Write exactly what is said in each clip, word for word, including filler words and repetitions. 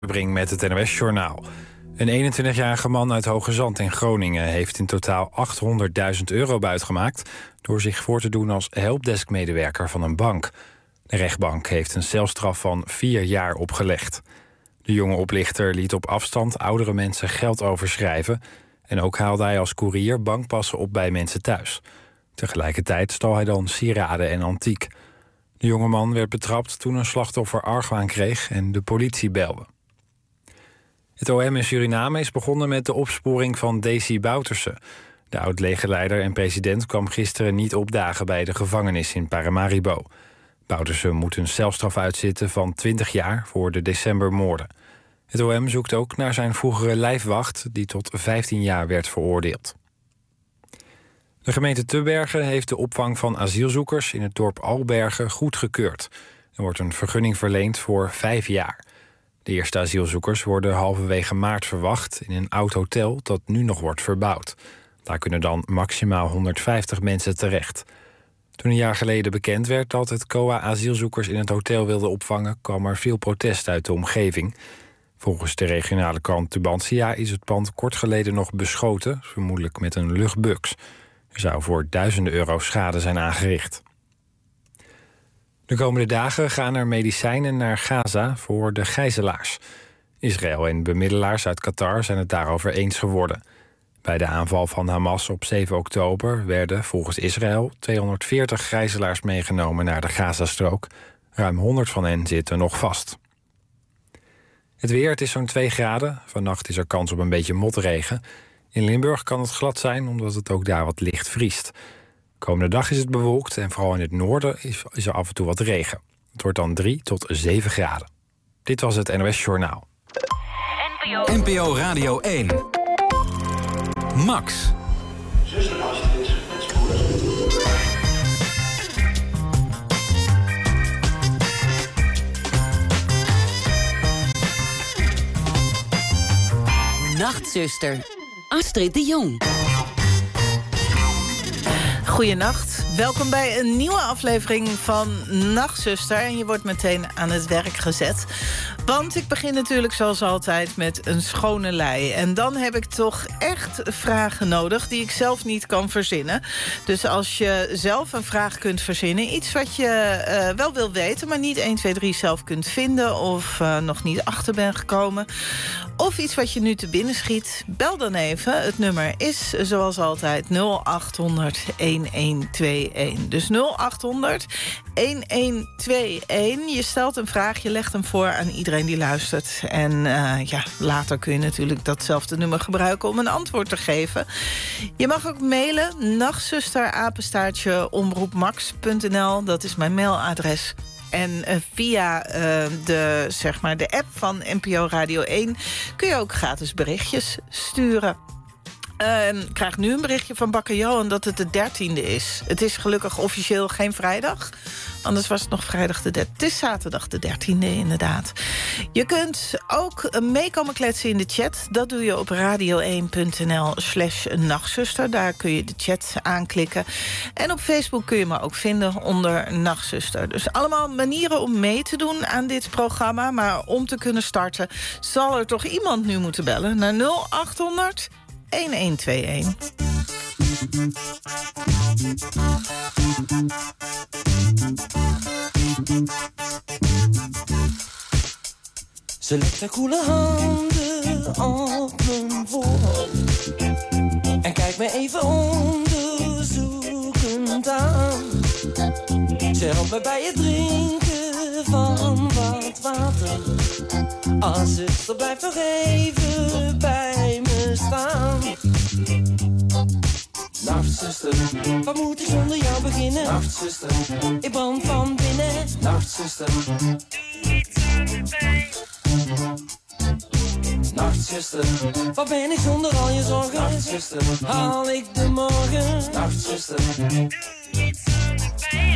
Brink met het N O S-journaal. Een eenentwintigjarige man uit Hoogezand in Groningen heeft in totaal achthonderdduizend euro buitgemaakt door zich voor te doen als helpdesk-medewerker van een bank. De rechtbank heeft een celstraf van vier jaar opgelegd. De jonge oplichter liet op afstand oudere mensen geld overschrijven en ook haalde hij als koerier bankpassen op bij mensen thuis. Tegelijkertijd stal hij dan sieraden en antiek. De jonge man werd betrapt toen een slachtoffer argwaan kreeg en de politie belde. Het O M in Suriname is begonnen met de opsporing van Desi Bouterse. De oud-legerleider en president kwam gisteren niet opdagen bij de gevangenis in Paramaribo. Bouterse moet een celstraf uitzitten van twintig jaar voor de decembermoorden. Het O M zoekt ook naar zijn vroegere lijfwacht, die tot vijftien jaar werd veroordeeld. De gemeente Tubbergen heeft de opvang van asielzoekers in het dorp Albergen goedgekeurd. Er wordt een vergunning verleend voor vijf jaar. De eerste asielzoekers worden halverwege maart verwacht in een oud hotel dat nu nog wordt verbouwd. Daar kunnen dan maximaal honderdvijftig mensen terecht. Toen een jaar geleden bekend werd dat het C O A asielzoekers in het hotel wilde opvangen, kwam er veel protest uit de omgeving. Volgens de regionale krant Tubantia is het pand kort geleden nog beschoten, vermoedelijk met een luchtbuks. Er zou voor duizenden euro schade zijn aangericht. De komende dagen gaan er medicijnen naar Gaza voor de gijzelaars. Israël en bemiddelaars uit Qatar zijn het daarover eens geworden. Bij de aanval van Hamas op zeven oktober werden volgens Israël tweehonderdveertig gijzelaars meegenomen naar de Gazastrook. Ruim honderd van hen zitten nog vast. Het weer, het is zo'n twee graden. Vannacht is er kans op een beetje motregen. In Limburg kan het glad zijn, omdat het ook daar wat licht vriest. Komende dag is het bewolkt en vooral in het noorden is, is er af en toe wat regen. Het wordt dan drie tot zeven graden. Dit was het N O S-journaal. N P O Radio één. Max. Nachtzuster, Astrid de Jong. Goedenacht, welkom bij een nieuwe aflevering van Nachtzuster. En je wordt meteen aan het werk gezet. Want ik begin natuurlijk zoals altijd met een schone lei. En dan heb ik toch echt vragen nodig die ik zelf niet kan verzinnen. Dus als je zelf een vraag kunt verzinnen, iets wat je uh, wel wil weten, maar niet één, twee, drie zelf kunt vinden of uh, nog niet achter bent gekomen, of iets wat je nu te binnen schiet, bel dan even. Het nummer is zoals altijd nul acht honderd, een een twee een. Dus nul acht honderd, een een twee een. Je stelt een vraag, je legt hem voor aan iedereen die luistert. En uh, ja, later kun je natuurlijk datzelfde nummer gebruiken om een antwoord te geven. Je mag ook mailen, nachtzuster apenstaartje omroepmax punt n l. Dat is mijn mailadres. En uh, via uh, de, zeg maar, de app van N P O Radio één kun je ook gratis berichtjes sturen. Uh, ik krijg nu een berichtje van Bakker Johan dat het de dertiende is. Het is gelukkig officieel geen vrijdag. Anders was het nog vrijdag de dertiende. Het is zaterdag de dertiende, inderdaad. Je kunt ook meekomen kletsen in de chat. Dat doe je op radio één punt n l slash nachtzuster. Daar kun je de chat aanklikken. En op Facebook kun je me ook vinden onder Nachtzuster. Dus allemaal manieren om mee te doen aan dit programma. Maar om te kunnen starten zal er toch iemand nu moeten bellen naar nul acht honderd, een een twee een. Ze legt haar koele handen op mijn voorhoofd en kijkt me even onderzoekend aan. Ze helpt me bij het drinken van wat water. Als zuster, blijf nog even bij me staan. Nachtzuster, wat moet ik zonder jou beginnen? Nachtzuster, ik brand van binnen. Nachtzuster, doe iets aan de pijn. Nachtzuster, wat ben ik zonder al je zorgen? Nachtzuster, haal ik de morgen? Nachtzuster, doe iets aan de pijn.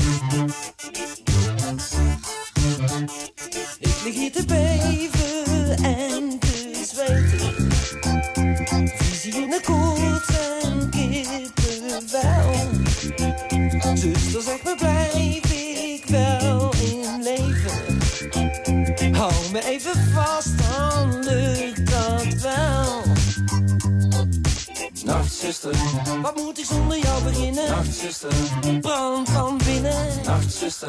Ik lig hier te beven en te zweten. Visie in de koorts en kippenvel. Zuster, zeg me, blijf ik wel in leven? Hou me even vast Nachtzuster, wat moet ik zonder jou beginnen? Nachtzuster, ik brand van binnen. Nachtzuster,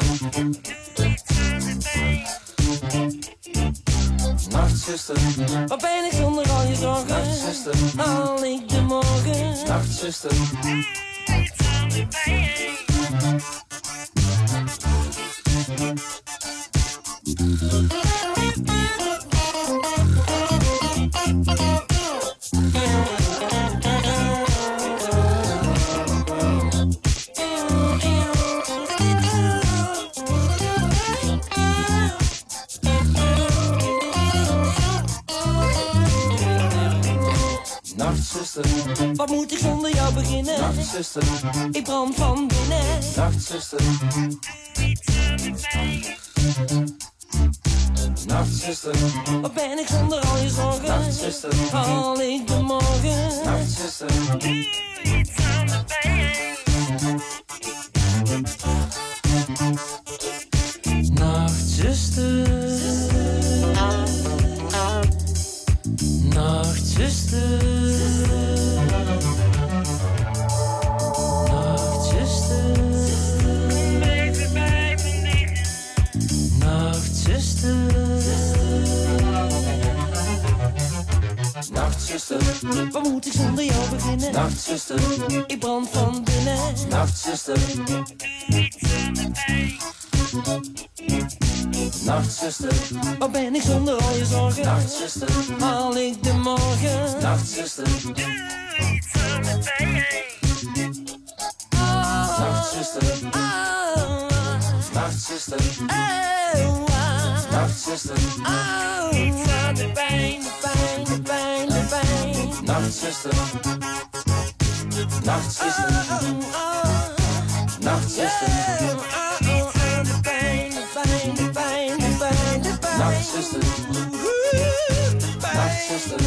Nachtzuster, wat ben ik zonder al je zorgen? Nachtzuster, haal ik de morgen? Nachtzuster, Nachtzuster, wat moet ik zonder jou beginnen? Nachtzuster, ik brand van binnen. Nachtzuster, Nachtzuster, wat ben ik zonder al je zorgen? Nachtzuster, haal ik de morgen? Nachtzuster, doe iets aan de pijn. Nachtzuster, Nachtzuster, Nachtzuster, blijf bij me liggen. Nachtzuster, Nachtzuster, wat moet ik zonder jou beginnen? Nachtzuster, ik brand van binnen. Nachtzuster, Nachtzuster, wat ben ik zonder al je zorgen? Nachtzuster, haal ik de morgen? Nachtzuster, doe iets aan de pijn. Oh, Nachtzuster, oh, Nachtzuster, oh, Nachtzuster, oh, iets aan de pijn, de pijn, de pijn, de pijn. Nachtzuster, Nachtzuster, oh, oh, Nachtzuster, oh, oh, de pijn, de pijn, de pijn, de pijn, de pijn. Nachtzuster, Nachtzuster,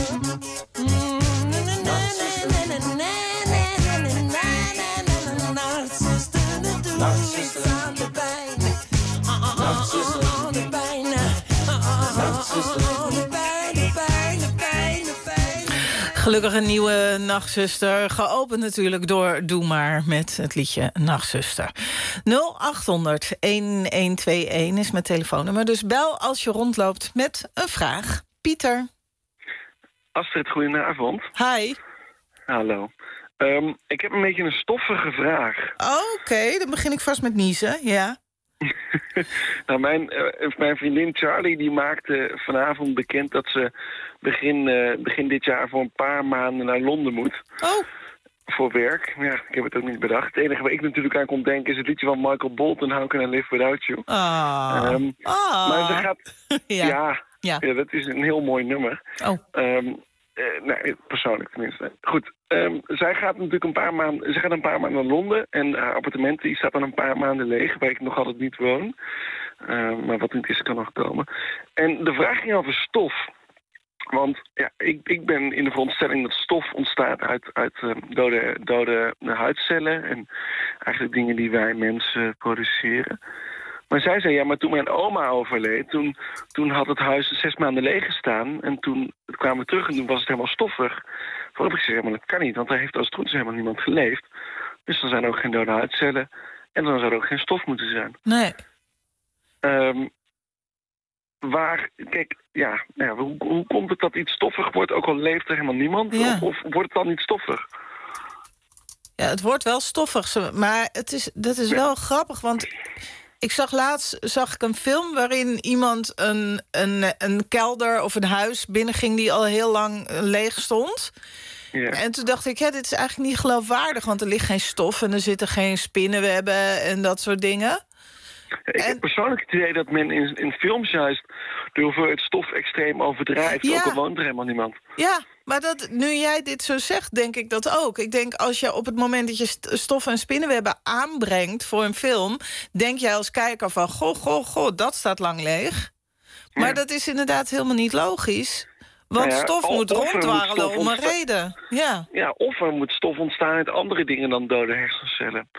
Nachtzuster, Nachtzuster, aan de pijn, Nachtzuster, de pijn, Nachtzuster, de pijn, de pijn, de pijn, de pijn. Gelukkig een nieuwe Nachtzuster. Geopend natuurlijk door Doe Maar met het liedje Nachtzuster. nul acht honderd een een twee een is mijn telefoonnummer. Dus bel als je rondloopt met een vraag. Pieter. Astrid, goedenavond. Hi. Hallo. Um, ik heb een beetje een stoffige vraag. Oké, okay, dan begin ik vast met niezen, ja. nou, mijn, uh, mijn vriendin Charlie die maakte vanavond bekend dat ze begin, uh, begin dit jaar voor een paar maanden naar Londen moet. Oh. Voor werk. Ja, ik heb het ook niet bedacht. Het enige waar ik natuurlijk aan kon denken is het liedje van Michael Bolton, How Can I Live Without You. Ah. Um, ah. Maar ze gaat... ja. Ja, ja. ja, dat is een heel mooi nummer. Oh. Um, Uh, nee, persoonlijk tenminste. Goed, um, zij gaat natuurlijk een paar maanden... Ze gaat een paar maanden naar Londen en haar appartement die staat dan een paar maanden leeg, waar ik nog altijd niet woon. Uh, maar wat niet is, kan nog komen. En de vraag ging over stof. Want ja, ik, ik ben in de veronderstelling dat stof ontstaat uit, uit uh, dode, dode huidcellen en eigenlijk dingen die wij mensen produceren. Maar zij zei, ja, maar toen mijn oma overleed, toen, toen had het huis zes maanden leeg gestaan. En toen kwamen we terug en toen was het helemaal stoffig. Toen heb ik gezegd, maar dat kan niet, want daar heeft als het goed is helemaal niemand geleefd. Dus dan zijn er ook geen dode huidcellen. En dan zou er ook geen stof moeten zijn. Nee. Um, waar, kijk, ja, nou ja hoe, hoe komt het dat iets stoffig wordt, ook al leeft er helemaal niemand? Ja. Of, of wordt het dan niet stoffig? Ja, het wordt wel stoffig, maar het is, dat is wel grappig, want... Ik zag laatst zag ik een film waarin iemand een, een, een kelder of een huis binnenging die al heel lang leeg stond. Ja. En toen dacht ik, ja, dit is eigenlijk niet geloofwaardig, want er ligt geen stof en er zitten geen spinnenwebben en dat soort dingen. Ja, ik en... heb persoonlijk het idee dat men in, in films juist de hoeveelheid stof extreem overdrijft. Ja. Ook al woont er helemaal niemand. Ja, maar dat, nu jij dit zo zegt, denk ik dat ook. Ik denk, als je op het moment dat je stof en spinnenwebben aanbrengt voor een film, denk jij als kijker van, goh, goh, goh, dat staat lang leeg. Maar ja. dat is inderdaad helemaal niet logisch. Want nou ja, stof of, moet rondwarrelen om een reden. Ja. ja, of er moet stof ontstaan uit andere dingen dan dode hersencellen.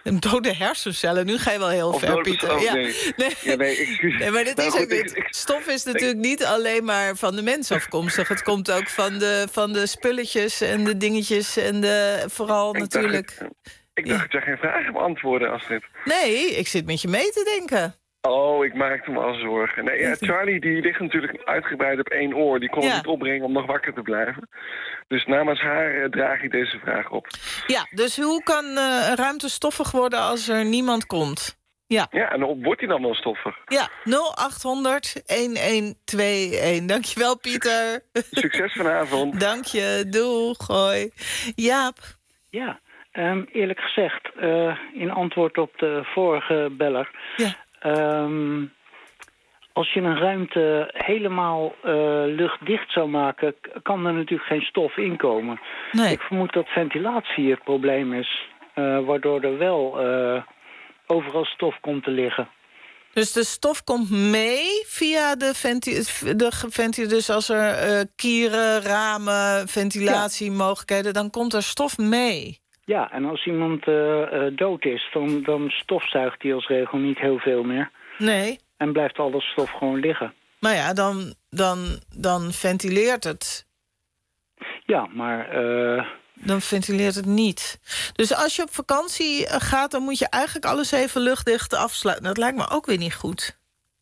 Dode hersencellen, nu ga je wel heel Of ver, dode- Pieter. oh, ja. nee. Ja, nee, excuus. Nee, maar dit Nou, is goed, ook ik- niet. ik- Stof is natuurlijk niet alleen maar van de mens afkomstig. Het komt ook van de, van de spulletjes en de dingetjes en de, vooral Ik dacht, natuurlijk... ik, ik dacht Ja. dat jij geen vragen beantwoorden, Astrid. Nee, ik zit met je mee te denken. Oh, ik maakte me al zorgen. Nee, ja, Charlie die ligt natuurlijk uitgebreid op één oor. Die kon Ja. het niet opbrengen om nog wakker te blijven. Dus namens haar eh, draag ik deze vraag op. Ja, dus hoe kan eh, een ruimte stoffig worden als er niemand komt? Ja, Ja, en dan wordt hij dan wel stoffig. ja nul acht honderd elf tweeëntwintig. Dankjewel, Pieter. Succes vanavond. Dank je, doeg, hoi. Jaap. Ja, ehm, eerlijk gezegd, eh, in antwoord op de vorige beller... Ja. ehm, als je een ruimte helemaal eh, luchtdicht zou maken... k- kan er natuurlijk geen stof inkomen. Nee. Ik vermoed dat ventilatie het probleem is... eh, waardoor er wel eh, overal stof komt te liggen. Dus de stof komt mee via de ventilatie. De venti- dus als er eh, kieren, ramen, ventilatiemogelijkheden... dan komt er stof mee. Ja, en als iemand eh, eh, dood is, dan, dan stofzuigt hij als regel niet heel veel meer. Nee, En blijft al dat stof gewoon liggen. maar ja, dan, dan, dan ventileert het. Ja, maar... eh, Dan ventileert het niet. Dus als je op vakantie eh, gaat... dan moet je eigenlijk alles even luchtdicht afsluiten. Dat lijkt me ook weer niet goed.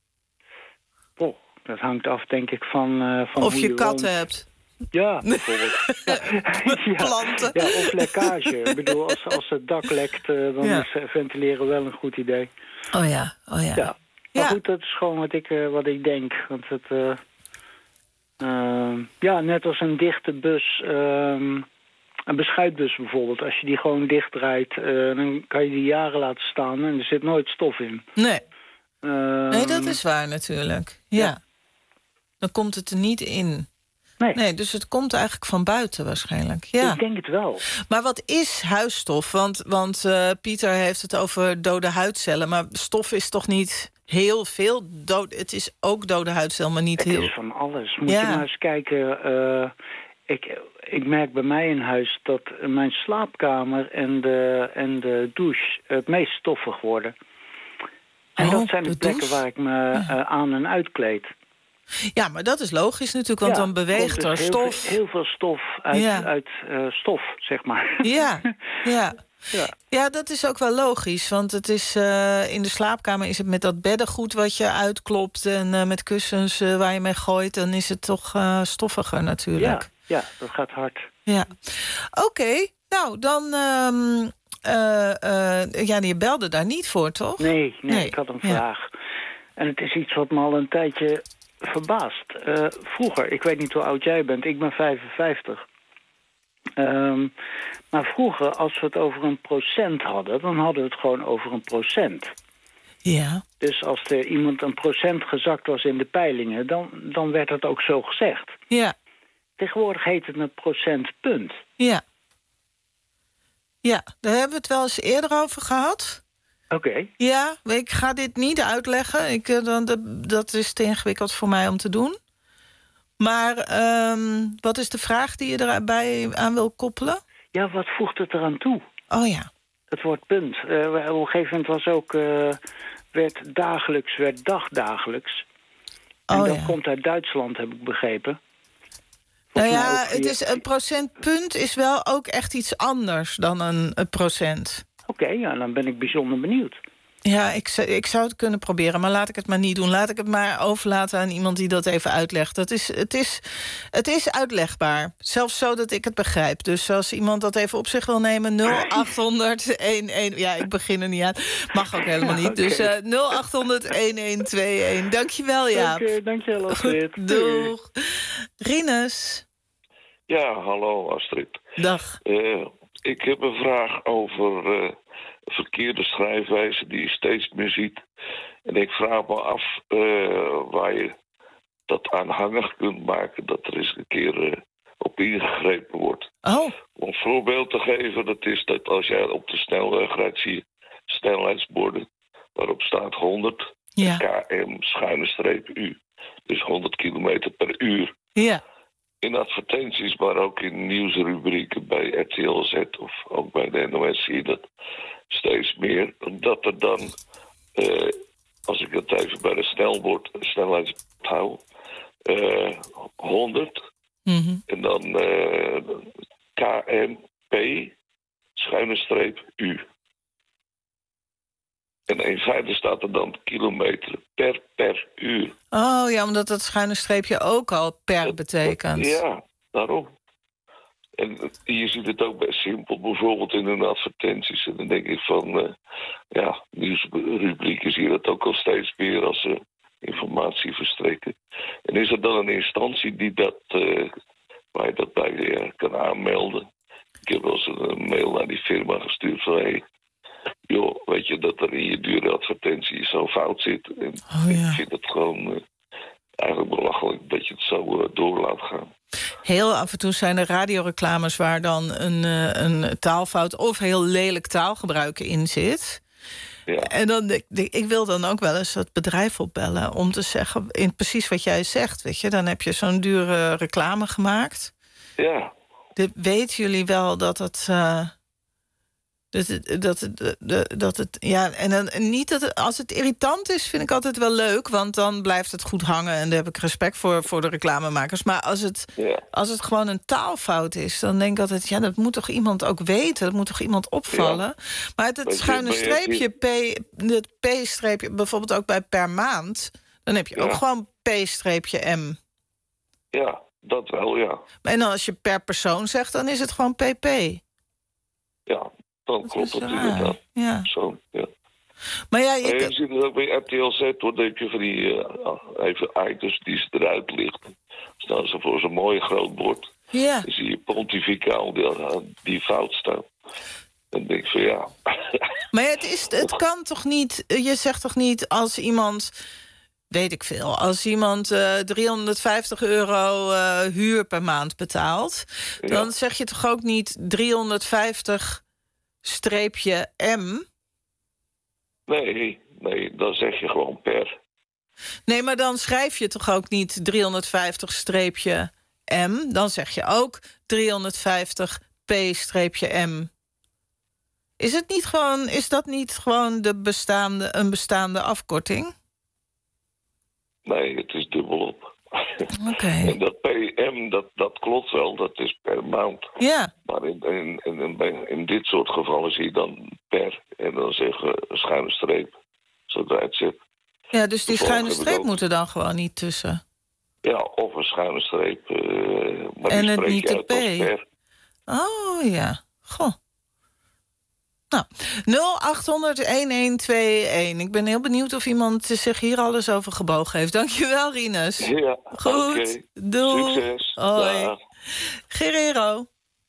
oh, dat hangt af, denk ik, van, eh, van Of hoe je je katten woont. hebt. Ja, bijvoorbeeld. ja. Planten. Ja, of lekkage. Ik bedoel, als, als het dak lekt, eh, dan Ja. is eh, ventileren wel een goed idee. Oh ja, oh ja. Ja. Maar Ja. goed, dat is gewoon wat ik, eh, wat ik denk. Want het... eh, eh, ja, net als een dichte bus... ehm, een beschuitbus bijvoorbeeld. Als je die gewoon dicht draait, eh, dan kan je die jaren laten staan... en er zit nooit stof in. Nee. Ehm, nee, dat is waar natuurlijk. Ja. ja. Dan komt het er niet in. Nee, Nee, dus het komt eigenlijk van buiten waarschijnlijk. Ja. ik denk het wel. Maar wat is huisstof? Want, want eh, Pieter heeft het over dode huidcellen. Maar stof is toch niet heel veel dood? Het is ook dode huidcel, maar niet Het heel... is van alles. Moet Ja. je maar eens kijken. eh, ik, ik merk bij mij in huis dat mijn slaapkamer en de, en de douche het meest stoffig worden. En Oh, dat zijn de, de plekken douche? waar ik me eh, aan en uitkleed. Ja, maar dat is logisch natuurlijk, want Ja, dan beweegt komt er dus heel stof. Veel, heel veel stof uit, Ja. uit eh, stof, zeg maar. Ja, ja. Ja. Ja, dat is ook wel logisch. Want het is, eh, in de slaapkamer is het met dat beddengoed wat je uitklopt... en eh, met kussens eh, waar je mee gooit... dan is het toch eh, stoffiger natuurlijk. Ja, ja, dat gaat hard. Ja. Oké, nou dan... ehm, eh, eh, ja, je belde daar niet voor, toch? Nee, nee, Nee, ik had een ja. vraag. En het is iets wat me al een tijdje verbaast. Eh, vroeger, ik weet niet hoe oud jij bent, ik ben vijfenvijftig. Ehm, maar vroeger, als we het over een procent hadden... dan hadden we het gewoon over een procent. Ja. Dus als er iemand een procent gezakt was in de peilingen... dan, dan werd dat ook zo gezegd. Ja, Tegenwoordig heet het een procentpunt. ja. Ja, daar hebben we het wel eens eerder over gehad. Oké. Ja, ik ga dit niet uitleggen. Ik, eh, dan, dat, dat is te ingewikkeld voor mij om te doen. Maar ehm, wat is de vraag die je erbij aan wil koppelen? Ja, wat voegt het eraan toe? Oh ja. Het woord punt. Eh, op een gegeven moment was ook... eh, werd dagelijks, werd dagdagelijks. En Oh dat ja. komt uit Duitsland, heb ik begrepen. Nou Volgens mij ja, ook het via- is, een procentpunt is wel ook echt iets anders dan een, een procent. Oké, ja, dan ben ik bijzonder benieuwd. Ja, ik, zou- ik zou het kunnen proberen, maar laat ik het maar niet doen. Laat ik het maar overlaten aan iemand die dat even uitlegt. Dat is, het, is, het is uitlegbaar, zelfs zo dat ik het begrijp. Dus als iemand dat even op zich wil nemen, nul acht honderd elf... Ja, ik begin er niet aan. Mag ook helemaal niet. Dus eh nul acht honderd elf tweeëntwintig. Dankjewel, Jaap. Oké, dankjewel, Astrid. Goed, doeg. Rinus. Ja, hallo Astrid. Dag. Eh, ik heb een vraag over eh, verkeerde schrijfwijze die je steeds meer ziet. En ik vraag me af eh, waar je dat aanhangig kunt maken, dat er eens een keer uh, op ingegrepen wordt. Oh. Om een voorbeeld te geven, dat is dat als jij op de snelweg rijdt, zie je snelheidsborden waarop staat honderd Ja. K M schuine streep U. Dus honderd kilometer per uur. Ja. In advertenties, maar ook in nieuwsrubrieken bij R T L Z of ook bij de N O S zie je dat. steeds meer. Dat er dan, uh, als ik het even bij de snelbord, snelheid hou, uh, honderd. Mm-hmm. En dan uh, K M P, schuine streep, U. En in feite staat er dan kilometer per per uur. Oh ja, omdat dat schuine streepje ook al per dat, betekent. Ja, daarom. En je ziet het ook best simpel, bijvoorbeeld in hun advertenties. En dan denk ik van, uh, ja, nieuwsrubrieken zie je dat ook al steeds meer als ze informatie verstrekken. En is er dan een instantie die dat, uh, waar je dat bij uh, kan aanmelden? Ik heb wel eens een mail naar die firma gestuurd van, hey, joh, weet je dat er in je dure advertentie zo fout zit? En oh, ja. Ik vind het gewoon uh, eigenlijk belachelijk dat je het zo uh, door laat gaan. Heel af en toe zijn er radioreclames waar dan een, uh, een taalfout of heel lelijk taalgebruik in zit. Ja. En dan, ik, ik wil dan ook wel eens het bedrijf opbellen om te zeggen, in precies wat jij zegt, weet je, dan heb je zo'n dure reclame gemaakt. Ja. De, weten jullie wel dat het... Uh, Dat het, dat het, dat het, ja, en dan niet dat het, als het irritant is, vind ik altijd wel leuk, want dan blijft het goed hangen en daar heb ik respect voor, voor de reclamemakers. Maar als het, ja. als het gewoon een taalfout is, dan denk ik altijd, ja, dat moet toch iemand ook weten, dat moet toch iemand opvallen. Ja. Maar het, het schuine streepje, P, het P-streepje, bijvoorbeeld ook bij per maand, dan heb je ja. ook gewoon P-streepje M. Ja, dat wel, ja. En dan als je per persoon zegt, dan is het gewoon P P. Ja. Dan klopt het inderdaad. Ja. Zo, ja. Maar ja, je, je kan... ziet het ook bij R T L Z, hoor. Dan heb je van die uh, even items die ze eruit lichten. Staan ze voor zo'n mooi groot bord. Ja. Dan zie je pontificaal die, die fout staan. Dan denk ik van ja. Maar het, is, het kan toch niet... Je zegt toch niet als iemand... Weet ik veel. Als iemand uh, driehonderdvijftig euro uh, huur per maand betaalt... Ja. Dan zeg je toch ook niet driehonderdvijftig... streepje M? Nee, nee, dan zeg je gewoon per. Nee, maar dan schrijf je toch ook niet driehonderdvijftig streepje M? Dan zeg je ook driehonderdvijftig P streepje M. Is het niet gewoon, is dat niet gewoon de bestaande, een bestaande afkorting? Nee, het is dubbelop. Okay. En dat P M, dat, dat klopt wel, dat is per maand. Ja. Maar in, in, in, in dit soort gevallen zie je dan per en dan zeggen schuine streep, zodra het zit. Ja, dus die schuine streep ook... moet er dan gewoon niet tussen. Ja, of een schuine streep. Uh, maar en die het niet de P. Per. Oh ja, goh. Nou, nul acht honderd elf twee een. Ik ben heel benieuwd of iemand zich hier alles over gebogen heeft. Dankjewel, Rinus. Ja, goed. Okay. Doei. Succes. Hoi. Dag. Guerrero.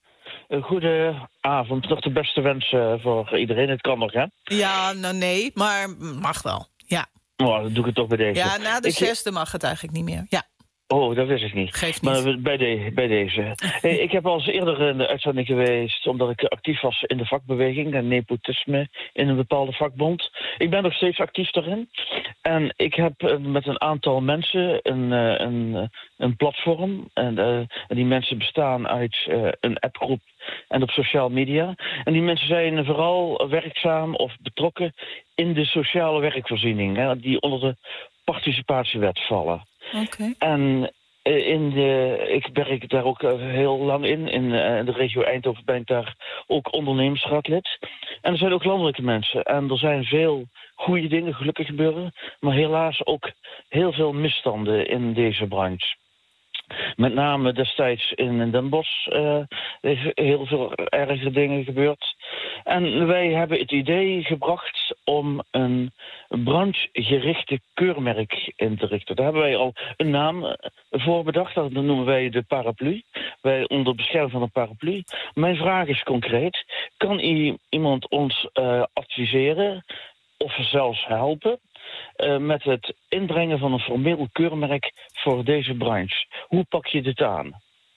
Goedenavond. Nog de beste wensen voor iedereen. Het kan nog, hè? Ja, nou nee, maar mag wel. Ja. Oh, dan doe ik het toch bij deze. Ja, na de ik... zesde mag het eigenlijk niet meer. Ja. Oh, dat wist ik niet. Geeft niet. Maar bij, de, bij deze. Hey, ik heb al eens eerder in de uitzending geweest, omdat ik actief was in de vakbeweging en nepotisme in een bepaalde vakbond. Ik ben nog steeds actief daarin. En ik heb met een aantal mensen een, een, een platform. En, uh, en die mensen bestaan uit uh, een appgroep en op social media. En die mensen zijn vooral werkzaam of betrokken in de sociale werkvoorziening, hè, die onder de participatiewet vallen. Okay. En in de, ik werk daar ook heel lang in. In de regio Eindhoven ben ik daar ook ondernemingsraadlid. En er zijn ook landelijke mensen. En er zijn veel goede dingen gelukkig gebeuren. Maar helaas ook heel veel misstanden in deze branche. Met name destijds in Den Bosch uh, is heel veel erge dingen gebeurd. En wij hebben het idee gebracht om een branchegerichte keurmerk in te richten. Daar hebben wij al een naam voor bedacht. Dat noemen wij de paraplu. Wij onder bescherming van een paraplu. Mijn vraag is concreet. Kan i- iemand ons uh, adviseren of zelfs helpen Uh, met het inbrengen van een formeel keurmerk voor deze branche? Hoe pak je dit aan?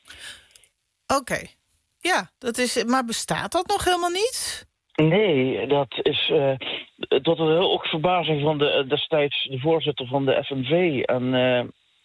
Oké. Okay. Ja, dat is. Maar bestaat dat nog helemaal niet? Nee, dat is uh, tot een ook verbazing van de, destijds de voorzitter van de F N V. En, uh,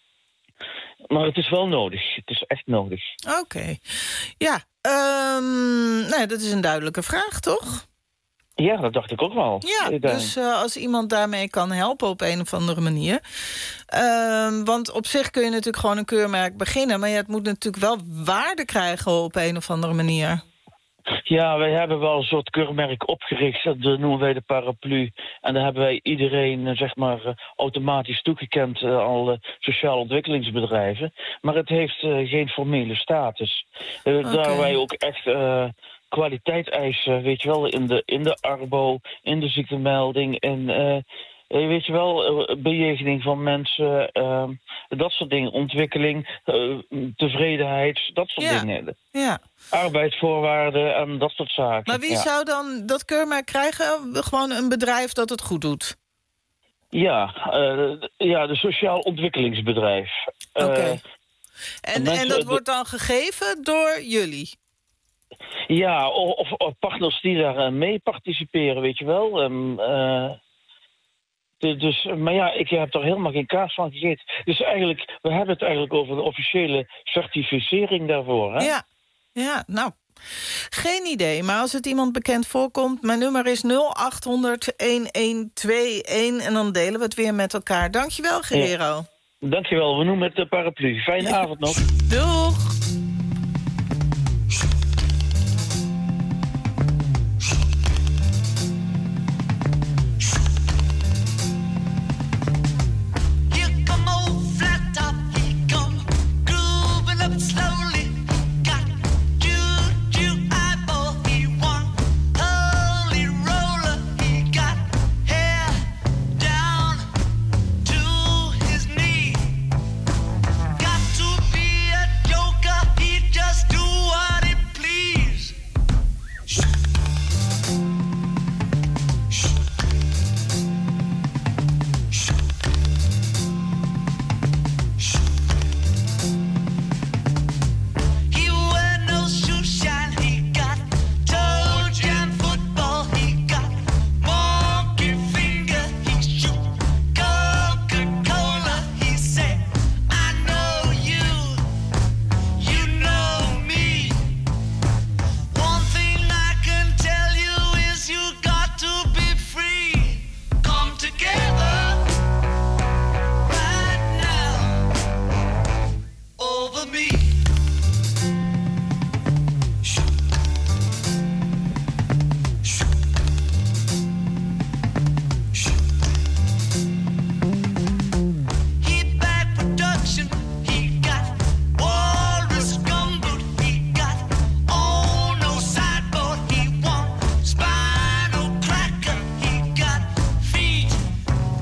maar het is wel nodig. Het is echt nodig. Oké. Okay. Ja, um, nee, dat is een duidelijke vraag, toch? Ja, dat dacht ik ook wel. Ja, ik denk. dus uh, als iemand daarmee kan helpen op een of andere manier. Uh, want op zich kun je natuurlijk gewoon een keurmerk beginnen, maar ja, het moet natuurlijk wel waarde krijgen op een of andere manier. Ja, wij hebben wel een soort keurmerk opgericht. Dat noemen wij de paraplu. En daar hebben wij iedereen, zeg maar, automatisch toegekend, uh, al uh, sociaal ontwikkelingsbedrijven. Maar het heeft uh, geen formele status. Uh, okay. Daar wij ook echt uh, kwaliteitseisen, weet je wel, in de, in de arbo, in de ziektemelding, in... Uh, weet je wel, bejegening van mensen, uh, dat soort dingen. Ontwikkeling, uh, tevredenheid, dat soort ja. dingen. Ja. Arbeidsvoorwaarden en dat soort zaken. Maar wie ja. zou dan dat keurmerk krijgen? Gewoon een bedrijf dat het goed doet? Ja, uh, ja de sociaal ontwikkelingsbedrijf. Oké. Okay. Uh, en, mensen, en dat de, wordt dan gegeven door jullie? Ja, of, of partners die daar mee participeren, weet je wel. Um, uh, Dus, maar ja, ik heb er helemaal geen kaas van gegeten. Dus eigenlijk, we hebben het eigenlijk over de officiële certificering daarvoor. Hè? Ja, ja, nou, geen idee. Maar als het iemand bekend voorkomt, mijn nummer is nul acht honderd, een een twee een en dan delen we het weer met elkaar. Dankjewel, Guerrero. Ja. Dankjewel, we noemen het de paraplu. Fijne ja. avond nog. Doeg!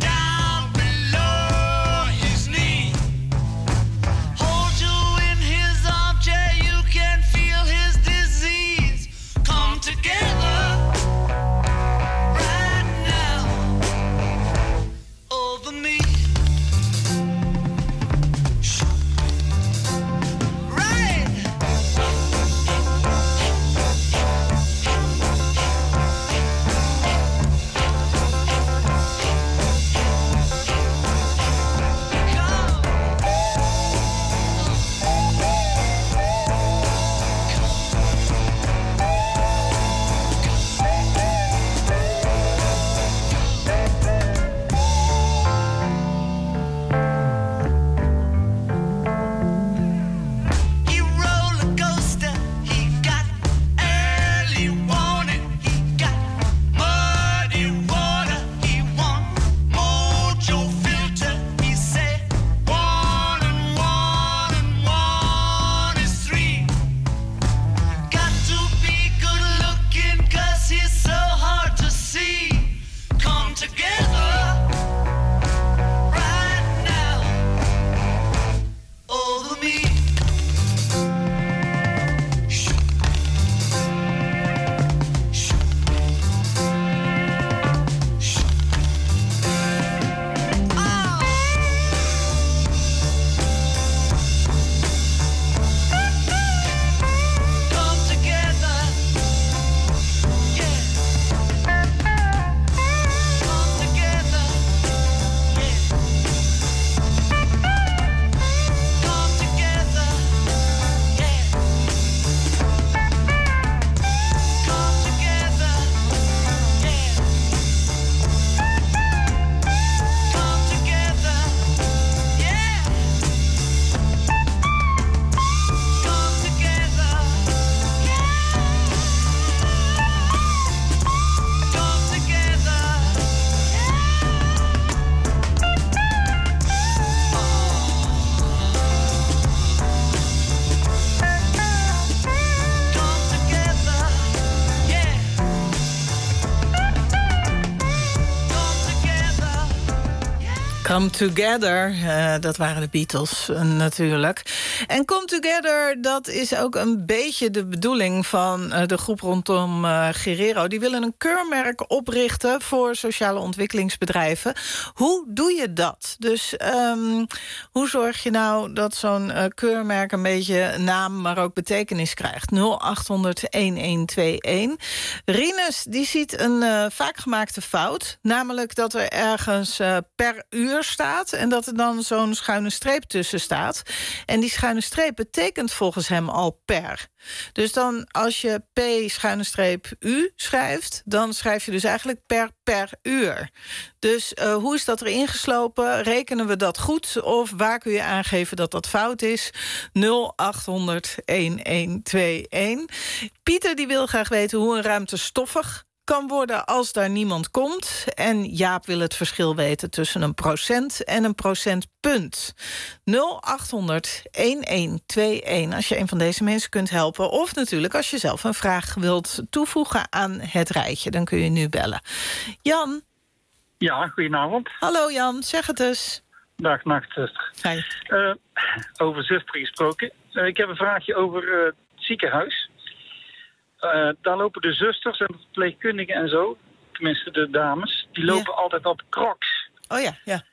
Hold you in his Come Together, uh, dat waren de Beatles uh, natuurlijk. En Come Together, dat is ook een beetje de bedoeling van uh, de groep rondom uh, Guerrero. Die willen een keurmerk oprichten voor sociale ontwikkelingsbedrijven. Hoe doe je dat? Dus um, hoe zorg je nou dat zo'n uh, keurmerk een beetje naam, maar ook betekenis krijgt? nul acht honderd een een twee een. Rinus, die ziet een uh, vaak gemaakte fout. Namelijk dat er ergens uh, per uur staat en dat er dan zo'n schuine streep tussen staat. En die schuine streep betekent volgens hem al per. Dus dan als je P schuine streep U schrijft, dan schrijf je dus eigenlijk per per uur. Dus uh, hoe is dat erin geslopen? Rekenen we dat goed? Of waar kun je aangeven dat dat fout is? nul acht honderd een een twee een. Pieter die wil graag weten hoe een ruimte stoffig kan worden als daar niemand komt. En Jaap wil het verschil weten tussen een procent en een procentpunt. nul acht honderd een een twee een als je een van deze mensen kunt helpen. Of natuurlijk als je zelf een vraag wilt toevoegen aan het rijtje. Dan kun je nu bellen. Jan? Ja, goedenavond. Hallo Jan, zeg het eens. Dag, nachtzuster. Hi. Uh, over zuster gesproken. Uh, ik heb een vraagje over uh, het ziekenhuis. Uh, daar lopen de zusters en de verpleegkundigen en zo, tenminste de dames, die lopen ja. altijd op crocs. Oh ja, ja.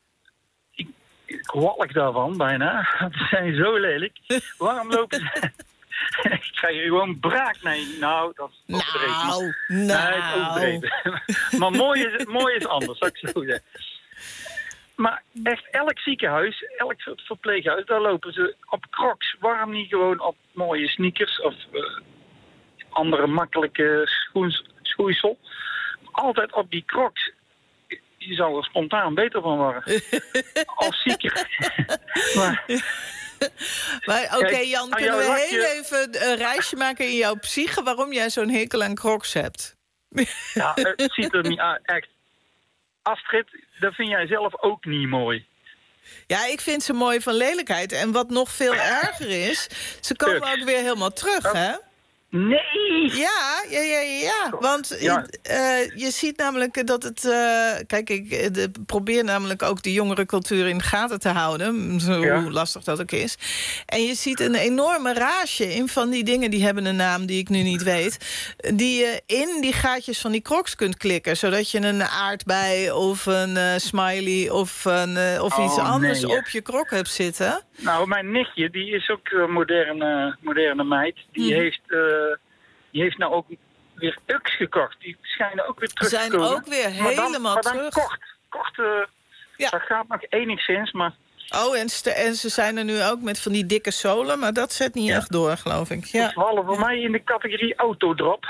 Ik, ik walk daarvan bijna, ze zijn zo lelijk. Waarom lopen ze... Ik krijg er gewoon braak. Nee, nou, dat is overdreven. Nou, nou. Nee, het is overdreven. Maar mooi is, mooi is anders, zou ik zo zeggen. Maar echt elk ziekenhuis, elk verpleeghuis, daar lopen ze op crocs. Waarom niet gewoon op mooie sneakers of... Uh, andere makkelijke schoens, schoeisel. Altijd op die crocs. Je zou er spontaan beter van worden. Als zieker. maar maar oké, okay, Jan, kunnen we heel je... even een reisje maken in jouw psyche waarom jij zo'n hekel aan crocs hebt? Ja, het ziet er niet uit. Echt. Astrid, dat vind jij zelf ook niet mooi. Ja, ik vind ze mooi van lelijkheid. En wat nog veel erger is, ze komen ook weer helemaal terug, hè? Nee! Ja, ja, ja, ja. Want ja. Uh, je ziet namelijk dat het... Uh, kijk, ik de, probeer namelijk ook de jongerencultuur in de gaten te houden. Zo ja. Hoe lastig dat ook is. En je ziet een enorme rage in van die dingen... die hebben een naam die ik nu niet weet... die je in die gaatjes van die crocs kunt klikken. Zodat je een aardbei of een uh, smiley of, een, uh, of oh, iets anders nee, ja. op je krok hebt zitten. Nou, mijn nichtje, die is ook een moderne, moderne meid. Die hmm. heeft... Uh, Die heeft nou ook weer Ux gekocht. Die schijnen ook weer terug te komen. Zijn ook weer helemaal maar dan, maar dan terug. kort. kort uh, ja. Dat gaat nog enigszins, maar... Oh, en, st- en ze zijn er nu ook met van die dikke zolen, maar dat zet niet ja. echt door, geloof ik. Ja. Dat vallen voor mij in de categorie autodrop.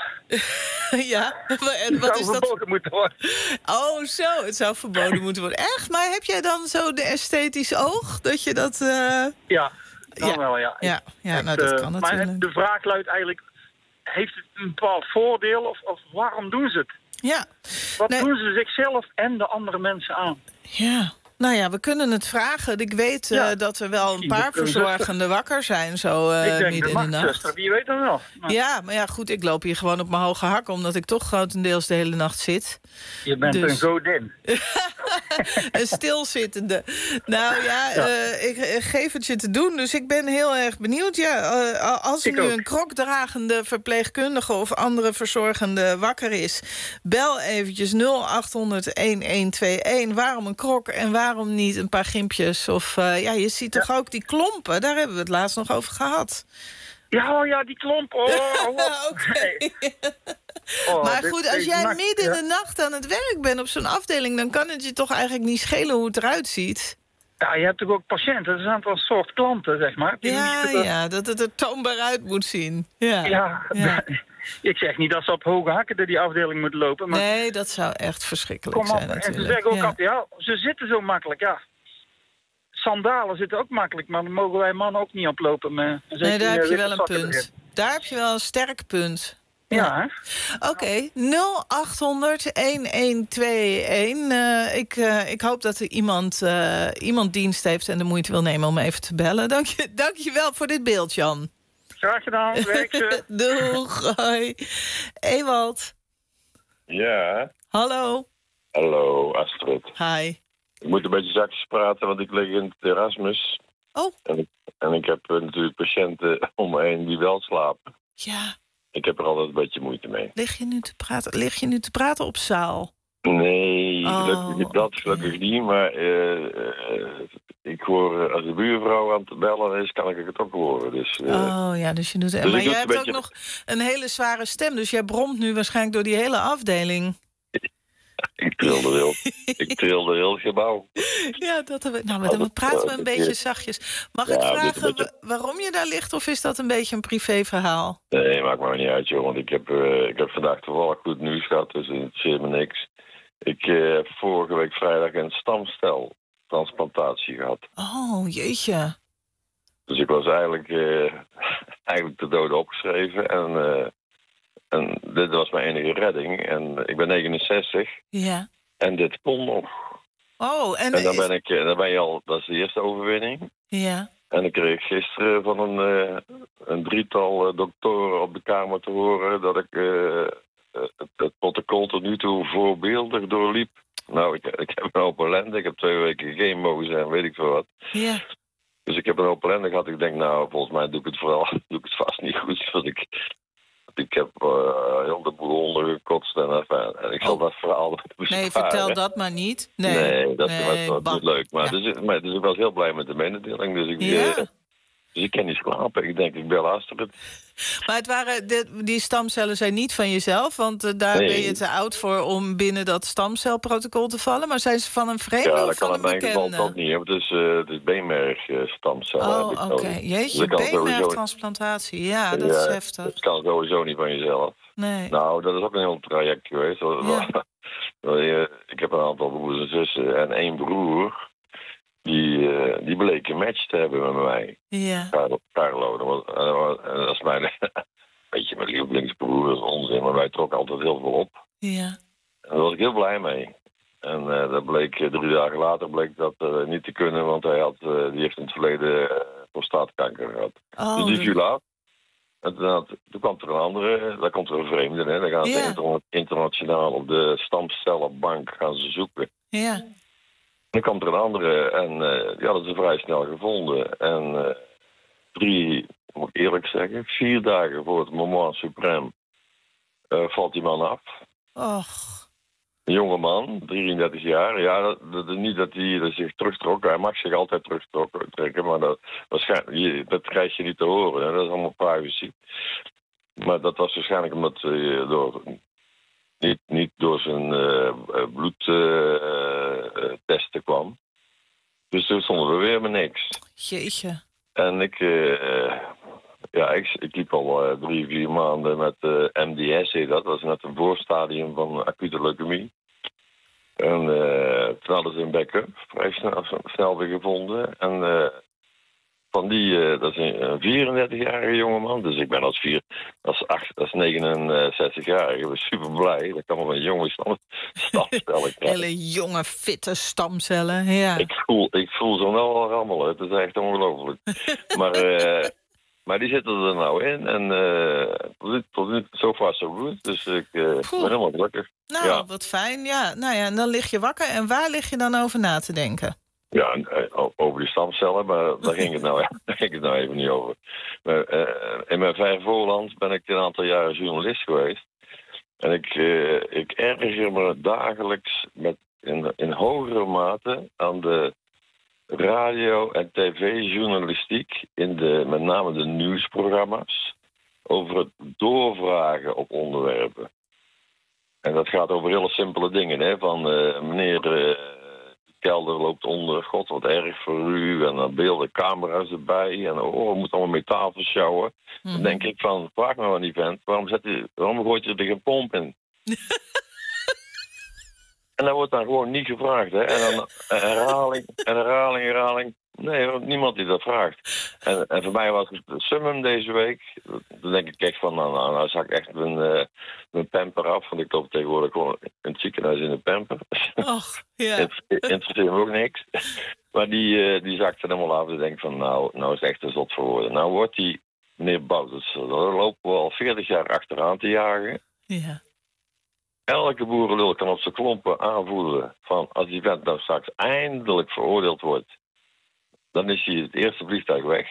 Ja, en wat het zou is verboden dat? moeten worden. Oh, zo, het zou verboden moeten worden. Echt? Maar heb jij dan zo de esthetisch oog, dat je dat... Uh... Ja, dan ja. wel, ja. Ja, ja nou, dat kan uh, natuurlijk. Maar de vraag luidt eigenlijk... Heeft het een bepaald voordeel of, of waarom doen ze het? Ja. Wat nee. doen ze zichzelf en de andere mensen aan? Ja, nou ja, we kunnen het vragen. Ik weet ja. uh, dat er wel een paar verzorgenden wakker zijn zo uh, ik denk midden de in de nacht. Wie weet dat wel. Maar... Ja, maar ja, goed, ik loop hier gewoon op mijn hoge hakken... omdat ik toch grotendeels de hele nacht zit. Je bent dus... een godin. Een stilzittende. Nou ja, ja. Uh, ik, ik geef het je te doen, dus ik ben heel erg benieuwd. Ja, uh, als er nu ook. een krokdragende verpleegkundige... of andere verzorgende wakker is... bel eventjes nul acht honderd een een twee een. Waarom een krok en waarom niet een paar gimpjes? Of uh, ja, je ziet toch ja. ook die klompen? Daar hebben we het laatst nog over gehad. Ja, ja, die klompen. Oh, oh, oh. Okay. Oh, maar goed, als jij nacht, midden in de ja. nacht aan het werk bent op zo'n afdeling... dan kan het je toch eigenlijk niet schelen hoe het eruit ziet? Ja, je hebt toch ook patiënten. Er zijn wel een soort klanten, zeg maar. Die ja, niet, uh... ja, dat het er toonbaar uit moet zien. Ja, ja, ja. Ik zeg niet dat ze op hoge hakken door die afdeling moeten lopen. Maar... Nee, dat zou echt verschrikkelijk Kom op. zijn natuurlijk. En ze zeggen ook ja. altijd, ja, ze zitten zo makkelijk, ja. Sandalen zitten ook makkelijk, maar dan mogen wij mannen ook niet oplopen. Met, nee, daar heb je wel een punt. Erin. Daar heb je wel een sterk punt. Ja, Oké, okay. nul acht honderd een een twee een. Uh, ik, uh, ik hoop dat er iemand, uh, iemand dienst heeft en de moeite wil nemen om even te bellen. Dank je, dank je wel voor dit beeld, Jan. Graag gedaan, werk ze. Doeg, hoi. Ewald. Ja? Hallo. Hallo, Astrid. Hi. Ik moet een beetje zachtjes praten, want ik lig in het Erasmus. Oh. En ik, en ik heb uh, natuurlijk patiënten om me heen die wel slapen. Ja. Ik heb er altijd een beetje moeite mee. Lig je nu te praten, lig je nu te praten op zaal? Nee, oh, gelukkig dat, gelukkig niet. Maar uh, uh, ik hoor, uh, als de buurvrouw aan het bellen is, kan ik het ook horen. Dus, uh, oh ja, dus je doet... Dus maar jij doe hebt beetje... ook nog een hele zware stem, dus jij bromt nu waarschijnlijk door die hele afdeling. Ik trilde heel, ik trilde heel het gebouw. Ja, dat hebben we. Nou, maar dan praten we een beetje zachtjes. Mag ja, ik vragen beetje... waarom je daar ligt, of is dat een beetje een privéverhaal? Nee, maakt me niet uit, joh. Want ik heb, uh, ik heb vandaag toevallig goed nieuws gehad, dus het interesseert me niks. Ik uh, heb vorige week vrijdag een stamceltransplantatie gehad. Oh, jeetje. Dus ik was eigenlijk, uh, eigenlijk te dood opgeschreven. En, uh, en dit was mijn enige redding. En ik ben negenenzestig. Ja. En dit kon nog. Oh, en... En dan ben, ik, dan ben je al, dat is de eerste overwinning. Ja. En ik kreeg gisteren van een, uh, een drietal uh, doktoren op de kamer te horen dat ik uh, het, het protocol tot nu toe voorbeeldig doorliep. Nou, ik, ik heb een hoop ellende. Ik heb twee weken geen mogen zijn, weet ik veel wat. Ja. Dus ik heb een hoop ellende gehad. Ik denk, nou, volgens mij doe ik het vooral doe ik het vast niet goed. Want ik, ik heb uh, heel de boel ondergekotst. En, enfin, en ik zal oh. dat verhaal besparen. Nee, vertel dat maar niet. Nee, nee dat nee, was, was niet leuk. Maar, ja. dus, maar dus ik was heel blij met de mededeling. Dus ik, ja. uh, dus ik kan niet slapen. Ik denk, ik bel Astrid. Maar het waren de, die stamcellen zijn niet van jezelf, want uh, daar nee. ben je te oud voor om binnen dat stamcelprotocol te vallen. Maar zijn ze van een vreemde ja, of van een bekende? Ja, dat kan in mijn geval ook niet. Het is, uh, het is beenmergstamcellen. Oh, oké. Okay. Jeetje, dus beenmergtransplantatie. Ja, dat ja, is heftig. Dat kan sowieso niet van jezelf. Nee. Nou, dat is ook een heel traject geweest. Ja. Ik heb een aantal broers en zussen en één broer. Die, uh, die bleek een match te hebben met mij. Ja. Carlo. Carlo. Dat, was, uh, dat is mijn, weet je, mijn lievelingsbroer. Dat is onzin, maar wij trokken altijd heel veel op. Ja. En daar was ik heel blij mee. En uh, dat bleek, uh, drie dagen later bleek dat uh, niet te kunnen, want hij had, uh, die heeft in het verleden uh, prostaatkanker gehad. Oh, dus die viel af. En toen, toen kwam er een andere, daar komt er een vreemde, hè. Dan gaan ze ja. inter- internationaal op de stamcellenbank gaan ze zoeken. Ja. Dan kwam er een andere en uh, die hadden ze vrij snel gevonden. En uh, drie, moet ik eerlijk zeggen, vier dagen voor het moment suprême uh, valt die man af. Och. Een jonge man, drieëndertig jaar. Ja, dat, dat is niet dat hij dat zich terugtrok. Hij mag zich altijd terugtrekken, maar dat, waarschijnlijk, dat krijg je niet te horen. Hè. Dat is allemaal privacy. Maar dat was waarschijnlijk omdat uh, door... Niet, niet door zijn uh, bloedtesten uh, kwam. Dus toen stonden we weer met niks. Jeetje. En ik, uh, ja, ik, ik liep al uh, drie, vier maanden met uh, M D S, heet dat. Dat is net een voorstadium van acute leukemie. En uh, toen hadden ze een backup vrij snel, snel weer gevonden. En uh, van die, uh, dat is een vierendertigjarige jongeman. Dus ik ben als, vier, als, acht, als negenenzestigjarige super blij. Dat kan wel een jonge stamcellen krijgen. Hele jonge, fitte stamcellen, ja. Ik voel, ik voel ze wel al rammelen. Het is echt ongelooflijk. maar, uh, maar die zitten er nou in. En uh, tot nu zo far zo goed. Dus ik uh, ben helemaal gelukkig. Nou, ja. Wat fijn. Ja, nou ja, en dan lig je wakker. En waar lig je dan over na te denken? Ja, over die stamcellen, maar daar ging het nou, daar ging het nou even niet over. Maar, uh, in mijn vijf voorland ben ik een aantal jaren journalist geweest. En ik, uh, ik erger me dagelijks met in, in hogere mate aan de radio- en tv-journalistiek, in de, met name de nieuwsprogramma's, over het doorvragen op onderwerpen. En dat gaat over hele simpele dingen, hè, van uh, meneer... Uh, kelder loopt onder, god wat erg voor u. En dan beelden, camera's erbij. En oh, we moeten allemaal metafels sjouwen. Mm-hmm. Dan denk ik van, vraag me aan die vent. Waarom, zet u, waarom gooit je er geen pomp in? En dat wordt dan gewoon niet gevraagd. Hè? En dan herhaling, en herhaling, herhaling. Nee, niemand die dat vraagt. En, en voor mij was het de summum deze week. Dan denk ik echt van, nou, nou, nou zak ik echt mijn, uh, mijn pamper af. Want ik loop tegenwoordig gewoon in het ziekenhuis in een pamper. Och, ja. Het interesseert me ook niks. Maar die, uh, die zakte helemaal af. En denk van, nou, nou is het echt een zot voor woorden. Nou wordt die meneer Bouters, daar lopen we al veertig jaar achteraan te jagen. Ja. elke boerenlul kan op zijn klompen aanvoelen van als die vent nou straks eindelijk veroordeeld wordt, dan is hij het eerste vliegtuig weg.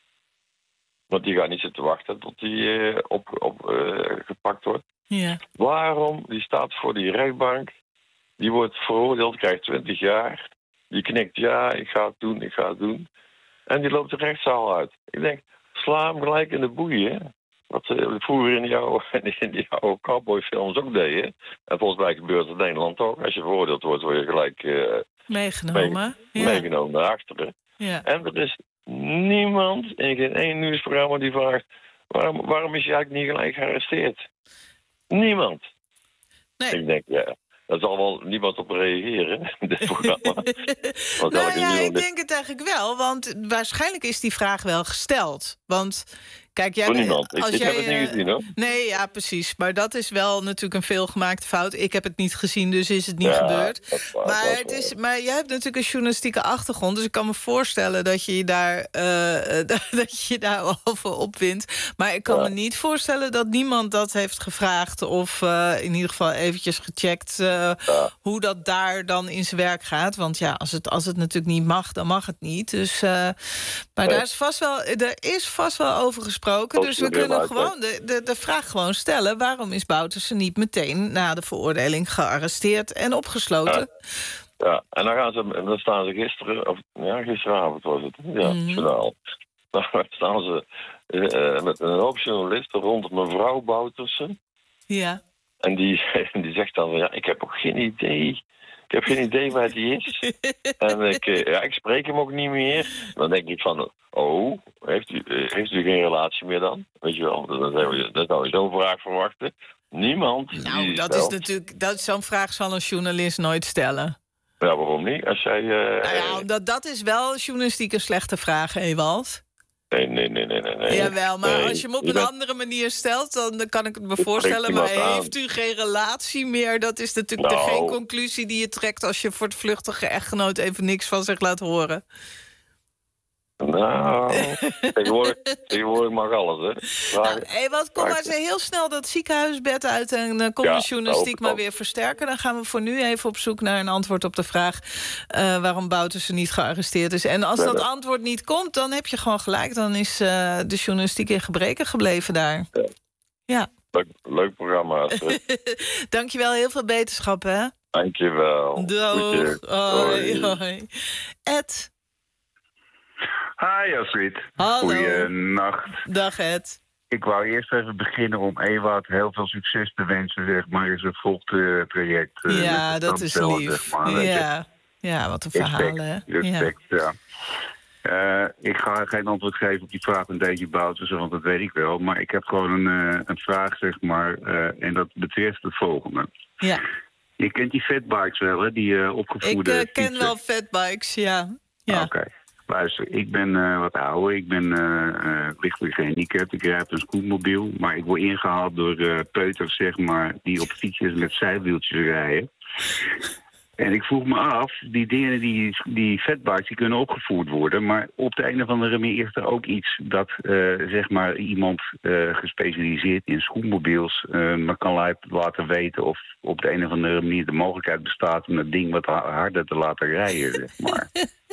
Want die gaat niet zitten wachten tot hij uh, op, op, uh, gepakt wordt. Ja. Waarom? Die staat voor die rechtbank, die wordt veroordeeld, krijgt twintig jaar. Die knikt, ja, ik ga het doen, ik ga het doen. En die loopt de rechtszaal uit. Ik denk, sla hem gelijk in de boeien. Wat uh, vroeger in jouw, in die oude cowboyfilms ook deden. En volgens mij gebeurt het in Nederland ook. Als je veroordeeld wordt, word je gelijk uh, meegenomen. Mee, ja. meegenomen naar achteren. Ja. En er is niemand in geen één nieuwsprogramma die vraagt, waarom, waarom is je eigenlijk niet gelijk gearresteerd? Niemand. Nee. Ik denk, ja, daar zal wel niemand op reageren, in dit programma. Want nou ja, ik denk het eigenlijk wel, want waarschijnlijk is die vraag wel gesteld. Want kijk, jij, voor niemand. Ik, als ik jij, heb het niet gezien, hoor. Nee, ja, precies. Maar dat is wel natuurlijk een veelgemaakte fout. Ik heb het niet gezien, dus is het niet Ja, gebeurd. dat is waar, maar, dat is het is, waar. maar jij hebt natuurlijk een journalistieke achtergrond, dus ik kan me voorstellen dat je je daar, uh, dat je je daar over opwindt. Maar ik kan Ja. me niet voorstellen dat niemand dat heeft gevraagd of uh, in ieder geval eventjes gecheckt uh, Ja. hoe dat daar dan in zijn werk gaat. Want ja, als het, als het natuurlijk niet mag, dan mag het niet. Dus, uh, maar Nee. daar is vast wel, er is vast wel over gesproken. Dat Dus is we er weer kunnen uit, gewoon de, de, de vraag gewoon stellen: waarom is Bouterse niet meteen na de veroordeling gearresteerd en opgesloten? Ja. Ja, en dan, gaan ze, en dan staan ze gisteren, of ja, gisteravond was het, ja, Mhm. journaal. Dan staan ze uh, met een hoop journalisten rond mevrouw Bouterse. Ja. En die, die zegt dan van, ja, ik heb ook geen idee. Ik heb geen idee waar die is. En ik, uh, ja, ik spreek hem ook niet meer. Dan denk ik van, oh, heeft u, uh, heeft u geen relatie meer dan? Weet je wel, dan zou je, dan zou je zo'n vraag verwachten. Niemand. Nou, die dat is stelt. natuurlijk, dat, zo'n vraag zal een journalist nooit stellen. Ja, waarom niet? Als jij... Uh, Nou ja, omdat dat is wel journalistiek een slechte vraag, Ewald. Nee, nee, nee, nee, nee. nee. Jawel, maar Nee, als je hem op je een bent- andere manier stelt, dan dan kan ik het me Je voorstellen. spreekt Maar iemand aan. heeft u geen relatie meer? Dat is natuurlijk Nou. de geen conclusie die je trekt als je voor het vluchtige echtgenoot even niks van zich laat horen. Nou, tegenwoordig, tegenwoordig mag alles, hè. Vraag- Nou, Ewald, kom maar eens heel snel dat ziekenhuisbed uit en dan kom Ja, de journalistiek hoop maar ik weer versterken. Dan gaan we voor nu even op zoek naar een antwoord op de vraag uh, waarom Bouterse niet gearresteerd is. En als Ja, dat dat- antwoord niet komt, dan heb je gewoon gelijk. Dan is uh, de journalistiek in gebreken gebleven daar. Ja. Ja. Leuk, leuk programma, Astrid. Dankjewel, heel veel beterschap, hè? Dankjewel. Doeg. Goedje. Hoi, hoi. Ed. Hi Astrid. Hallo. Goeienacht. Dag Ed. Ik wou eerst even beginnen om Ewout heel veel succes te wensen, zeg maar, in zijn volgtraject. Uh, Ja, met dat is stamcellen, lief. zeg maar, weet je. ja. ja, wat een verhaal, hè? Respect, respect, ja. Uh, ik ga geen antwoord geven op die vraag van Deetje Bouterse, want dat weet ik wel. Maar ik heb gewoon een, uh, een vraag, zeg maar, uh, en dat betreft het volgende. Ja. Je kent die fatbikes wel, hè? Die uh, opgevoerde Ik uh, ken fietsen. wel fatbikes, ja. ja. Oké. Okay. Luister, ik ben uh, wat ouder, ik ben uh, uh, lichtelijk gehandicapt, ik rijd een scootmobiel, maar ik word ingehaald door uh, peuters, zeg maar, die op fietsjes met zijwieltjes rijden. En ik vroeg me af, die dingen, die, die fatbikes, die kunnen opgevoerd worden, maar op de een of andere manier is er ook iets dat, uh, zeg maar, iemand uh, gespecialiseerd in scootmobiels uh, me kan laten weten of op de een of andere manier de mogelijkheid bestaat om dat ding wat harder te laten rijden, zeg maar.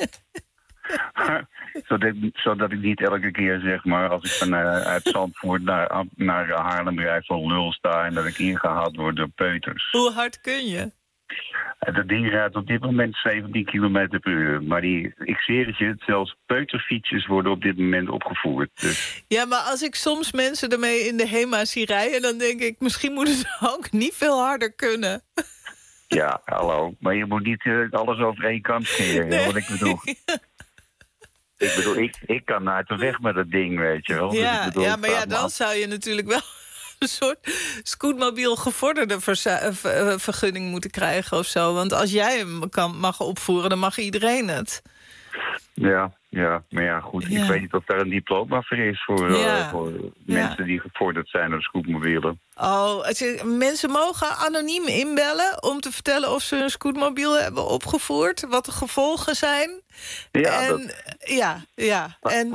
zodat, zodat ik niet elke keer, zeg maar, als ik van uh, uit Zandvoort naar, naar Haarlem rijd van lul sta en dat ik ingehaald word door peuters. Hoe hard kun je? En dat ding rijdt op dit moment zeventien kilometer per uur. Maar die, ik zweer het je, zelfs peuterfietsjes worden op dit moment opgevoerd. Dus. Ja, maar als ik soms mensen ermee in de HEMA zie rijden, dan denk ik, misschien moeten ze ook niet veel harder kunnen. Ja, hallo. Maar je moet niet uh, alles over één kant scheren, nee. Wat ik bedoel. Ik bedool, ik, ik kan naar de weg met dat ding, weet je wel. Ja, dus ik bedoel, ja maar ja, dan zou je natuurlijk wel een soort scootmobiel gevorderde vergunning moeten krijgen of zo. Want als jij hem kan, mag opvoeren, dan mag iedereen het. Ja, ja, maar ja, goed. Ja. Ik weet niet of daar een diploma voor is voor, ja. uh, voor ja. mensen die gevorderd zijn op scootmobielen. Oh, het, mensen mogen anoniem inbellen om te vertellen of ze een scootmobiel hebben opgevoerd, wat de gevolgen zijn. Ja, en, dat... ja, ja. En... Waar ik,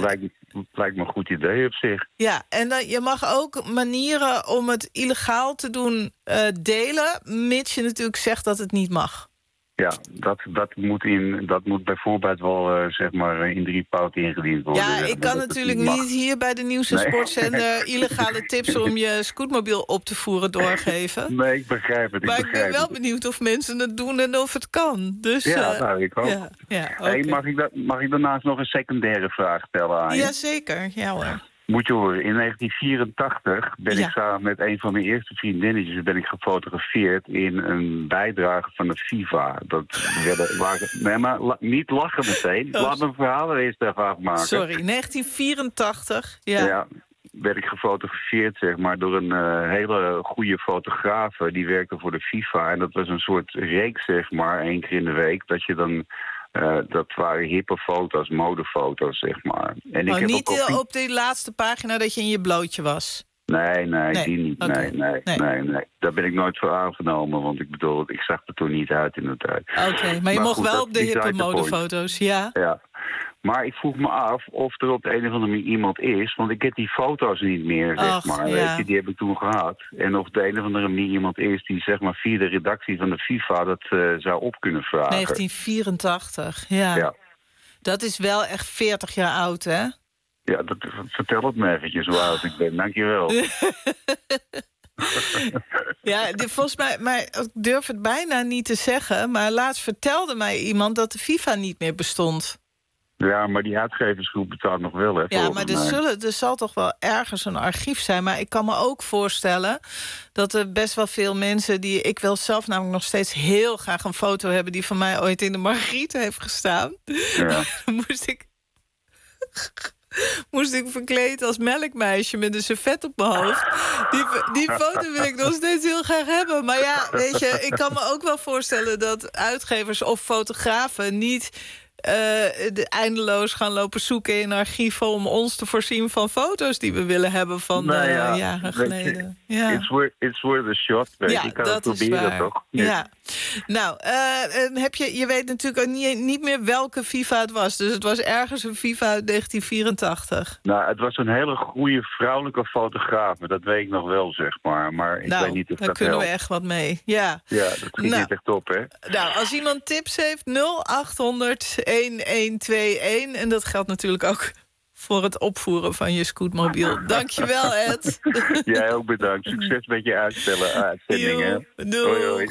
het lijkt me een goed idee op zich. Ja, en dan, je mag ook manieren om het illegaal te doen uh, delen, mits je natuurlijk zegt dat het niet mag. Ja, dat, dat, moet, in, dat moet bijvoorbeeld wel uh, zeg maar in drie pouten ingediend worden. Ja, ik kan natuurlijk niet, niet hier bij de Nieuws- en nee. Sportzender illegale tips om je scootmobiel op te voeren doorgeven. Nee, ik begrijp het. Ik maar begrijp ik ben wel het. benieuwd of mensen het doen en of het kan. Dus, ja, uh, nou, ik ook. Ja, ja, okay. hey, mag, ik da- mag ik daarnaast nog een secundaire vraag stellen aan je? Jazeker, ja hoor. Moet je horen, in negentien vierentachtig ben ja. ik samen met een van mijn eerste vriendinnetjes ben ik gefotografeerd in een bijdrage van de FIFA. Dat werden, waren, nee, maar la, niet lachen meteen. Oh. Laat mijn verhaal er eerst even afmaken. Sorry, negentien vierentachtig. Ja. ja, werd ik gefotografeerd zeg maar door een uh, hele goede fotograaf. Die werkte voor de FIFA en dat was een soort reeks zeg maar, één keer in de week. Dat je dan... Uh, dat waren hippe foto's, modefoto's, zeg maar. En oh, ik heb niet ook al... op die laatste pagina dat je in je blootje was? Nee, nee, nee. die niet. Okay. Nee, nee, nee, nee, nee. Daar ben ik nooit voor aangenomen, want ik bedoel, ik zag er toen niet uit in de tijd. Oké, okay, maar je maar mocht goed, wel op de hippe modefoto's, ja? Ja. Maar ik vroeg me af of er op de een of andere manier iemand is... want ik heb die foto's niet meer, zeg Och, maar. Ja. Weet je, die heb ik toen gehad. En of op de een of andere manier iemand is... die zeg maar via de redactie van de FIFA dat uh, zou op kunnen vragen. negentien vierentachtig, ja. ja. Dat is wel echt veertig jaar oud, hè? Ja, dat, vertel het me eventjes hoe oud ik ben. Dankjewel. Ja, dit, volgens mij, maar ik durf het bijna niet te zeggen... maar laatst vertelde mij iemand dat de FIFA niet meer bestond. Ja, maar die uitgeversgroep bestaat nog wel, hè? Ja, maar er, zullen, er zal toch wel ergens een archief zijn. Maar ik kan me ook voorstellen dat er best wel veel mensen... die ik wil zelf namelijk nog steeds heel graag een foto hebben... die van mij ooit in de Margriet heeft gestaan. Ja. Dan moest ik... moest ik verkleed als melkmeisje met een servet op mijn hoofd. Die, die foto wil ik nog steeds heel graag hebben. Maar ja, weet je, ik kan me ook wel voorstellen... dat uitgevers of fotografen niet... Uh, de eindeloos gaan lopen zoeken in archieven... om ons te voorzien van foto's die we willen hebben van nou ja, uh, jaren geleden. Je, ja. it's, worth, it's worth a shot. Weet. Ja, je kan dat het proberen, is waar. toch? Ja. Ja. Nou, uh, heb je, je weet natuurlijk ook niet, niet meer welke FIFA het was. Dus het was ergens een FIFA uit negentien vierentachtig. Nou, het was een hele goede vrouwelijke fotograaf. Dat weet ik nog wel, zeg maar. Maar ik nou, weet niet of daar dat kunnen helpt. we echt wat mee. Ja, ja dat schiet nou, niet echt op, hè? Nou, als iemand tips heeft, nul acht honderd een een twee een. En dat geldt natuurlijk ook voor het opvoeren van je scootmobiel. Dankjewel, Ed. Jij ook bedankt. Succes met je uitstellen, uitzendingen. Doei. Hoi, hoi.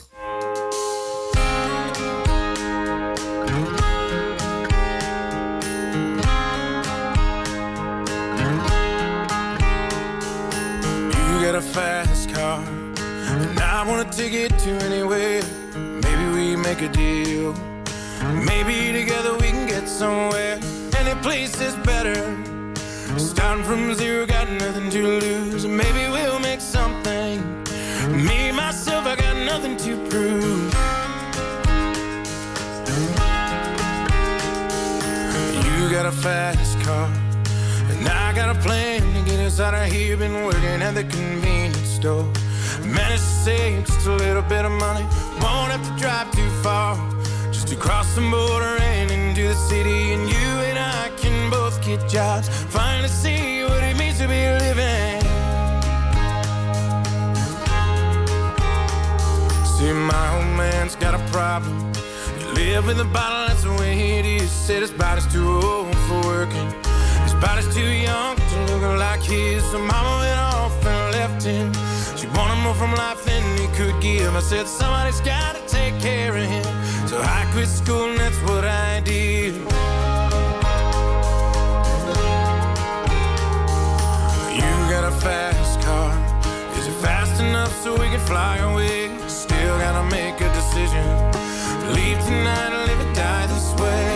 You got a fast car and I wanna take it to anywhere. Maybe we make a deal. Maybe together we can get somewhere. Any place is better. Starting from zero, got nothing to lose. Maybe we'll make something. Me, myself, I got nothing to prove. You got a fast car, and I got a plan to get us out of here. Been working at the convenience store. Managed to save just a little bit of money. Won't have to drive too far. Just to cross the border and into the city. And you and I can both get jobs. Finally see what it means to be living. See, my old man's got a problem. He live with a bottle, that's the way it is. Said his body's too old for working. His body's too young to look like his. So mama went off and left him. She wanted more from life than he could give. I said somebody's gotta take care of him. So I quit school and that's what I did. You got a fast car. Is it fast enough so we can fly away? Still gotta make a decision. Leave tonight or live or die this way.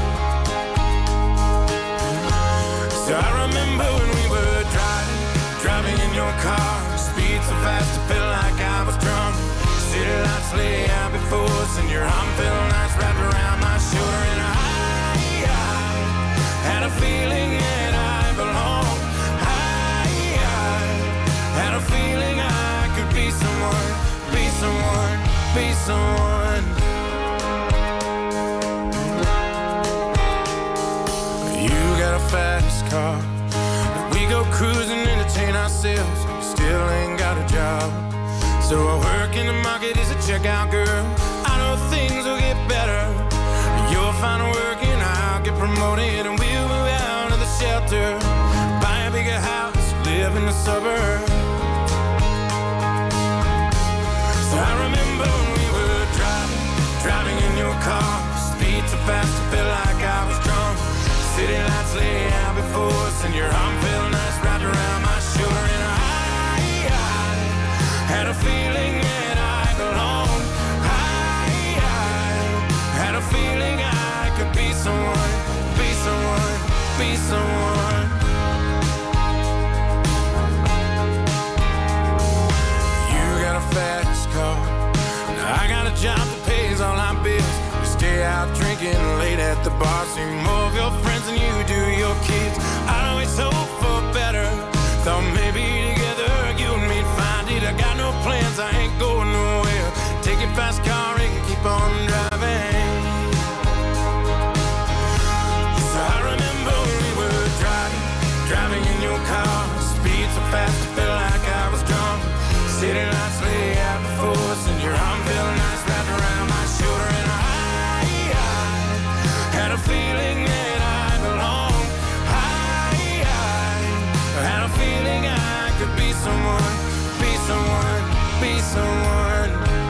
So I remember when we were driving, driving in your car. Speed so fast it felt like I was drunk. City lights lay out before us and your arm felt nice wrapped around my shoulder. And I, I had a feeling that I belonged. I, I had a feeling I could be someone, be someone, be someone. You got a fast car. cruise and entertain ourselves. Still ain't got a job. So I work in the market as a checkout girl. I know things will get better. You'll find work and I'll get promoted, and we'll move out of the shelter, buy a bigger house, live in the suburbs. So I remember when we were driving, driving in your car, speed so fast I felt like I was drunk. City lights lay out before us, and your arm felt nice wrapped around my shoulder, and I, I had a feeling that I belonged. I, I had a feeling I could be someone, be someone, be someone. You got a fast car, I got a job that pays all our bills. We stay out drinking late at the bar, see more of your friends than you do your kids. I always hope for better, thought maybe together you and me'd find it. I got no plans, I ain't going nowhere. Take your fast car and keep on driving. So I remember when we were driving, driving in your car, speed so fast I felt like I was drunk. City lights lay out before us, and your arm felt nice wrapped around my shoulder, and I, I had a feeling that I belonged. I, I had a feeling I could be someone, be someone, be someone.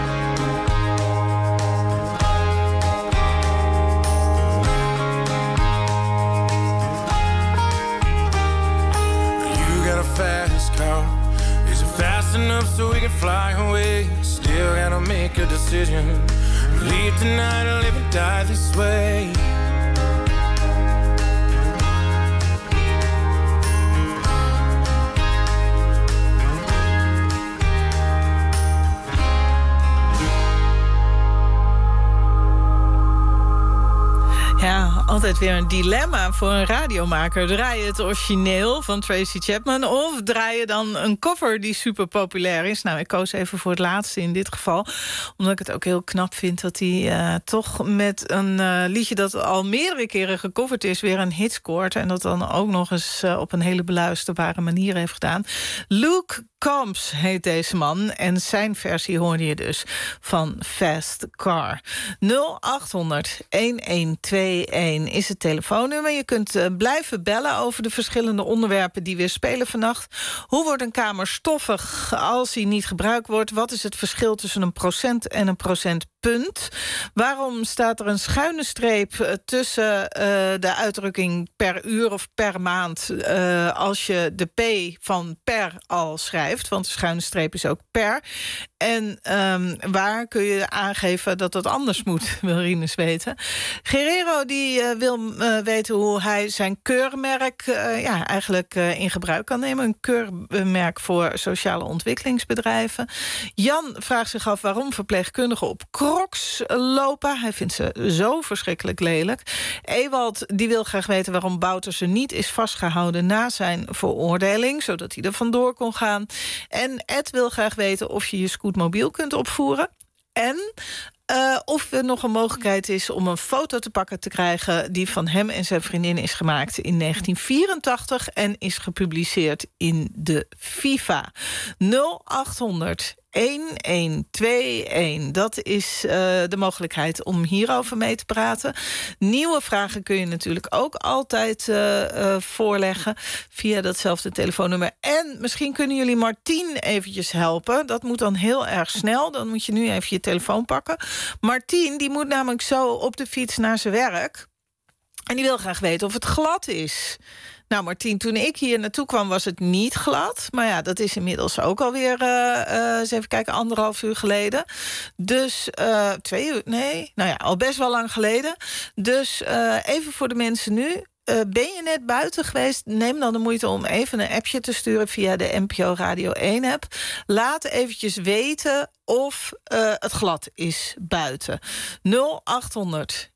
You got a fast car. Is it fast enough so we can fly away? Still gotta make a decision. Leave tonight or live and die this way. Ja, altijd weer een dilemma voor een radiomaker. Draai je het origineel van Tracy Chapman, of draai je dan een cover die super populair is? Nou, ik koos even voor het laatste in dit geval, omdat ik het ook heel knap vind dat hij uh, toch met een uh, liedje dat al meerdere keren gecoverd is weer een hit scoort, en dat dan ook nog eens uh, op een hele beluisterbare manier heeft gedaan. Luke Combs heet deze man, en zijn versie hoorde je dus van Fast Car. nul acht honderd een twee een is het telefoonnummer. Je kunt uh, blijven bellen over de verschillende onderwerpen die weer spelen vannacht. Hoe wordt een kamer stoffig als hij niet gebruikt wordt? Wat is het verschil tussen een procent en een procentpunt? Waarom staat er een schuine streep tussen uh, de uitdrukking per uur of per maand uh, als je de P van per al schrijft? Want de schuine streep is ook per. En um, waar kun je aangeven dat dat anders moet, wil Rinus weten. Guerrero die uh, wil uh, weten hoe hij zijn keurmerk uh, ja, eigenlijk uh, in gebruik kan nemen. Een keurmerk voor sociale ontwikkelingsbedrijven. Jan vraagt zich af waarom verpleegkundigen op Crocs lopen. Hij vindt ze zo verschrikkelijk lelijk. Ewald die wil graag weten waarom Bouterse niet is vastgehouden na zijn veroordeling, zodat hij er vandoor kon gaan. En Ed wil graag weten of je je scootmobiel kunt opvoeren. En uh, of er nog een mogelijkheid is om een foto te pakken te krijgen die van hem en zijn vriendin is gemaakt in negentien vierentachtig en is gepubliceerd in de FIFA. nul acht honderd een twee een. Dat is uh, de mogelijkheid om hierover mee te praten. Nieuwe vragen kun je natuurlijk ook altijd uh, uh, voorleggen via datzelfde telefoonnummer. En misschien kunnen jullie Martien eventjes helpen. Dat moet dan heel erg snel. Dan moet je nu even je telefoon pakken. Martien die moet namelijk zo op de fiets naar zijn werk. En die wil graag weten of het glad is. Nou, Martien, toen ik hier naartoe kwam was het niet glad. Maar ja, dat is inmiddels ook alweer, uh, uh, eens even kijken, anderhalf uur geleden. Dus, uh, twee uur, nee, nou ja, al best wel lang geleden. Dus uh, even voor de mensen nu. Uh, ben je net buiten geweest? Neem dan de moeite om even een appje te sturen via de N P O Radio één app. Laat eventjes weten of uh, het glad is buiten. nul acht honderd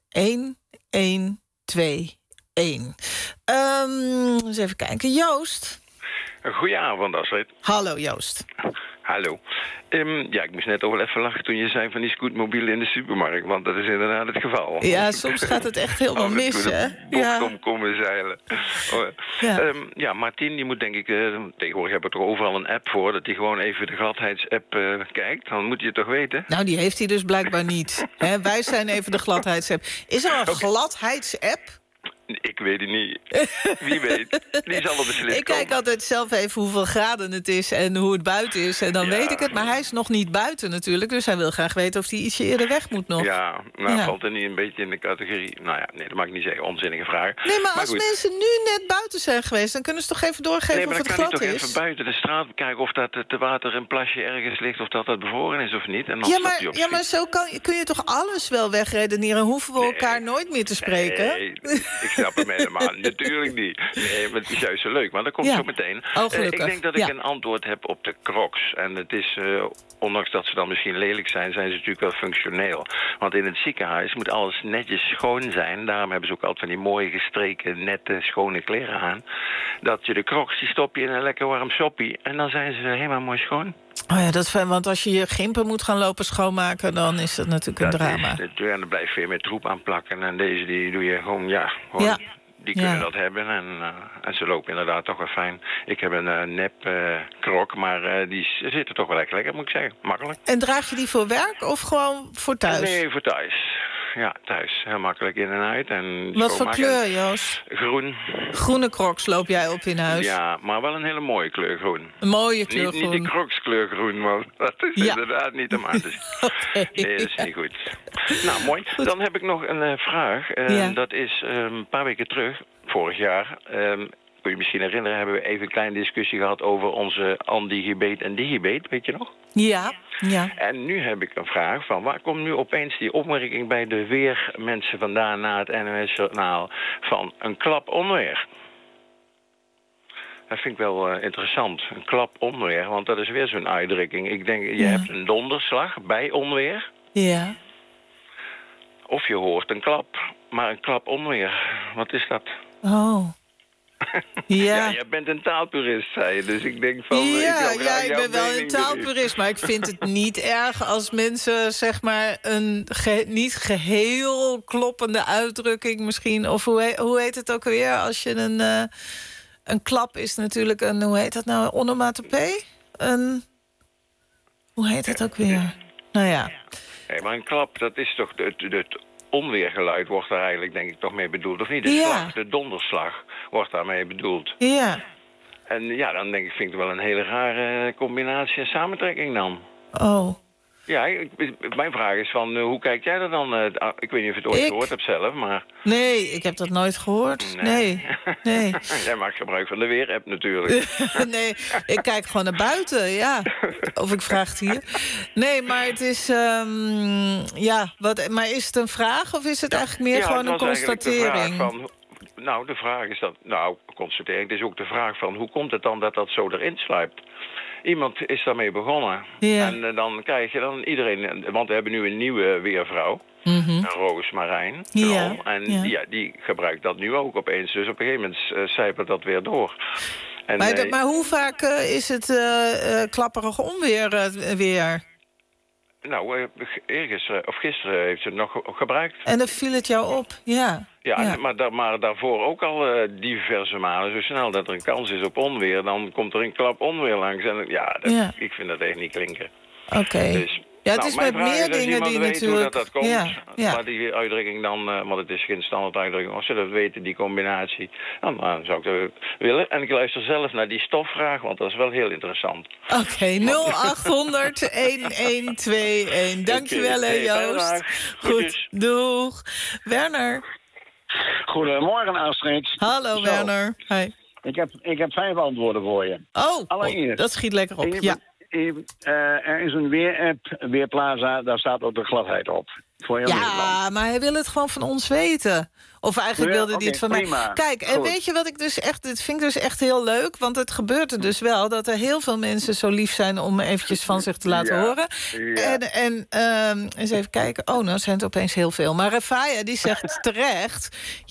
een twee een. Um, eens even kijken. Joost? Goedenavond, Astrid. Hallo, Joost. Hallo. Um, ja, ik moest net ook wel even lachen toen je zei van die scootmobielen in de supermarkt. Want dat is inderdaad het geval. Ja, soms gaat het echt helemaal oh, mis, hè? Ja. Kom, komen zeilen. Oh, ja. Um, ja, Martin, die moet denk ik... Uh, tegenwoordig hebben we er overal een app voor... dat hij gewoon even de gladheidsapp uh, kijkt. Dan moet je het toch weten? Nou, die heeft hij dus blijkbaar niet. Hè, wij zijn even de gladheidsapp. Is er een okay. gladheidsapp? Ik weet het niet. Wie weet. Die zal wel beslist Ik kijk komen. altijd zelf even hoeveel graden het is en hoe het buiten is. En dan ja. weet ik het. Maar hij is nog niet buiten natuurlijk. Dus hij wil graag weten of hij ietsje eerder weg moet nog. Ja, nou ja. valt er niet een beetje in de categorie... Nou ja, nee, dat mag ik niet zeggen. Onzinnige vraag. Nee, maar, maar als goed. mensen nu net buiten zijn geweest... dan kunnen ze toch even doorgeven nee, of het glad is? Nee, maar dan kan je toch even buiten de straat kijken... of dat het water in plasje ergens ligt... of dat dat bevroren is of niet. En dan ja, maar, ja, maar zo kan, kun je toch alles wel wegredeneren? Hoeven we nee. elkaar nooit meer te spreken? Nee, ik snap hem helemaal. Natuurlijk niet. Nee, maar het is juist zo leuk. Maar dat komt ja. zo meteen. Oh, uh, ik denk dat ik ja. een antwoord heb op de Crocs. En het is, uh, ondanks dat ze dan misschien lelijk zijn... zijn ze natuurlijk wel functioneel. Want in het ziekenhuis moet alles netjes schoon zijn. Daarom hebben ze ook altijd van die mooie gestreken, nette, schone kleren aan. Dat je de Crocs, die stop je in een lekker warm soppie. En dan zijn ze helemaal mooi schoon. Oh ja, dat is fijn, want als je je gimpen moet gaan lopen schoonmaken... dan is dat natuurlijk een dat drama. Is, en er blijft veel meer troep aan plakken. En deze die doe je gewoon, ja... Gewoon ja. Die kunnen ja. dat hebben en, uh, en ze lopen inderdaad toch wel fijn. Ik heb een uh, nep uh, krok, maar uh, die zitten toch wel lekker lekker, moet ik zeggen. Makkelijk. En draag je die voor werk of gewoon voor thuis? Nee, voor thuis. Ja, thuis. Heel makkelijk in en uit. En wat voor kleur, Joost? Groen. Groene crocs loop jij op in huis? Ja, maar wel een hele mooie kleur groen. Een mooie kleur niet, groen. Niet die crocs kleur groen, want dat is ja. inderdaad niet de maat. okay, nee, dat is ja. niet goed. Nou, mooi. Goed. Dan heb ik nog een uh, vraag. Uh, ja. Dat is uh, een paar weken terug, vorig jaar... Um, kun je misschien herinneren, hebben we even een kleine discussie gehad... over onze andigibeet en digibeet, weet je nog? Ja, ja. En nu heb ik een vraag van... waar komt nu opeens die opmerking bij de weermensen vandaan... na het N O S-journaal van een klap onweer? Dat vind ik wel uh, interessant. Een klap onweer, want dat is weer zo'n uitdrukking. Ik denk, je ja. hebt een donderslag bij onweer. Ja. Of je hoort een klap, maar een klap onweer. Wat is dat? Oh. Ja. ja, jij bent een taalpurist, zei je. Dus ik denk van... Ja, ik, ja, ik ben wel een taalpurist. Maar ik vind het niet erg als mensen, zeg maar... een ge niet geheel kloppende uitdrukking misschien... of hoe, he hoe heet het ook weer? Als je een... Uh, een klap is natuurlijk een... hoe heet dat nou? Onomatopee? Een... Hoe heet het ook weer? Nou ja. Nee, maar een klap, dat is toch... Het, het onweergeluid wordt daar eigenlijk, denk ik, toch mee bedoeld. Of niet? De ja. slag, de donderslag wordt daarmee bedoeld. Ja. En ja, dan denk ik, vind ik het wel een hele rare combinatie en samentrekking dan. Oh. Ja, ik, mijn vraag is van, uh, hoe kijk jij er dan? Uh, ik weet niet of je het ooit ik... gehoord hebt zelf, maar... Nee, ik heb dat nooit gehoord. Nee, nee. nee. Jij maakt gebruik van de weer-app natuurlijk. Nee, ik kijk gewoon naar buiten, ja. Of ik vraag het hier. Nee, maar het is... Um, ja, wat, maar is het een vraag of is het eigenlijk meer ja, gewoon een constatering? Van, nou, de vraag is dat... Nou, constatering, het is ook de vraag van... hoe komt het dan dat dat zo erin sluipt? Iemand is daarmee begonnen. Ja. En uh, dan krijg je dan iedereen... Want we hebben nu een nieuwe weervrouw. Mm-hmm. Roos Marijn. Ja. En ja. Die, ja, die gebruikt dat nu ook opeens. Dus op een gegeven moment uh, zijpelt dat weer door. En, maar, de, uh, maar hoe vaak uh, is het uh, uh, klapperig onweer uh, weer? Nou, uh, eergisteren, of gisteren heeft ze het nog gebruikt. En dan viel het jou op, ja. Ja, ja. Maar, da maar daarvoor ook al uh, diverse malen. Zo snel dat er een kans is op onweer, dan komt er een klap onweer langs. En ja, dat, ja. ik vind dat echt niet klinken. Oké. Okay. Dus, ja, het nou, is met meer dingen die weet natuurlijk... Hoe dat, dat komt, ja, ja. Maar die uitdrukking dan, uh, want het is geen standaard uitdrukking... als ze dat weten, die combinatie, dan, dan zou ik dat willen. En ik luister zelf naar die stofvraag, want dat is wel heel interessant. Oké, okay, nul acht honderd, een twee een. Dankjewel, okay. Hè, Joost. Hey, goed, doeg. Werner. Goedemorgen, Astrid. Hallo, Zo. Werner. Hi. Ik heb, ik heb vijf antwoorden voor je. Oh, Allereerst, dat schiet lekker op, even, ja. Even, uh, er is een weerapp, Weerplaza, daar staat ook de gladheid op. Voor heel ja, Nederland. Maar hij wil het gewoon van ons weten. Of eigenlijk wilde hij ja, okay, het van prima. mij. Kijk, en weet je wat ik dus echt... Dit vind ik dus echt heel leuk, want het gebeurt er dus wel... dat er heel veel mensen zo lief zijn om eventjes van zich te laten ja, horen. Ja. En, en um, eens even kijken. Oh, nou zijn het opeens heel veel. Maar Rafaya, die zegt terecht... ja,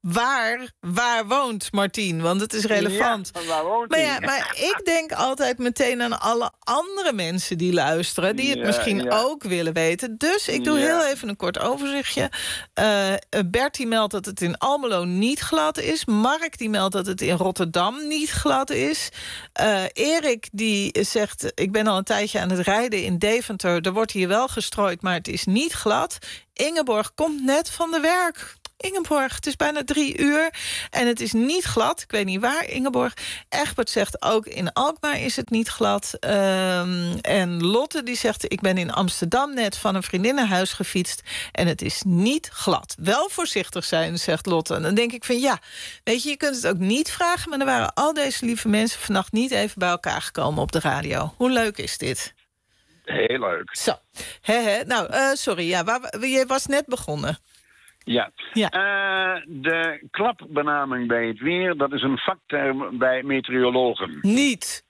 waar, waar woont Martien? Want het is relevant. Ja, waar woont maar, hij? ja, maar ik denk altijd meteen aan alle andere mensen die luisteren... die het Ja, misschien ja. ook willen weten. Dus ik doe Ja. heel even een kort overzichtje. Uh, Bert die meldt dat het in Almelo niet glad is. Mark die meldt dat het in Rotterdam niet glad is. Uh, Erik die zegt... ik ben al een tijdje aan het rijden in Deventer. Er wordt hier wel gestrooid, maar het is niet glad. Ingeborg komt net van de werk... Ingeborg, het is bijna drie uur en het is niet glad. Ik weet niet waar, Ingeborg. Egbert zegt ook in Alkmaar is het niet glad. Um, en Lotte die zegt... ik ben in Amsterdam net van een vriendinnenhuis gefietst... en het is niet glad. Wel voorzichtig zijn, zegt Lotte. En dan denk ik van ja, weet je, je kunt het ook niet vragen... maar er waren al deze lieve mensen vannacht niet even bij elkaar gekomen op de radio. Hoe leuk is dit? Heel leuk. Zo, he, he. Nou, uh, sorry, ja, waar, je was net begonnen. Ja. ja. Uh, de klapbenaming bij het weer, dat is een vakterm bij meteorologen. Niet?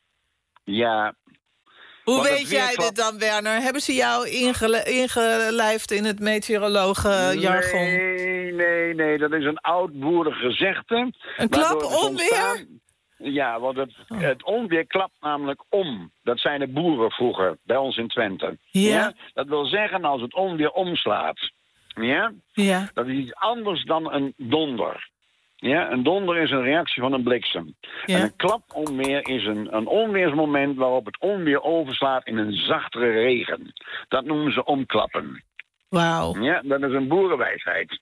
Ja. Hoe Want weet jij dit dan, Werner? Hebben ze jou ingele- ingelijfd in het meteorologenjargon? Nee, nee, nee. Dat is een oud boerengezegde. Een klap onweer? Ja, want het, het onweer klapt namelijk om. Dat zijn de boeren vroeger, bij ons in Twente. Ja. Ja? Dat wil zeggen als het onweer omslaat. Ja? Ja. Dat is iets anders dan een donder. Ja? Een donder is een reactie van een bliksem. Ja. En een klaponweer is een, een onweersmoment waarop het onweer overslaat in een zachtere regen. Dat noemen ze omklappen. Wauw. Ja, dat is een boerenwijsheid.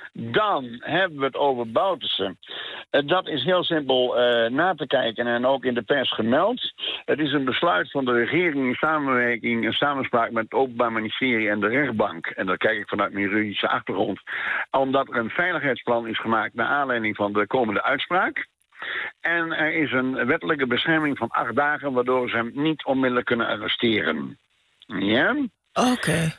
Dan hebben we het over Boutersen. Uh, dat is heel simpel uh, na te kijken en ook in de pers gemeld. Het is een besluit van de regering in samenwerking en samenspraak met het Openbaar Ministerie en de rechtbank. En daar kijk ik vanuit mijn juridische achtergrond. Omdat er een veiligheidsplan is gemaakt naar aanleiding van de komende uitspraak. En er is een wettelijke bescherming van acht dagen, waardoor ze hem niet onmiddellijk kunnen arresteren. Ja? Oké. Okay.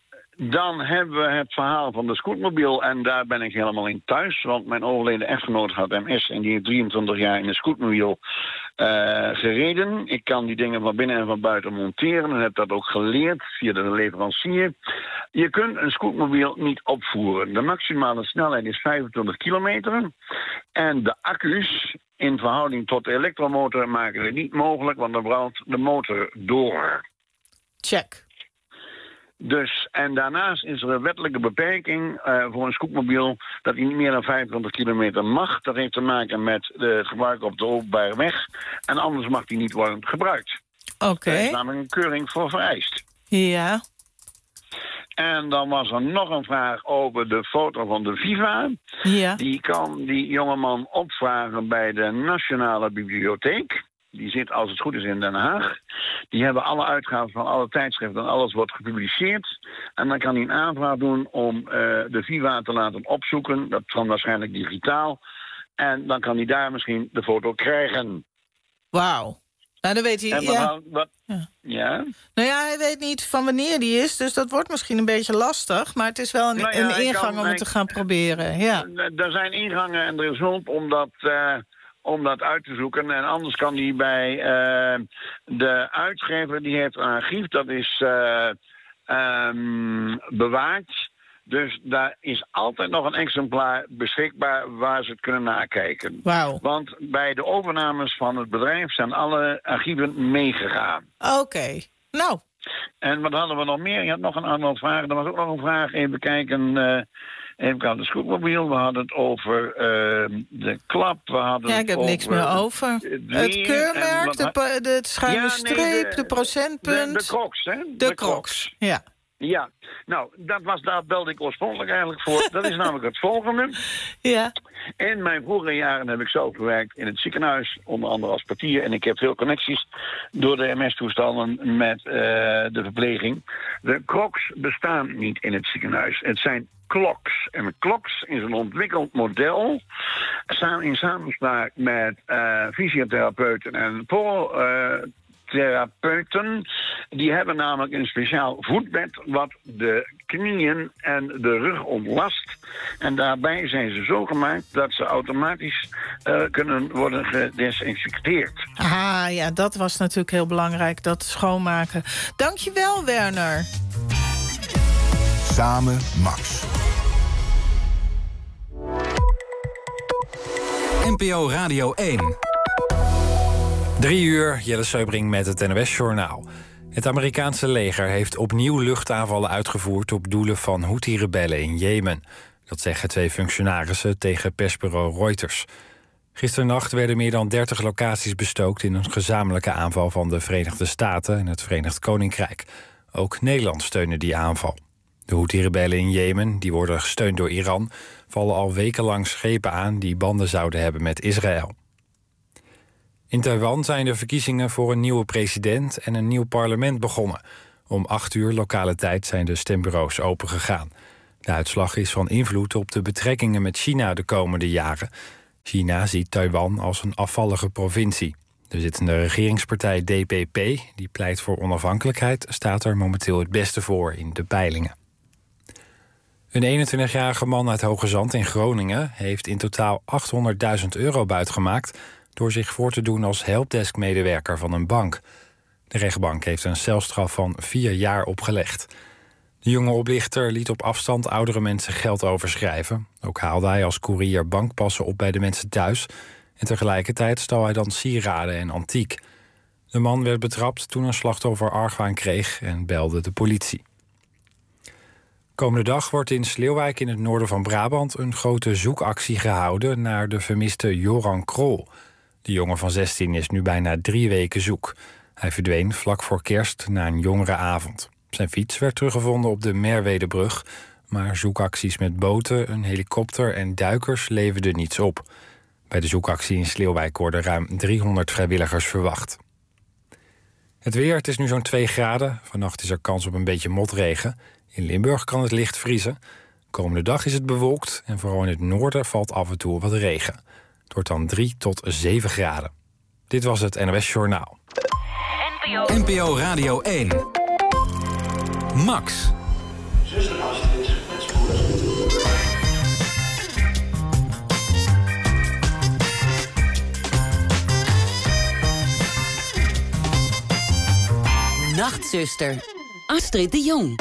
Dan hebben we het verhaal van de scootmobiel en daar ben ik helemaal in thuis. Want mijn overleden echtgenoot had M S en die heeft drieëntwintig jaar in een scootmobiel uh, gereden. Ik kan die dingen van binnen en van buiten monteren en heb dat ook geleerd via de leverancier. Je kunt een scootmobiel niet opvoeren. De maximale snelheid is vijfentwintig kilometer. En de accu's in verhouding tot de elektromotor maken het niet mogelijk, want dan brandt de motor door. Check. Dus, en daarnaast is er een wettelijke beperking uh, voor een scootmobiel dat hij niet meer dan vijfentwintig kilometer mag. Dat heeft te maken met uh, het gebruik op de openbare weg. En anders mag die niet worden gebruikt. Oké. Okay. Er is namelijk een keuring voor vereist. Ja. En dan was er nog een vraag over de foto van de Viva. Ja. Die kan die jongeman opvragen bij de Nationale Bibliotheek. Die zit, als het goed is, in Den Haag. Die hebben alle uitgaven van alle tijdschriften en alles wordt gepubliceerd. En dan kan hij een aanvraag doen om uh, de Viva te laten opzoeken. Dat kan waarschijnlijk digitaal. En dan kan hij daar misschien de foto krijgen. Wauw. Nou, dan weet hij... En wat, ja. wat, ja. ja? Nou ja, hij weet niet van wanneer die is. Dus dat wordt misschien een beetje lastig. Maar het is wel een, nou ja, een ingang kan, om het te gaan proberen. Ja. Er zijn ingangen en er is hulp om dat... Uh, om dat uit te zoeken. En anders kan hij bij uh, de uitgever, die heeft een archief, dat is uh, um, bewaard. Dus daar is altijd nog een exemplaar beschikbaar waar ze het kunnen nakijken. Wauw. Want bij de overnames van het bedrijf zijn alle archieven meegegaan. Oké, okay. Nou. En wat hadden we nog meer? Je had nog een aantal vragen. Er was ook nog een vraag, even kijken... Uh, Even kijken, de scootmobiel, we hadden het over uh, de klap. We hadden ja, ik heb het niks over meer over. Het, het keurmerk, de, de, de schuine ja, streep, nee, de, de procentpunt. De, de crocs, hè? De, de crocs, crocs. ja. Ja, nou, dat was, daar belde ik oorspronkelijk eigenlijk voor. Dat is namelijk het volgende. Ja. In mijn vroegere jaren heb ik zelf gewerkt in het ziekenhuis, onder andere als portier. En ik heb veel connecties door de M S-toestanden met uh, de verpleging. De crocs bestaan niet in het ziekenhuis. Het zijn clogs. En clogs is een ontwikkeld model, in samenspraak met uh, fysiotherapeuten en pro... Uh, therapeuten, die hebben namelijk een speciaal voetbed wat de knieën en de rug ontlast. En daarbij zijn ze zo gemaakt dat ze automatisch uh, kunnen worden gedesinfecteerd. Ah ja, dat was natuurlijk heel belangrijk, dat schoonmaken. Dankjewel, Werner. Samen Max. N P O Radio één. Drie uur, Jelle Seubring met het N O S-journaal. Het Amerikaanse leger heeft opnieuw luchtaanvallen uitgevoerd op doelen van Houthi-rebellen in Jemen. Dat zeggen twee functionarissen tegen persbureau Reuters. Gisternacht werden meer dan dertig locaties bestookt in een gezamenlijke aanval van de Verenigde Staten en het Verenigd Koninkrijk. Ook Nederland steunde die aanval. De Houthi-rebellen in Jemen, die worden gesteund door Iran, vallen al wekenlang schepen aan die banden zouden hebben met Israël. In Taiwan zijn de verkiezingen voor een nieuwe president en een nieuw parlement begonnen. Om acht uur lokale tijd zijn de stembureaus opengegaan. De uitslag is van invloed op de betrekkingen met China de komende jaren. China ziet Taiwan als een afvallige provincie. De zittende regeringspartij D P P, die pleit voor onafhankelijkheid, staat er momenteel het beste voor in de peilingen. Een eenentwintigjarige man uit Hoogezand in Groningen heeft in totaal achthonderdduizend euro buitgemaakt door zich voor te doen als helpdesk-medewerker van een bank. De rechtbank heeft een celstraf van vier jaar opgelegd. De jonge oplichter liet op afstand oudere mensen geld overschrijven. Ook haalde hij als koerier bankpassen op bij de mensen thuis. En tegelijkertijd stal hij dan sieraden en antiek. De man werd betrapt toen een slachtoffer argwaan kreeg en belde de politie. Komende dag wordt in Sleeuwijk in het noorden van Brabant een grote zoekactie gehouden naar de vermiste Joran Krol. De jongen van zestien is nu bijna drie weken zoek. Hij verdween vlak voor kerst na een jongerenavond. Zijn fiets werd teruggevonden op de Merwedebrug, maar zoekacties met boten, een helikopter en duikers leverden niets op. Bij de zoekactie in Sleeuwijk worden ruim driehonderd vrijwilligers verwacht. Het weer, het is nu zo'n twee graden. Vannacht is er kans op een beetje motregen. In Limburg kan het licht vriezen. Komende dag is het bewolkt en vooral in het noorden valt af en toe wat regen. Het wordt dan drie tot zeven graden. Dit was het N O S Journaal. N P O Radio één. Max. Zuster Astrid, met spoedig. Nachtzuster, Astrid de Jong.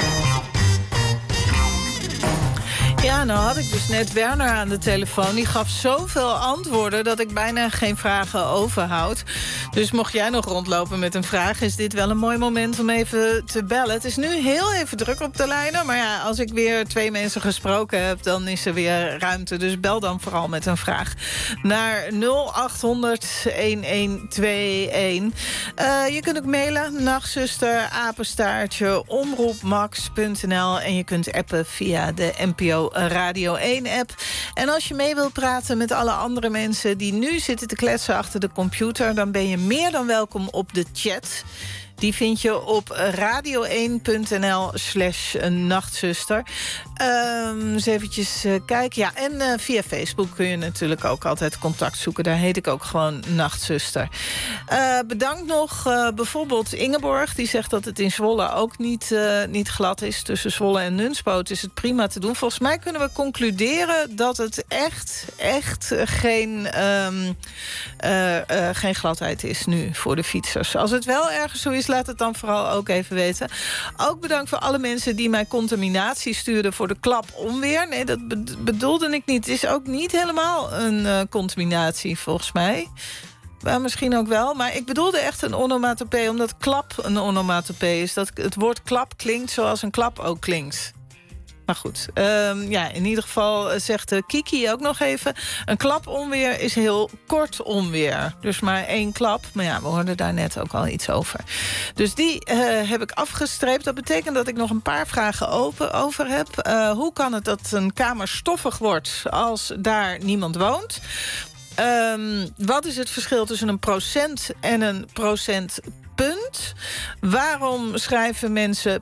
Ja, nou had ik dus net Werner aan de telefoon. Die gaf zoveel antwoorden dat ik bijna geen vragen overhoud. Dus mocht jij nog rondlopen met een vraag, is dit wel een mooi moment om even te bellen. Het is nu heel even druk op de lijnen. Maar ja, als ik weer twee mensen gesproken heb, dan is er weer ruimte. Dus bel dan vooral met een vraag naar nul acht honderd een twee een. Uh, je kunt ook mailen, nachtzuster, apenstaartje, omroepmax punt n l. En je kunt appen via de N P O Radio één-app. En als je mee wilt praten met alle andere mensen die nu zitten te kletsen achter de computer, dan ben je meer dan welkom op de chat. Die vind je op radio één punt n l slash nachtzuster. Um, eens eventjes uh, kijken. Ja, en uh, via Facebook kun je natuurlijk ook altijd contact zoeken. Daar heet ik ook gewoon Nachtzuster. Uh, bedankt nog uh, bijvoorbeeld Ingeborg. Die zegt dat het in Zwolle ook niet, uh, niet glad is. Tussen Zwolle en Nunspoort is het prima te doen. Volgens mij kunnen we concluderen dat het echt, echt geen, um, uh, uh, geen gladheid is nu voor de fietsers. Als het wel ergens zo is, laat het dan vooral ook even weten. Ook bedankt voor alle mensen die mij contaminatie stuurden voor de klap onweer. Nee, dat bedoelde ik niet. Het is ook niet helemaal een uh, contaminatie, volgens mij. Maar misschien ook wel. Maar ik bedoelde echt een onomatopee, omdat klap een onomatopee is. Dat het woord klap klinkt zoals een klap ook klinkt. Maar goed, um, ja, in ieder geval zegt uh, Kiki ook nog even, een klap onweer is heel kort onweer. Dus maar één klap. Maar ja, we hoorden daar net ook al iets over. Dus die uh, heb ik afgestreept. Dat betekent dat ik nog een paar vragen open over heb. Uh, hoe kan het dat een kamer stoffig wordt als daar niemand woont? Um, wat is het verschil tussen een procent en een procentpunt? Waarom schrijven mensen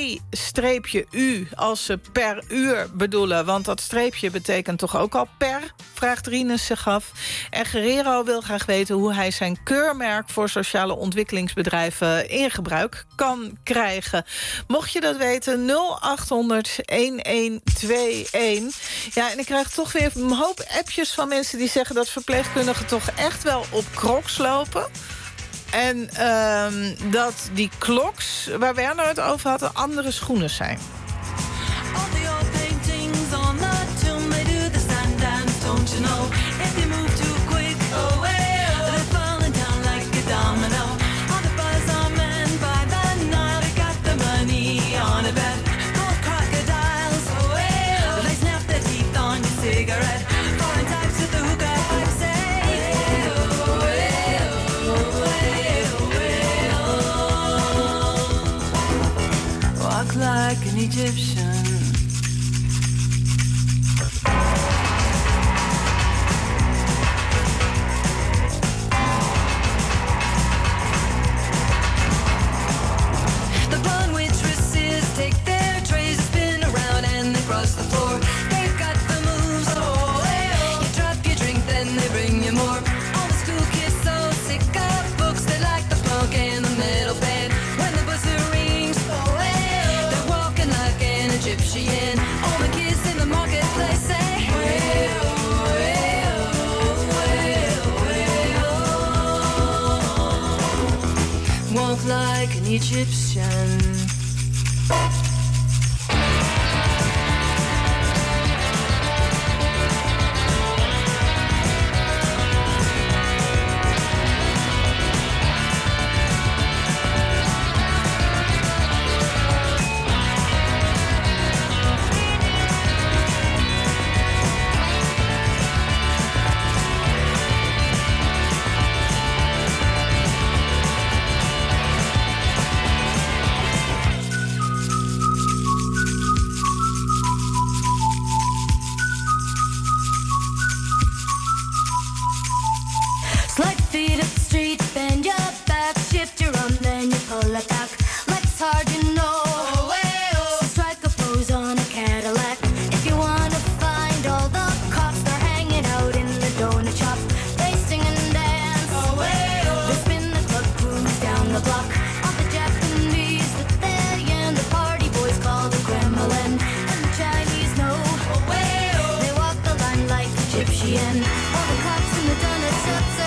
P-U als ze per uur bedoelen? Want dat streepje betekent toch ook al per? Vraagt Rinus zich af. En Guerrero wil graag weten hoe hij zijn keurmerk voor sociale ontwikkelingsbedrijven in gebruik kan krijgen. Mocht je dat weten, nul acht honderd een twee een. Ja, en ik krijg toch weer een hoop appjes van mensen die zeggen dat verpleegkundigen toch echt wel op crocs lopen. En um, dat die Crocs, waar Werner het over had, andere schoenen zijn. Don't you know if you move too quick like an Egyptian. The blonde waitresses take their trays, spin around and they cross the floor. They've got the moves, oh, hey, oh. You drop your drink, then they bring you more. All the school kids so sick of books, they like the punk and the metal band. When the buzzer rings, oh, hey, oh. They're walking like an Egyptian. All the kids in the marketplace say, hey, oh, hey, oh, hey, oh, hey, oh. Walk like an Egyptian. Slide feet up the street, bend your back, shift your arm, then you pull it back. Like it's hard, you know. Oh, hey, oh. So strike a pose on a Cadillac. If you wanna find all the cops, they're hanging out in the donut shop. They sing and dance. Oh, hey, oh. They spin the club cruise down the block. All the Japanese that they and the party boys call the Kremlin. And the Chinese know. Oh, hey, oh. They walk the line like Egyptian. All the cops in the donut shop say,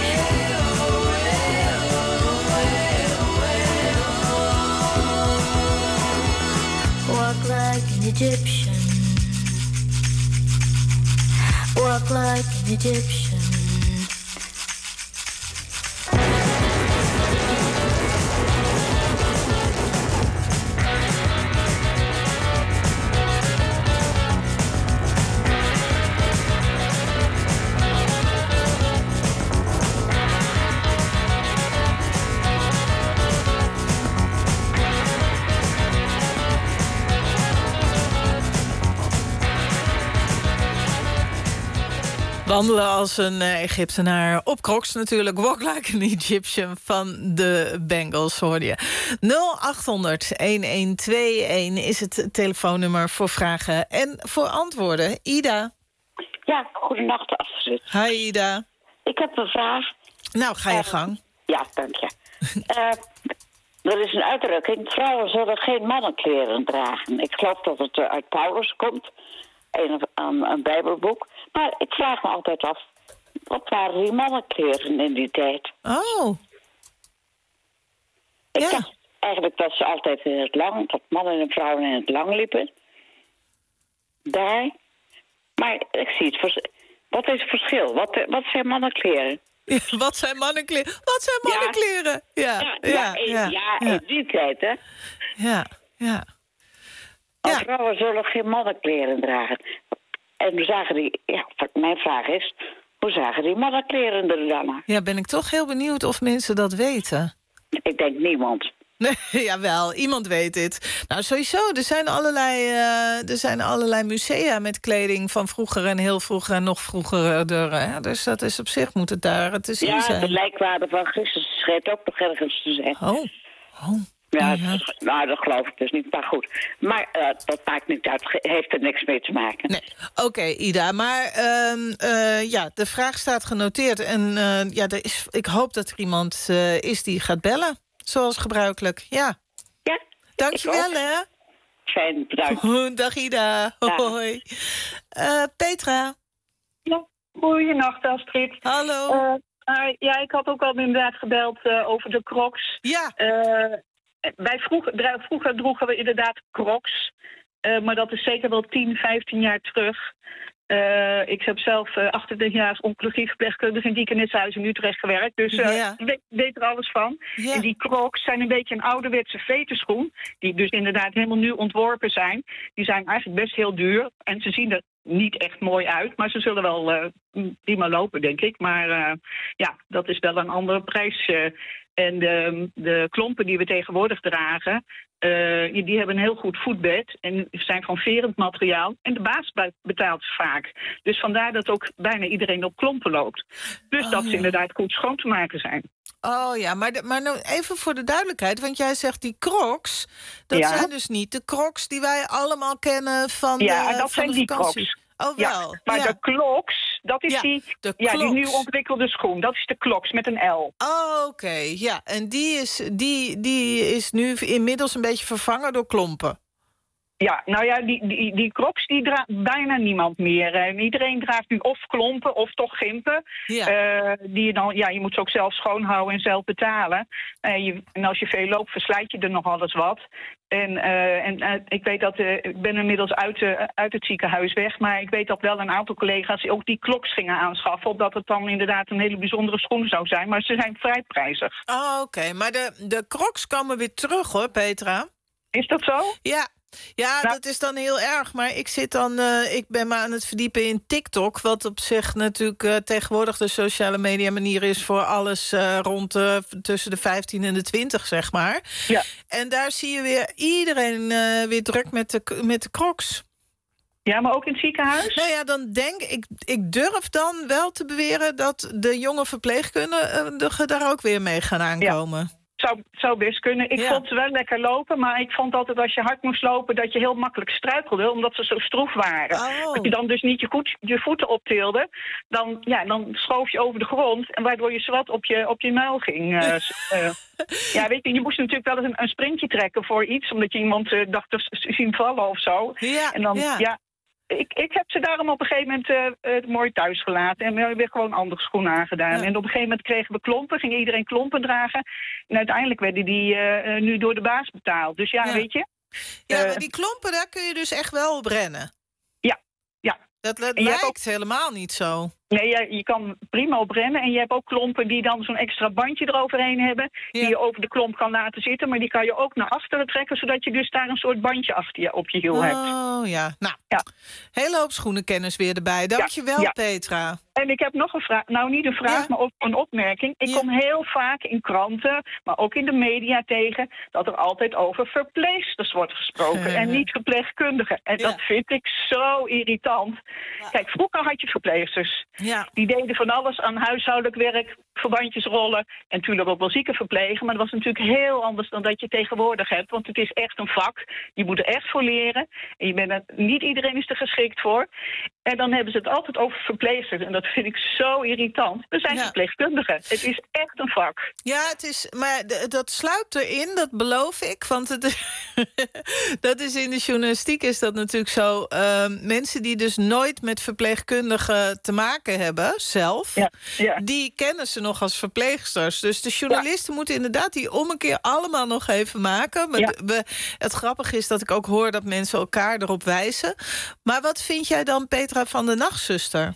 walk like an Egyptian. Walk like an Egyptian. Wandelen als een uh, Egyptenaar op Crocs natuurlijk. Walk like an Egyptian van de Bengals, hoorde je. nul acht honderd, een een twee een is het telefoonnummer voor vragen en voor antwoorden. Ida. Ja, goedenacht, Astrid. Hi, Ida. Ik heb een vraag. Nou, ga je uh, gang. Ja, dank je. uh, er is een uitdrukking, vrouwen zullen geen mannenkleren dragen. Ik geloof dat het uit Paulus komt, een, een, een bijbelboek. Maar ik vraag me altijd af, wat waren die mannenkleren in die tijd? Oh. Ik ja. dacht eigenlijk dat ze altijd in het lang, dat mannen en vrouwen in het lang liepen. Daar. Maar ik zie het verschil. Wat is het verschil? Wat, wat zijn mannenkleren? Ja, wat zijn mannenkleren? Wat zijn mannenkleren? Ja, ja, ja, ja, in, ja, ja, ja. in die tijd, hè? Ja, ja. ja. Vrouwen zullen geen mannenkleren dragen. En hoe zagen die... Ja, mijn vraag is, hoe zagen die mannenkleren er dan uit? Ja, ben ik toch heel benieuwd of mensen dat weten. Ik denk niemand. Nee, jawel, iemand weet dit. Nou, sowieso, er zijn allerlei, uh, er zijn allerlei musea met kleding van vroeger en heel vroeger en nog vroeger. Hè? Dus dat is op zich, moet het daar te zien ja, zijn. Ja, de lijkwaarde van Christus schijnt ook nog ergens te zijn. Oh, oh. Ja, ja. Is, nou, dat geloof ik dus niet. Maar goed, maar uh, dat maakt niet uit. Heeft er niks mee te maken. Nee, oké, okay, Ida. Maar uh, uh, ja, de vraag staat genoteerd. En uh, ja, er is, ik hoop dat er iemand uh, is die gaat bellen. Zoals gebruikelijk, ja. Ja. Dankjewel, hè. Fijn, bedankt. Dag, Ida. Ja. Hoi. Uh, Petra. Ja, goeienacht, Astrid. Hallo. Uh, uh, ja, ik had ook al inderdaad gebeld uh, over de Crocs. Ja. Uh, wij vroeger, vroeger droegen we inderdaad Crocs. Uh, maar dat is zeker wel tien, vijftien jaar terug. Uh, ik heb zelf uh, achtentwintig jaar als oncologie-verpleegkundige in Diekenishuis in Utrecht gewerkt. Dus uh, ja. ik weet, weet er alles van. Ja. En die Crocs zijn een beetje een ouderwetse vetenschoen. Die dus inderdaad helemaal nu ontworpen zijn. Die zijn eigenlijk best heel duur. En ze zien er niet echt mooi uit. Maar ze zullen wel uh, prima lopen, denk ik. Maar uh, ja, dat is wel een andere prijs. Uh, En de, de klompen die we tegenwoordig dragen, uh, die hebben een heel goed voetbed en zijn van verend materiaal. En de baas betaalt ze vaak. Dus vandaar dat ook bijna iedereen op klompen loopt. Dus Oh, dat ze ja. inderdaad goed schoon te maken zijn. Oh ja, maar, de, maar nou even voor de duidelijkheid, want jij zegt die Crocs, dat Ja. zijn dus niet de Crocs die wij allemaal kennen van de Ja, dat van zijn de die vakantie. Crocs. Oh wel. Ja, maar ja. de Clogs, dat is Ja, die, de ja, die Clogs. nieuw ontwikkelde schoen. Dat is de Clogs met een L. Oh, oké, ja. En die is, die, die is nu inmiddels een beetje vervangen door klompen. Ja, nou ja, die, die, die Crocs die draagt bijna niemand meer. En iedereen draagt nu of klompen of toch gimpen. Ja. Eh, die je, dan, ja, je moet ze ook zelf schoonhouden en zelf betalen. Eh, je, en als je veel loopt, verslijt je er nog alles wat. En, uh, en uh, ik weet dat, uh, ik ben inmiddels uit, uh, uit het ziekenhuis weg, maar ik weet dat wel een aantal collega's ook die Clogs gingen aanschaffen, omdat het dan inderdaad een hele bijzondere schoen zou zijn. Maar ze zijn vrij prijzig. Oh, oké. Maar de, de Crocs komen weer terug, hoor, Petra. Is dat zo? Ja. Ja, Nou. dat is dan heel erg. Maar ik zit dan, uh, ik ben me aan het verdiepen in TikTok, wat op zich natuurlijk uh, tegenwoordig de sociale media manier is voor alles uh, rond uh, tussen de vijftien en de twintig, zeg maar. Ja. En daar zie je weer iedereen uh, weer druk met de, met de Crocs. Ja, maar ook in het ziekenhuis? Nou ja, dan denk ik, ik durf dan wel te beweren dat de jonge verpleegkundigen daar ook weer mee gaan aankomen. Ja. Zou, zou best kunnen. Ik Ja. vond ze wel lekker lopen, maar ik vond altijd als je hard moest lopen dat je heel makkelijk struikelde, omdat ze zo stroef waren. Oh. Als je dan dus niet je, voet, je voeten optilde, dan, ja, dan schoof je over de grond en waardoor je zwart op je, op je muil ging. Uh, uh, ja, weet je, je moest natuurlijk wel eens een, een sprintje trekken voor iets, omdat je iemand uh, dacht te zien vallen of zo. Ja, en dan, ja. ja Ik, ik heb ze daarom op een gegeven moment uh, uh, mooi thuis gelaten. En we hebben gewoon andere schoenen aangedaan. Ja. En op een gegeven moment kregen we klompen. Ging iedereen klompen dragen. En uiteindelijk werden die uh, uh, nu door de baas betaald. Dus ja, Ja. weet je. Ja, Uh, maar die klompen, daar kun je dus echt wel op rennen. Ja, ja. Dat, dat En je hebt lijkt helemaal niet zo. Nee, je, je kan prima op rennen. En je hebt ook klompen die dan zo'n extra bandje eroverheen hebben. Die je over de klomp kan laten zitten. Maar die kan je ook naar achteren trekken. Zodat je dus daar een soort bandje achter je op je hiel hebt. Oh ja, nou, Ja. hele hoop schoenenkennis weer erbij. Dankjewel, ja. Petra. En ik heb nog een vraag, nou niet een vraag, Ja. maar ook een opmerking. Ik Ja. kom heel vaak in kranten, maar ook in de media tegen, dat er altijd over verpleegsters wordt gesproken en niet verpleegkundigen. En Ja. dat vind ik zo irritant. Kijk, vroeger had je verpleegsters. Ja. Die deden van alles aan huishoudelijk werk, verbandjes rollen en natuurlijk ook wel zieken verplegen. Maar dat was natuurlijk heel anders dan dat je tegenwoordig hebt. Want het is echt een vak. Je moet er echt voor leren. En je bent er, niet iedereen is er geschikt voor. En dan hebben ze het altijd over verpleegsters. En dat vind ik zo irritant. We zijn Ja. verpleegkundigen. Het is echt een vak. Ja, het is, maar d- dat sluipt erin, dat beloof ik. Want het, dat is in de journalistiek is dat natuurlijk zo. Uh, mensen die dus nooit met verpleegkundigen te maken hebben, zelf, Ja, ja. die kennen ze nog als verpleegsters. Dus de journalisten moeten inderdaad die om een keer allemaal nog even maken. Maar Ja. d- we, het grappige is dat ik ook hoor dat mensen elkaar erop wijzen. Maar wat vind jij dan, Petra, van de nachtzuster?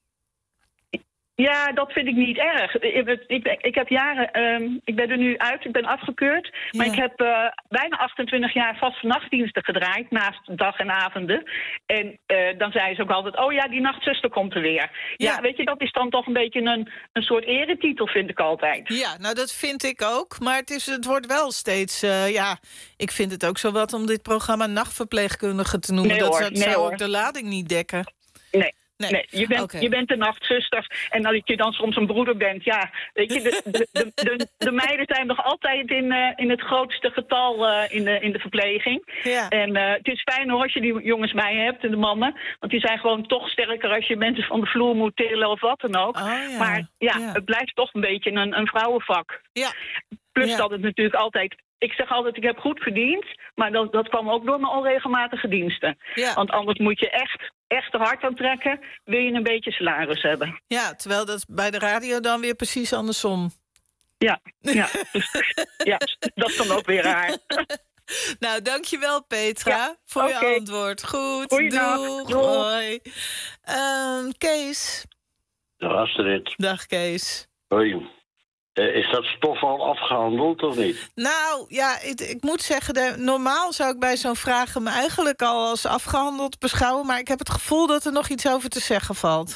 Ja, dat vind ik niet erg. Ik, ik, ik heb jaren, um, ik ben er nu uit, ik ben afgekeurd. Maar Ja. ik heb uh, bijna achtentwintig jaar vaste nachtdiensten gedraaid, naast dag en avonden. En uh, dan zei ze ook altijd, oh ja, die nachtzuster komt er weer. Ja, Ja. weet je, dat is dan toch een beetje een, een soort eretitel, vind ik altijd. Ja, nou dat vind ik ook. Maar het, is, het wordt wel steeds... Uh, ja, ik vind het ook zo wat om dit programma nachtverpleegkundige te noemen. Nee, dat hoor. zou, Nee, zou hoor. ook de lading niet dekken. Nee. Nee. Nee, je bent, Oké. je bent de nachtzuster. En als je dan soms een broeder bent, ja. Weet je, de, de, de, de, de meiden zijn nog altijd in, uh, in het grootste getal uh, in, de, in de verpleging. Ja. En uh, het is fijn hoor, als je die jongens bij hebt, en de mannen. Want die zijn gewoon toch sterker als je mensen van de vloer moet tillen of wat dan ook. Oh, ja. Maar ja, Ja. het blijft toch een beetje een, een vrouwenvak. Ja. Plus Ja. dat het natuurlijk altijd... Ik zeg altijd, ik heb goed verdiend. Maar dat, dat kwam ook door mijn onregelmatige diensten. Ja. Want anders moet je echt, echt er hard aan trekken. Wil je een beetje salaris hebben. Ja, terwijl dat bij de radio dan weer precies andersom. Ja, ja. Dus, ja dat is dan ook weer raar. Nou, dankjewel Petra Ja, voor oké. je antwoord. Goed, Goeiedag. doeg. Doeg. Hoi. Ehm, Kees. Dag Astrid. Dag Kees. Hoi. Uh, is dat stof al afgehandeld of niet? Nou, ja, ik, ik moet zeggen, de, normaal zou ik bij zo'n vraag hem eigenlijk al als afgehandeld beschouwen, maar ik heb het gevoel dat er nog iets over te zeggen valt.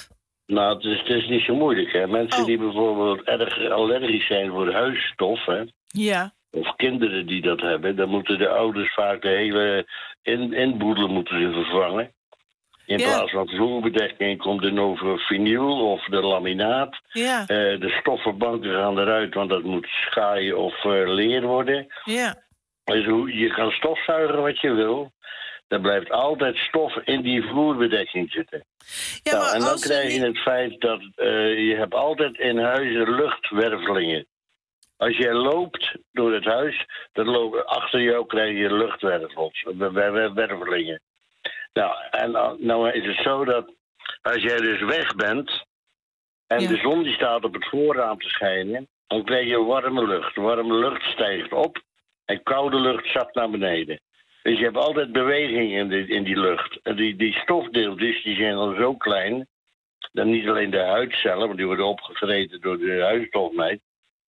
Nou, het is, het is niet zo moeilijk, hè. Mensen Oh. die bijvoorbeeld erg allergisch zijn voor huisstof, hè. Ja. Of kinderen die dat hebben, dan moeten de ouders vaak de hele in, inboedel moeten ze vervangen. In Ja. plaats van vloerbedekking komt er over vinyl of de laminaat. Ja. Eh, de stoffenbanken gaan eruit, want dat moet schaai of eh, leer worden. Ja. Dus hoe, je kan stofzuigen wat je wil. Er blijft altijd stof in die vloerbedekking zitten. Ja, nou, maar en dan als er krijg je niet- het feit dat eh, je hebt altijd in huizen luchtwervelingen. Als jij loopt door het huis, dan lopen, achter jou krijg je luchtwervels, wer- wer- wervelingen. Nou, en dan- nou is het zo dat als jij dus weg bent en Ja. de zon die staat op het voorraam te schijnen, dan krijg je warme lucht. Warme lucht stijgt op en koude lucht zakt naar beneden. Dus je hebt altijd beweging in die, in die lucht. En die, die stofdeeltjes die zijn dan zo klein, dan niet alleen de huidcellen, want die worden opgevreten door de huisstofmijt.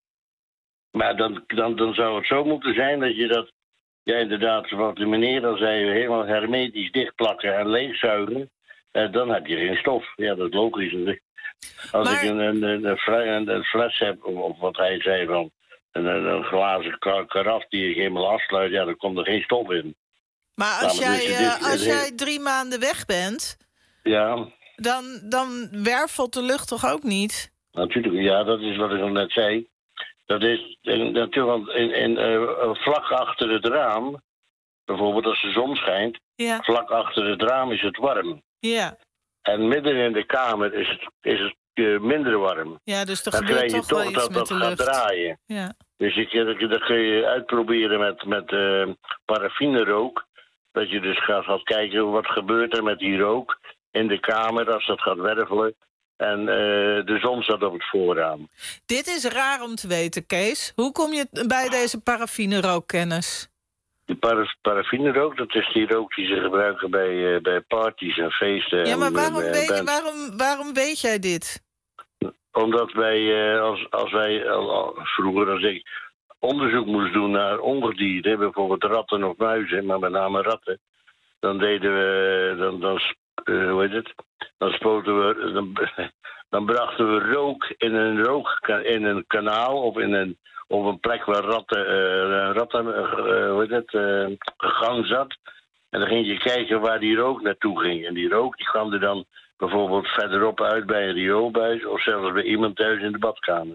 Maar dan, dan, dan zou het zo moeten zijn dat je dat, ja inderdaad, wat de meneer al zei, helemaal hermetisch dichtplakken en leegzuigen. Eh, dan heb je geen stof. Ja, dat is logisch. Als Maar- ik een, een, een, een fles, een, een fles heb, of, of wat hij zei van, een, een, een glazen ka- karaf die je helemaal afsluit, ja, dan komt er geen stof in. Maar als, Ja, maar jij, dus het is- eh, als het is- jij drie maanden weg bent, Ja, dan, dan wervelt de lucht toch ook niet? natuurlijk. Ja, dat is wat ik al net zei. Dat is in- natuurlijk in, in, eh, vlak achter het raam, bijvoorbeeld als de zon schijnt, Ja. vlak achter het raam is het warm. Ja. En midden in de kamer is het, is het eh, minder warm. Ja, dus er Dan gebeurt krijg je toch wel toch iets dat met dat de gaat lucht. draaien. Ja. Dus ik, dat, dat kun je uitproberen met, met eh paraffinerook. Dat je dus gaat, gaat kijken wat gebeurt er met die rook in de kamer als dat gaat wervelen. En eh, de zon staat op het voorraam. Dit is raar om te weten, Kees. Hoe kom je bij deze paraffinerookkennis? Die para- paraffinerook, dat is die rook die ze gebruiken bij, eh, bij parties en feesten. Ja, maar en, waarom eh, weet, je, bands. waarom, waarom weet jij dit? Omdat wij, eh, als, als wij al- al- vroeger als ik onderzoek moest doen naar ongedieren, bijvoorbeeld ratten of muizen, maar met name ratten, dan deden we, dan, dan, sp- eh, hoe heet het? Dan spoten we, dan, dan brachten we rook in een rook in een kanaal of in een op een plek waar ratten, eh, ratten eh, hoe heet het, eh, gang zat. En dan ging je kijken waar die rook naartoe ging. En die rook die kwam er dan bijvoorbeeld verderop uit bij een rioolbuis of zelfs bij iemand thuis in de badkamer.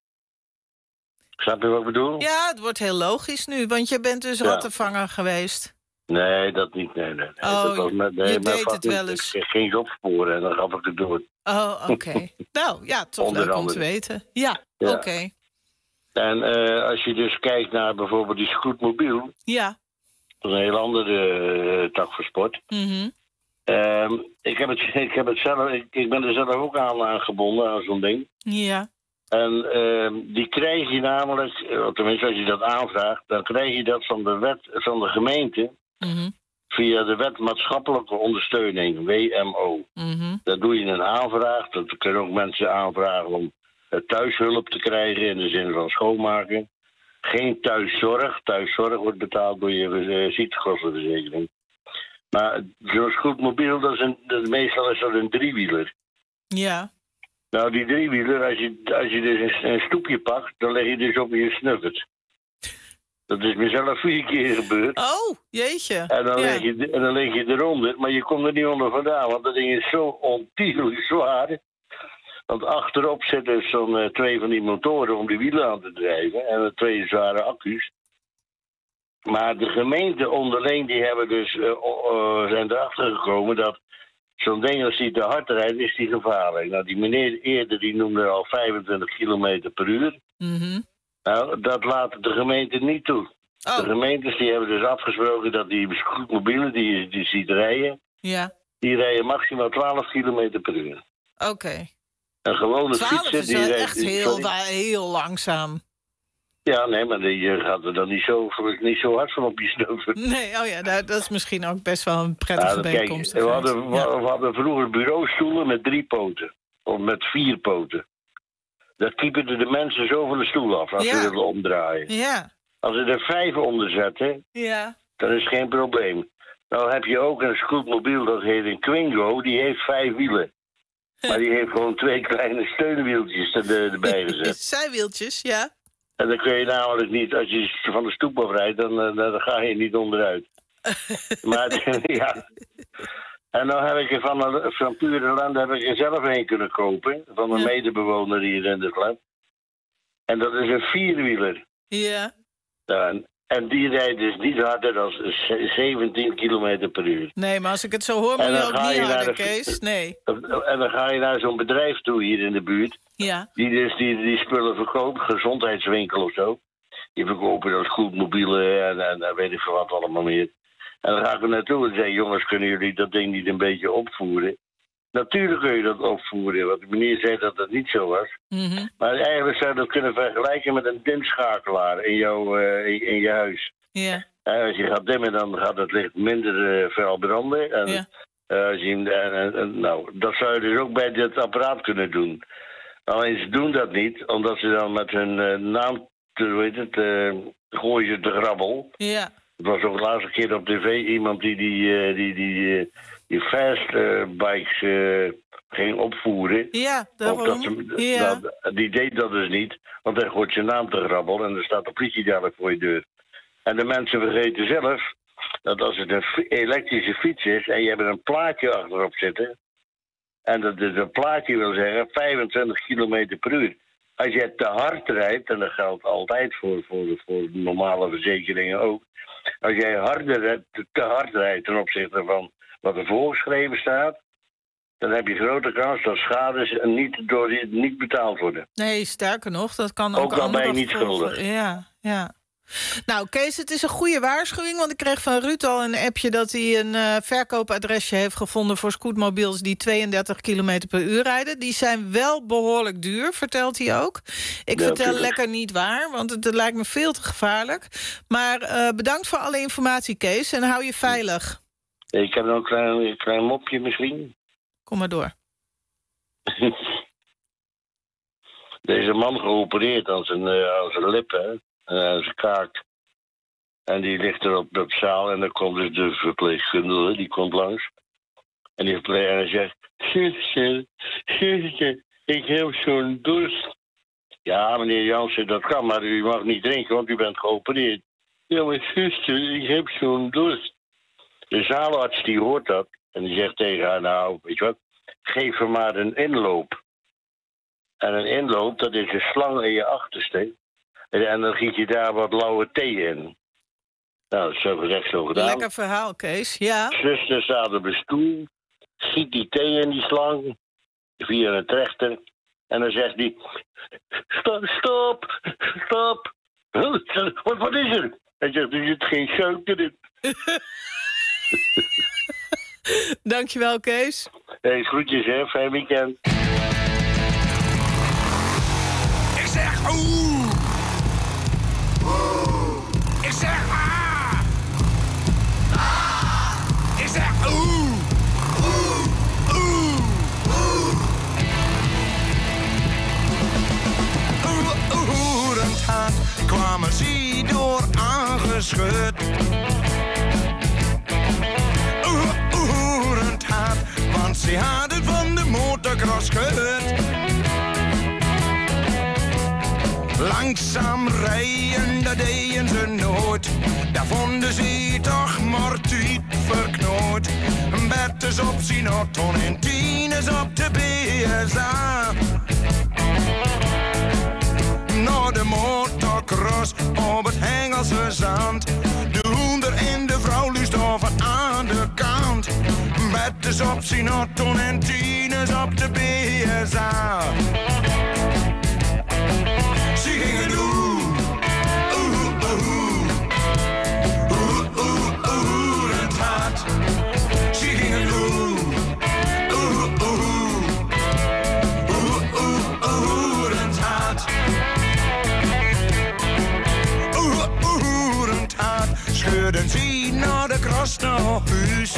Snap je wat ik bedoel? Ja, het wordt heel logisch nu, want je bent dus Ja. rattenvanger geweest. Nee, dat niet. Nee, nee, nee. Oh, dat was met, nee, je mijn deed vak het niet. wel eens. Ik ging ze opsporen en dan gaf ik het door. Oh, oké. Nou, ja, toch Onder leuk om te andere. weten. Ja, Ja. oké. En eh, als je dus kijkt naar bijvoorbeeld die scootmobiel, Ja. dat is een heel andere eh, tak voor sport. Mhm. Ehm, ik, heb het, ik, heb het zelf, ik, ik ben er zelf ook aan aangebonden, aan zo'n ding. Ja. En ehm, die krijg je namelijk, eh, tenminste als je dat aanvraagt, dan krijg je dat van de wet, van de gemeente, Mhm. via de wet maatschappelijke ondersteuning, W M O. Mhm. Daar doe je een aanvraag. Dat kunnen ook mensen aanvragen om eh, thuishulp te krijgen in de zin van schoonmaken. Geen thuiszorg. Thuiszorg wordt betaald door je uh, ziektekostenverzekering. Maar zo'n scootmobiel, dat is een, dat, meestal is dat een driewieler. Ja. Nou, die driewieler, als je, als je dus een, een stoepje pakt, dan leg je dus op je snuffert. Dat is mezelf vier keer gebeurd. Oh, jeetje. En dan, Ja. leg je, en dan leg je eronder, maar je komt er niet onder vandaan, want dat ding is zo ontiegelijk zwaar. Want achterop zitten zo'n eh, twee van die motoren om die wielen aan te drijven en twee zware accu's. Maar de gemeente onderling die hebben dus, eh, o- eh, zijn erachter gekomen dat zo'n ding als die te hard rijdt, is die gevaarlijk. Nou, die meneer eerder die noemde al vijfentwintig kilometer per uur. Mhm. Nou, dat laat de gemeente niet toe. Oh. De gemeentes die hebben dus afgesproken dat die scootmobielen die je die ziet rijden, Ja. die rijden maximaal twaalf kilometer per uur. Oké. Een gewone twaalf fietser is die wel rijdt... echt heel, sorry. wa- heel langzaam. Ja, nee, maar die eh, gaat er dan niet zo, niet zo hard van op je snuffert. Nee, oh ja, nou, dat is misschien ook best wel een prettige Nou, kijk, bijkomstigheid. we hadden, we, we hadden vroeger bureaustoelen met drie poten. Of met vier poten. Daar kiepen de mensen zo van de stoel af als Ja. ze willen omdraaien. Ja. Als ze er vijf onder zetten, Ja. dan is geen probleem. Nou heb je ook een scootmobiel, dat heet een Twingo, die heeft vijf wielen. Maar die heeft gewoon twee kleine steunwieltjes er, erbij gezet. Zijwieltjes, ja. En dan kun je namelijk niet, als je van de stoep afrijdt, dan, dan ga je niet onderuit. Maar ja. En dan heb ik er van, van Pure Land heb ik er zelf een kunnen kopen. Van een ja. medebewoner hier in de flat. En dat is een vierwieler. Ja. ja en die rijdt dus niet harder dan zeventien kilometer per uur. Nee, maar als ik het zo hoor, moet je ook niet harder, Kees. Nee. En dan ga je naar zo'n bedrijf toe hier in de buurt. Ja. Die dus die, die spullen verkoopt, gezondheidswinkel of zo. Die verkopen dan scootmobielen en, en, en weet ik veel wat allemaal meer. En dan ga ik er naartoe en zeg, jongens, kunnen jullie dat ding niet een beetje opvoeren? Natuurlijk kun je dat opvoeren, want de meneer zei dat dat niet zo was. Mm-hmm. Maar eigenlijk zou je dat kunnen vergelijken met een dimschakelaar in, jouw, uh, in, in je huis. Yeah. En als je gaat dimmen, dan gaat het licht minder uh, fel branden. En, yeah. uh, als je, en, en, en, nou, dat zou je dus ook bij dit apparaat kunnen doen. Alleen ze doen dat niet, omdat ze dan met hun uh, naam, hoe heet het, uh, gooien ze de grabbel. Ja. Yeah. Het was ook de laatste keer op tv iemand die die, uh, die, die, uh, die fast uh, bikes uh, ging opvoeren. Ja, daarom. Dat ze, ja. dat, die deed dat dus niet, want hij gooit zijn naam te grabbel en er staat de politie dadelijk voor je deur. En de mensen vergeten zelf dat als het een elektrische fiets is en je hebt er een plaatje achterop zitten, en dat is een plaatje wil zeggen vijfentwintig kilometer per uur. Als je te hard rijdt, en dat geldt altijd voor, voor, voor normale verzekeringen ook. Als jij harder, te hard rijdt ten opzichte van wat er voorgeschreven staat, dan heb je grote kans dat schades niet, door, niet betaald worden. Nee, sterker nog, dat kan ook, ook dan ben je niet schuldig. Ja, ja. Nou, Kees, het is een goede waarschuwing, want ik kreeg van Ruud al een appje dat hij een uh, verkoopadresje heeft gevonden voor scootmobiels die tweeëndertig kilometer per uur rijden. Die zijn wel behoorlijk duur, vertelt hij ook. Ik ja, vertel lekker niet waar, want het, het lijkt me veel te gevaarlijk. Maar uh, bedankt voor alle informatie, Kees, en hou je veilig. Ik heb nog een klein, een klein mopje misschien. Kom maar door. Deze man geopereerd aan zijn, uh, aan zijn lippen, en aan zijn kaak. En die ligt er op de zaal en dan komt dus de verpleegkundige, die komt langs. En die verpleegkundige zegt, zuster, zuster, ik heb zo'n dorst. Ja, meneer Jansen, dat kan, maar u mag niet drinken, want u bent geopereerd. Ja, maar zuster, ik heb zo'n dorst. De zaalarts die hoort dat en die zegt tegen haar, nou, weet je wat, geef hem maar een inloop. En een inloop, dat is een slang in je achterste. En dan giet je daar wat lauwe thee in. Nou, dat is zo gezegd, zo gedaan. Lekker verhaal, Kees, ja. Zuster staat op een stoel, giet die thee in die slang, via een trechter. En dan zegt die, stop, stop, stop. Wat, wat is er? Hij zegt, er zit geen suiker in. Dankjewel, Kees. Hey, groetjes, hè. Fijn weekend. Ik zeg oeh. Oeh. Ik zeg ah. Ah. Ik zeg oeh. Oeh. Oeh. Oeh. Oeh. Oerend haat kwamen ze door aangeschud. Want ze hadden van de motocross gehoord. Langzaam rijden, dat deden ze nooit. Daar vonden ze toch maar tijd verknoot. Bertus op zijn auto en Tines op de B S A. Naar de motocross op het Hengelse zand. De hoender en de vrouw luistoven aan de kant. Bertus op zijn auto en Tines op de B S A. Ze gingen doen, oeh, oeh, oeh, oeh, oeh, het hart. Ze gingen doen, oeh, oeh, oeh, oeh, oeh, het hart. Oeh, oeh, het hart. Scheurden ze naar de kras naar huis.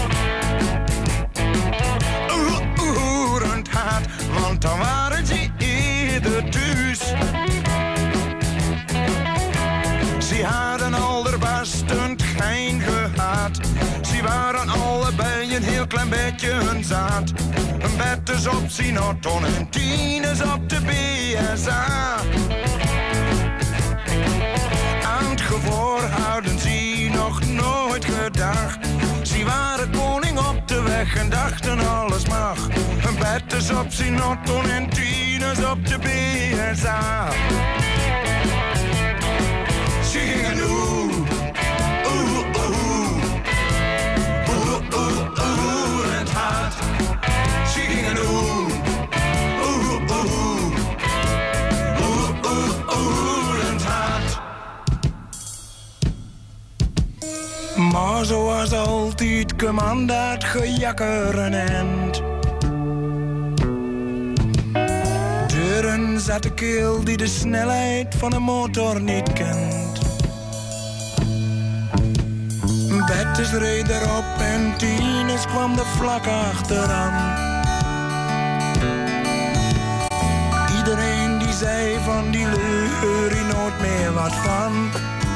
Oeh, oeh, het hart. Want dan waren ze eerder thuis. Ze hadden al der best een gein gehad. Ze waren alle ben je een heel klein beetje een zaad. Een bed is op Sinaton en tien is op de B S A. Aan het gevoor hadden ze nog nooit gedacht. Ze waren koning op de weg en dachten alles mag. Een bed is op Sinaton en tien is op de B S A. Ze gingen oeh, oeh, oeh, oeh, oeh, oeh, en het hart. Ze gingen oeh, oeh, oeh, oeh, oeh, oeh, en het hart. Maar zoals altijd kwam dat gejakker een end. Deuren zat de keel die de snelheid van een motor niet kent. Bettes reed erop en Tines kwam er vlak achteraan. Iedereen die zei van die leur hier nooit meer wat van.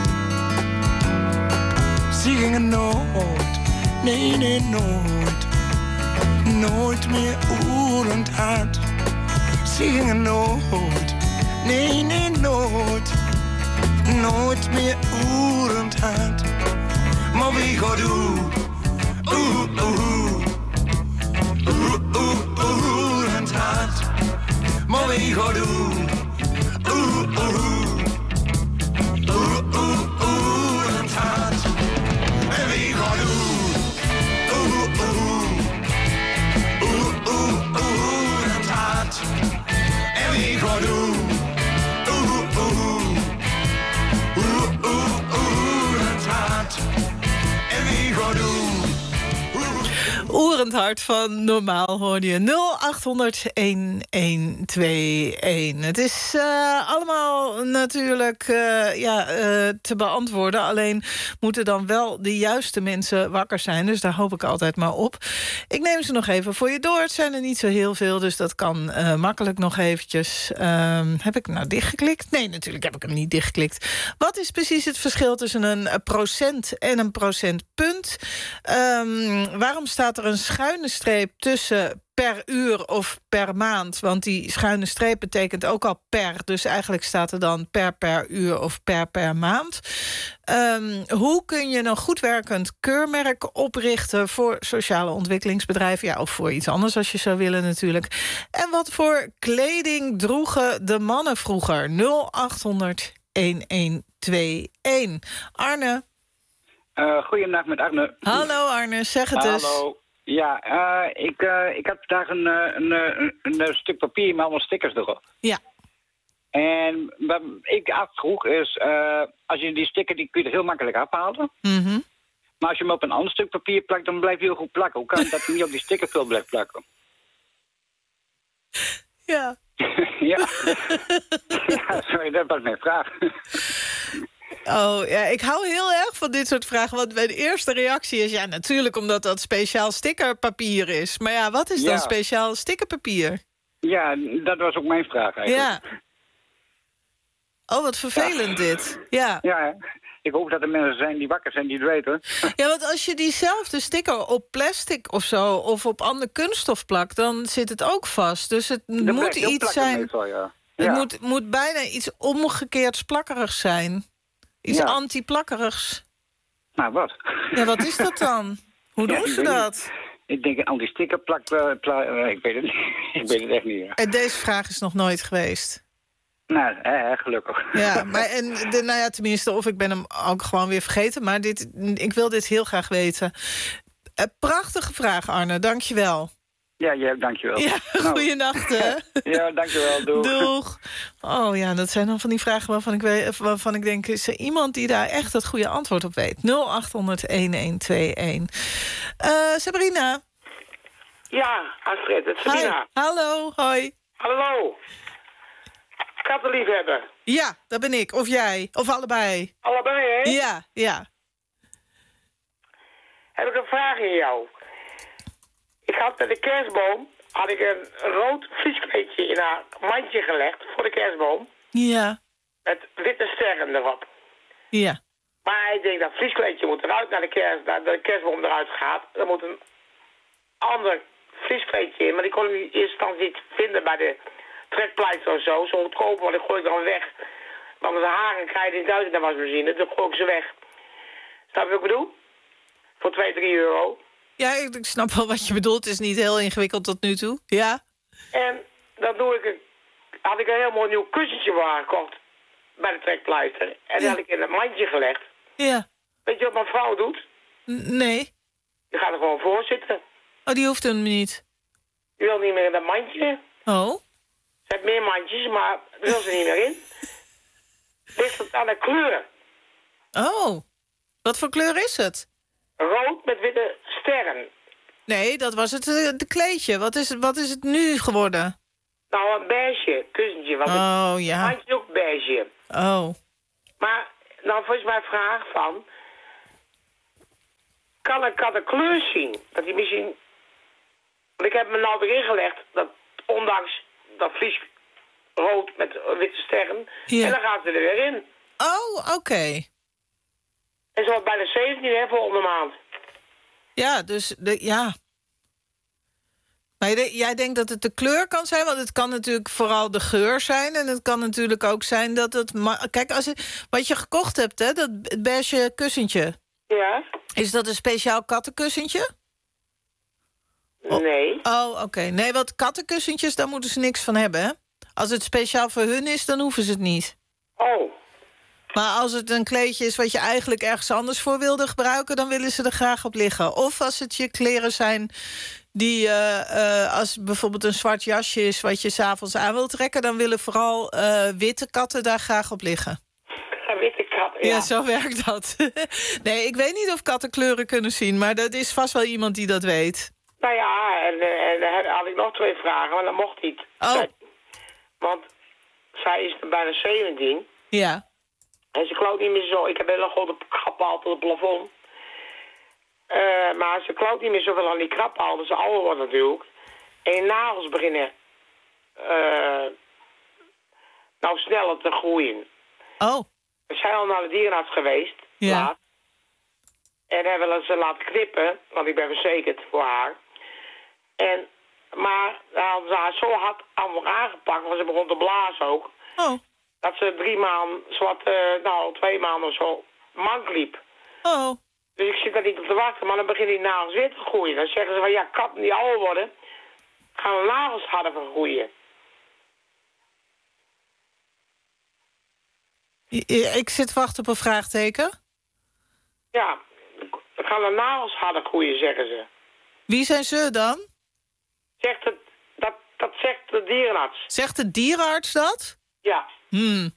Ze gingen nooit, nee nee nooit, nooit meer oerend hard. Ze gingen nooit, nee nee nooit, nooit meer oerend hard. Maar wie gaat oeh, oeh, oeh, oeh, oeh, oeh, en het hart. Maar wie gaat oeh, oeh, oeh, oeh, oeh, oeh, en het hart. En wie gaat oeh, oeh, oeh, oeh, oeh, oeh, en het hart. En wie gaat oeh, oeh, oeh, oeh, oeh, oeh, en het hart. Oerend hart van Normaal hoorde je. nul acht honderd een een twee een. Het is uh, allemaal natuurlijk uh, ja, uh, te beantwoorden. Alleen moeten dan wel de juiste mensen wakker zijn. Dus daar hoop ik altijd maar op. Ik neem ze nog even voor je door. Het zijn er niet zo heel veel, dus dat kan uh, makkelijk nog eventjes. Uh, heb ik nou dichtgeklikt? Nee, natuurlijk heb ik hem niet dichtgeklikt. Wat is precies het verschil tussen een procent en een procentpunt? Um, waarom staat er een schuine streep tussen per uur of per maand? Want die schuine streep betekent ook al per. Dus eigenlijk staat er dan per per uur of per per maand. Um, hoe kun je een goed werkend keurmerk oprichten voor sociale ontwikkelingsbedrijven? Ja, of voor iets anders als je zou willen natuurlijk. En wat voor kleding droegen de mannen vroeger? nul acht honderd een een twee een. Arne? Uh, goeiedag met Arne. Hallo Arne, zeg het eens. Hallo. Ja, uh, ik, uh, ik had vandaag een, een, een, een, een stuk papier met allemaal stickers erop. Ja. En wat ik afvroeg is, uh, als je die sticker, die kun je er heel makkelijk afhalen. Mm-hmm. Maar als je hem op een ander stuk papier plakt, dan blijft hij heel goed plakken. Hoe kan het dat hij niet op die stickervul blijft plakken? Ja. ja. ja, sorry, dat was mijn vraag. Oh, ja, ik hou heel erg van dit soort vragen. Want mijn eerste reactie is, ja, natuurlijk omdat dat speciaal stickerpapier is. Maar ja, wat is dan ja. speciaal stickerpapier? Ja, dat was ook mijn vraag eigenlijk. Ja. Oh, wat vervelend ja. dit. Ja. Ja, ik hoop dat er mensen zijn die wakker zijn die het weten. Ja, want als je diezelfde sticker op plastic of zo, of op ander kunststof plakt, dan zit het ook vast. Dus het dat moet iets zijn. Meestal, ja. Het ja. moet, moet bijna iets omgekeerd plakkerigs zijn. Iets ja. anti-plakkerigs. Nou, wat? Ja, wat is dat dan? Hoe doen ja, ze dat? Niet. Ik denk een anti-stickerplak... Uh, pla uh, ik weet het niet. ik weet het echt niet. Ja. En deze vraag is nog nooit geweest? Nou, eh, gelukkig. Ja, maar en de, nou ja, tenminste, of ik ben hem ook gewoon weer vergeten. Maar dit, ik wil dit heel graag weten. Uh, prachtige vraag, Arne. Dank je wel. Ja, ja, dankjewel. Ja, nou. Goeienacht, hè? Ja, dankjewel. Doeg. Doeg. Oh ja, dat zijn dan van die vragen waarvan ik, weet, waarvan ik denk, is er iemand die daar echt het goede antwoord op weet? nul acht honderd een een twee een. Uh, Sabrina? Ja, Astrid, het is Sabrina. Hi. Hallo, hoi. Hallo. Kattenliefhebber. Ja, dat ben ik. Of jij. Of allebei. Allebei, hè? Ja, ja. Heb ik een vraag in jou. Ik had met de kerstboom had ik een rood vlieskleedje in haar mandje gelegd voor de kerstboom. Ja. Met witte sterren erop. Ja. Maar ik denk dat vlieskleedje moet eruit naar de, kerst, naar de kerstboom eruit gaat. Er moet een ander vlieskleedje in. Maar die kon ik in eerste instantie niet vinden bij de trekpleister of zo. Zo goedkoop, want ik gooi het dan weg. Want de haren krijg je niet uit in de wasmachine. Dan gooi ik ze weg. Snap je wat ik bedoel? Voor twee, drie euro. Ja, ik, ik snap wel wat je bedoelt. Het is niet heel ingewikkeld tot nu toe. Ja. En dan doe ik een, had ik een heel mooi nieuw kussentje voor haar gekocht. Bij de trekpleister. En die Ja. had ik in een mandje gelegd. Ja. Weet je wat mijn vrouw doet? N- nee. Die gaat er gewoon voor zitten. Oh, die hoeft hem niet. Die wil niet meer in dat mandje. Oh. Ze heeft meer mandjes, maar daar wil ze niet meer in. Ligt het aan de kleur. Oh. Wat voor kleur is het? Rood met witte sterren. Nee, dat was het eh, de kleedje. Wat is, wat is het nu geworden? Nou, een beige kussentje. Want Oh, het ja. mandje ook beige. Oh. Maar, nou, volgens mij vraag van... Kan ik kan de kleur zien? Dat hij misschien... Want ik heb me nou weer ingelegd... dat ondanks dat vlies rood met witte sterren... Ja. en dan gaat ze er weer in. Oh, oké. En zo bijna zeventien, hè, volgende maand. Ja, dus de, ja. Maar je de- jij denkt dat het de kleur kan zijn? Want het kan natuurlijk vooral de geur zijn. En het kan natuurlijk ook zijn dat het... ma- Kijk, als het, wat je gekocht hebt, hè, dat het beige kussentje... Ja? Is dat een speciaal kattenkussentje? Nee. Oh, oké. Nee, want kattenkussentjes, daar moeten ze niks van hebben, hè? Als het speciaal voor hun is, dan hoeven ze het niet. Oh. Maar als het een kleedje is wat je eigenlijk ergens anders voor wilde gebruiken... dan willen ze er graag op liggen. Of als het je kleren zijn die... Uh, uh, als bijvoorbeeld een zwart jasje is wat je 's avonds aan wilt trekken... dan willen vooral uh, witte katten daar graag op liggen. Een witte kat, ja. Ja, zo werkt dat. Nee, ik weet niet of katten kleuren kunnen zien... maar dat is vast wel iemand die dat weet. Nou ja, en, en dan had ik nog twee vragen, maar dat mocht niet. Oh. Want zij is bijna zeventien... Ja. En ze klauwt niet meer zo. Ik heb heel erg grote krabpaal tot het plafond. Uh, maar ze klauwt niet meer zoveel aan die krabpaal. Dus ze ouder wordt natuurlijk. En je nagels beginnen... Uh, nou sneller te groeien. Oh. We zijn al naar de dierenarts geweest. Ja. Laat. En hebben ze laten knippen. Want ik ben verzekerd voor haar. En... Maar nou, hadden ze haar zo hard aan elkaar aangepakt. Want ze begon te blazen ook. Oh. Dat ze drie maanden, zwart, uh, nou twee maanden of zo, mank liep. Oh. Dus ik zit daar niet op te wachten, maar dan beginnen die nagels weer te groeien. Dan zeggen ze van, ja, katten die ouder worden, gaan de nagels harder van groeien. Ik zit te wachten op een vraagteken. Ja, dan gaan de nagels harder groeien, zeggen ze. Wie zijn ze dan? Zegt het, dat, dat zegt de dierenarts. Zegt de dierenarts dat? Ja. Hmm.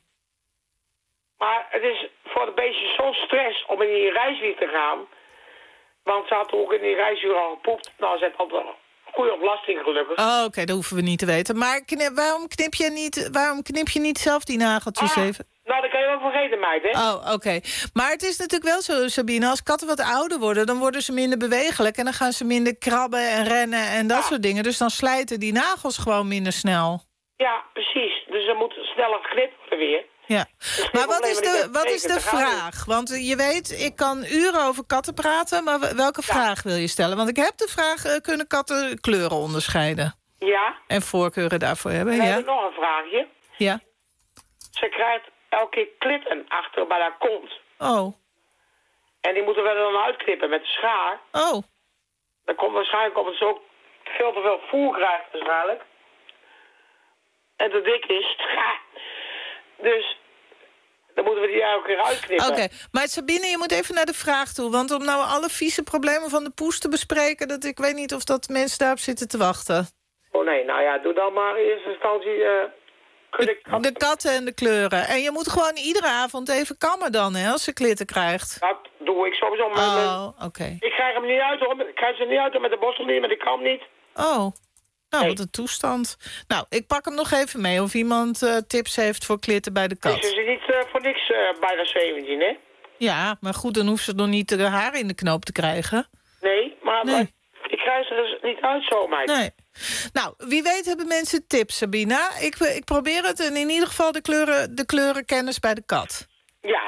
Maar het is voor de beestjes zo'n stress om in die reiswier te gaan. Want ze had ook in die reiswier al gepoept. Nou, ze heeft altijd goede ontlasting gelukkig. Oh, oké, okay, dat hoeven we niet te weten. Maar knip, waarom, knip je niet, waarom knip je niet zelf die nageltjes ah, even? Nou, dat kan je wel vergeten, meid, hè? Oh, oké. Okay. Maar het is natuurlijk wel zo, Sabine, als katten wat ouder worden... dan worden ze minder bewegelijk en dan gaan ze minder krabben en rennen en dat ah. soort dingen. Dus dan slijten die nagels gewoon minder snel. Ja, precies. Dus ze moeten sneller geknipt worden weer. Ja, maar wat is de, wat is de vraag? Want je weet, ik kan uren over katten praten... maar welke ja. vraag wil je stellen? Want ik heb de vraag, uh, kunnen katten kleuren onderscheiden? Ja. En voorkeuren daarvoor hebben, en ja. heb ik nog een vraagje. Ja. Ze krijgt elke keer klitten achter bij haar kont. Oh. En die moeten we dan uitknippen met de schaar. Oh. Dan komt waarschijnlijk omdat ze ook veel te veel voer krijgt waarschijnlijk. En te dik is. Dus dan moeten we die elke keer uitknippen. Oké, okay. Maar Sabine, je moet even naar de vraag toe. Want om nou alle vieze problemen van de poes te bespreken... Dat, ik weet niet of dat mensen daarop zitten te wachten. Oh nee, nou ja, doe dan maar in eerste instantie... Uh, de, de katten en de kleuren. En je moet gewoon iedere avond even kammen dan, hè, als ze klitten krijgt. Dat doe ik sowieso. Met, oh, oké. Okay. Ik krijg hem niet uit, hoor. Ik krijg ze niet uit, hoor. Met de borstel niet, met de kam niet. Oh. Nou, nee. Wat een toestand. Nou, ik pak hem nog even mee of iemand uh, tips heeft voor klitten bij de kat. Ze is niet uh, voor niks uh, bijna zeventien, hè? Ja, maar goed, dan hoeft ze nog niet de haar in de knoop te krijgen. Nee, maar, nee. maar ik krijg ze dus niet uit zo, meid. Nee. Nou, wie weet hebben mensen tips, Sabina. Ik, ik probeer het en in ieder geval de, kleuren, de kleurenkennis bij de kat. Ja.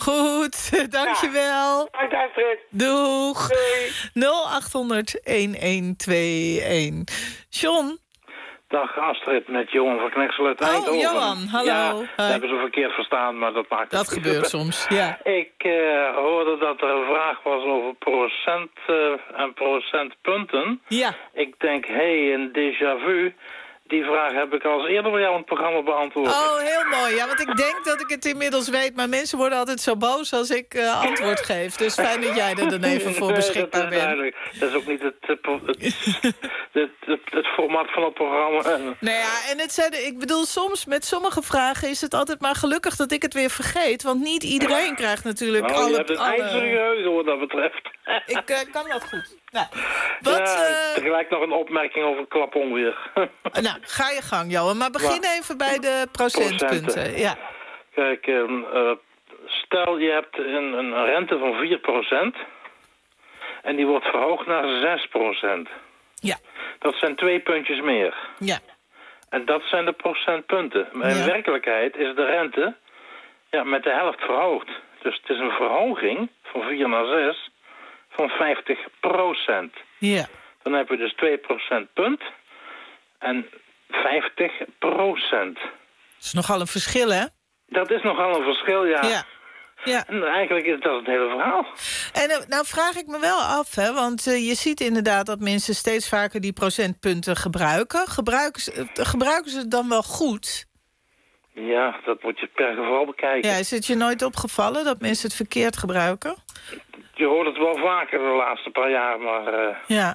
Goed, dankjewel. Ja. Dank, Astrid. Doeg. Doei. nul acht honderd een twee een. John? Dag Astrid, met Johan van Knechtsel uit Eindhoven. Oh, Johan, hallo. Ja, Hi. dat hebben ze verkeerd verstaan, maar dat maakt Dat het niet gebeurt uit. soms, ja. Ik uh, hoorde dat er een vraag was over procent uh, en procentpunten. Ja. Ik denk, hé, hey, een déjà vu. Die vraag heb ik al eens eerder bij jou in het programma beantwoord. Oh, heel mooi. Ja, want ik denk dat ik het inmiddels weet, maar mensen worden altijd zo boos als ik uh, antwoord geef. Dus fijn dat jij er dan even voor Nee, beschikbaar dat is bent. duidelijk. Dat is ook niet het, het, het, het, het, het format van het programma. Nou ja, en het zijn, ik bedoel, soms met sommige vragen is het altijd maar gelukkig dat ik het weer vergeet. Want niet iedereen krijgt natuurlijk Nou, alle... je hebt een alle... ijzeren geheugen wat dat betreft. Ik uh, kan dat goed. Nou, wat, ja, uh... tegelijk nog een opmerking over klaponweer. Nou, ga je gang, Johan. Maar begin Maar, even bij de procentpunten. procenten. Ja. Kijk, uh, stel je hebt een, een rente van vier procent en die wordt verhoogd naar zes procent. Ja. Dat zijn twee puntjes meer. Ja. En dat zijn de procentpunten. Maar in Ja. werkelijkheid is de rente ja, met de helft verhoogd. Dus het is een verhoging van vier naar zes van vijftig procent. Ja. Dan heb je dus twee procentpunt en vijftig procent. Dat is nogal een verschil, hè? Dat is nogal een verschil, ja. Ja. Ja. En eigenlijk is dat het hele verhaal. En uh, nou vraag ik me wel af, hè, want uh, je ziet inderdaad dat mensen steeds vaker die procentpunten gebruiken. Gebruiken ze, uh, gebruiken ze het dan wel goed? Ja, dat moet je per geval bekijken. Ja, is het je nooit opgevallen dat mensen het verkeerd gebruiken? Je hoort het wel vaker de laatste paar jaar, maar... Uh... Ja.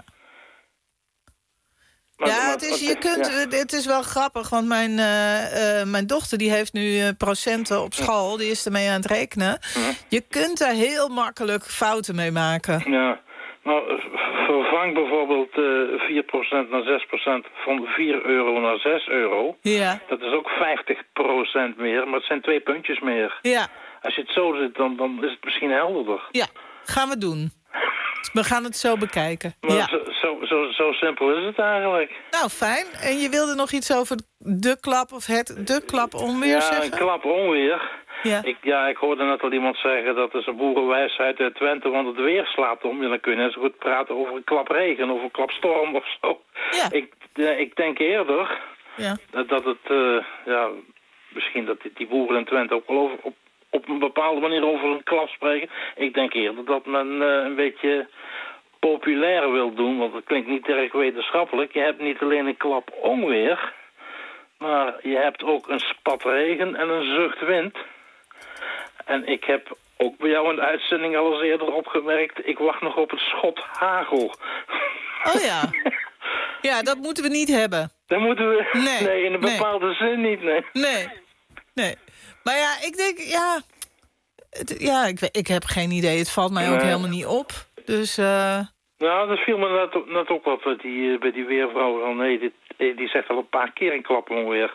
Maar, ja, maar, het is, je kunt, ja. het is wel grappig, want mijn, uh, uh, mijn dochter die heeft nu uh, procenten op school. Die is ermee aan het rekenen. Hm. Je kunt daar heel makkelijk fouten mee maken. Ja, nou, vervang bijvoorbeeld uh, vier procent naar zes procent van vier euro naar zes euro. Ja. Dat is ook vijftig procent meer, maar het zijn twee puntjes meer. Ja. Als je het zo ziet, dan, dan is het misschien helderder. Ja, gaan we doen. We gaan het zo bekijken. Maar ja. zo, zo, zo, zo simpel is het eigenlijk. Nou, fijn. En je wilde nog iets over de klap of het de klap onweer ja, zeggen? Ja, een klap onweer. Ja. Ik, ja, ik hoorde net al iemand zeggen dat is een boerenwijsheid uit Twente, want het weer slaat om. En dan kun je net zo goed praten over een klap regen of een klap storm of zo. Ja. Ik, ja, ik denk eerder ja. dat, dat het, uh, ja, misschien dat die, die boeren in Twente ook wel over, op, op een bepaalde manier over een klap spreken. Ik denk eerder dat men uh, een beetje populair wil doen, want het klinkt niet erg wetenschappelijk. Je hebt niet alleen een klap onweer, maar je hebt ook een spat regen en een zucht wind. En ik heb ook bij jou in de uitzending al eens eerder opgemerkt, ik wacht nog op het schot hagel. Oh ja. Ja, dat moeten we niet hebben. Dat moeten we... Nee, nee in een bepaalde nee. zin niet, nee. Nee, nee. Maar ja, ik denk, ja... Het, ja, ik, ik heb geen idee. Het valt mij nee. ook helemaal niet op. Dus... Uh... Nou, dat viel me net, net ook wat bij die, bij die weervrouw. Van, nee, dit, die zegt al een paar keer een klap onweer.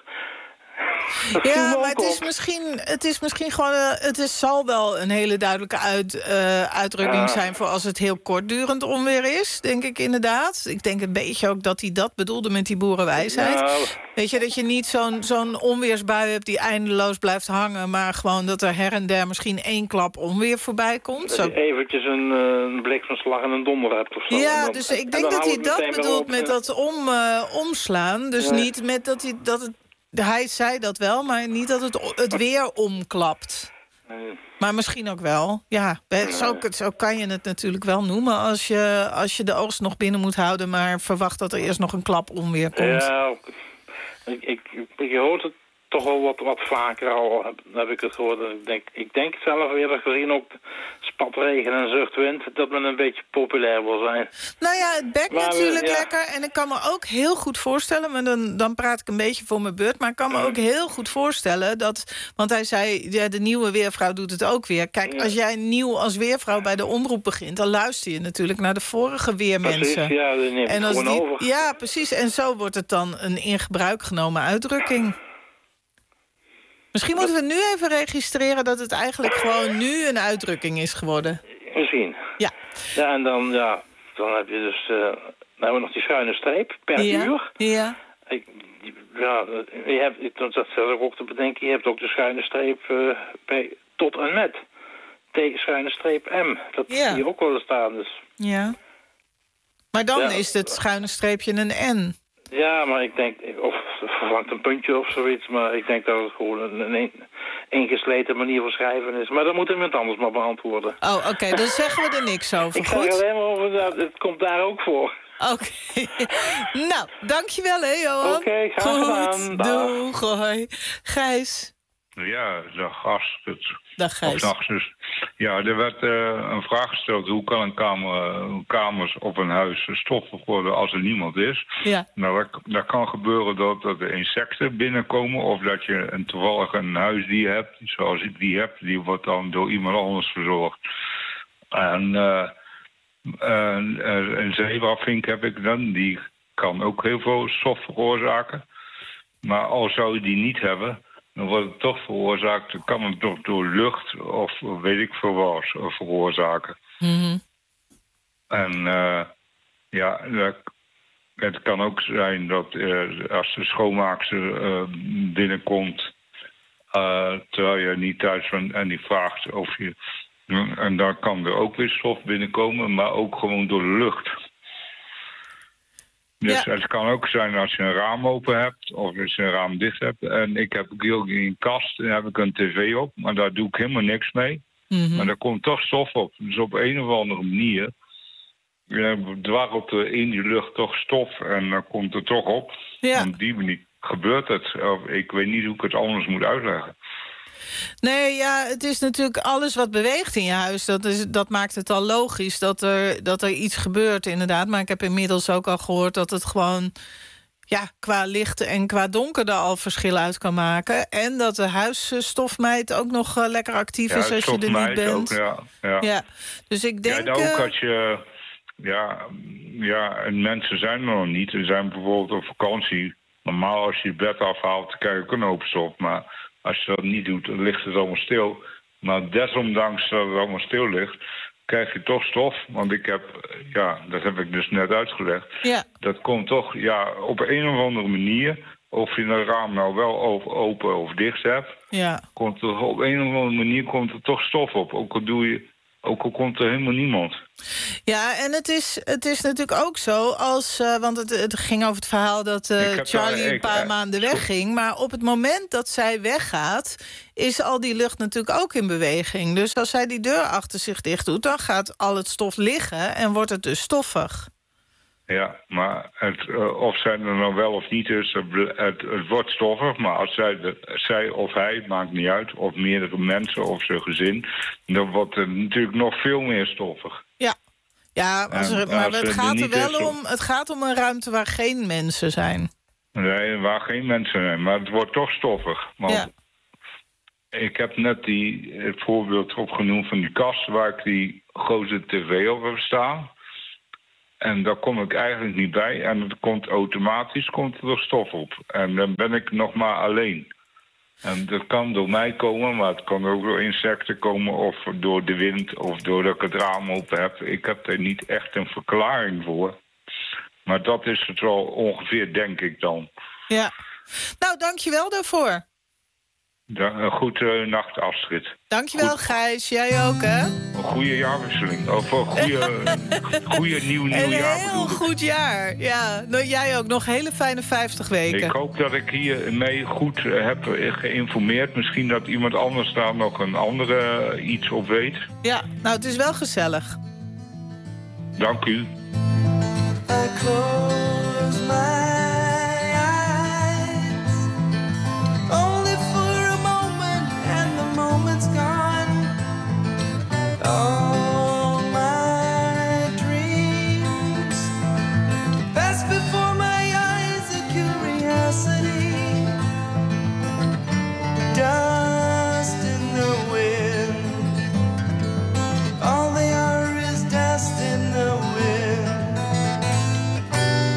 Ja, maar het is, misschien, het is misschien gewoon... Uh, het is, zal wel een hele duidelijke uit, uh, uitdrukking ja. zijn... voor als het heel kortdurend onweer is, denk ik inderdaad. Ik denk een beetje ook dat hij dat bedoelde met die boerenwijsheid. Ja. Weet je, dat je niet zo'n zo'n onweersbui hebt die eindeloos blijft hangen... maar gewoon dat er her en der misschien één klap onweer voorbij komt. Dat je eventjes een, een bliksemslag en een donder hebt of zo. Ja, dan, dus ik denk dat hij dat bedoelt met dat om, uh, omslaan. Dus ja. niet met dat, hij, dat het... Hij zei dat wel, maar niet dat het, het weer omklapt. Nee. Maar misschien ook wel. Ja, zo, zo kan je het natuurlijk wel noemen... Als je, als je de oogst nog binnen moet houden... maar verwacht dat er eerst nog een klap onweer komt. Ja, ik, ik, ik hoort het toch wel wat, wat vaker al, heb, heb ik het gehoord. Ik denk, ik denk zelf eerder gezien ook spatregen en zuchtwind... dat men een beetje populair wil zijn. Nou ja, het bekt maar natuurlijk we, ja. lekker. En ik kan me ook heel goed voorstellen... maar dan, dan praat ik een beetje voor mijn beurt... maar ik kan me ook heel goed voorstellen dat... want hij zei, ja, de nieuwe weervrouw doet het ook weer. Kijk, ja. als jij nieuw als weervrouw bij de omroep begint... dan luister je natuurlijk naar de vorige weermensen. Precies, ja, die neemt en het gewoon die, over. Ja, precies. En zo wordt het dan een in gebruik genomen uitdrukking. Misschien moeten we nu even registreren dat het eigenlijk gewoon nu een uitdrukking is geworden. Misschien. Ja. Ja, en dan, ja, dan heb je dus, uh, dan hebben we nog die schuine streep per ja. uur. Ja. Ik, ja, je hebt, dat zat ik ook te bedenken, je hebt ook de schuine streep uh, bij tot en met. T schuine streep M. Dat Ja. zie je ook wel staan. Dus. Ja. Maar dan Ja. is het schuine streepje een N. Ja, maar ik denk, of vervangt een puntje of zoiets, maar ik denk dat het gewoon een, een ingesleten manier van schrijven is. Maar dat moet iemand anders maar beantwoorden. Oh, oké, okay, dan zeggen we er niks over, ik goed? zeg alleen maar over dat, het komt daar ook voor. Oké. Okay. Nou, dankjewel hè, Johan. Oké, okay, graag gedaan. Doeg, hoi. Gijs. Ja, dag Astrid. Dag Gijs. Of dag zus. Ja, er werd uh, een vraag gesteld. Hoe kan een kamer, uh, kamers op een huis stoffig worden als er niemand is? Ja. Nou, dat, dat kan gebeuren dat, dat er insecten binnenkomen. Of dat je een, toevallig een huisdier hebt. Zoals ik die heb. Die wordt dan door iemand anders verzorgd. En uh, uh, een zebravink heb ik dan. Die kan ook heel veel stof veroorzaken. Maar al zou je die niet hebben, dan wordt het toch veroorzaakt. Dan kan het toch door lucht of weet ik veel wat veroorzaken. Mm-hmm. En uh, ja, het kan ook zijn dat uh, als de schoonmaakster uh, binnenkomt, uh, terwijl je niet thuis bent en die vraagt of je... En dan kan er ook weer stof binnenkomen, maar ook gewoon door de lucht. Dus ja. Het kan ook zijn als je een raam open hebt of als je een raam dicht hebt. En ik heb ook heel in een kast en heb ik een tv op, maar daar doe ik helemaal niks mee. Mm-hmm. Maar daar komt toch stof op. Dus op een of andere manier ja, dwarrelt er in die lucht toch stof en dan komt het toch op. Ja. En op die manier gebeurt het. Of, ik weet niet hoe ik het anders moet uitleggen. Nee, ja, het is natuurlijk alles wat beweegt in je huis. Dat, is, dat maakt het al logisch dat er, dat er iets gebeurt, inderdaad. Maar ik heb inmiddels ook al gehoord dat het gewoon... ja, qua licht en qua donker er al verschil uit kan maken. En dat de huisstofmijt ook nog uh, lekker actief ja, is als je er niet bent. Ook, ja, ja. ja, dus ik denk... Ja, ook als je... Ja, ja, en mensen zijn er nog niet. Er zijn bijvoorbeeld op vakantie... Normaal als je je bed afhaalt, krijg je ook een hoop stof. Maar als je dat niet doet, dan ligt het allemaal stil. Maar desondanks dat het allemaal stil ligt, krijg je toch stof. Want ik heb, ja, dat heb ik dus net uitgelegd. Ja. Dat komt toch, ja, op een of andere manier, of je een raam nou wel open of dicht hebt, ja. komt er op een of andere manier komt er toch stof op. Ook al doe je, ook al komt er helemaal niemand. Ja, en het is, het is natuurlijk ook zo als... Uh, want het, het ging over het verhaal dat uh, Charlie daar, een paar ik, maanden wegging. Maar op het moment dat zij weggaat, is al die lucht natuurlijk ook in beweging. Dus als zij die deur achter zich dicht doet, dan gaat al het stof liggen en wordt het dus stoffig. Ja, maar het, uh, of zij er nou wel of niet is, het, het, het wordt stoffig. Maar als zij, de, zij of hij, maakt niet uit, of meerdere mensen of zijn gezin, dan wordt het natuurlijk nog veel meer stoffig. Ja, ja als er, maar als het, gaat er wel is, om, het gaat om een ruimte waar geen mensen zijn. Nee, waar geen mensen zijn, maar het wordt toch stoffig. Want ja. Ik heb net die, het voorbeeld opgenoemd van die kast waar ik die grote tv op heb staan. En daar kom ik eigenlijk niet bij. En het komt automatisch komt er stof op. En dan ben ik nog maar alleen. En dat kan door mij komen, maar het kan ook door insecten komen... of door de wind, of doordat ik het raam open heb. Ik heb er niet echt een verklaring voor. Maar dat is het wel ongeveer, denk ik dan. Ja. Nou, dankjewel daarvoor. Da- Goede nacht, Astrid. Dankjewel, Goed. Gijs. Jij ook, hè? Een goede jaarwisseling. Of een goede, goede nieuw, nieuw een jaar. Een heel goed jaar. Ja, nou, jij ook. Nog hele fijne vijftig weken. Ik hoop dat ik hiermee goed uh, heb geïnformeerd. Misschien dat iemand anders daar nog een andere uh, iets op weet. Ja, nou, het is wel gezellig. Dank u. I close my all my dreams pass before my eyes, a curiosity, dust in the wind. All they are is dust in the wind.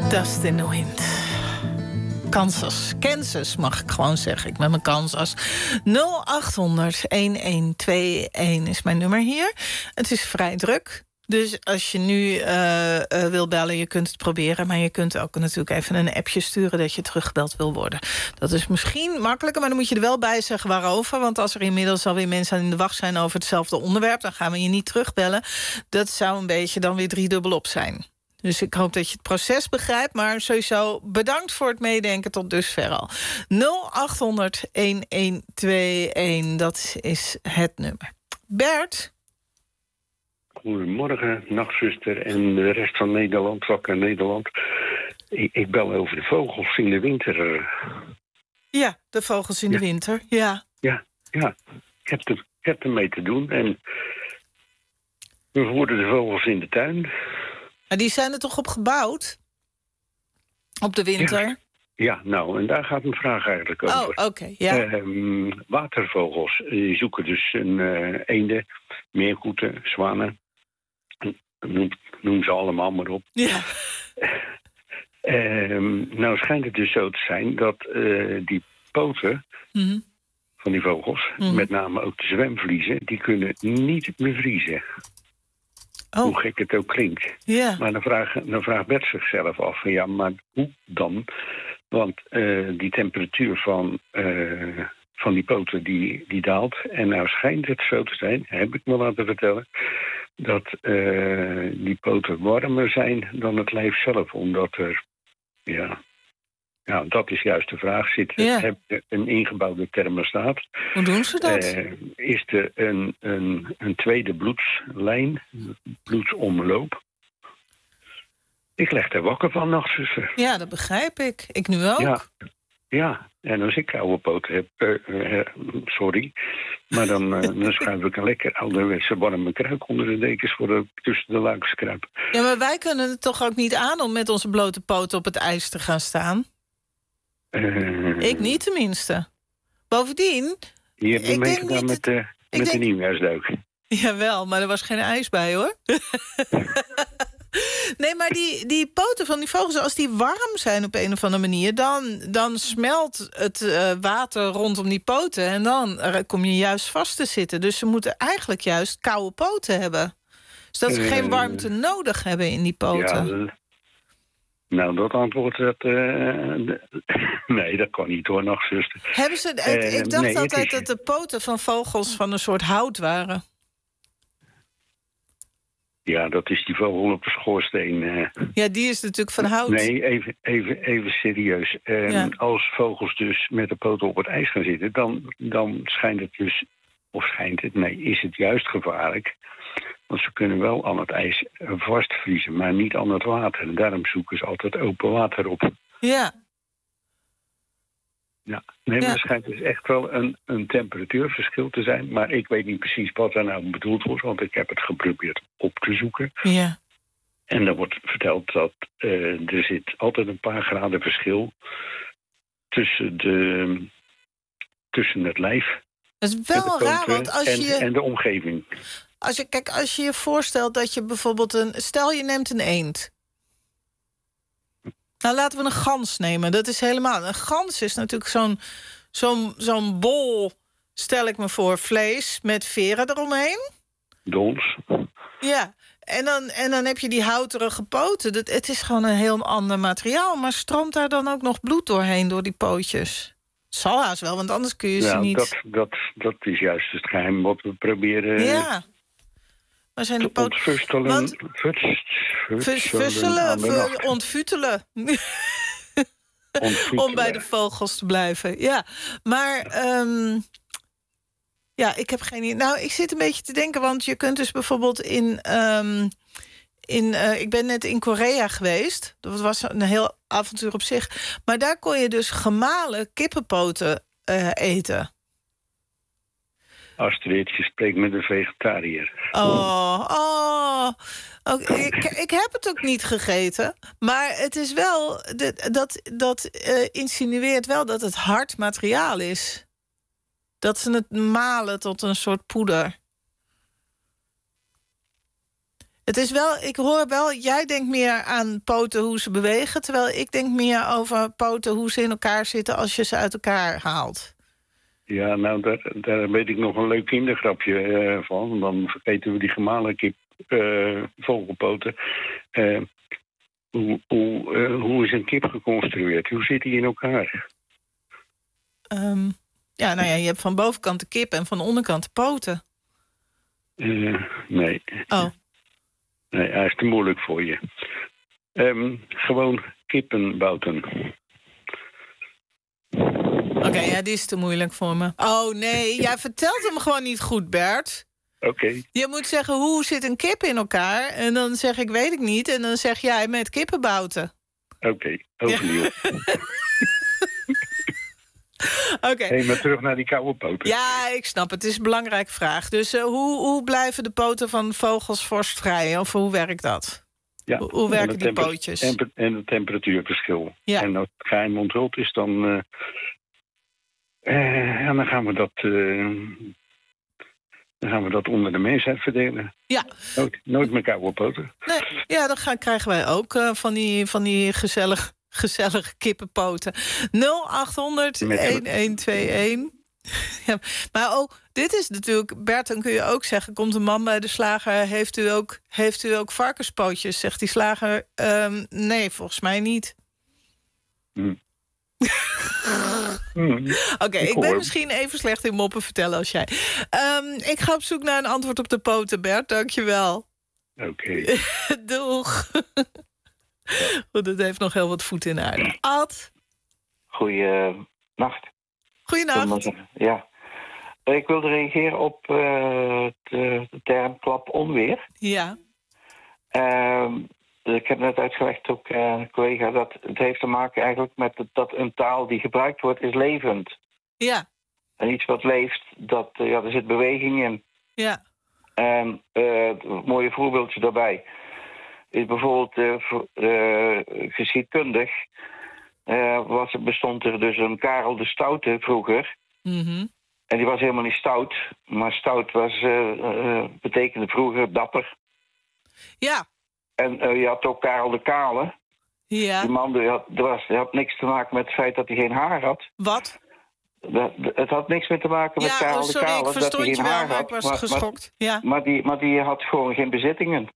Dust in the Wind. Kansas. Kansas mag ik gewoon zeggen. Ik met mijn Kansas. nul acht honderd een een twee een is mijn nummer hier. Het is vrij druk. Dus als je nu uh, uh, wil bellen, je kunt het proberen. Maar je kunt ook natuurlijk even een appje sturen dat je teruggebeld wil worden. Dat is misschien makkelijker, maar dan moet je er wel bij zeggen waarover. Want als er inmiddels alweer mensen in de wacht zijn over hetzelfde onderwerp, dan gaan we je niet terugbellen. Dat zou een beetje dan weer driedubbelop zijn. Dus ik hoop dat je het proces begrijpt. Maar sowieso bedankt voor het meedenken tot dusver al. nul acht honderd een een twee een, dat is het nummer. Bert? Goedemorgen, nachtzuster en de rest van Nederland, wakker Nederland. Ik, ik bel over de vogels in de winter. Ja, de vogels in ja. de winter, ja. Ja, ja. Ik heb, er, ik heb ermee te doen. En we hoorden de vogels in de tuin. Maar die zijn er toch op gebouwd? Op de winter? Ja, ja, nou, en daar gaat mijn vraag eigenlijk over. Oh, oké, okay, ja. Uh, watervogels die zoeken dus een uh, eenden, meerkoeten, zwanen. Noem, noem ze allemaal maar op. Ja. uh, nou schijnt het dus zo te zijn dat uh, die poten mm-hmm. van die vogels, mm-hmm. met name ook de zwemvliezen, die kunnen niet bevriezen. Oh. Hoe gek het ook klinkt. Yeah. Maar dan vraagt dan vraag Bert zichzelf af, ja, maar hoe dan? Want uh, die temperatuur van, uh, van die poten die, die daalt. En nou schijnt het zo te zijn, heb ik me laten vertellen, dat uh, die poten warmer zijn dan het lijf zelf. Omdat er, ja, ja dat is juist de vraag, zit yeah. heb je een ingebouwde thermostaat? Hoe doen ze dat? Uh, is er een, een, een tweede bloedslijn, bloedsomloop? Ik leg er wakker van, nachtzuster. Ja, dat begrijp ik. Ik nu ook. Ja, ja. En als ik koude poten heb, uh, uh, sorry, maar dan, uh, dan schuif ik een lekker ouderwetse warme kruik onder de dekens voor de, tussen de lakens kruipen. Ja, maar wij kunnen het toch ook niet aan om met onze blote poten op het ijs te gaan staan? Uh, ik niet tenminste. Bovendien... Je hebt er meegedaan met, uh, met denk... de nieuwjaarsduik. Jawel, maar er was geen ijs bij, hoor. Nee, maar die, die poten van die vogels, als die warm zijn op een of andere manier, dan, dan smelt het uh, water rondom die poten en dan uh, kom je juist vast te zitten. Dus ze moeten eigenlijk juist koude poten hebben. Zodat ze uh, geen warmte nodig hebben in die poten. Ja, uh, nou, dat antwoord, dat, uh, de, nee, dat kan niet hoor, nachtzuster. Hebben ze, uh, ik dacht nee, altijd is... dat de poten van vogels van een soort hout waren. Ja, dat is die vogel op de schoorsteen. Uh. Ja, die is natuurlijk van hout. Nee, even, even, even serieus. Um, ja. Als vogels dus met de poten op het ijs gaan zitten, dan, dan schijnt het dus, of schijnt het, nee, is het juist gevaarlijk. Want ze kunnen wel aan het ijs vastvriezen, maar niet aan het water. En daarom zoeken ze altijd open water op. Ja. Ja, nee, maar ja. Er schijnt dus echt wel een, een temperatuurverschil te zijn. Maar ik weet niet precies wat er nou bedoeld wordt, want ik heb het geprobeerd op te zoeken. Ja. En dan wordt verteld dat uh, er zit altijd een paar graden verschil tussen, de, tussen het lijf. Dat is wel raar, want als en, je... En de omgeving. Als je, kijk, als je je voorstelt dat je bijvoorbeeld een... Stel, je neemt een eend. Nou, laten we een gans nemen. Dat is helemaal... Een gans is natuurlijk zo'n zo'n zo'n bol, stel ik me voor, vlees met veren eromheen. Dons. Ja, en dan, en dan heb je die houterige poten. Dat, het is gewoon een heel ander materiaal. Maar stroomt daar dan ook nog bloed doorheen door die pootjes? Zal haast wel, want anders kun je ja, ze niet... Dat, dat, dat is juist het geheim wat we proberen... Ja. Maar zijn de poten... Ontfutselen. Want... Futselen, ontvutelen. Om bij de vogels te blijven. Ja, maar... Um, ja, ik heb geen idee. Nou, ik zit een beetje te denken, want je kunt dus bijvoorbeeld in... Um, in uh, ik ben net in Korea geweest. Dat was een heel avontuur op zich. Maar daar kon je dus gemalen kippenpoten uh, eten. Astrid, je spreekt met een vegetariër. Oh, oh. Okay, ik, ik heb het ook niet gegeten. Maar het is wel... Dat, dat uh, insinueert wel dat het hard materiaal is. Dat ze het malen tot een soort poeder. Het is wel, ik hoor wel, jij denkt meer aan poten hoe ze bewegen, terwijl ik denk meer over poten hoe ze in elkaar zitten als je ze uit elkaar haalt. Ja, nou, daar, daar weet ik nog een leuk kindergrapje uh, van. Dan vergeten we die gemalen kip, uh, vogelpoten. Uh, hoe, hoe, uh, hoe is een kip geconstrueerd? Hoe zit die in elkaar? Um, ja, nou ja, je hebt van bovenkant de kip en van de onderkant de poten. Uh, nee. Oh. Nee, hij is te moeilijk voor je. Um, gewoon kippenbouten. Oké, okay, ja, die is te moeilijk voor me. Oh nee, jij vertelt hem gewoon niet goed, Bert. Oké. Okay. Je moet zeggen, hoe zit een kip in elkaar? En dan zeg ik, weet ik niet. En dan zeg jij met kippenbouten. Oké, okay, overnieuw. Ja. Oké. Okay. Hey, maar terug naar die koude poten. Ja, ik snap het. Het is een belangrijke vraag. Dus uh, hoe, hoe blijven de poten van vogels vorstvrij? Of hoe werkt dat? Ja, hoe, hoe werken die pootjes? En, en het temperatuurverschil. Ja. En als het geheim onthuld is, dan... Uh, uh, en dan gaan we dat... Uh, dan gaan we dat onder de mensheid verdelen. Ja. Nooit, nooit meer koude poten. Nee, ja, dan gaan, krijgen wij ook uh, van die, van die gezellig... gezellige kippenpoten. nul acht honderd een een twee een. Ja, maar oh, dit is natuurlijk... Bert, dan kun je ook zeggen... komt een man bij de slager... heeft u ook, heeft u ook varkenspootjes? Zegt die slager... Um, nee, volgens mij niet. Mm. mm. Oké, okay, ik, ik ben misschien even slecht in moppen vertellen als jij. Um, ik ga op zoek naar een antwoord op de poten, Bert. Dank je wel. Oké. Okay. Doeg. Want het heeft nog heel wat voet in de aarde. Ad? Goeienacht. Goeienacht. Ja. Ik wilde reageren op uh, de, de term klap onweer. Ja. Uh, ik heb net uitgelegd ook aan uh, een collega dat het heeft te maken eigenlijk met het, dat een taal die gebruikt wordt is levend. Ja. En iets wat leeft, dat, uh, ja, er zit beweging in. Ja. En uh, een mooie voorbeeldje daarbij is bijvoorbeeld uh, uh, geschiedkundig. Uh, was, bestond er dus een Karel de Stoute vroeger. Mm-hmm. En die was helemaal niet stout. Maar stout was, uh, uh, betekende vroeger dapper. Ja. En uh, je had ook Karel de Kale. Ja. Die man die had, die was, die had niks te maken met het feit dat hij geen haar had. Wat? Dat, het had niks meer te maken met ja, Karel oh, sorry, de Kale. Ik verstond dat hij geen je wel, haar maar had. ik was maar, geschokt. Maar, ja. maar, die, maar die had gewoon geen bezittingen.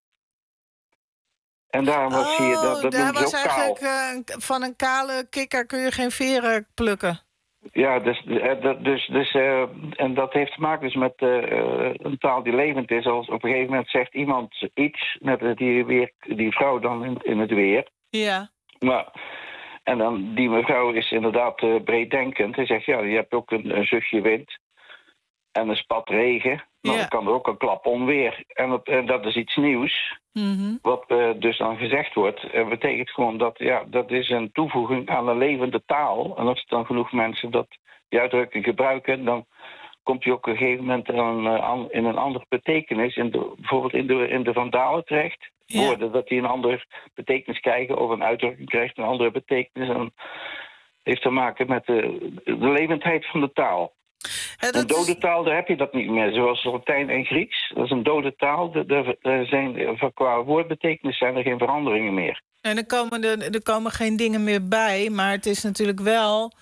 En daarom was oh, hier, dat, dat daar was ook eigenlijk kaal. Uh, van een kale kikker kun je geen veren plukken. Ja, dus, dus, dus uh, en dat heeft te maken dus met uh, een taal die levend is. Als op een gegeven moment zegt iemand iets, net die, weer, die vrouw dan in, in het weer. Ja. Maar, en dan die mevrouw is inderdaad uh, breeddenkend. Hij zegt, ja, je hebt ook een, een zuchtje wind en een spat regen. Maar ja. Dan kan er ook een klap onweer. En dat, en dat is iets nieuws. Mm-hmm. Wat uh, dus dan gezegd wordt. En betekent gewoon dat, ja, dat is een toevoeging aan een levende taal. En als dan genoeg mensen dat die uitdrukking gebruiken, dan komt die ook op een gegeven moment in een, in een andere betekenis. In de, bijvoorbeeld in de, in de Vandalen terecht. Ja. Woorden dat die een andere betekenis krijgen of een uitdrukking krijgt een andere betekenis. En dat heeft te maken met de, de levendheid van de taal. Ja, een dode taal, daar heb je dat niet meer. Zoals Latijn en Grieks. Dat is een dode taal. Er zijn, qua woordbetekenis zijn er geen veranderingen meer. En er komen, er, er komen geen dingen meer bij. Maar het is natuurlijk wel...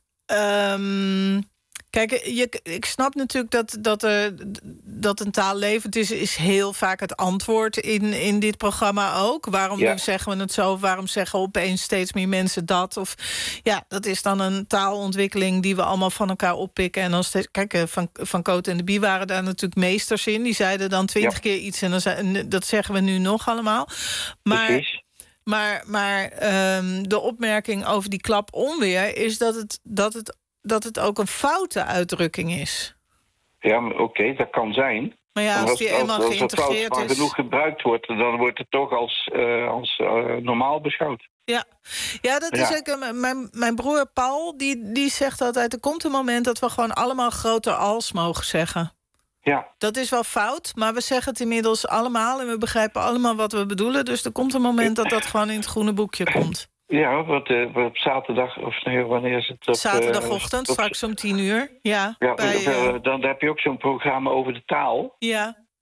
Um, kijk, je, ik snap natuurlijk dat, dat, er, dat een taal levend is... is heel vaak het antwoord in, in dit programma ook. Waarom ja. zeggen we het zo? Waarom zeggen opeens steeds meer mensen dat? Of ja, dat is dan een taalontwikkeling die we allemaal van elkaar oppikken. En dan steeds, kijk, Van, van Cote en de Bie waren daar natuurlijk meesters in. Die zeiden dan twintig ja. keer iets en dan zei, dat zeggen we nu nog allemaal. Maar... Precies. Maar, maar um, de opmerking over die klap onweer is dat het, dat het, dat het ook een foute uitdrukking is. Ja, oké, okay, dat kan zijn. Maar ja, als, als die eenmaal als, als geïntegreerd als het is... genoeg gebruikt wordt, dan wordt het toch als, uh, als uh, normaal beschouwd. Ja, ja dat ja. is ook... Uh, mijn, mijn broer Paul, die, die zegt altijd... er komt een moment dat we gewoon allemaal groter als mogen zeggen. Ja. Dat is wel fout, maar we zeggen het inmiddels allemaal... en we begrijpen allemaal wat we bedoelen. Dus er komt een moment dat dat gewoon in het groene boekje komt. Ja, wat, uh, op zaterdag, of nee, wanneer is het? Op, Zaterdagochtend, uh, straks om tien uur. Ja, ja bij, uh, dan, dan heb je ook zo'n programma over de taal. Ja.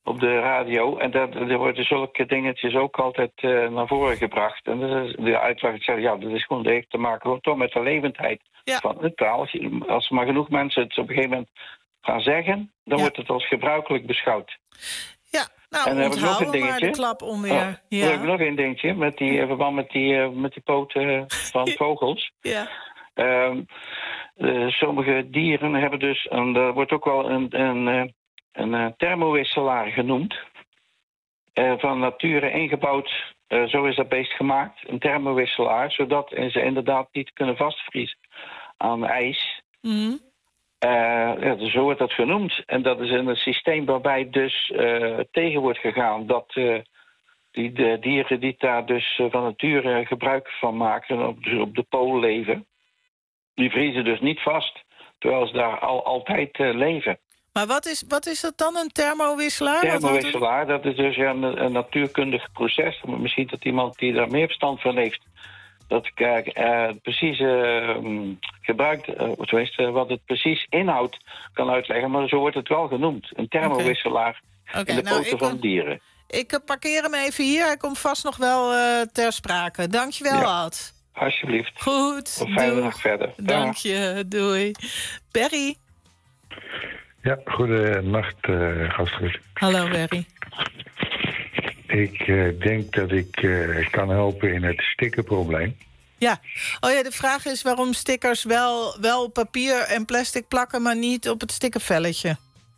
op de radio. En daar, er worden zulke dingetjes ook altijd uh, naar voren gebracht. En dat is de uitleg, ik zeg, ja, dat is gewoon heeft te maken gewoon toch met de levendheid ja. van de taal. Als, je, als maar genoeg mensen het op een gegeven moment gaan zeggen, dan ja. wordt het als gebruikelijk beschouwd. Ja, nou, en dan heb ik nog een dingetje. De klap om weer. Oh, ja. Dan heb ik nog een dingetje met die in verband met die, uh, met die poten van vogels. Ja. Um, uh, sommige dieren hebben dus, en dat wordt ook wel een, een, een, een thermowisselaar genoemd. Uh, van nature ingebouwd, uh, zo is dat beest gemaakt. Een thermowisselaar, zodat ze inderdaad niet kunnen vastvriezen aan ijs. Mm. Uh, ja, dus zo wordt dat genoemd. En dat is een systeem waarbij dus uh, tegen wordt gegaan dat uh, die de dieren die daar dus uh, van nature gebruik van maken, op, dus op de pool leven, die vriezen dus niet vast, terwijl ze daar al, altijd uh, leven. Maar wat is, wat is dat dan, een thermowisselaar? Thermowisselaar, dat is dus ja, een, een natuurkundig proces. Misschien dat iemand die daar meer verstand van heeft, dat ik uh, precies uh, gebruikt, uh, tenminste, wat het precies inhoudt, kan uitleggen. Maar zo wordt het wel genoemd. Een thermowisselaar okay. Okay, in de nou, poten van dieren. Ik parkeer hem even hier. Hij komt vast nog wel uh, ter sprake. Dankjewel, ja. Ad. Alsjeblieft. Goed. Een fijne dag verder. Dank je. Doei. Perry. Ja, goedenacht, uh, gasten. Hallo, Perry. Ik uh, denk dat ik uh, kan helpen in het stickerprobleem. Ja. Oh ja, de vraag is waarom stickers wel, wel op papier en plastic plakken, maar niet op het stickervelletje.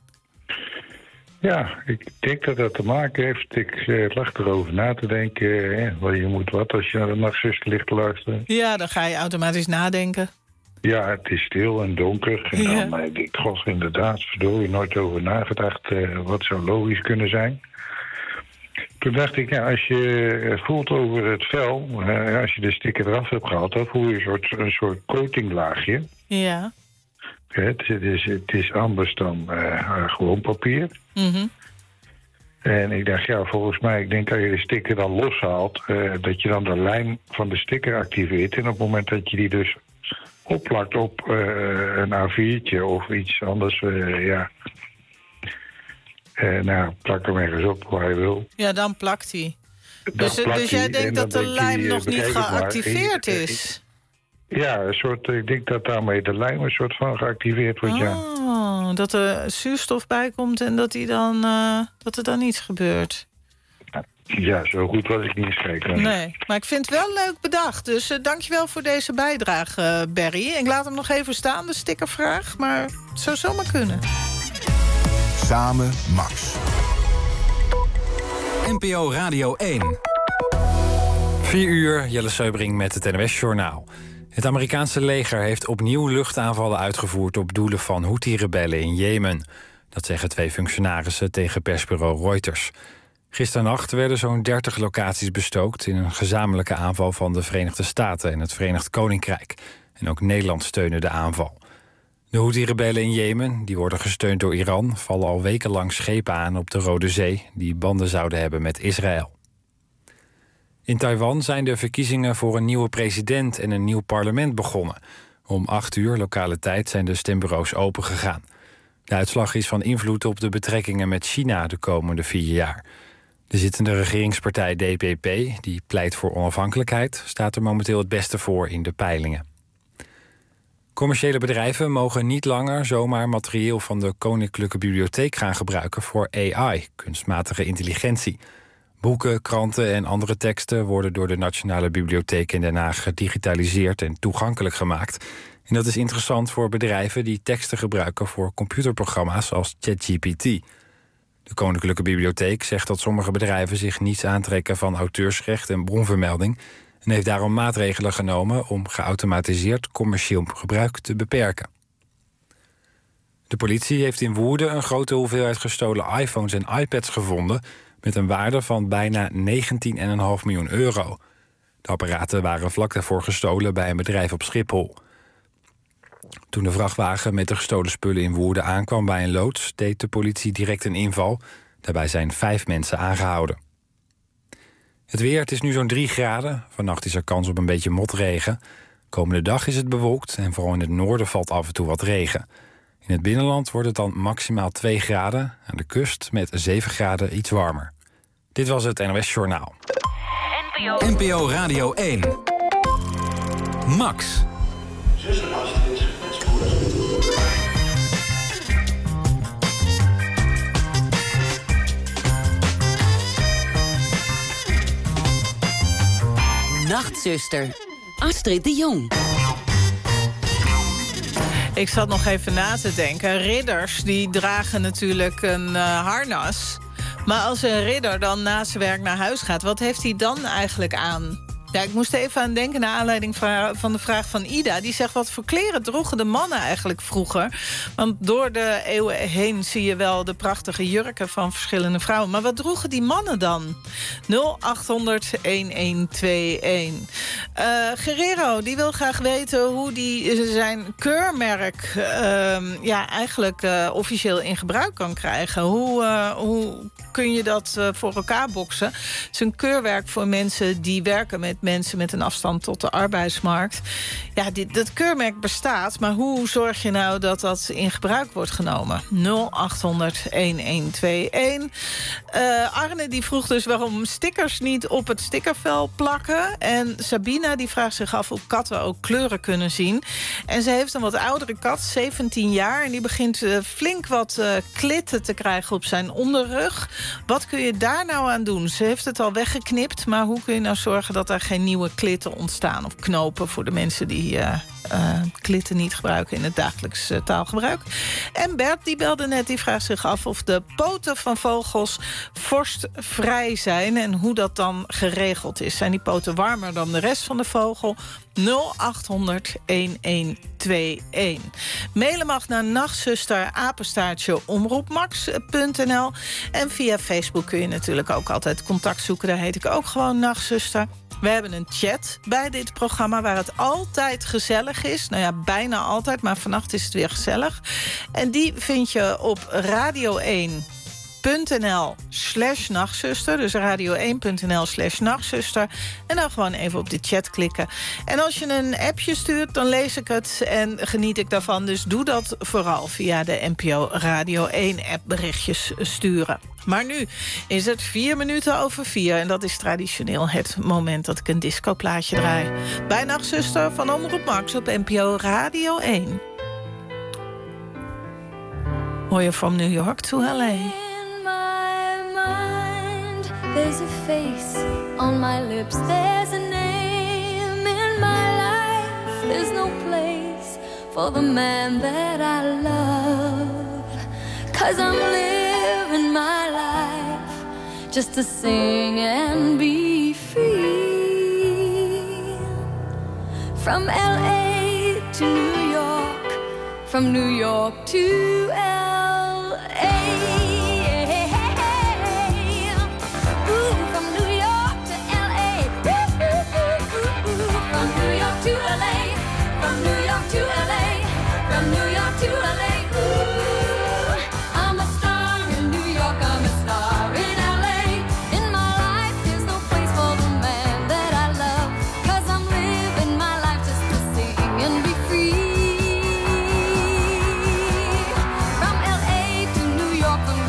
Ja, ik denk dat dat te maken heeft. Ik uh, lag erover na te denken. Eh, wel, je moet wat als je naar de Nachtzuster ligt te luisteren. Ja, dan ga je automatisch nadenken. Ja, het is stil en donker. En ja. dan denk ik, god, inderdaad, verdorie, nooit over nagedacht. Uh, wat zou logisch kunnen zijn? Toen dacht ik, ja, als je voelt over het vel, uh, als je de sticker eraf hebt gehaald, dan voel je een soort, een soort coatinglaagje. Ja. Het, het, is, het is anders dan uh, gewoon papier. Mm-hmm. En ik dacht, ja, volgens mij, ik denk dat je de sticker dan loshaalt, uh, dat je dan de lijm van de sticker activeert. En op het moment dat je die dus opplakt op uh, een A viertje of iets anders, uh, ja. Uh, nou, plak hem ergens op waar je wil. Ja, dan plakt hij. Dus, dus jij denkt dat de lijm die, nog niet geactiveerd maar, is? Ja, een soort, ik denk dat daarmee de lijm een soort van geactiveerd wordt, oh, ja. Dat er zuurstof bij komt en dat, die dan, uh, dat er dan niets gebeurt. Ja, zo goed was ik niet eens kijken. Nee, maar ik vind het wel leuk bedacht. Dus uh, dankjewel voor deze bijdrage, uh, Barry. Ik laat hem nog even staan, de stickervraag. Maar het zou zomaar kunnen. Samen Max. N P O Radio één. vier uur, Jelle Seubring met het N O S-journaal. Het Amerikaanse leger heeft opnieuw luchtaanvallen uitgevoerd op doelen van Houthi-rebellen in Jemen. Dat zeggen twee functionarissen tegen persbureau Reuters. Gisternacht werden zo'n dertig locaties bestookt in een gezamenlijke aanval van de Verenigde Staten en het Verenigd Koninkrijk. En ook Nederland steunde de aanval. De Houthi-rebellen in Jemen, die worden gesteund door Iran, vallen al wekenlang schepen aan op de Rode Zee die banden zouden hebben met Israël. In Taiwan zijn de verkiezingen voor een nieuwe president en een nieuw parlement begonnen. Om acht uur lokale tijd zijn de stembureaus opengegaan. De uitslag is van invloed op de betrekkingen met China de komende vier jaar. De zittende regeringspartij D P P, die pleit voor onafhankelijkheid, staat er momenteel het beste voor in de peilingen. Commerciële bedrijven mogen niet langer zomaar materieel van de Koninklijke Bibliotheek gaan gebruiken voor A I, kunstmatige intelligentie. Boeken, kranten en andere teksten worden door de Nationale Bibliotheek in Den Haag gedigitaliseerd en toegankelijk gemaakt. En dat is interessant voor bedrijven die teksten gebruiken voor computerprogramma's als ChatGPT. De Koninklijke Bibliotheek zegt dat sommige bedrijven zich niets aantrekken van auteursrecht en bronvermelding en heeft daarom maatregelen genomen om geautomatiseerd commercieel gebruik te beperken. De politie heeft in Woerden een grote hoeveelheid gestolen iPhones en iPads gevonden met een waarde van bijna negentien komma vijf miljoen euro. De apparaten waren vlak daarvoor gestolen bij een bedrijf op Schiphol. Toen de vrachtwagen met de gestolen spullen in Woerden aankwam bij een loods, deed de politie direct een inval. Daarbij zijn vijf mensen aangehouden. Het weer, het is nu zo'n drie graden. Vannacht is er kans op een beetje motregen. Komende dag is het bewolkt en vooral in het noorden valt af en toe wat regen. In het binnenland wordt het dan maximaal twee graden. Aan de kust met zeven graden iets warmer. Dit was het N O S Journaal. N P O Radio één. Max. Nachtzuster, Astrid de Jong. Ik zat nog even na te denken. Ridders die dragen natuurlijk een uh, harnas. Maar als een ridder dan na zijn werk naar huis gaat, wat heeft hij dan eigenlijk aan? Ja, ik moest even aan denken naar aanleiding van de vraag van Ida. Die zegt, wat voor kleren droegen de mannen eigenlijk vroeger? Want door de eeuwen heen zie je wel de prachtige jurken van verschillende vrouwen. Maar wat droegen die mannen dan? nul acht honderd, een twee een. Uh, Guerrero, die wil graag weten hoe die zijn keurmerk uh, ja, eigenlijk uh, officieel in gebruik kan krijgen. Hoe, uh, hoe kun je dat uh, voor elkaar boksen? Zijn keurwerk voor mensen die werken met mensen met een afstand tot de arbeidsmarkt. Ja, dit, dat keurmerk bestaat, maar hoe zorg je nou dat dat in gebruik wordt genomen? nul acht honderd, een twee een. Uh, Arne die vroeg dus waarom stickers niet op het stickervel plakken. En Sabina die vraagt zich af of katten ook kleuren kunnen zien. En ze heeft een wat oudere kat, zeventien jaar... en die begint uh, flink wat uh, klitten te krijgen op zijn onderrug. Wat kun je daar nou aan doen? Ze heeft het al weggeknipt, maar hoe kun je nou zorgen dat er geen nieuwe klitten ontstaan of knopen voor de mensen die uh, uh, klitten niet gebruiken in het dagelijks uh, taalgebruik. En Bert die belde net, die vraagt zich af of de poten van vogels vorstvrij zijn en hoe dat dan geregeld is. Zijn die poten warmer dan de rest van de vogel? nul acht honderd, een twee een. Mailen mag naar nachtzuster, apenstaartje, omroepmax punt n l. En via Facebook kun je natuurlijk ook altijd contact zoeken. Daar heet ik ook gewoon Nachtzuster. We hebben een chat bij dit programma waar het altijd gezellig is. Nou ja, bijna altijd, maar vannacht is het weer gezellig. En die vind je op radio één punt n l slash nachtzuster. Dus radio één punt n l slash nachtzuster. En dan gewoon even op de chat klikken. En als je een appje stuurt, dan lees ik het en geniet ik daarvan. Dus doe dat vooral via de N P O Radio één app berichtjes sturen. Maar nu is het vier minuten over vier. En dat is traditioneel het moment dat ik een discoplaatje draai. Bij Nachtzuster van Omroep Max op N P O Radio één. Hoor je From New York to L A. There's a face on my lips, there's a name in my life. There's no place for the man that I love. 'Cause I'm living my life just to sing and be free. From L A to New York, from New York to L A. To L A, from New York to L A, from New York to L A. Ooh, I'm a star in New York, I'm a star in L A. In my life, there's no place for the man that I love. 'Cause I'm living my life just to sing and be free. From L A to New York, from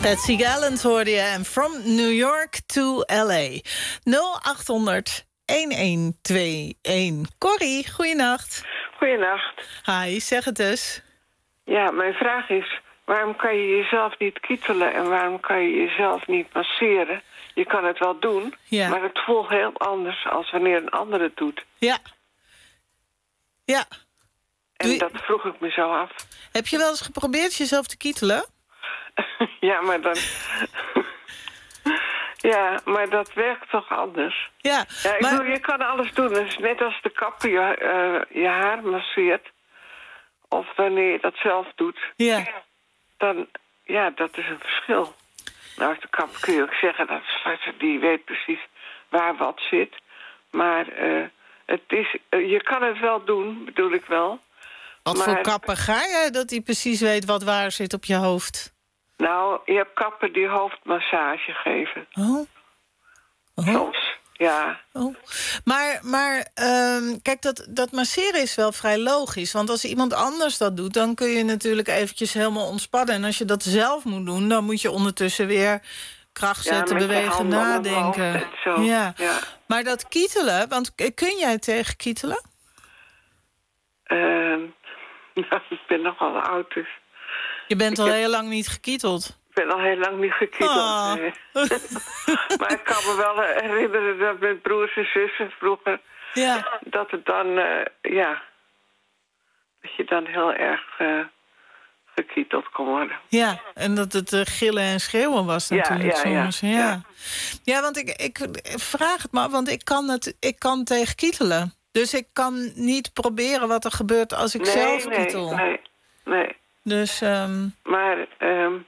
Patsy Gallant hoorde je en From New York to L A. nul acht honderd een een twee een. Corrie, goeienacht. Goeienacht. Hi, zeg het eens. Ja, mijn vraag is, waarom kan je jezelf niet kietelen en waarom kan je jezelf niet masseren? Je kan het wel doen, ja. maar het voelt heel anders als wanneer een ander het doet. Ja. Ja. En je... dat vroeg ik me zo af. Heb je wel eens geprobeerd jezelf te kietelen? Ja, maar dan... ja, maar dat werkt toch anders? Ja, ja ik maar... bedoel, je kan alles doen. Het is net als de kapper je, uh, je haar masseert. Of wanneer je dat zelf doet. Ja. Dan, ja, dat is een verschil. Nou, als de kapper kun je ook zeggen, dat die weet precies waar wat zit. Maar uh, het is, uh, je kan het wel doen, bedoel ik wel. Wat maar... voor kapper ga je, dat hij precies weet wat waar zit op je hoofd? Nou, je hebt kappen die hoofdmassage geven. Oh. oh. Soms, ja. Oh. Maar, maar um, kijk, dat, dat masseren is wel vrij logisch. Want als iemand anders dat doet, dan kun je natuurlijk eventjes helemaal ontspannen. En als je dat zelf moet doen, dan moet je ondertussen weer kracht zetten, ja, bewegen, nadenken. Ja. ja. Maar dat kietelen, want kun jij tegen kietelen? Uh, nou, ik ben nogal oud, dus... Je bent ik al heb... heel lang niet gekieteld. Ik ben al heel lang niet gekieteld. Oh. Nee. Maar ik kan me wel herinneren dat mijn broers en zussen vroeger... Ja. Dat het dan, uh, ja... Dat je dan heel erg uh, gekieteld kon worden. Ja, en dat het uh, gillen en schreeuwen was natuurlijk ja, ja, soms. Ja, ja. ja. ja want ik, ik vraag het maar, want ik kan, het, ik kan tegen kietelen. Dus ik kan niet proberen wat er gebeurt als ik nee, zelf nee, kietel. Nee, nee. Dus, um... Maar, um,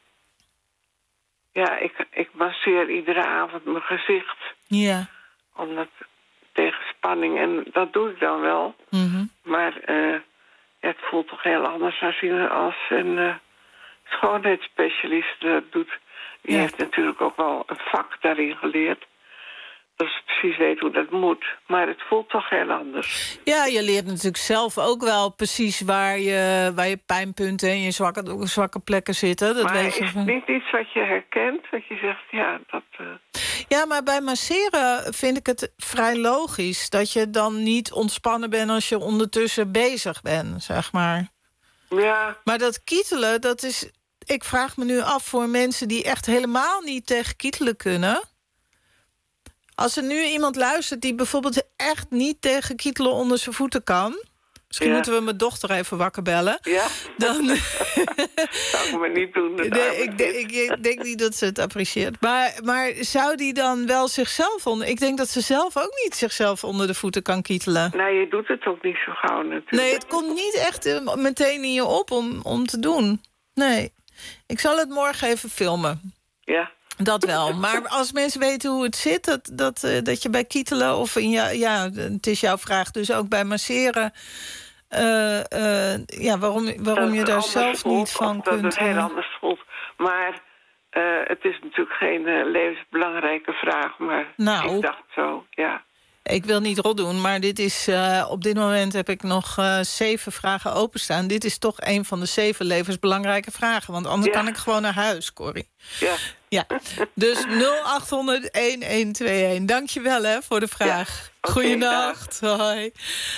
ja, ik, ik masseer iedere avond mijn gezicht. Ja. Omdat, tegen spanning, en dat doe ik dan wel. Mm-hmm. Maar uh, het voelt toch heel anders als, je, als een uh, schoonheidsspecialist dat doet. Die ja. heeft natuurlijk ook wel een vak daarin geleerd. Dat ze precies weet hoe dat moet. Maar het voelt toch heel anders. Ja, je leert natuurlijk zelf ook wel precies waar je, waar je pijnpunten en je zwakke, zwakke plekken zitten. Dat maar weet je is van... het niet iets wat je herkent? Dat je zegt, ja, dat... Uh... Ja, maar bij masseren vind ik het vrij logisch... dat je dan niet ontspannen bent als je ondertussen bezig bent, zeg maar. Ja. Maar dat kietelen, dat is... Ik vraag me nu af voor mensen die echt helemaal niet tegen kietelen kunnen... Als er nu iemand luistert die bijvoorbeeld echt niet tegen kietelen onder zijn voeten kan... Misschien ja. moeten we mijn dochter even wakker bellen. Ja? Dan... zou ik me niet doen. Nee, ik, denk, ik, ik denk niet dat ze het apprecieert. Maar, maar zou die dan wel zichzelf onder... Ik denk dat ze zelf ook niet zichzelf onder de voeten kan kietelen. Nee, je doet het ook niet zo gauw natuurlijk. Nee, het komt niet echt uh, meteen in je op om, om te doen. Nee. Ik zal het morgen even filmen. Ja. Dat wel, maar als mensen weten hoe het zit... dat, dat, uh, dat je bij kietelen of in ja, ja, het is jouw vraag dus ook bij masseren... Uh, uh, ja, waarom, waarom je daar zelf voelt, niet van dat kunt... Dat het heel anders voelt. Maar uh, het is natuurlijk geen uh, levensbelangrijke vraag, maar nou, ik dacht zo, ja. Ik wil niet rot doen, maar dit is, uh, op dit moment heb ik nog uh, zeven vragen openstaan. Dit is toch een van de zeven levensbelangrijke vragen. Want anders ja. kan ik gewoon naar huis, Corrie. Ja. Ja, dus nul acht honderd een een twee een. Dank je wel hè, voor de vraag. Ja. Okay, Goeienacht. Dag. Hoi.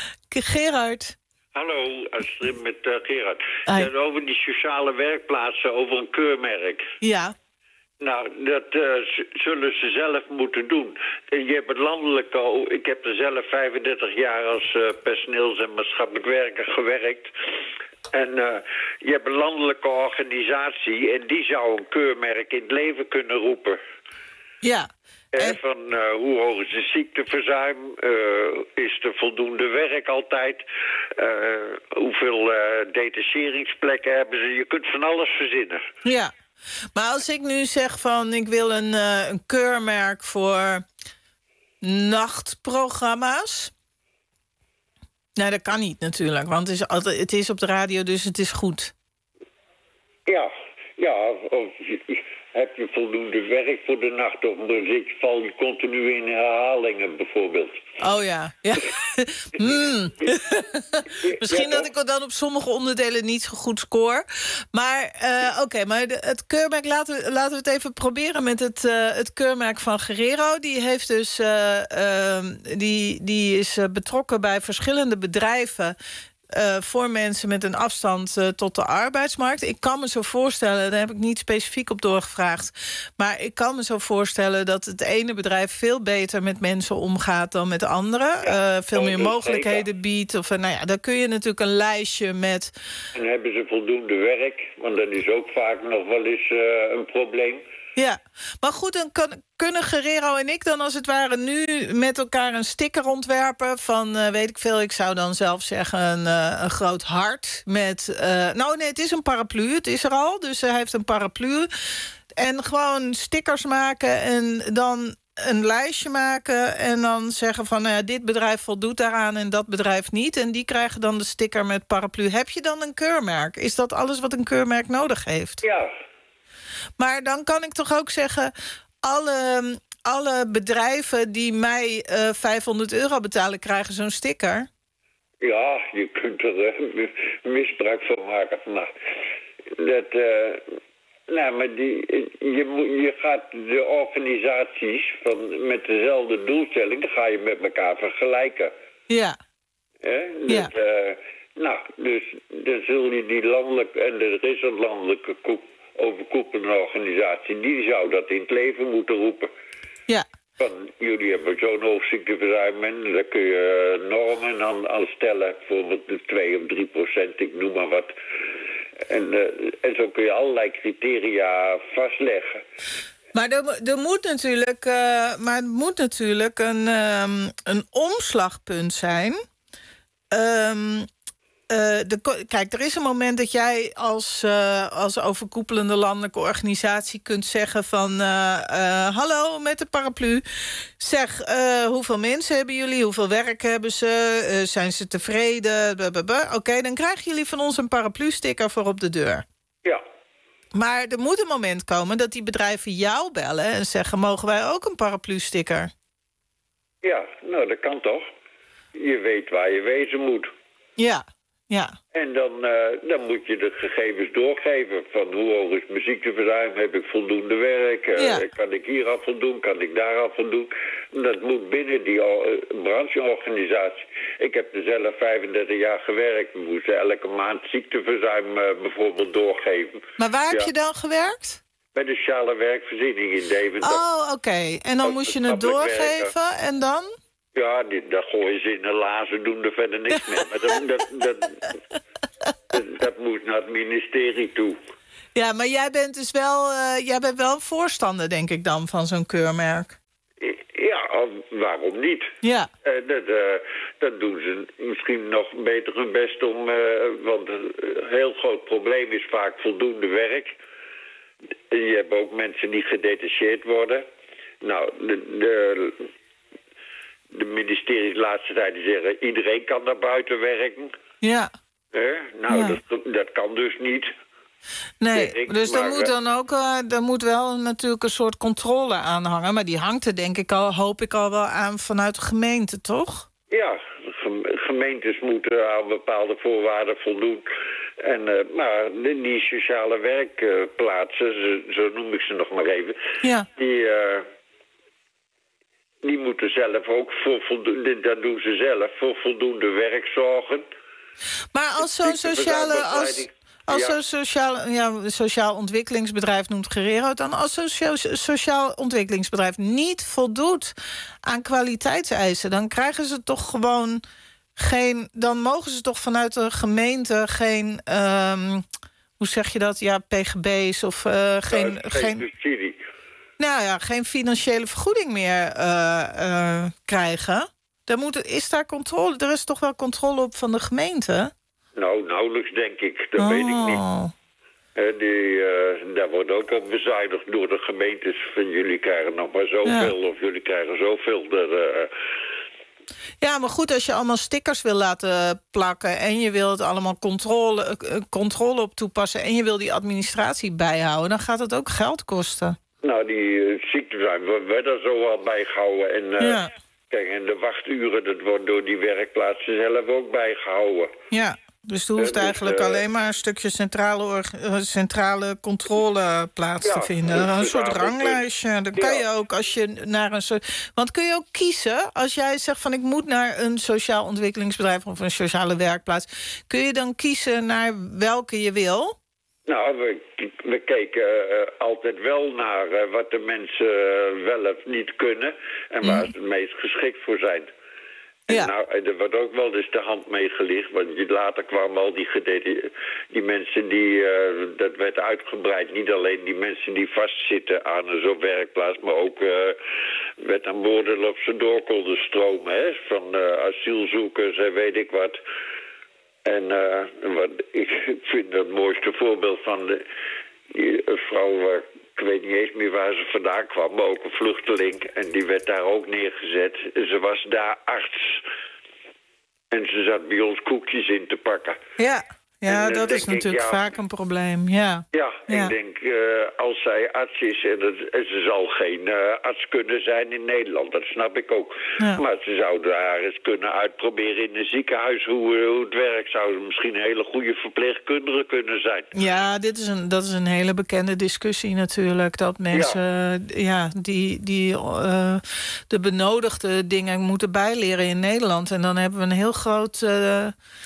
Gerard. Hallo, Astrid, met uh, Gerard. Hi. Over die sociale werkplaatsen, over een keurmerk. Ja. Nou, dat uh, zullen ze zelf moeten doen. Je hebt het landelijke... Ik heb er zelf vijfendertig jaar als uh, personeels- en maatschappelijk werker gewerkt. En uh, je hebt een landelijke organisatie... en die zou een keurmerk in het leven kunnen roepen. Ja. En... Van uh, hoe hoog is de ziekteverzuim? Uh, is er voldoende werk altijd? Uh, hoeveel uh, detacheringsplekken hebben ze? Je kunt van alles verzinnen. Ja. Maar als ik nu zeg van ik wil een, uh, een keurmerk voor nachtprogramma's... Nou, dat kan niet natuurlijk, want het is, altijd, het is op de radio, dus het is goed. Ja, ja. heb je voldoende werk voor de nacht? Of zit- val je continu in herhalingen bijvoorbeeld? Oh ja. ja. Hmm. Misschien dat ik dan op sommige onderdelen niet zo goed scoor. Maar uh, oké, okay, maar de, het keurmerk, laten we, laten we het even proberen met het, uh, het keurmerk van Guerrero. Die heeft dus uh, uh, die, die is uh, betrokken bij verschillende bedrijven. Uh, voor mensen met een afstand uh, tot de arbeidsmarkt. Ik kan me zo voorstellen, daar heb ik niet specifiek op doorgevraagd, maar ik kan me zo voorstellen dat het ene bedrijf veel beter met mensen omgaat dan met andere. Uh, veel meer mogelijkheden biedt. Of, uh, nou ja, daar kun je natuurlijk een lijstje met. En hebben ze voldoende werk? Want dat is ook vaak nog wel eens uh, een probleem. Ja, maar goed, dan kan, kunnen Guerrero en ik dan als het ware nu met elkaar een sticker ontwerpen van, uh, weet ik veel, ik zou dan zelf zeggen een, uh, een groot hart met, uh, nou nee, het is een paraplu, het is er al, dus hij heeft een paraplu. En gewoon stickers maken en dan een lijstje maken en dan zeggen van, nou ja, dit bedrijf voldoet daaraan en dat bedrijf niet. En die krijgen dan de sticker met paraplu. Heb je dan een keurmerk? Is dat alles wat een keurmerk nodig heeft? Ja. Maar dan kan ik toch ook zeggen, alle, alle bedrijven die mij uh, vijfhonderd euro betalen, krijgen zo'n sticker? Ja, je kunt er uh, misbruik van maken. Maar dat, uh, nou, maar die, je, je gaat de organisaties van, met dezelfde doelstelling, dan ga je met elkaar vergelijken. Ja. Hè? Dat, ja. Uh, nou, dus dan zul je die landelijke, en er is een landelijke koep, overkoepelende organisatie, die zou dat in het leven moeten roepen. Ja. Van, jullie hebben zo'n hoog ziekteverzuim en daar kun je normen aan, aan stellen. Bijvoorbeeld de twee of drie procent, ik noem maar wat. En, uh, en zo kun je allerlei criteria vastleggen. Maar er, er moet natuurlijk, uh, maar het moet natuurlijk een, um, een omslagpunt zijn. Um, Uh, de, kijk, er is een moment dat jij als, uh, als overkoepelende landelijke organisatie kunt zeggen van, Uh, uh, hallo, met de paraplu. Zeg, uh, hoeveel mensen hebben jullie? Hoeveel werk hebben ze? Uh, zijn ze tevreden? Oké, okay, dan krijgen jullie van ons een paraplu-sticker voor op de deur. Ja. Maar er moet een moment komen dat die bedrijven jou bellen en zeggen, mogen wij ook een paraplu-sticker? Ja, nou, dat kan toch. Je weet waar je wezen moet. Ja. Ja. En dan, uh, dan moet je de gegevens doorgeven van hoe hoog is mijn ziekteverzuim, heb ik voldoende werk, uh, ja. kan ik hier af voldoen, kan ik daar af voldoen. Dat moet binnen die uh, brancheorganisatie. Ik heb er zelf vijfendertig jaar gewerkt, we moesten elke maand ziekteverzuim uh, bijvoorbeeld doorgeven. Maar waar heb ja. je dan gewerkt? Bij de sociale werkvoorziening in Deventer. Oh, oké. Okay. En dan moest je het doorgeven werken. En dan? Ja, die, dat gooien ze in de lazen, doen er verder niks mee. Maar dat, dat, dat, dat, dat moet naar het ministerie toe. Ja, maar jij bent dus wel, uh, jij bent wel een voorstander, denk ik dan, van zo'n keurmerk. Ja, waarom niet? Ja. Uh, dat, uh, dat doen ze misschien nog beter hun best om. Uh, want een heel groot probleem is vaak voldoende werk. Je hebt ook mensen die gedetacheerd worden. Nou, de... de De ministeries de laatste tijd die zeggen, iedereen kan naar buiten werken. Ja. Eh? Nou, ja. Dat, dat kan dus niet. Nee, ik, dus er maar, moet dan ook uh, er moet wel natuurlijk een soort controle aan hangen. Maar die hangt er denk ik al, hoop ik al wel aan vanuit de gemeente, toch? Ja, gemeentes moeten aan bepaalde voorwaarden voldoen. En, uh, maar die sociale werkplaatsen, zo, zo noem ik ze nog maar even, ja. die... Uh, Die moeten zelf ook voor voldoende, dat doen ze zelf, voor voldoende werk zorgen. Maar als zo'n sociale, als, als ja. zo'n sociaal, ja, sociaal ontwikkelingsbedrijf noemt Guerrero het dan, als zo'n sociaal ontwikkelingsbedrijf niet voldoet aan kwaliteitseisen, dan krijgen ze toch gewoon geen, dan mogen ze toch vanuit de gemeente geen, um, hoe zeg je dat, ja, P G B's of uh, geen, ja, geen subsidie. Nou ja, geen financiële vergoeding meer uh, uh, krijgen. Daar moet, is daar controle? Er is toch wel controle op van de gemeente? Nou, nauwelijks denk ik. Dat oh. weet ik niet. Uh, die, uh, daar wordt ook op bezuinigd door de gemeentes. Van jullie krijgen nog maar zoveel ja. of jullie krijgen zoveel. Dat, uh, Ja, maar goed, als je allemaal stickers wil laten plakken en je wil het allemaal controle, uh, controle op toepassen en je wil die administratie bijhouden, dan gaat het ook geld kosten. Nou, die uh, ziekten zijn we werden zo wel bijgehouden. En, uh, ja. Kijk, en de wachturen, dat wordt door die werkplaatsen zelf ook bijgehouden. Ja, dus er hoeft uh, dus, eigenlijk uh, alleen maar een stukje centrale, uh, centrale controle plaats ja, te vinden. Dus een soort ranglijstje. Dan kan ja. je ook als je naar een soort. Want kun je ook kiezen als jij zegt van ik moet naar een sociaal ontwikkelingsbedrijf of een sociale werkplaats. Kun je dan kiezen naar welke je wil? Nou, we, we kijken uh, altijd wel naar uh, wat de mensen uh, wel of niet kunnen en waar mm. ze het meest geschikt voor zijn. Ja. En nou, er wordt ook wel eens de hand mee gelicht, want later kwamen al die gedeten, die mensen die, uh, dat werd uitgebreid, niet alleen die mensen die vastzitten aan zo'n werkplaats, maar ook uh, werd aan boorden of ze door konden stromen, hè, van uh, asielzoekers en weet ik wat. En uh, wat, ik vind het mooiste voorbeeld van de, die vrouw, uh, ik weet niet eens meer waar ze vandaan kwam, maar ook een vluchteling. En die werd daar ook neergezet. Ze was daar arts. En ze zat bij ons koekjes in te pakken. Ja, ja en, dat is natuurlijk ik, ja, vaak een probleem, ja. Ja, ja. ik denk, uh, als zij arts is, en, het, en ze zal geen uh, arts kunnen zijn in Nederland, dat snap ik ook. Ja. Maar ze zou daar eens kunnen uitproberen in een ziekenhuis hoe, hoe het werkt. Zou ze misschien een hele goede verpleegkundige kunnen zijn. Ja, dit is een, dat is een hele bekende discussie natuurlijk. Dat mensen ja. Ja, die, die uh, de benodigde dingen moeten bijleren in Nederland. En dan hebben we een heel groot Uh,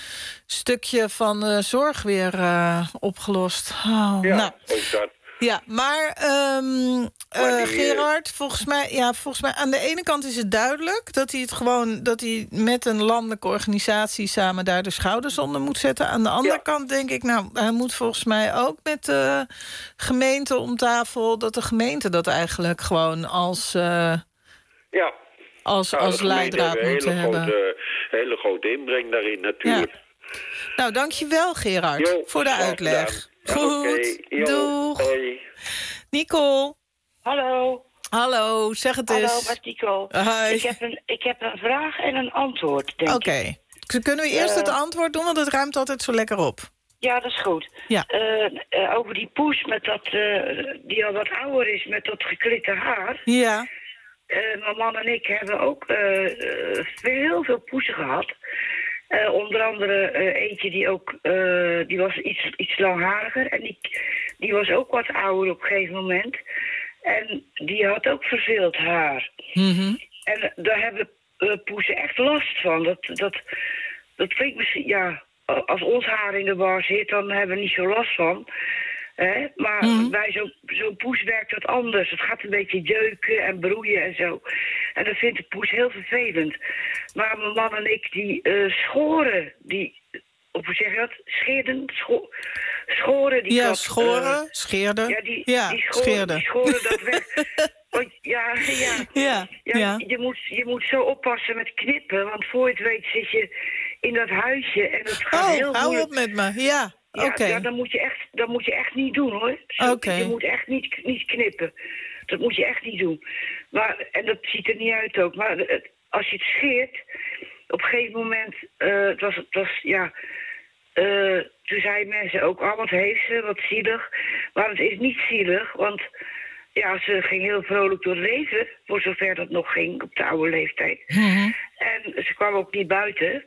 stukje van de zorg weer uh, opgelost. Oh, ja, nou. ook dat. Ja, maar, um, maar uh, Gerard, volgens mij, ja, volgens mij aan de ene kant is het duidelijk dat hij het gewoon dat hij met een landelijke organisatie samen daar de schouders onder moet zetten. Aan de andere ja. kant denk ik, nou, hij moet volgens mij ook met de gemeente om tafel, dat de gemeente dat eigenlijk gewoon als uh, ja. als, nou, als leidraad moet hebben. Grote, hele grote inbreng daarin natuurlijk. Ja. Nou, dankjewel Gerard jo, voor de uitleg. Ja, goed, okay. Jo, doeg. Hey. Nicole. Hallo. Hallo, zeg het Hallo, eens. Hallo, met Nicole. Hi. Ik heb, een, ik heb een vraag en een antwoord, denk Oké. ik. Okay. Kunnen we eerst uh, het antwoord doen, want het ruimt altijd zo lekker op. Ja, dat is goed. Ja. Uh, uh, over die poes met dat, uh, die al wat ouder is met dat geklitte haar. Ja. Uh, mijn man en ik hebben ook uh, uh, heel veel poesen gehad. Uh, onder andere uh, eentje die ook, uh, die was iets, iets langhariger. En die, die was ook wat ouder op een gegeven moment. En die had ook verveeld haar. Mm-hmm. En daar hebben uh, poesen echt last van. Dat, dat, dat klinkt misschien, ja, als ons haar in de war zit, dan hebben we niet zo last van. Hè? Maar mm-hmm. bij zo'n zo poes werkt dat anders. Het gaat een beetje jeuken en broeien en zo. En dat vindt de poes heel vervelend. Maar mijn man en ik, die uh, schoren, die, of hoe zeg je dat? Scheerden? Scho schoren die Ja, kat, schoren, uh, scheerden. Ja, die, ja, die, schoren, scheerden. die schoren dat weg. Want, ja, ja. Ja, ja, ja. Je, moet, je moet zo oppassen met knippen, want voor je het weet zit je in dat huisje en het gaat oh, heel hou moeilijk. op met me, ja. Ja, okay. ja, dat moet je echt, dat moet je echt niet doen, hoor. Zo, okay. Je moet echt niet, niet knippen. Dat moet je echt niet doen. Maar, en dat ziet er niet uit ook. Maar het, als je het scheert, op een gegeven moment, uh, het, was, het was, ja, uh, toen zeiden mensen ook, oh, wat heeft ze, wat zielig. Maar het is niet zielig, want ja, ze ging heel vrolijk door het leven, voor zover dat nog ging, op de oude leeftijd. Mm-hmm. En ze kwam ook niet buiten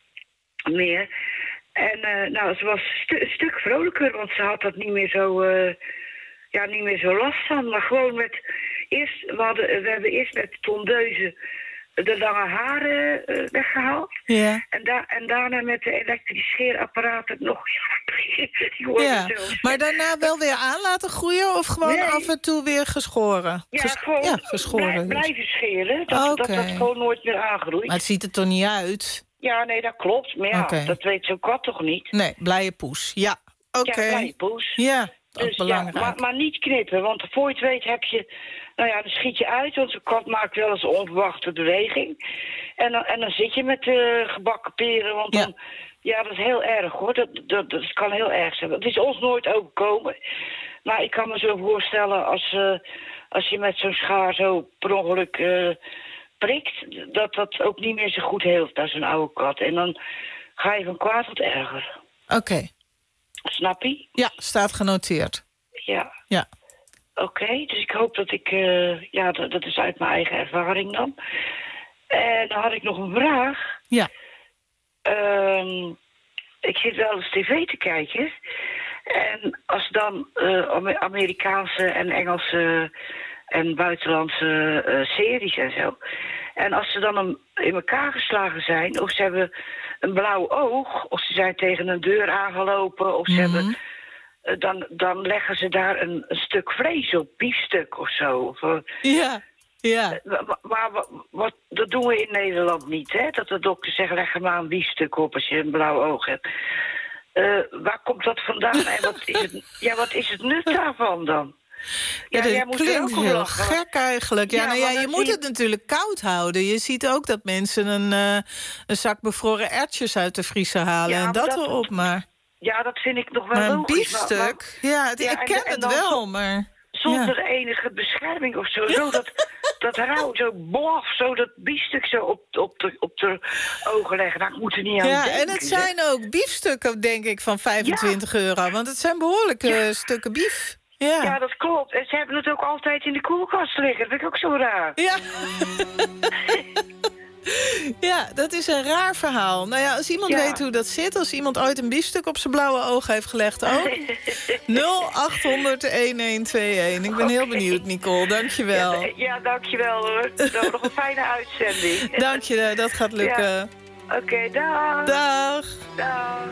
meer. En uh, nou, ze was stu een stuk vrolijker, want ze had dat niet meer zo, uh, ja, niet meer zo last van. Maar gewoon met, eerst, we, hadden, we hebben eerst met tondeuzen de lange haren uh, weggehaald. Ja. En, da en daarna met de elektrische scheerapparaten nog, ja, maar daarna wel weer aan laten groeien of gewoon nee. af en toe weer geschoren? Ja, Ges gewoon ja, geschoren. Blij blijven scheren, dat, okay. dat dat gewoon nooit meer aangroeit. Maar het ziet er toch niet uit? Ja, nee, dat klopt. Maar ja, okay. dat weet zo'n kat toch niet? Nee, blije poes. Ja, oké. Okay. Ja, blije poes. Ja, dat dus, is belangrijk. Ja, maar, maar niet knippen, want voor je het weet heb je... Nou ja, dan schiet je uit, want zo'n kat maakt wel eens een onverwachte beweging. En dan, en dan zit je met uh, gebakken peren, want dan... Ja. Ja, dat is heel erg, hoor. Dat, dat, dat kan heel erg zijn. Het is ons nooit overkomen. Maar ik kan me zo voorstellen als, uh, als je met zo'n schaar zo per ongeluk... Uh, prikt, dat dat ook niet meer zo goed heelt bij zo'n oude kat. En dan ga je van kwaad tot erger. Oké. Okay. Snap je? Ja, staat genoteerd. Ja. Ja. Oké, okay, dus ik hoop dat ik... Uh, ja, dat, dat is uit mijn eigen ervaring dan. En dan had ik nog een vraag. Ja. Um, ik zit wel eens tv te kijken. En als dan uh, Amerikaanse en Engelse en buitenlandse uh, series en zo. En als ze dan een, in elkaar geslagen zijn, of ze hebben een blauw oog, of ze zijn tegen een deur aangelopen, of ze mm-hmm. hebben... Uh, dan, dan leggen ze daar een, een stuk vlees op, biefstuk of zo. Of, uh, ja, ja. Uh, maar maar wat, wat, dat doen we in Nederland niet, hè? Dat de dokter zegt, leg er maar een biefstuk op als je een blauw oog hebt. Uh, waar komt dat vandaan en wat is het, ja, wat is het nut daarvan dan? Ja, ja, dat klinkt heel lachen. gek eigenlijk. Ja, ja, nou ja, je moet het natuurlijk koud houden. Je ziet ook dat mensen een, uh, een zak bevroren erwtjes uit de vriezer halen ja, en dat, dat erop, maar... Ja, dat vind ik nog wel maar een logisch. biefstuk? Maar, maar, ja, ja, ik ken en, het en wel, maar... Zonder ja. enige bescherming of zo. Zo dat, dat rauw, zo bof, zo dat biefstuk zo op, op, de, op de ogen leggen. Nou, ik moet er niet aan ja, denken. En het zijn hè? ook biefstukken, denk ik, van vijfentwintig ja. euro. Want het zijn behoorlijke ja. stukken bief. Ja. ja, dat klopt. En ze hebben het ook altijd in de koelkast liggen. Dat vind ik ook zo raar. Ja. Ja, dat is een raar verhaal. Nou ja, als iemand ja. weet hoe dat zit... als iemand ooit een biefstuk op zijn blauwe oog heeft gelegd ook... nul acht honderd een een twee een. Ik ben okay. heel benieuwd, Nicole. Dank je wel. Ja, ja dank je wel hoor. Dan nog een fijne uitzending. Dank je, dat gaat lukken. Ja. Oké, okay, dag. Dag. Dag.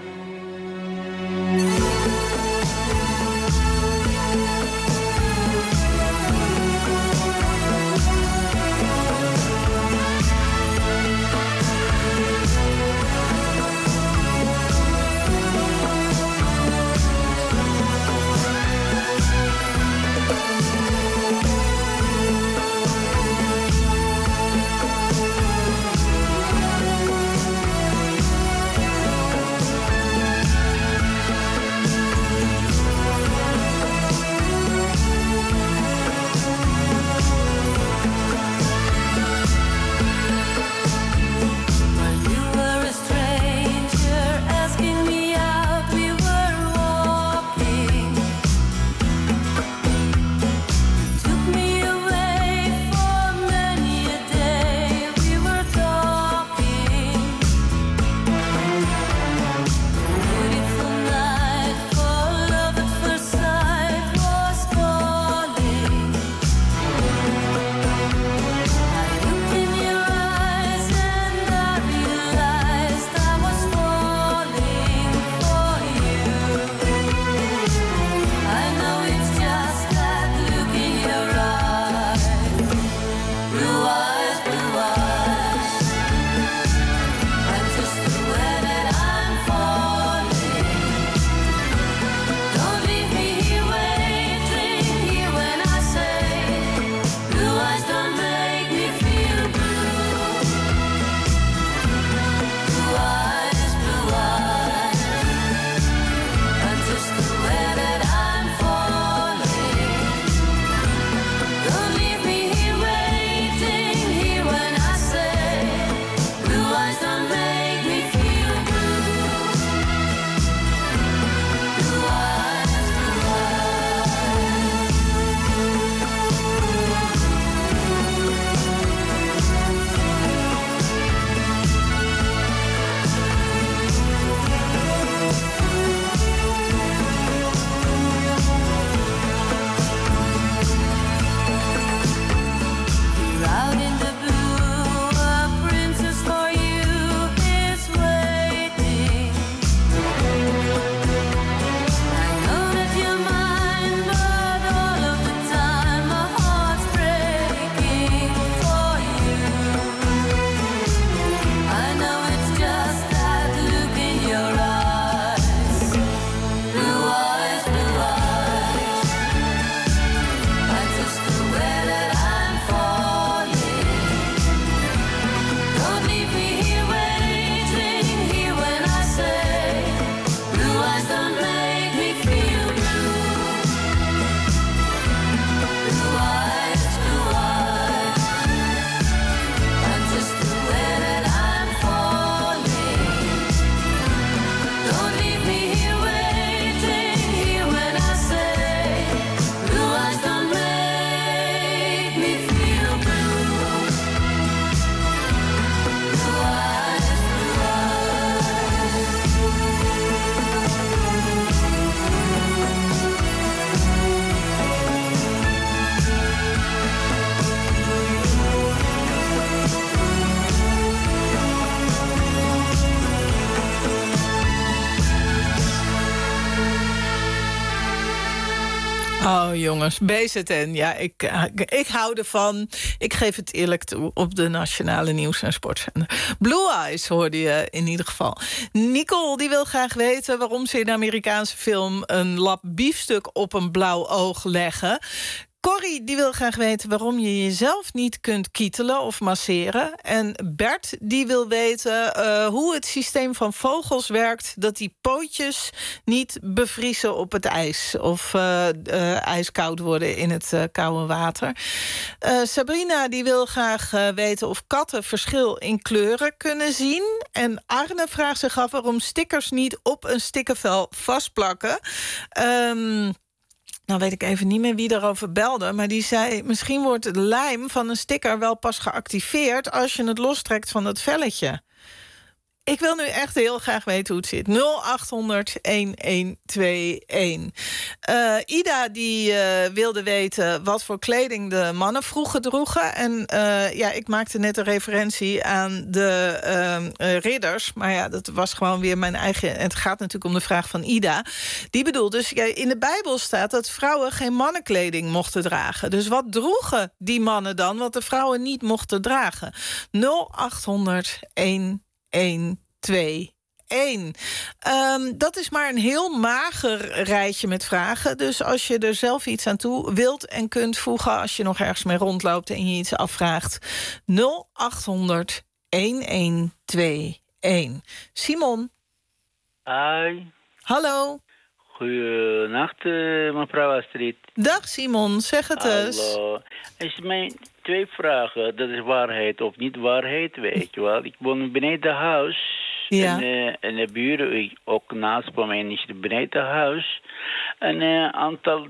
jongens, B Z N, ja, ik, ik, ik hou ervan. Ik geef het eerlijk toe op de Nationale Nieuws- en Sportzender. Blue Eyes hoorde je in ieder geval. Nicole die wil graag weten waarom ze in de Amerikaanse film een lap biefstuk op een blauw oog leggen. Corrie die wil graag weten waarom je jezelf niet kunt kietelen of masseren. En Bert die wil weten uh, hoe het systeem van vogels werkt, dat die pootjes niet bevriezen op het ijs of uh, uh, ijskoud worden in het uh, koude water. Uh, Sabrina die wil graag uh, weten of katten verschil in kleuren kunnen zien. En Arne vraagt zich af waarom stickers niet op een stickervel vastplakken. Um, Nou weet ik even niet meer wie daarover belde, maar die zei, misschien wordt het lijm van een sticker wel pas geactiveerd als je het lostrekt van het velletje. Ik wil nu echt heel graag weten hoe het zit. nul acht honderd een een twee een. Uh, Ida die uh, wilde weten wat voor kleding de mannen vroeger droegen. En uh, ja, ik maakte net een referentie aan de uh, uh, ridders. Maar ja, dat was gewoon weer mijn eigen. Het gaat natuurlijk om de vraag van Ida. Die bedoelt dus, ja, in de Bijbel staat dat vrouwen geen mannenkleding mochten dragen. Dus wat droegen die mannen dan, wat de vrouwen niet mochten dragen? nul acht honderd een een twee een. Um, dat is maar een heel mager rijtje met vragen. Dus als je er zelf iets aan toe wilt en kunt voegen, als je nog ergens mee rondloopt en je iets afvraagt, nul acht honderd een een twee een. Simon. Hi. Hallo. Goedenacht, uh, mevrouw Astrid. Dag Simon, zeg het Hallo. eens. Is mijn twee vragen, dat is waarheid of niet waarheid, weet je wel. Ik woon beneden huis. Ja. En, uh, en de buren, ook naast van mij is het beneden huis. En een uh, aantal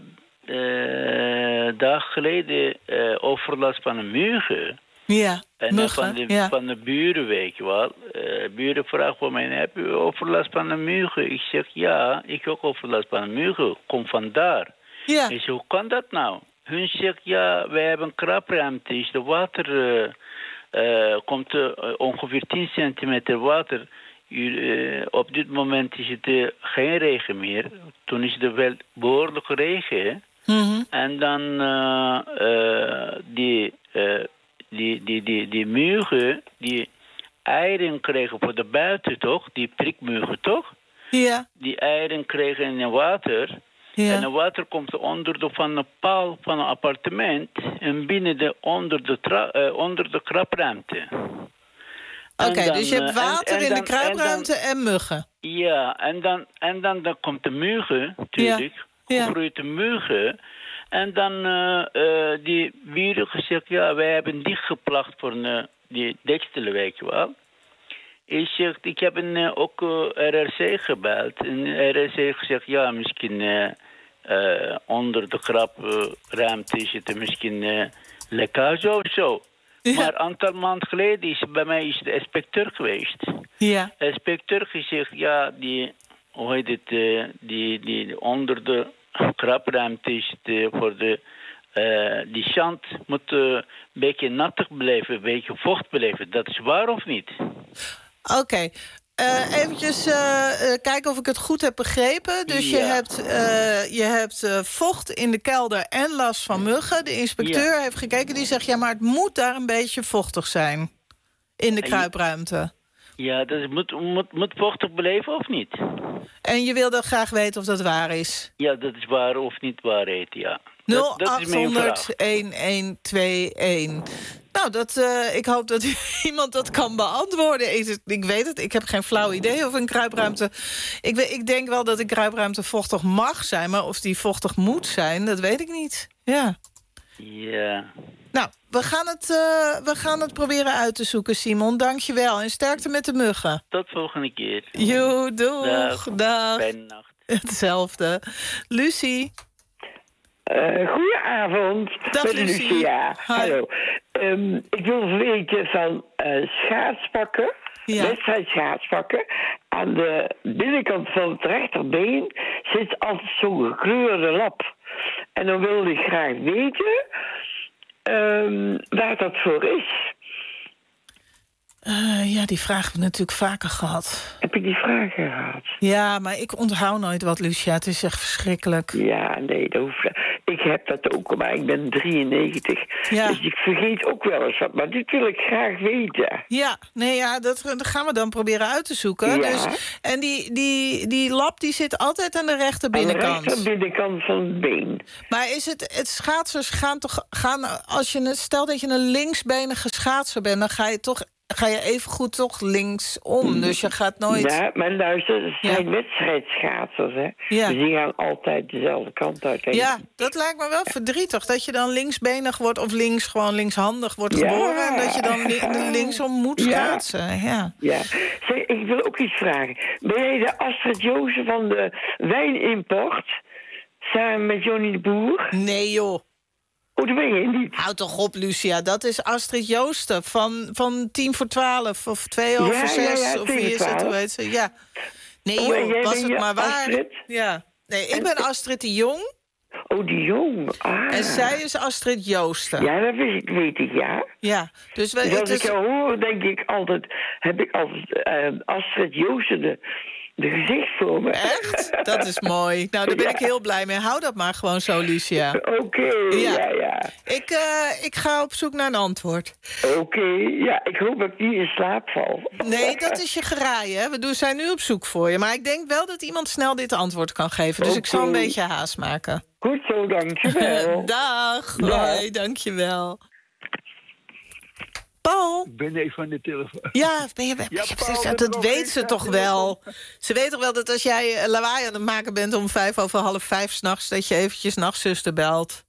uh, dagen geleden uh, overlast van een muggen. Ja, en muggen, van, de, ja. van de buren, weet je wel. Uh, buren vragen voor mij, heb je overlast van een muggen? Ik zeg, ja, ik heb ook overlast van een muggen. Kom vandaar. Ja. Ik zeg, hoe kan dat nou? Hun zegt, ja, wij hebben een krapruimte. Is de water uh, uh, komt uh, ongeveer tien centimeter water. Uh, op dit moment is het uh, geen regen meer. Toen is er wel behoorlijk regen. Mm-hmm. En dan uh, uh, die... Uh, Die, die, die, die muggen die eieren kregen voor de buiten, toch? Die prikmuggen, toch? Ja. Die eieren kregen in het water. Ja. En het water komt onder de van een paal van een appartement. En binnen de, onder, de tra, uh, onder de krapruimte. Oké, okay, dus je hebt water en, en in dan, de kruipruimte en, dan, en muggen. Ja, en dan, en dan, dan komt de muggen, natuurlijk. Ja. Groeit de muggen. En dan uh, uh, die buren gezegd, ja, wij hebben dichtgeplakt voor uh, die dekstelen, weet je wel. Ik zeg, ik heb een, uh, ook uh, R R C gebeld. En R R C gezegd, ja, misschien uh, uh, onder de krapruimte uh, is het misschien uh, lekkage of zo. Ja. Maar een aantal maanden geleden is bij mij is de inspecteur geweest. Ja. De inspecteur gezegd, ja, die, hoe heet het, uh, die, die onder de krapruimte is het uh, voor de uh, die zand moet uh, een beetje nattig blijven, een beetje vocht blijven. Dat is waar of niet? Oké. Okay. Uh, eventjes uh, uh, kijken of ik het goed heb begrepen. Dus ja. je hebt, uh, je hebt uh, vocht in de kelder en last van muggen. De inspecteur ja. heeft gekeken, die zegt, ja, maar het moet daar een beetje vochtig zijn in de kruipruimte. Ja, dus het moet, moet, moet vochtig blijven of niet? En je wilde graag weten of dat waar is? Ja, dat is waar of niet waarheid, ja. nul acht honderd een een twee een. Nou, dat, uh, ik hoop dat iemand dat kan beantwoorden. Ik, ik weet het, ik heb geen flauw idee of een kruipruimte... Ik, ik denk wel dat een kruipruimte vochtig mag zijn... maar of die vochtig moet zijn, dat weet ik niet. Ja. Ja. Nou, we gaan het, uh, we gaan het proberen uit te zoeken, Simon. Dank je wel. En sterkte met de muggen. Tot volgende keer. Jo, doeg. Dag. Dag. Fijne nacht. Hetzelfde. Lucie. Uh, goedenavond. Dag, Lucie. Lucia. Hallo. Um, ik wil weten van uh, schaatspakken, ja. wedstrijd schaatspakken. Aan de binnenkant van het rechterbeen zit altijd zo'n gekleurde lap. En dan wilde ik graag weten um, waar dat voor is. Uh, ja, die vraag hebben we natuurlijk vaker gehad. Heb ik die vraag gehad? Ja, maar ik onthoud nooit wat, Lucia. Het is echt verschrikkelijk. Ja, nee, dat hoeft... ik heb dat ook, maar ik ben drieënnegentig. Ja. Dus ik vergeet ook wel eens wat. Maar dit wil ik graag weten. Ja, nee, ja, dat, dat gaan we dan proberen uit te zoeken. Ja. Dus, en die, die, die lap die zit altijd aan de rechter binnenkant. Aan de rechter binnenkant van het been. Maar is het, het schaatsers gaan toch gaan als je een, stel dat je een linksbenige schaatser bent, dan ga je toch ga je even goed toch linksom. Dus je gaat nooit. Ja, maar luister, het zijn ja. wedstrijdschaatsers, hè? Ja. Dus die gaan altijd dezelfde kant uit. Ja, dat lijkt me wel verdrietig. Dat je dan linksbenig wordt of links gewoon linkshandig wordt ja. geboren en dat je dan li linksom moet schaatsen. Ja. Ja. ja. Zeg, ik wil ook iets vragen. Ben jij de Astrid Joosen van de wijnimport? Samen met Johnny de Boer? Nee, joh. Oh, dat ben je niet. Houd toch op, Lucia. Dat is Astrid Joosten van, van tien voor twaalf of twee over ja, zes. Ja, ja, of wie is het, hoe heet ze? Ja. Nee, oh, joh, was het maar waar. Astrid? Ja. Nee, ik ben Astrid de Jong. Oh, de Jong. Ah. En zij is Astrid Joosten. Ja, dat weet ik, weet ik ja. Ja, dus wij, dus als het is... ik jou hoor, denk ik altijd, heb ik altijd uh, Astrid Joosten de, de gezicht voor me. Echt? Dat is mooi. Nou, daar ben ja. ik heel blij mee. Hou dat maar gewoon zo, Lucia. Oké, okay, ja. ja, ja. Ik, uh, ik ga op zoek naar een antwoord. Oké, okay, ja, ik hoop dat ik niet in slaap val. Nee, dat is je geraaien, hè. We doen, zijn nu op zoek voor je. Maar ik denk wel dat iemand snel dit antwoord kan geven. Dus okay. ik zal een beetje haast maken. Goed zo, dankjewel. Dag, hoi, dankjewel. Paul? Ik ben even aan de telefoon. Ja, ben je, ben, ja, Paul, dat, dat weet ze toch wel. Ze weet toch wel dat als jij lawaai aan het maken bent om vijf over half vijf 's nachts, dat je eventjes nachtzuster belt.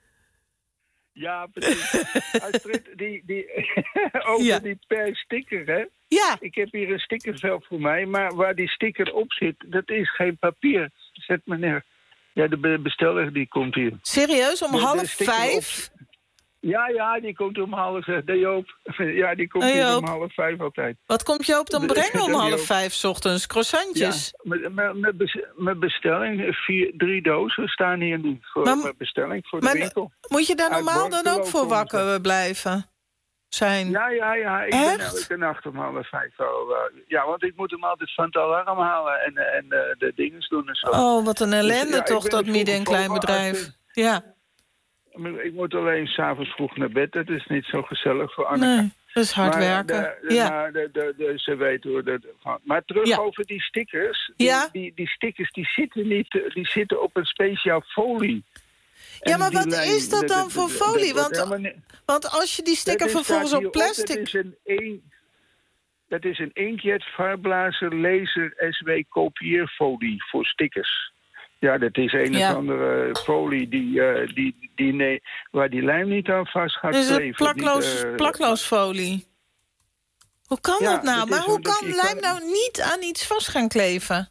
Ja, precies. Astrid, die, die, over ja. die per sticker, hè? Ja. Ik heb hier een stickervel voor mij, maar waar die sticker op zit, dat is geen papier. Zet me neer. Ja, de besteller die komt hier. Serieus? Om de, half de vijf? Op... Ja, ja, die komt om half vijf. De Joop. Ja, die komt hier om half vijf altijd. Wat komt Joop dan brengen om half vijf 's ochtends? Croissantjes? Ja, mijn bestelling. Vier, drie dozen staan hier nu voor maar, mijn bestelling voor de maar, winkel. Moet je daar normaal dan ook voor wakker blijven? Zijn. Ja, ja, ja. Ik Echt? ben elke nacht om half vijf al. Uh, ja, want ik moet hem altijd van het alarm halen en, en uh, de dingen doen en zo. Oh, wat een ellende dus, ja, toch, dat midden- en kleinbedrijf. Als, ja. Ik moet alleen s'avonds vroeg naar bed. Dat is niet zo gezellig voor Anneke. Nee, dat is hard maar werken. De, de, ja. maar de, de, de, ze weet hoe dat gaat. Maar terug ja. over die stickers. Die, ja? die, die stickers die zitten, niet, die zitten op een speciaal folie. Ja, maar wat lijn, is dat dan de, de, voor folie? Want, want, want als je die sticker vervolgens op plastic... Dat is een, een, dat is een inkjet, vaatblazer, laser, S W kopieerfolie voor stickers. Ja, dat is een ja. of andere folie die, uh, die, die, nee, waar die lijm niet aan vast gaat dus kleven. Dus plakloos, uh, plakloos folie. Hoe kan ja, dat nou? Dat maar hoe kan lijm kan... nou niet aan iets vast gaan kleven?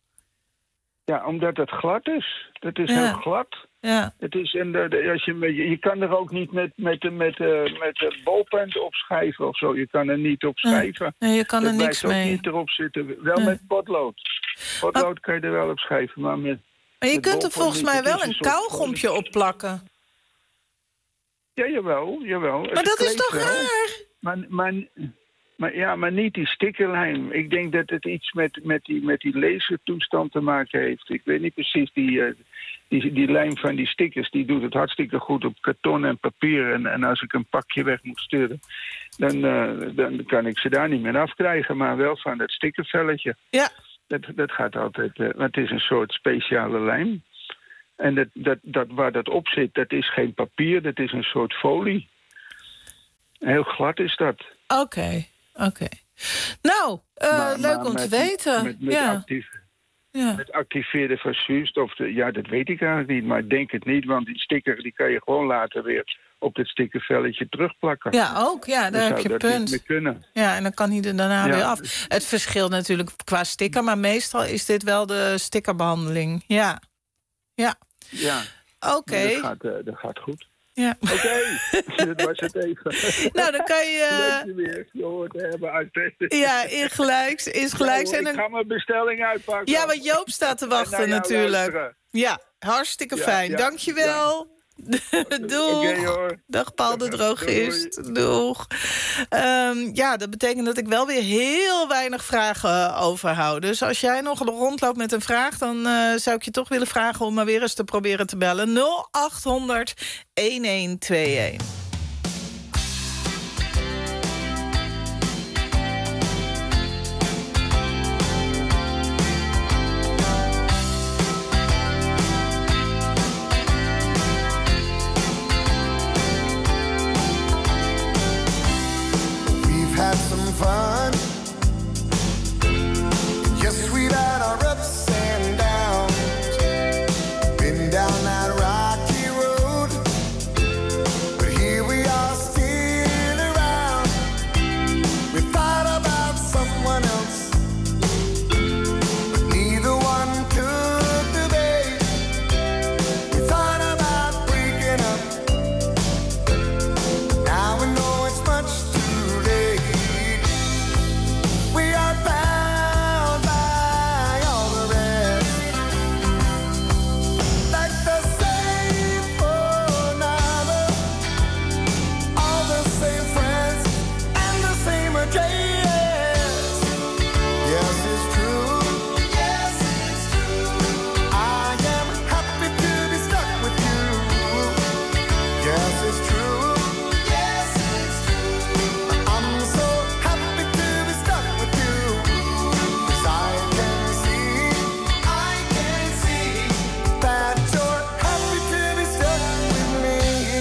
Ja, omdat het glad is. Dat is ja. heel glad. Ja. Het is en de, de, als je, je, je kan er ook niet met, met, met, uh, met een bolpunt op schrijven of zo. Je kan er niet op schrijven. Nee, je kan er dat niks mee. Dat blijft ook niet erop zitten. Wel nee. met potlood. Potlood maar, kan je er wel op schrijven, maar met... Maar je kunt er volgens mij wel een kauwgompje op plakken. Ja, jawel, jawel. Maar het dat is toch wel. raar? Maar, maar, maar, ja, maar niet die stickerlijm. Ik denk dat het iets met, met, die, met die lasertoestand te maken heeft. Ik weet niet precies, die, uh, die, die lijm van die stickers... die doet het hartstikke goed op karton en papier. En, en als ik een pakje weg moet sturen... Dan, uh, dan kan ik ze daar niet meer afkrijgen, maar wel van dat stickervelletje. Ja. Dat, dat gaat altijd, uh, het is een soort speciale lijm. En dat, dat, dat, waar dat op zit, dat is geen papier, dat is een soort folie. Heel glad is dat. Oké, okay, oké. Okay. Nou, uh, maar, leuk maar om met, te weten. Met, met, ja. actief, ja. met activeerde van zuurstof, ja, dat weet ik eigenlijk niet. Maar ik denk het niet, want die sticker die kan je gewoon later weer op het stickervelletje terugplakken. Ja, ook. Ja, daar heb je dat punt. Niet kunnen. Ja, en dan kan hij er daarna ja. weer af. Het verschilt natuurlijk qua sticker, maar meestal is dit wel de stickerbehandeling. Ja. Ja. Ja. Oké. Okay. Dat gaat, uh, dat gaat goed. Ja. Oké, okay. Dat was het even. Nou, dan kan je... Uh... Leuk je weer gehoord hebben uit Ja, ingelijks, is gelijks. Nou, en ik dan... ga mijn bestelling uitpakken. Ja, want Joop staat te wachten natuurlijk. Luisteren. Ja, hartstikke ja, fijn. Ja, Dankjewel. Doeg. Oké, hoor. Dag Paul de drogist. Doeg. Um, ja, dat betekent dat ik wel weer heel weinig vragen overhoud. Dus als jij nog rondloopt met een vraag... dan uh, zou ik je toch willen vragen om maar weer eens te proberen te bellen. nul acht honderd elf tweeëntwintig. Had some fun. Yes, we've had our ups and downs. Been down that rocky road, but here we are still around. We thought about someone else, but neither one took the bait. We thought about breaking up. Now we know it's much too late. We are bound by all the rest, like the same phone number, all the same friends, and the same address. Yes, it's true. Yes, it's true. I am happy to be stuck with you. Yes, it's true. Yes, it's true. I'm so happy to be stuck with you. 'Cause I can see, I can see that you're happy to be stuck with me.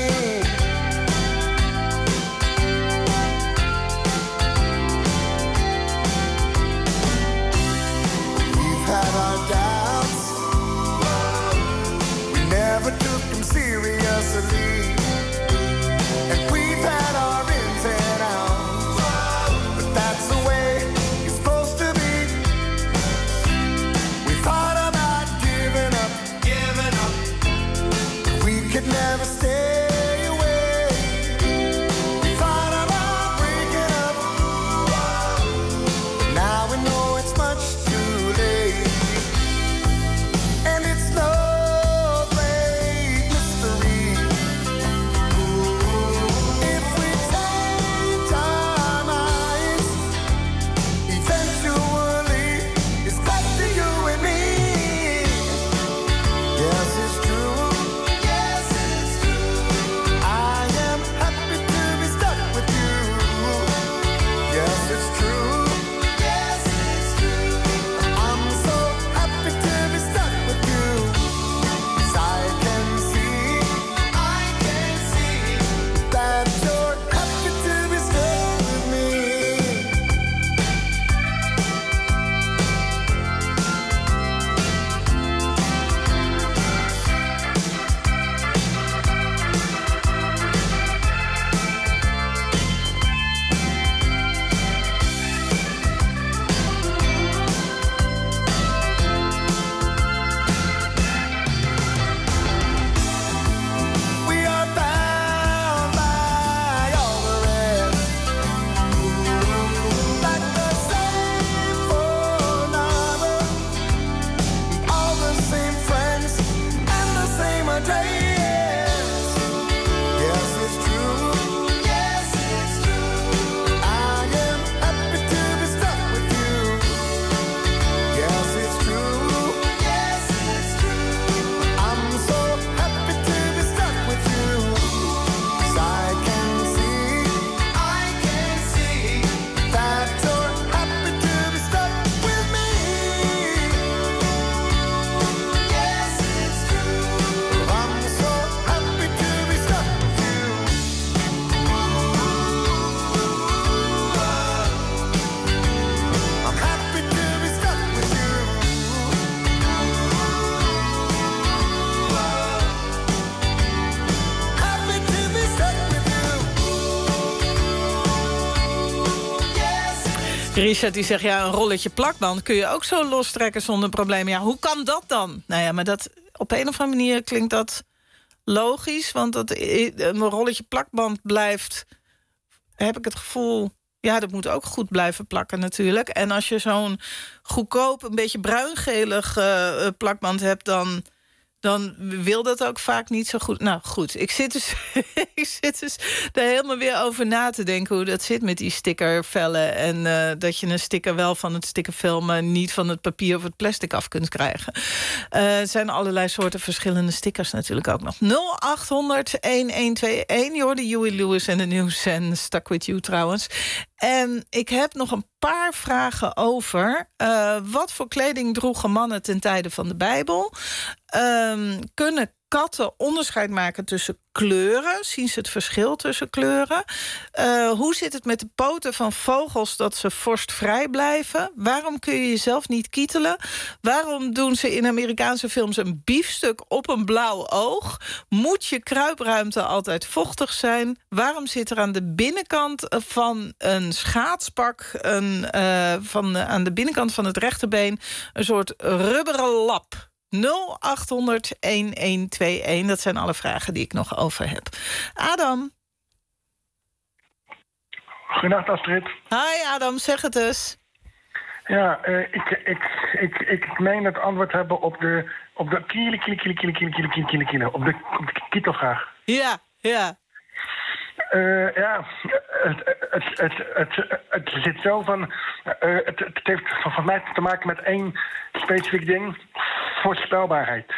We've had our doubts, we never took them seriously. And we've had our ins and outs, but that's the way it's supposed to be. We thought about giving up, giving up. We could never stay away. We thought about breaking up, but now we know it's much too late. And it's no great mystery. If we change our minds, eventually it's back to you and me. Yes, it's true. Yes, it's true. I am happy to be stuck with you. Yes, it's true. Yes, it's true. I'm so happy to be stuck with you. 'Cause I can see, I can see that you're happy to be stuck with me. We are bound by all the rest, like the same phone number, all the same friends, and the same address. Yes, it's true. Yes, it's true. I am happy to be stuck with you. Yes, it's true. Yes, it's true. I'm so happy to be stuck with you. 'Cause I can see, I can see that you're happy to be stuck with me. Yes, it's true. I'm so happy to be stuck with you. I'm happy to be stuck with you. Happy to be stuck with you. Yes. Richard die zegt, ja, een rolletje plakband kun je ook zo lostrekken zonder probleem. Ja, hoe kan dat dan? Nou ja, maar dat, op een of andere manier klinkt dat logisch. Want dat, een rolletje plakband blijft, heb ik het gevoel... Ja, dat moet ook goed blijven plakken natuurlijk. En als je zo'n goedkoop, een beetje bruingelig uh, plakband hebt... dan dan wil dat ook vaak niet zo goed. Nou goed, ik zit dus, ik zit dus daar helemaal weer over na te denken... hoe dat zit met die stickervellen. En uh, dat je een sticker wel van het stickervel... maar niet van het papier of het plastic af kunt krijgen. Uh, er zijn allerlei soorten verschillende stickers natuurlijk ook nog. nul acht honderd een een twee een. Je hoorde Huey Lewis en de nieuws en Stuck With You trouwens. En ik heb nog een paar vragen over... Uh, wat voor kleding droegen mannen ten tijde van de Bijbel? Um, kunnen katten onderscheid maken tussen kleuren? Zien ze het verschil tussen kleuren? Uh, hoe zit het met de poten van vogels dat ze vorstvrij blijven? Waarom kun je jezelf niet kietelen? Waarom doen ze in Amerikaanse films een biefstuk op een blauw oog? Moet je kruipruimte altijd vochtig zijn? Waarom zit er aan de binnenkant van een schaatspak... Een, uh, van, uh, aan de binnenkant van het rechterbeen een soort rubberen lap? nul acht honderd een een twee een. Dat zijn alle vragen die ik nog over heb. Adam. Goedendag, Astrid. Hi, Adam. Zeg het eens. Ja, uh, ik, ik, ik, ik meen het antwoord hebben op de... op de kiele, kiele, kiele, kiele, kiele, kiele, kiele, kiele, kiele, op de, op de kietelvraag. Ja, ja. Uh, ja, het, het, het, het, het, het zit zo van... Uh, het, het heeft van mij te maken met één specifiek ding. Voorspelbaarheid.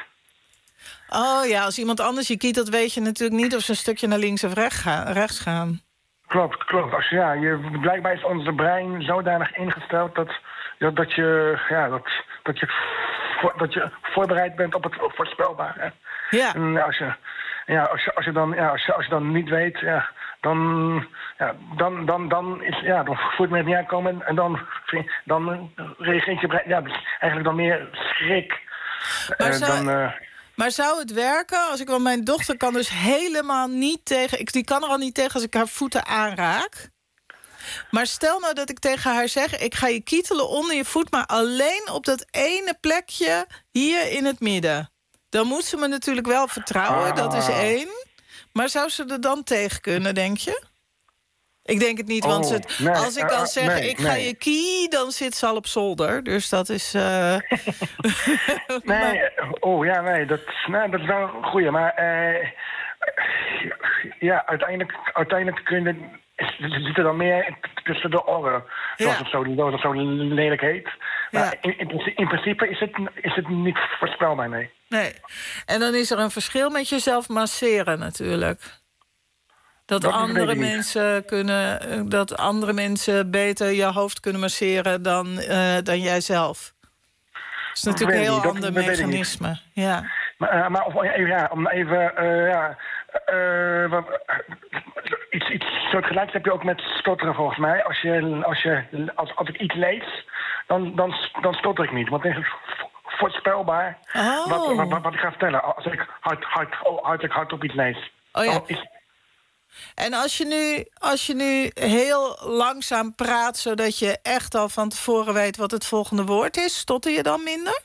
Oh ja, als iemand anders je kietelt... weet je natuurlijk niet of ze een stukje naar links of rechts gaan. Rechts gaan. Klopt, klopt. Als, ja, je, blijkbaar is onze brein zodanig ingesteld... dat, dat, dat, je, ja, dat, dat, je, voor, dat je voorbereid bent op het voorspelbare. Ja. En als je... Ja, als je, als je dan, ja, als je, als je dan niet weet, ja, dan, ja, dan, dan, dan is, ja, dan voelt me het niet aankomen en dan, dan reageert je brein, ja, dus eigenlijk dan meer schrik. Maar, uh, zou, dan, uh, maar zou het werken als ik, want mijn dochter kan dus helemaal niet tegen, ik, die kan er al niet tegen als ik haar voeten aanraak. Maar stel nou dat ik tegen haar zeg, ik ga je kietelen onder je voet, maar alleen op dat ene plekje hier in het midden. Dan moet ze me natuurlijk wel vertrouwen, ah. dat is één. Maar zou ze er dan tegen kunnen, denk je? Ik denk het niet, oh, want het, nee, als ik dan uh, zeg, nee, ik ga nee. je kie... dan zit ze al op zolder, dus dat is... Uh... nee, oh ja, nee, dat, nee, dat is wel een goeie. Maar uh, ja, uiteindelijk, uiteindelijk kun je... Er zit er dan meer tussen de oren, zoals, ja. het, zo, zoals het zo lelijk heet. Maar ja. in, in, in principe is het, is het niet voorspelbaar, nee. Nee. En dan is er een verschil met jezelf masseren natuurlijk. Dat, dat andere mensen kunnen, dat andere mensen beter je hoofd kunnen masseren dan, uh, dan jijzelf. Dat is natuurlijk een heel dat, ander dat mechanisme. Ja. Maar, uh, maar of, ja, om even... Uh, ja, uh, wat, iets, iets soortgelijks heb je ook met stotteren volgens mij. Als, je, als, je, als, als ik iets lees, dan, dan, dan stotter ik niet. Want dan is het voorspelbaar oh. wat, wat, wat, wat ik ga vertellen. Als ik hard, hard, hard, hard op iets lees. Oh ja. Is... En als je, nu, als je nu heel langzaam praat, zodat je echt al van tevoren weet wat het volgende woord is, stotter je dan minder?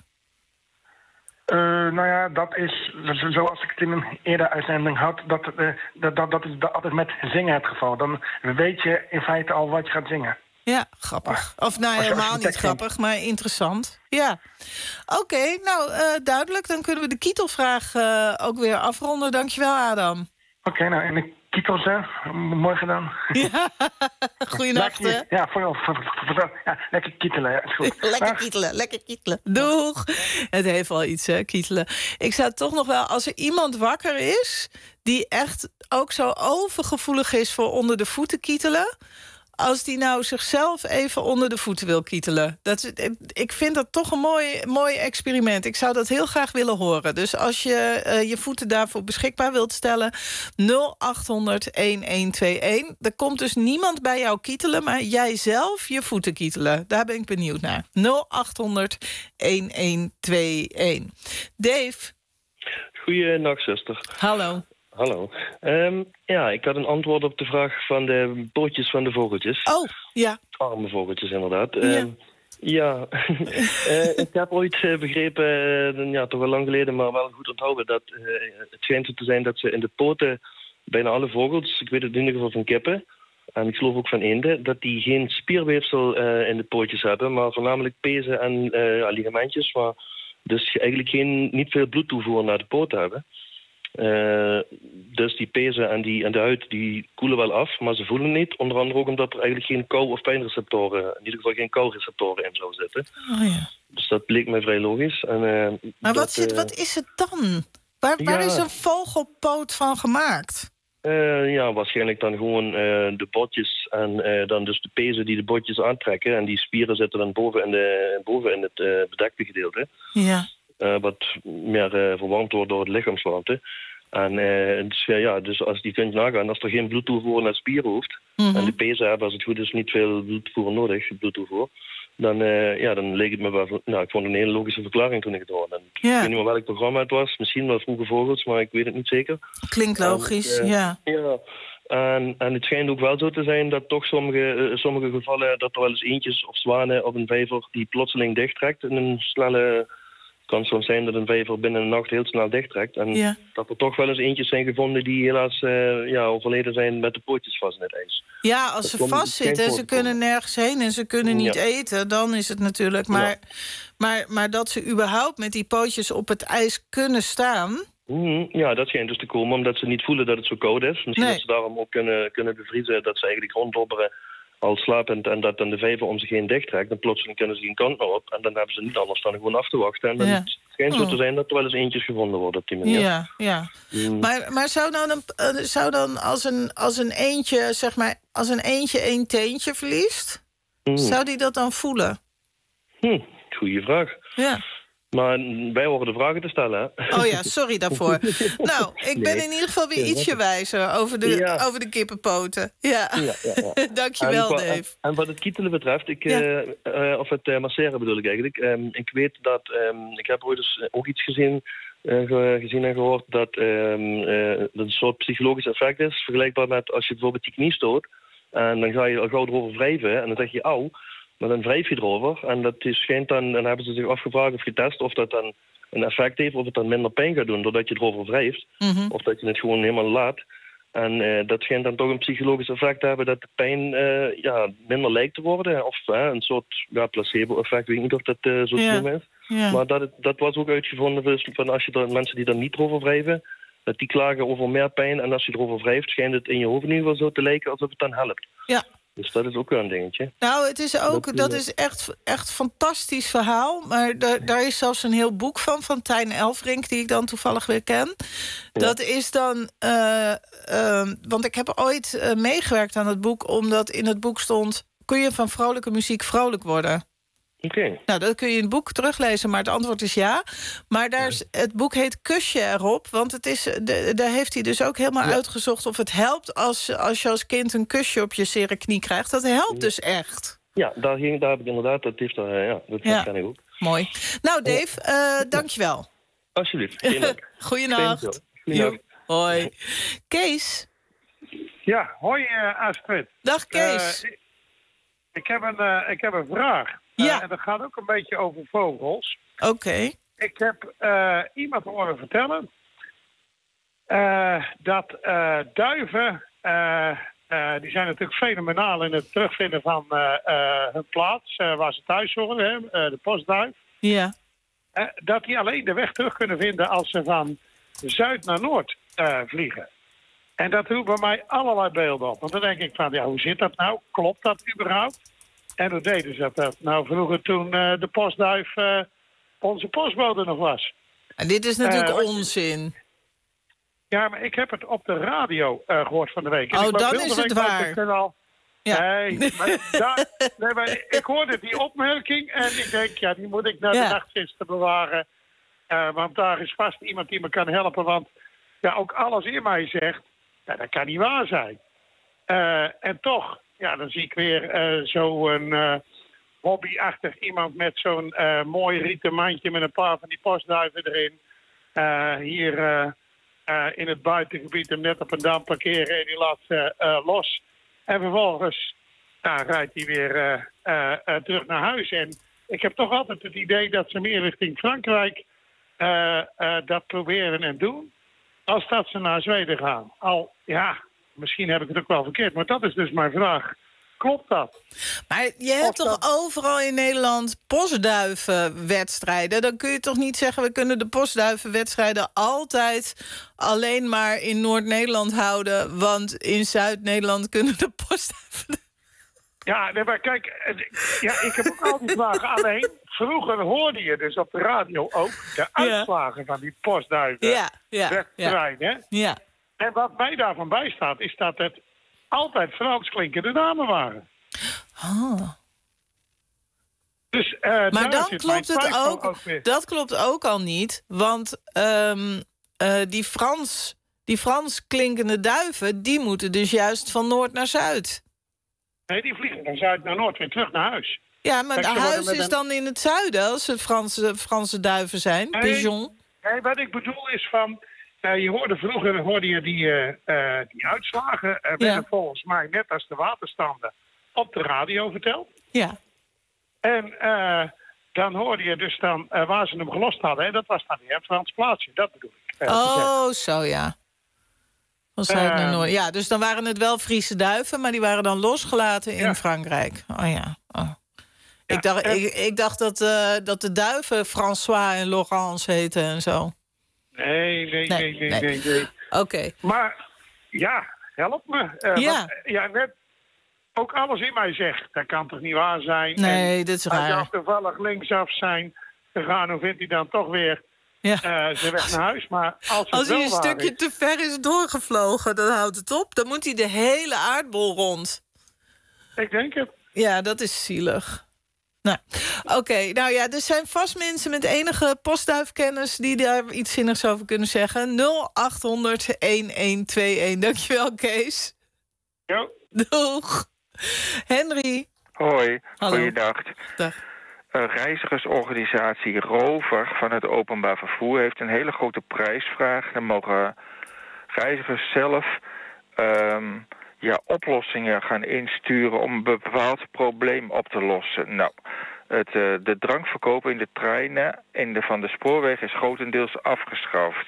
Uh, nou ja, dat is, zoals ik het in een eerder uitzending had, dat, uh, dat, dat, dat is altijd met zingen het geval. Dan weet je in feite al wat je gaat zingen. Ja, grappig. Of nou, als je, helemaal als je niet grappig, maar interessant. Ja. Oké, okay, nou, uh, duidelijk. Dan kunnen we de kietelvraag uh, ook weer afronden. Dankjewel, Adam. Oké, okay, nou, en de kietels, hè. Morgen dan. Ja, goeienacht, hè. Ja, voor jou. Ja, lekker kietelen, ja, is goed. Lekker kietelen, lekker kietelen. Doeg. Het heeft wel iets, hè, kietelen. Ik zou toch nog wel, als er iemand wakker is die echt ook zo overgevoelig is voor onder de voeten kietelen, als die nou zichzelf even onder de voeten wil kietelen. Dat is, ik vind dat toch een mooi, mooi experiment. Ik zou dat heel graag willen horen. Dus als je uh, je voeten daarvoor beschikbaar wilt stellen, nul acht honderd een een twee een. Er komt dus niemand bij jou kietelen, maar jij zelf je voeten kietelen. Daar ben ik benieuwd naar. nul acht honderd een een twee een. Dave. Goeienacht, zuster. Hallo. Hallo. Um, ja, ik had een antwoord op de vraag van de pootjes van de vogeltjes. Oh, ja. Arme vogeltjes, inderdaad. Ja. Um, ja, uh, ik heb ooit uh, begrepen, uh, ja, toch wel lang geleden, maar wel goed onthouden, dat uh, het schijnt zo te zijn dat ze in de poten, bijna alle vogels, ik weet het in ieder geval van kippen, en ik geloof ook van eenden, dat die geen spierweefsel uh, in de pootjes hebben, maar voornamelijk pezen en uh, ja, ligamentjes, maar Dus je eigenlijk geen, niet veel bloedtoevoer naar de poot hebben. Uh, dus die pezen en, die, en de huid die koelen wel af, maar ze voelen niet. Onder andere ook omdat er eigenlijk geen kou- of pijnreceptoren, in ieder geval geen koureceptoren in zou zitten. Oh ja. Dus dat bleek mij vrij logisch. En, uh, maar dat, wat, zit, uh, wat is het dan? Waar, waar ja. is een vogelpoot van gemaakt? Uh, ja, waarschijnlijk dan gewoon uh, de botjes en uh, dan dus de pezen die de botjes aantrekken. En die spieren zitten dan boven in, de, boven in het uh, bedekte gedeelte. Ja. Uh, wat meer uh, verwarmd wordt door het lichaamswarmte. En uh, dus, uh, ja, dus als die kunt nagaan, als er geen bloedtoevoer naar spieren hoeft... Mm-hmm. en de pezen hebben, als het goed is, niet veel bloedtoevoer nodig, bloedtoevoer... Dan, uh, ja, dan leek het me wel... Nou, ik vond het een hele logische verklaring toen ik het hoorde. Ja. Ik weet niet meer welk programma het was. Misschien wel Vroege Vogels, maar ik weet het niet zeker. Klinkt logisch, en, uh, ja. Ja, en, en het schijnt ook wel zo te zijn dat toch sommige, uh, sommige gevallen... dat er wel eens eendjes of zwanen op een vijver die plotseling dichttrekt... in een snelle... Het kan soms zijn dat een vijver binnen een nacht heel snel dichttrekt. En ja. dat er toch wel eens eentjes zijn gevonden die helaas uh, ja, overleden zijn met de pootjes vast in het ijs. Ja, als dat ze vastzitten en ze kunnen nergens heen en ze kunnen niet ja. eten, dan is het natuurlijk... Maar, ja. maar, maar dat ze überhaupt met die pootjes op het ijs kunnen staan... Mm, ja, dat schijnt dus te komen omdat ze niet voelen dat het zo koud is. Misschien nee. dat ze daarom ook kunnen, kunnen bevriezen, dat ze eigenlijk ronddobberen... al slapend en dat dan de vijver om zich heen dichttrekt... en plotseling kunnen ze geen kant meer op... en dan hebben ze niet anders dan gewoon af te wachten. En dan ja. schijnt zo te zijn dat er wel eens eentjes gevonden worden op die manier. Ja, ja. Mm. Maar, maar zou dan, een, uh, zou dan als, een, als een eentje, zeg maar... als een eentje één teentje verliest... Mm. zou die dat dan voelen? Hm, goeie vraag. Ja. Maar wij horen de vragen te stellen, hè? Oh ja, sorry daarvoor. Nou, ik ben nee. in ieder geval weer ietsje wijzer over de, ja. over de kippenpoten. Ja, ja, ja, ja. Dankjewel, en, Dave. En, en wat het kietelen betreft, ik, ja. uh, uh, of het uh, masseren bedoel ik eigenlijk. Um, ik weet dat, um, ik heb ooit eens ook iets gezien, uh, ge, gezien en gehoord... Dat, um, uh, dat een soort psychologisch effect is. Vergelijkbaar met als je bijvoorbeeld je knie stoot... en dan ga je al gauw erover wrijven en dan zeg je auw... Maar dan wrijf je erover en dat is, schijnt dan, dan hebben ze zich afgevraagd of getest of dat dan een effect heeft, of het dan minder pijn gaat doen doordat je erover wrijft, mm-hmm. of dat je het gewoon helemaal laat. En uh, dat schijnt dan toch een psychologisch effect te hebben dat de pijn uh, ja, minder lijkt te worden. Of uh, een soort ja, placebo-effect, weet ik niet of dat uh, zo ja. slim is. Ja. Maar dat, het, dat was ook uitgevonden dus, van als je er, mensen die er niet erover wrijven, dat die klagen over meer pijn. En als je erover wrijft, schijnt het in je hoofd in ieder geval zo te lijken alsof het dan helpt. Ja. Dus dat is ook wel een dingetje. Nou, het is ook, dat, dat is echt, echt fantastisch verhaal. Maar daar, daar is zelfs een heel boek van, van Tijn Elfrink... die ik dan toevallig weer ken. Ja. Dat is dan... Uh, uh, want ik heb ooit uh, meegewerkt aan het boek... omdat in het boek stond... kun je van vrolijke muziek vrolijk worden? Oké. Okay. Nou, dat kun je in het boek teruglezen, maar het antwoord is ja. Maar daar is, het boek heet Kusje erop, want het is, de, daar heeft hij dus ook helemaal ja. uitgezocht... of het helpt als, als je als kind een kusje op je zere knie krijgt. Dat helpt ja. dus echt. Ja, daar, ging, daar heb ik inderdaad, dat heeft er, ja, dat ja. ken ik ook. Mooi. Nou, Dave, uh, dankjewel. Alsjeblieft. Goeienacht. Hoi. Kees? Ja, hoi uh, Astrid. Dag Kees. Uh, ik, ik, heb een, uh, ik heb een vraag. Ja. Uh, en dat gaat ook een beetje over vogels. Oké. Okay. Ik heb uh, iemand horen vertellen... Uh, dat uh, duiven... Uh, uh, die zijn natuurlijk fenomenaal in het terugvinden van uh, uh, hun plaats... Uh, waar ze thuis horen, hè, uh, de postduif. Ja. Uh, dat die alleen de weg terug kunnen vinden... als ze van zuid naar noord uh, vliegen. En dat roept bij mij allerlei beelden op. Want dan denk ik van, ja, hoe zit dat nou? Klopt dat überhaupt? En hoe deden ze dat? Nou, vroeger toen uh, de postduif uh, onze postbode nog was. En dit is natuurlijk uh, onzin. Ja, maar ik heb het op de radio uh, gehoord van de week. En oh, ik dan is het waar. Al... Ja. Nee, maar daar, nee, maar ik hoorde die opmerking en ik denk, ja, die moet ik naar ja. de nachtzuster bewaren. Uh, want daar is vast iemand die me kan helpen. Want ja, ook alles in mij zegt, ja, dat kan niet waar zijn. Uh, en toch... Ja, dan zie ik weer uh, zo'n uh, hobbyachtig iemand met zo'n uh, mooi rieten mandje met een paar van die postduiven erin. Uh, hier uh, uh, in het buitengebied hem net op een dam parkeren en die laat ze uh, los. En vervolgens nou, rijdt hij weer uh, uh, uh, terug naar huis. En ik heb toch altijd het idee dat ze meer richting Frankrijk uh, uh, dat proberen en doen. Als dat ze naar Zweden gaan. Al, ja... Misschien heb ik het ook wel verkeerd, maar dat is dus mijn vraag. klopt dat. Maar je hebt toch overal in Nederland postduivenwedstrijden? Dan kun je toch niet zeggen, we kunnen de postduivenwedstrijden altijd alleen maar in Noord-Nederland houden, want in Zuid-Nederland kunnen de postduiven... Ja, nee, maar kijk, ja, ik heb ook al die vragen. Alleen, vroeger hoorde je dus op de radio ook de uitslagen van die postduiven. Ja, ja, ja. ja. En wat mij daarvan bijstaat, is dat het altijd Frans klinkende namen waren. Oh. Dus, uh, maar dan klopt het ook, ook dat klopt ook al niet, want um, uh, die, Frans, die Frans klinkende duiven, die moeten dus juist van noord naar zuid. Nee, die vliegen van zuid naar noord weer terug naar huis. Ja, maar Kijk, het huis is een... dan in het zuiden als het Franse, Franse duiven zijn, nee, pigeon. Nee, wat ik bedoel is van... Uh, je hoorde vroeger hoorde je die, uh, uh, die uitslagen. Uh, werden ja. volgens mij net als de waterstanden op de radio verteld. Ja. En uh, dan hoorde je dus dan uh, waar ze hem gelost hadden. En dat was dan weer het Frans plaatsje, dat bedoel ik. Uh, oh, zo ja. Van zuid naar noord. Ja, dus dan waren het wel Friese duiven, maar die waren dan losgelaten in ja. Frankrijk. Oh ja. Oh. Ja ik, dacht, en... ik, ik dacht dat, uh, dat de duiven François en Laurence heten en zo. Nee, nee, nee, nee, nee. nee, nee. Oké. Okay. Maar, ja, help me. Uh, ja. Want, ja, net ook alles in mij zegt, dat kan toch niet waar zijn? Nee, en dit is als raar. Als je toevallig linksaf zijn gegaan, dan vindt hij dan toch weer ja. uh, zijn weg naar huis. Maar als, als hij een stukje is, te ver is doorgevlogen, dan houdt het op. Dan moet hij de hele aardbol rond. Ik denk het. Ja, dat is zielig. Nou, oké. Okay. Nou ja, er zijn vast mensen met enige postduifkennis die daar iets zinnigs over kunnen zeggen. nul acht honderd elf tweeëntwintig. Dankjewel, Kees. Ja. Doeg. Henry. Hoi, hallo. Goeiedag. Dag. Een reizigersorganisatie Rover van het openbaar vervoer heeft een hele grote prijsvraag. Dan mogen reizigers zelf um, ja, oplossingen gaan insturen om een bepaald probleem op te lossen. Nou, het, uh, de drankverkoop in de treinen en de, van de spoorwegen is grotendeels afgeschaft.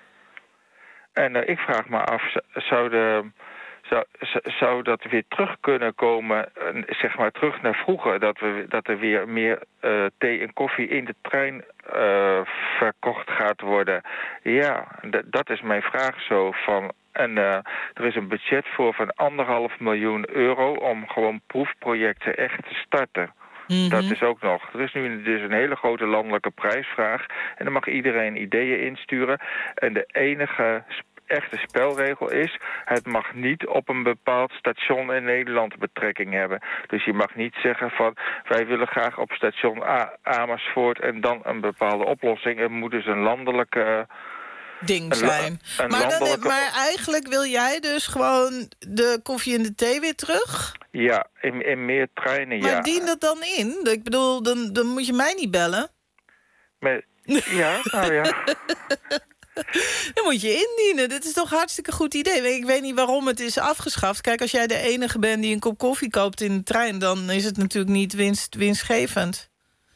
En uh, ik vraag me af, zou de... Zou, zou dat weer terug kunnen komen, zeg maar terug naar vroeger, dat, we, dat er weer meer uh, thee en koffie in de trein uh, verkocht gaat worden? Ja, d- dat is mijn vraag zo van. En uh, er is een budget voor van anderhalf miljoen euro om gewoon proefprojecten echt te starten. Mm-hmm. Dat is ook nog. Er is nu dus een hele grote landelijke prijsvraag en dan mag iedereen ideeën insturen. En de enige echte spelregel is, het mag niet op een bepaald station in Nederland betrekking hebben. Dus je mag niet zeggen van, wij willen graag op station A- Amersfoort en dan een bepaalde oplossing. Het moet dus een landelijke ding zijn. Een, een maar, landelijke... dan, maar eigenlijk wil jij dus gewoon de koffie en de thee weer terug? Ja, in, in meer treinen, maar ja. Maar dien dat dan in? Ik bedoel, dan, dan moet je mij niet bellen. Met, ja, nou ja. Dan moet je indienen. Dit is toch een hartstikke goed idee. Ik weet niet waarom het is afgeschaft. Kijk, als jij de enige bent die een kop koffie koopt in de trein, dan is het natuurlijk niet winst, winstgevend.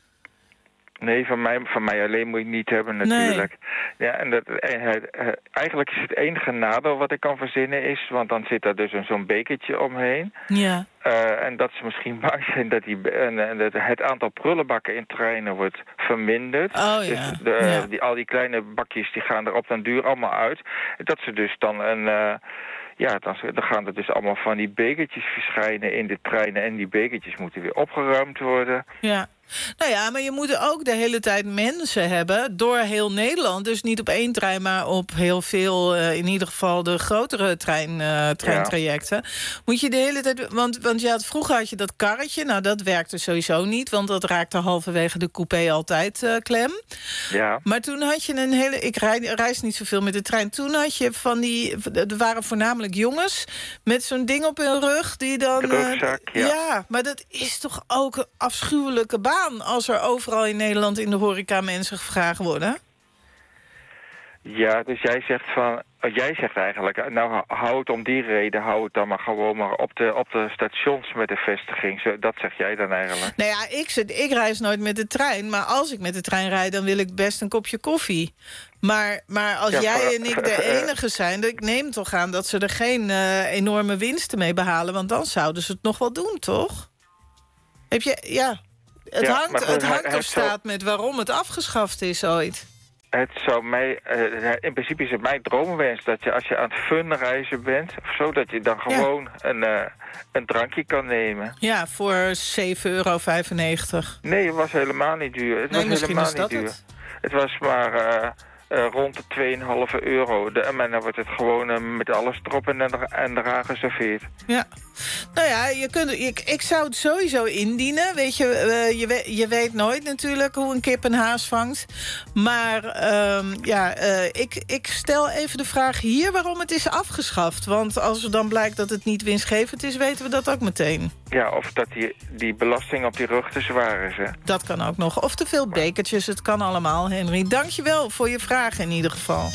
Nee, van mij, van mij alleen moet je het niet hebben natuurlijk. Nee. Ja, en dat, eigenlijk is het enige nadeel wat ik kan verzinnen is, want dan zit daar dus een, zo'n bekertje omheen. Ja. Uh, en dat ze misschien bang zijn dat, die, en, en dat het aantal prullenbakken in treinen wordt verminderd. Oh, ja. Dus de, ja. die, al die kleine bakjes die gaan er op den duur allemaal uit. Dat ze dus dan een... Uh, Ja, dan, dan gaan er dus allemaal van die bekertjes verschijnen in de treinen. En die bekertjes moeten weer opgeruimd worden. Ja. Nou ja, maar je moet ook de hele tijd mensen hebben door heel Nederland. Dus niet op één trein, maar op heel veel, uh, in ieder geval de grotere trein, uh, treintrajecten. Ja. Moet je de hele tijd... Want, want je had, vroeger had je dat karretje. Nou, dat werkte sowieso niet, want dat raakte halverwege de coupé altijd uh, klem. Ja. Maar toen had je een hele... Ik rij, reis niet zoveel met de trein. Toen had je van die... Er waren voornamelijk jongens met zo'n ding op hun rug die dan... De rugzak, uh, ja. ja, maar dat is toch ook een afschuwelijke baan als er overal in Nederland in de horeca mensen gevraagd worden? Ja, dus jij zegt van, jij zegt eigenlijk, nou hou het om die reden, hou het dan maar gewoon maar op de, op de stations met de vestiging. Zo, dat zeg jij dan eigenlijk. Nou ja, ik, zit, ik reis nooit met de trein, maar als ik met de trein rijd, dan wil ik best een kopje koffie. Maar, maar als Ja, jij maar- en ik de enige zijn, ik neem toch aan dat ze er geen uh, enorme winsten mee behalen, want dan zouden ze het nog wel doen, toch? Heb je, ja, het Ja, hangt, maar goed, het hij- hangt hij of zou- staat met waarom het afgeschaft is ooit. Het zou mij, uh, in principe is het mijn droomwens dat je als je aan het funreizen bent, of zo, dat je dan gewoon een, uh, een drankje kan nemen. Ja, voor zeven euro vijfennegentig. Nee, het was helemaal niet duur. Het Nee, was misschien helemaal is dat niet duur. het. Het was maar uh, uh, rond de twee komma vijf euro. De, en dan wordt het gewoon uh, met alles erop en, er, en eraan geserveerd. Ja. Nou ja, je kunt, ik, ik zou het sowieso indienen. Weet je, uh, je, weet, je weet nooit natuurlijk hoe een kip een haas vangt. Maar um, ja, uh, ik, ik stel even de vraag hier waarom het is afgeschaft. Want als er dan blijkt dat het niet winstgevend is, weten we dat ook meteen. Ja, of dat die, die belasting op die rug te zwaar is, hè? Dat kan ook nog. Of te veel bekertjes, het kan allemaal, Henry. Dank je wel voor je vraag in ieder geval.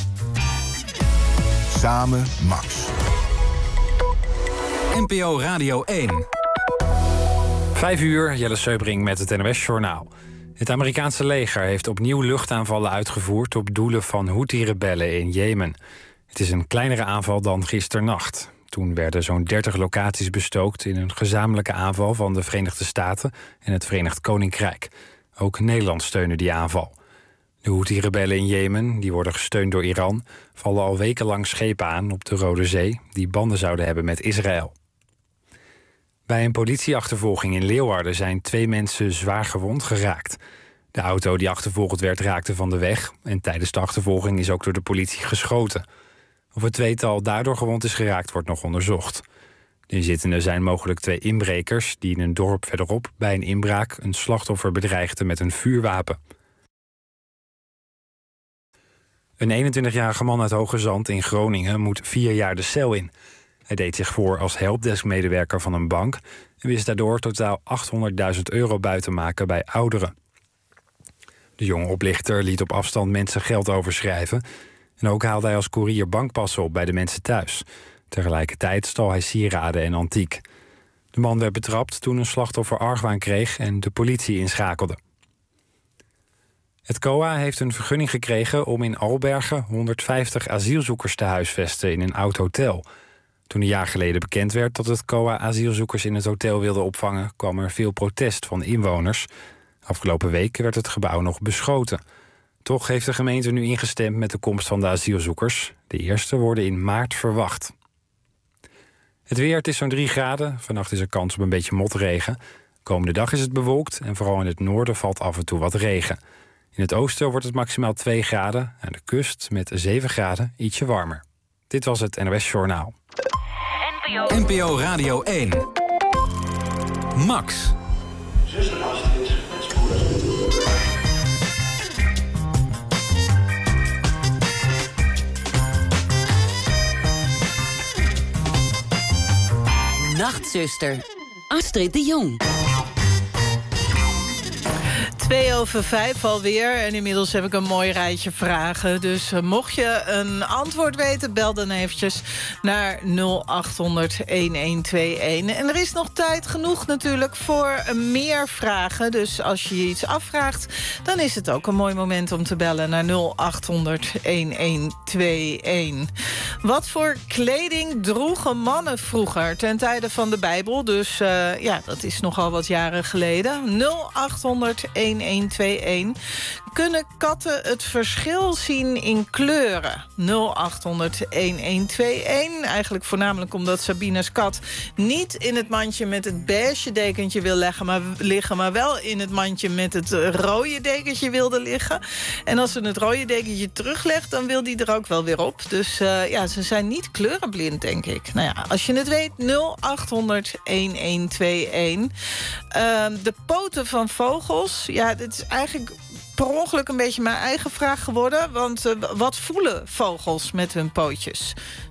Samen Max. N P O Radio één. Vijf uur, Jelle Seubring met het N O S-journaal. Het Amerikaanse leger heeft opnieuw luchtaanvallen uitgevoerd op doelen van Houthi-rebellen in Jemen. Het is een kleinere aanval dan gisternacht. Toen werden zo'n dertig locaties bestookt in een gezamenlijke aanval van de Verenigde Staten en het Verenigd Koninkrijk. Ook Nederland steunde die aanval. De Houthi-rebellen in Jemen, die worden gesteund door Iran, vallen al wekenlang schepen aan op de Rode Zee die banden zouden hebben met Israël. Bij een politieachtervolging in Leeuwarden zijn twee mensen zwaar gewond geraakt. De auto die achtervolgd werd raakte van de weg en tijdens de achtervolging is ook door de politie geschoten. Of het tweetal daardoor gewond is geraakt wordt nog onderzocht. De inzittenden zijn mogelijk twee inbrekers die in een dorp verderop bij een inbraak een slachtoffer bedreigden met een vuurwapen. Een eenentwintigjarige man uit Hoogezand in Groningen moet vier jaar de cel in. Hij deed zich voor als helpdesk-medewerker van een bank en wist daardoor totaal achthonderdduizend euro buiten maken bij ouderen. De jonge oplichter liet op afstand mensen geld overschrijven en ook haalde hij als koerier bankpassen op bij de mensen thuis. Tegelijkertijd stal hij sieraden en antiek. De man werd betrapt toen een slachtoffer argwaan kreeg en de politie inschakelde. Het C O A heeft een vergunning gekregen om in Albergen honderdvijftig asielzoekers te huisvesten in een oud hotel. Toen een jaar geleden bekend werd dat het C O A asielzoekers in het hotel wilde opvangen, kwam er veel protest van inwoners. Afgelopen week werd het gebouw nog beschoten. Toch heeft de gemeente nu ingestemd met de komst van de asielzoekers. De eerste worden in maart verwacht. Het weer, het is zo'n drie graden. Vannacht is er kans op een beetje motregen. Komende dag is het bewolkt en vooral in het noorden valt af en toe wat regen. In het oosten wordt het maximaal twee graden. Aan de kust met zeven graden ietsje warmer. Dit was het N O S-journaal. N P O Radio één. Max. Nachtzuster, Astrid de Jong. Twee over vijf alweer en inmiddels heb ik een mooi rijtje vragen. Dus uh, mocht je een antwoord weten, bel dan eventjes naar nul acht honderd een een twee een. En er is nog tijd genoeg natuurlijk voor meer vragen. Dus als je je iets afvraagt, dan is het ook een mooi moment om te bellen naar nul acht honderd een een twee een. Wat voor kleding droegen mannen vroeger ten tijde van de Bijbel? Dus uh, ja, dat is nogal wat jaren geleden. nul acht honderd een een twee een. Kunnen katten het verschil zien in kleuren? nul acht honderd een een twee een. Eigenlijk voornamelijk omdat Sabine's kat niet in het mandje met het beige dekentje wil leggen, maar, liggen, maar wel in het mandje met het rode dekentje wilde liggen. En als ze het rode dekentje teruglegt, dan wil die er ook wel weer op. Dus uh, ja, ze zijn niet kleurenblind, denk ik. Nou ja, als je het weet, nul acht honderd een een twee een. Uh, de poten van vogels, ja, dit is eigenlijk per ongeluk een beetje mijn eigen vraag geworden. Want uh, wat voelen vogels met hun pootjes?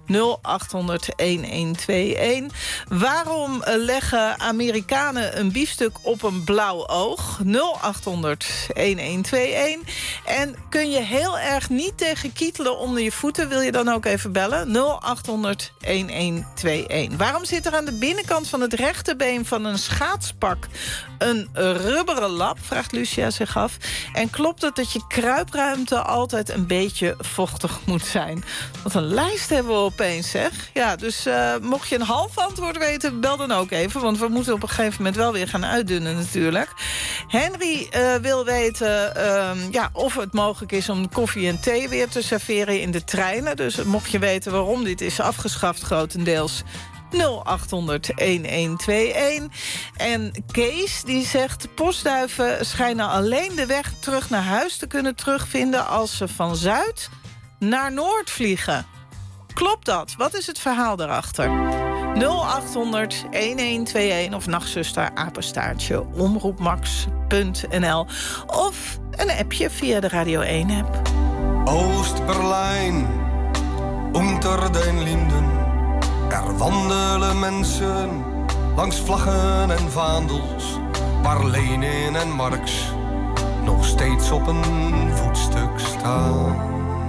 nul acht honderd een een twee een. Waarom leggen Amerikanen een biefstuk op een blauw oog? nul acht honderd een een twee een. En kun je heel erg niet tegen kietelen onder je voeten? Wil je dan ook even bellen? nul acht honderd een een twee een. Waarom zit er aan de binnenkant van het rechterbeen van een schaatspak een rubberen lap? Vraagt Lucia zich af. En klopt het dat je kruipruimte altijd een beetje vochtig moet zijn? Wat een lijst hebben we opeens, zeg. Ja, dus uh, mocht je een half antwoord weten, bel dan ook even. Want we moeten op een gegeven moment wel weer gaan uitdunnen natuurlijk. Henry uh, wil weten uh, ja, of het mogelijk is om koffie en thee weer te serveren in de treinen. Dus mocht je weten waarom dit is afgeschaft grotendeels, nul acht honderd een een twee een. En Kees die zegt, postduiven schijnen alleen de weg terug naar huis te kunnen terugvinden als ze van Zuid naar Noord vliegen. Klopt dat? Wat is het verhaal daarachter? nul acht honderd een een twee een of nachtzuster apenstaartje omroepmax punt n l of een appje via de Radio één app. Oost-Berlijn, unter den Linden. Er wandelen mensen langs vlaggen en vaandels, waar Lenin en Marx nog steeds op een voetstuk staan.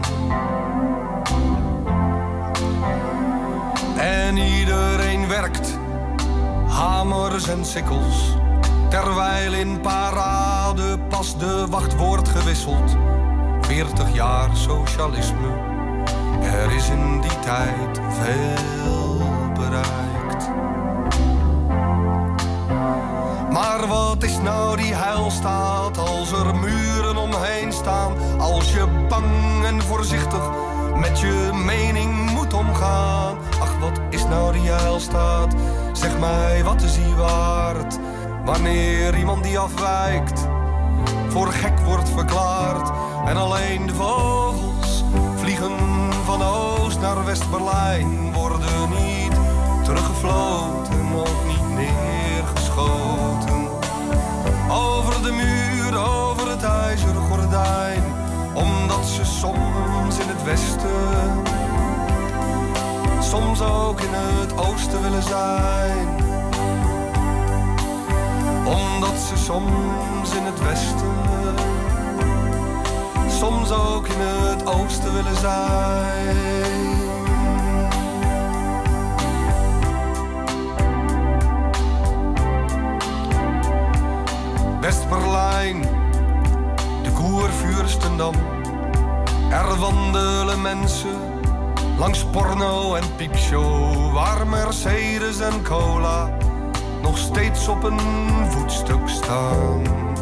En iedereen werkt, hamers en sikkels, terwijl in parade pas de wacht wordt gewisseld. Veertig jaar socialisme, er is in die tijd veel bereikt. Maar wat is nou die heilstaat als er muren omheen staan? Als je bang en voorzichtig met je mening moet omgaan. Ach, wat is nou die heilstaat? Zeg mij, wat is die waard? Wanneer iemand die afwijkt voor gek wordt verklaard. En alleen de vogels vliegen van Oost naar West-Berlijn, worden niet teruggefloten, ook niet neergeschoten. Over de muur, over het ijzeren gordijn, omdat ze soms in het westen, soms ook in het oosten willen zijn. Omdat ze soms in het westen, soms ook in het oosten willen zijn. West-Berlijn, de Kurfürstendam. Er wandelen mensen langs porno en piepshow, waar Mercedes en cola nog steeds op een voetstuk staan.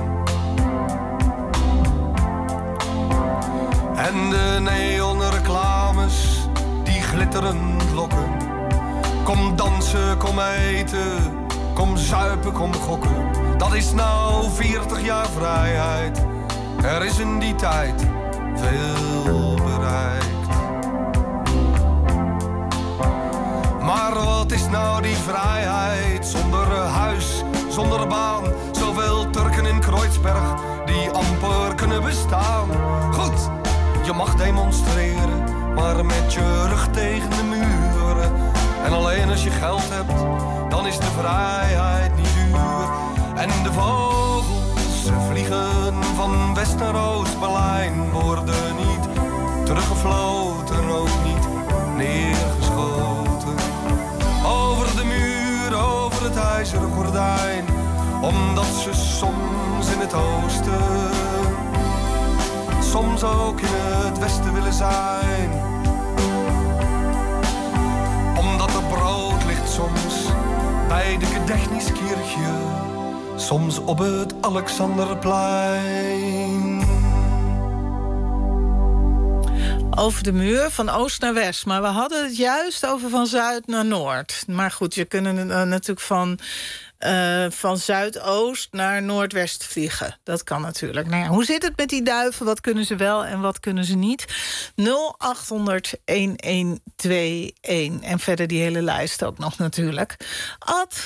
En de neonreclames die glitterend lokken. Kom dansen, kom eten, kom zuipen, kom gokken. Dat is nou veertig jaar vrijheid. Er is in die tijd veel bereikt. Maar wat is nou die vrijheid zonder huis, zonder baan? Zoveel Turken in Kreuzberg die amper kunnen bestaan. Goed, je mag demonstreren, maar met je rug tegen de muren. En alleen als je geld hebt, dan is de vrijheid niet duur. En de vogels, ze vliegen van West naar Oost-Berlijn, worden niet teruggefloten, ook niet neergeschoten. Over de muur, over het ijzeren gordijn, omdat ze soms in het oosten, soms ook in het westen willen zijn. Omdat er brood ligt soms bij de Gedächtniskirche, soms op het Alexanderplein. Over de muur, van oost naar west. Maar we hadden het juist over van zuid naar noord. Maar goed, je kunt uh, natuurlijk van, uh, van zuidoost naar noordwest vliegen. Dat kan natuurlijk. Nou ja, hoe zit het met die duiven? Wat kunnen ze wel en wat kunnen ze niet? nul acht honderd een een twee een. En verder die hele lijst ook nog natuurlijk. Ad?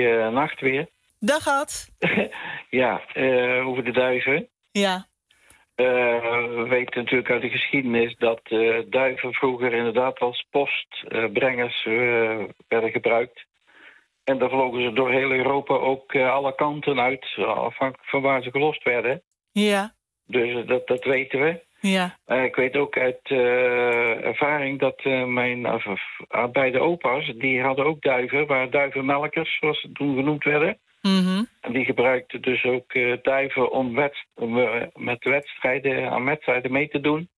Goeienacht weer. Dag Ad. Ja, uh, over de duiven. Ja. Uh, we weten natuurlijk uit de geschiedenis dat uh, duiven vroeger inderdaad als postbrengers uh, werden gebruikt. En daar vlogen ze door heel Europa ook uh, alle kanten uit, afhankelijk van waar ze gelost werden. Ja. Dus uh, dat, dat weten we. Ja. Uh, ik weet ook uit uh, ervaring dat uh, mijn uh, beide opa's, die hadden ook duiven, waren duivenmelkers, zoals ze toen genoemd werden. Mm-hmm. En die gebruikten dus ook uh, duiven om, wedst- om uh, met wedstrijden, aan wedstrijden mee te doen.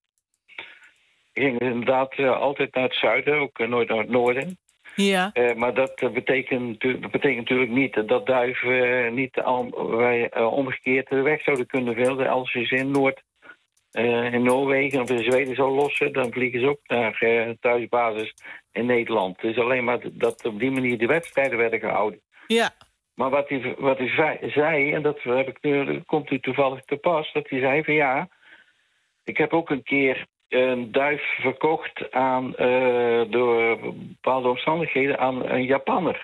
Die gingen inderdaad uh, altijd naar het zuiden, ook uh, nooit naar het noorden. Ja. Uh, maar dat, uh, betekent, dat betekent natuurlijk niet dat duiven uh, niet al, wij uh, omgekeerd de weg zouden kunnen vinden. Als je ze in Noord, uh, in Noorwegen of in Zweden zou lossen, dan vliegen ze ook naar uh, thuisbasis in Nederland. Het is alleen maar dat op die manier de wedstrijden werden gehouden. Ja. Maar wat hij, wat hij zei, en dat, heb ik nu, dat komt u toevallig te pas, dat hij zei van ja, ik heb ook een keer een duif verkocht aan, uh, door bepaalde omstandigheden aan een Japanner.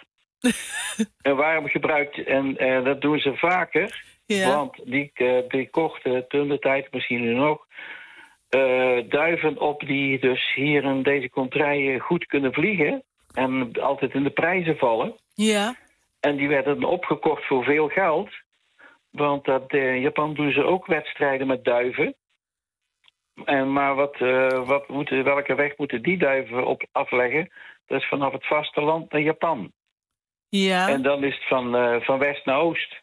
En waarom gebruikt, en uh, dat doen ze vaker, ja. Want die, uh, die kochten toen de tijd, misschien nu nog, uh, duiven op die dus hier in deze contrij goed kunnen vliegen en altijd in de prijzen vallen. Ja. En die werden opgekocht voor veel geld. Want dat, in Japan doen ze ook wedstrijden met duiven. En, maar wat, uh, wat moeten, welke weg moeten die duiven op afleggen? Dat is vanaf het vasteland naar Japan. Ja. En dan is het van, uh, van west naar oost.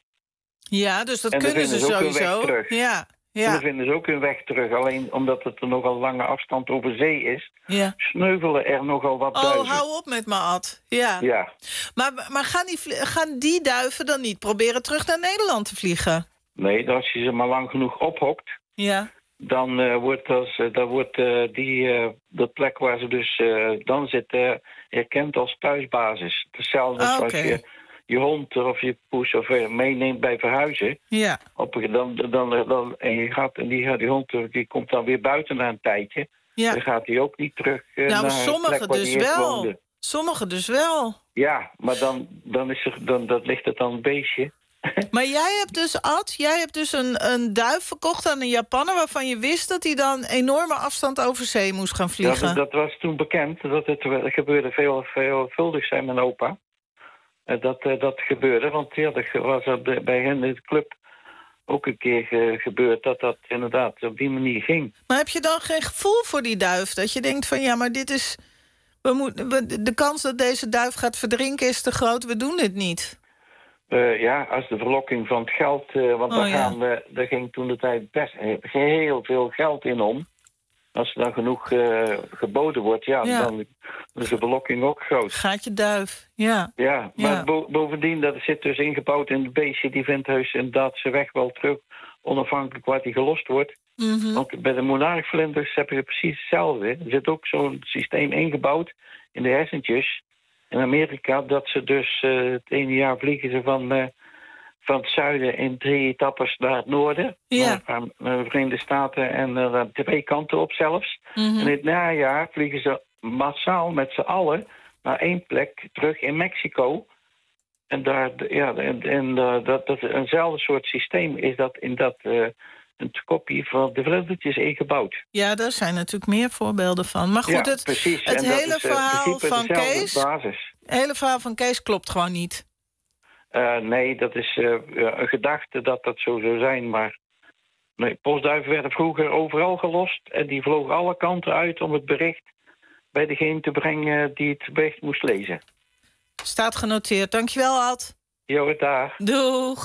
Ja, dus dat en kunnen ze, ze sowieso. Ja. Ja. En dan vinden ze ook hun weg terug. Alleen omdat het er nogal lange afstand over zee is, ja. sneuvelen er nogal wat oh, duiven. Oh, hou op met me, Ad. Ja. ja. Maar, maar gaan, die, gaan die duiven dan niet proberen terug naar Nederland te vliegen? Nee, als je ze maar lang genoeg ophokt, ja. dan uh, wordt, als, uh, dan wordt uh, die uh, de plek waar ze dus uh, dan zitten uh, erkend als thuisbasis. Hetzelfde ah, als okay. je je hond of je poes of uh, meeneemt bij verhuizen. Ja. Op, dan, dan, dan, en je gaat, en die, die hond die komt dan weer buiten na een tijdje. Ja. Dan gaat hij ook niet terug uh, nou, naar sommige plek waar dus hij eerst wel. woonde. Sommigen dus wel. Ja, maar dan, dan, is er, dan dat ligt het aan het beestje. Maar jij hebt dus, Ad, jij hebt dus een, een duif verkocht aan een Japanner waarvan je wist dat hij dan enorme afstand over zee moest gaan vliegen. Ja, dat, dat was toen bekend. Dat het dat gebeurde veel, veelvuldig, zei mijn opa. Dat, dat gebeurde, want ja, dat was er bij hen in de club ook een keer ge, gebeurd dat dat inderdaad op die manier ging. Maar heb je dan geen gevoel voor die duif? Dat je denkt van ja, maar dit is, we moeten, we, de kans dat deze duif gaat verdrinken is te groot, we doen dit niet. Uh, ja, als de verlokking van het geld, uh, want oh, daar, gaan, ja. uh, daar ging toen de tijd best heel veel geld in om. Als er dan genoeg uh, geboden wordt, ja, ja. Dan, dan is de verlokking ook groot. Gaat je duif, ja. Ja, maar ja. Bo- bovendien, dat zit dus ingebouwd in het beestje, die vindt heus inderdaad zijn weg wel terug, onafhankelijk waar die gelost wordt. Mm-hmm. Want bij de monarchvlinders heb je precies hetzelfde. Er zit ook zo'n systeem ingebouwd in de hersentjes in Amerika, dat ze dus uh, het ene jaar vliegen ze van, uh, van het zuiden in drie etappes naar het noorden. Ja. Naar, naar de Verenigde Staten en uh, twee kanten op zelfs. Mm-hmm. En in het najaar vliegen ze massaal met z'n allen naar één plek terug in Mexico. En, daar, ja, en, en uh, dat, dat eenzelfde soort systeem is dat in dat uh, een kopie van de vlindertjes ingebouwd. Ja, daar zijn natuurlijk meer voorbeelden van. Maar goed, ja, het, precies. het hele is, uh, verhaal van Kees. Basis. Het hele verhaal van Kees klopt gewoon niet. Uh, nee, dat is uh, een gedachte dat dat zo zou zijn, maar nee, postduiven werden vroeger overal gelost en die vlogen alle kanten uit om het bericht bij degene te brengen die het bericht moest lezen. Staat genoteerd. Dankjewel, Ad. Jo, dag. Doeg.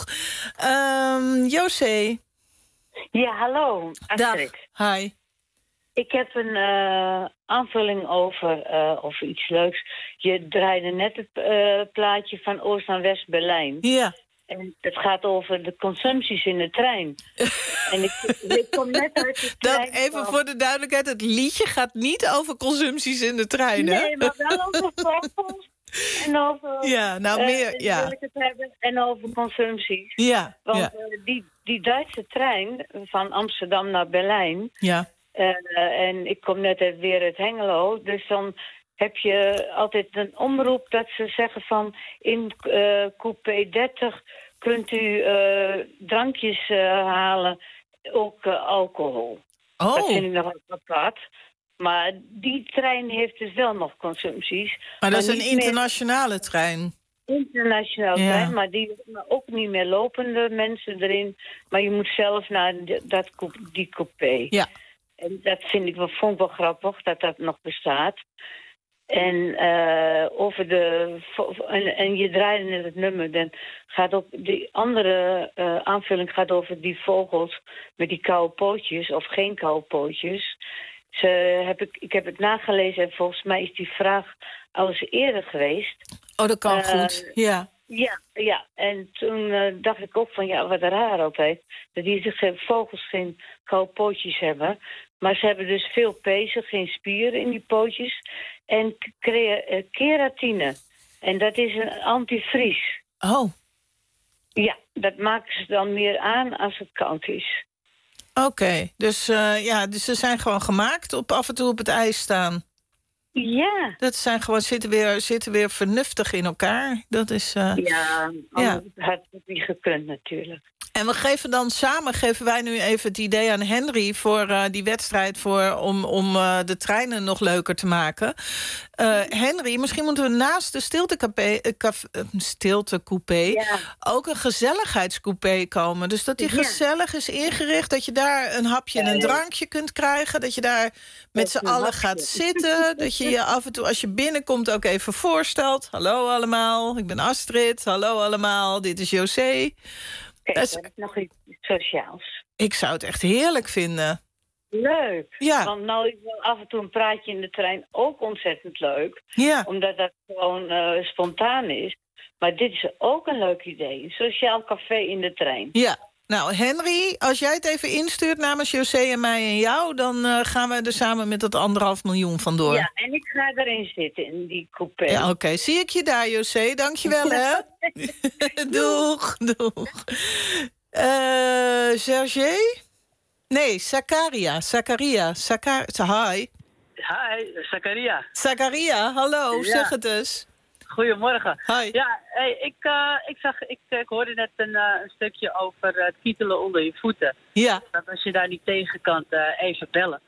Um, José. Ja, hallo. Astrid. Dag. Hi. Ik heb een uh, aanvulling over, uh, over iets leuks. Je draaide net het uh, plaatje van Oost naar West Berlijn. Ja. En het gaat over de consumpties in de trein. En ik, ik kom net uit de trein. Dan even van... voor de duidelijkheid, het liedje gaat niet over consumpties in de trein, hè? Nee, maar wel over vogels. En over... Ja, nou meer, uh, ja. Wil ik het hebben, en over consumpties. Ja, Want ja. Uh, die, die Duitse trein van Amsterdam naar Berlijn... Ja. Uh, en ik kom net weer uit Hengelo, dus dan heb je altijd een omroep dat ze zeggen van... in uh, coupé dertig kunt u uh, drankjes uh, halen ook uh, alcohol. Oh. Dat vind ik nog apart. Maar die trein heeft dus wel nog consumpties. Maar dat is een niet internationale meer... trein. Internationale ja. trein, maar die maar ook niet meer lopende mensen erin. Maar je moet zelf naar dat, die coupé. Ja. En dat vind ik, wel, vond ik wel grappig, dat dat nog bestaat. En, uh, over de, en, en je draaide net het nummer. Dan gaat ook die andere uh, aanvulling gaat over die vogels met die koude pootjes of geen koude pootjes. Ze, heb ik, ik heb het nagelezen en volgens mij is die vraag al eens eerder geweest. Oh, dat kan uh, goed, ja. Ja, ja. En toen uh, dacht ik ook van, ja, wat raar altijd. Dat die vogels geen koude pootjes hebben. Maar ze hebben dus veel pezen, geen spieren in die pootjes. En keratine. En dat is een antivries. Oh. Ja, dat maken ze dan meer aan als het koud is. Oké, okay, dus, uh, ja, dus ze zijn gewoon gemaakt op af en toe op het ijs staan. Ja. Dat zijn gewoon, zitten weer, zitten weer vernuftig in elkaar. Dat is... Uh, ja, ja, had het niet gekund natuurlijk. En we geven dan samen, geven wij nu even het idee aan Henry... voor uh, die wedstrijd voor, om, om uh, de treinen nog leuker te maken. Uh, Henry, misschien moeten we naast de stiltecoupé, uh, stiltecoupé ja. ook een gezelligheidscoupé komen. Dus dat die ja. gezellig is ingericht, dat je daar een hapje en een drankje kunt krijgen... dat je daar met z'n allen gaat zitten... dat je je af en toe, als je binnenkomt, ook even voorstelt... hallo allemaal, ik ben Astrid, hallo allemaal, dit is José... Kijk, dat is nog iets sociaals. Ik zou het echt heerlijk vinden. Leuk. Ja. Want nou is wel af en toe een praatje in de trein ook ontzettend leuk. Ja. Omdat dat gewoon uh, spontaan is. Maar dit is ook een leuk idee. Een sociaal café in de trein. Ja. Nou, Henry, als jij het even instuurt namens José en mij en jou... dan uh, gaan we er samen met dat anderhalf miljoen vandoor. Ja, en ik ga erin zitten, in die coupé. Ja, oké. Okay. Zie ik je daar, José. Dankjewel, hè. Doeg, doeg. Uh, Sergej? Nee, Zakaria. Zakaria. Zakar... Hi. Hi, Zakaria. Zakaria, hallo. Ja. Zeg het eens. Goedemorgen. Hi. Ja, hey, ik, uh, ik, zag, ik, ik hoorde net een, uh, een stukje over uh, het kietelen onder je voeten. Ja. Dat als je daar niet tegen kan, uh, even bellen.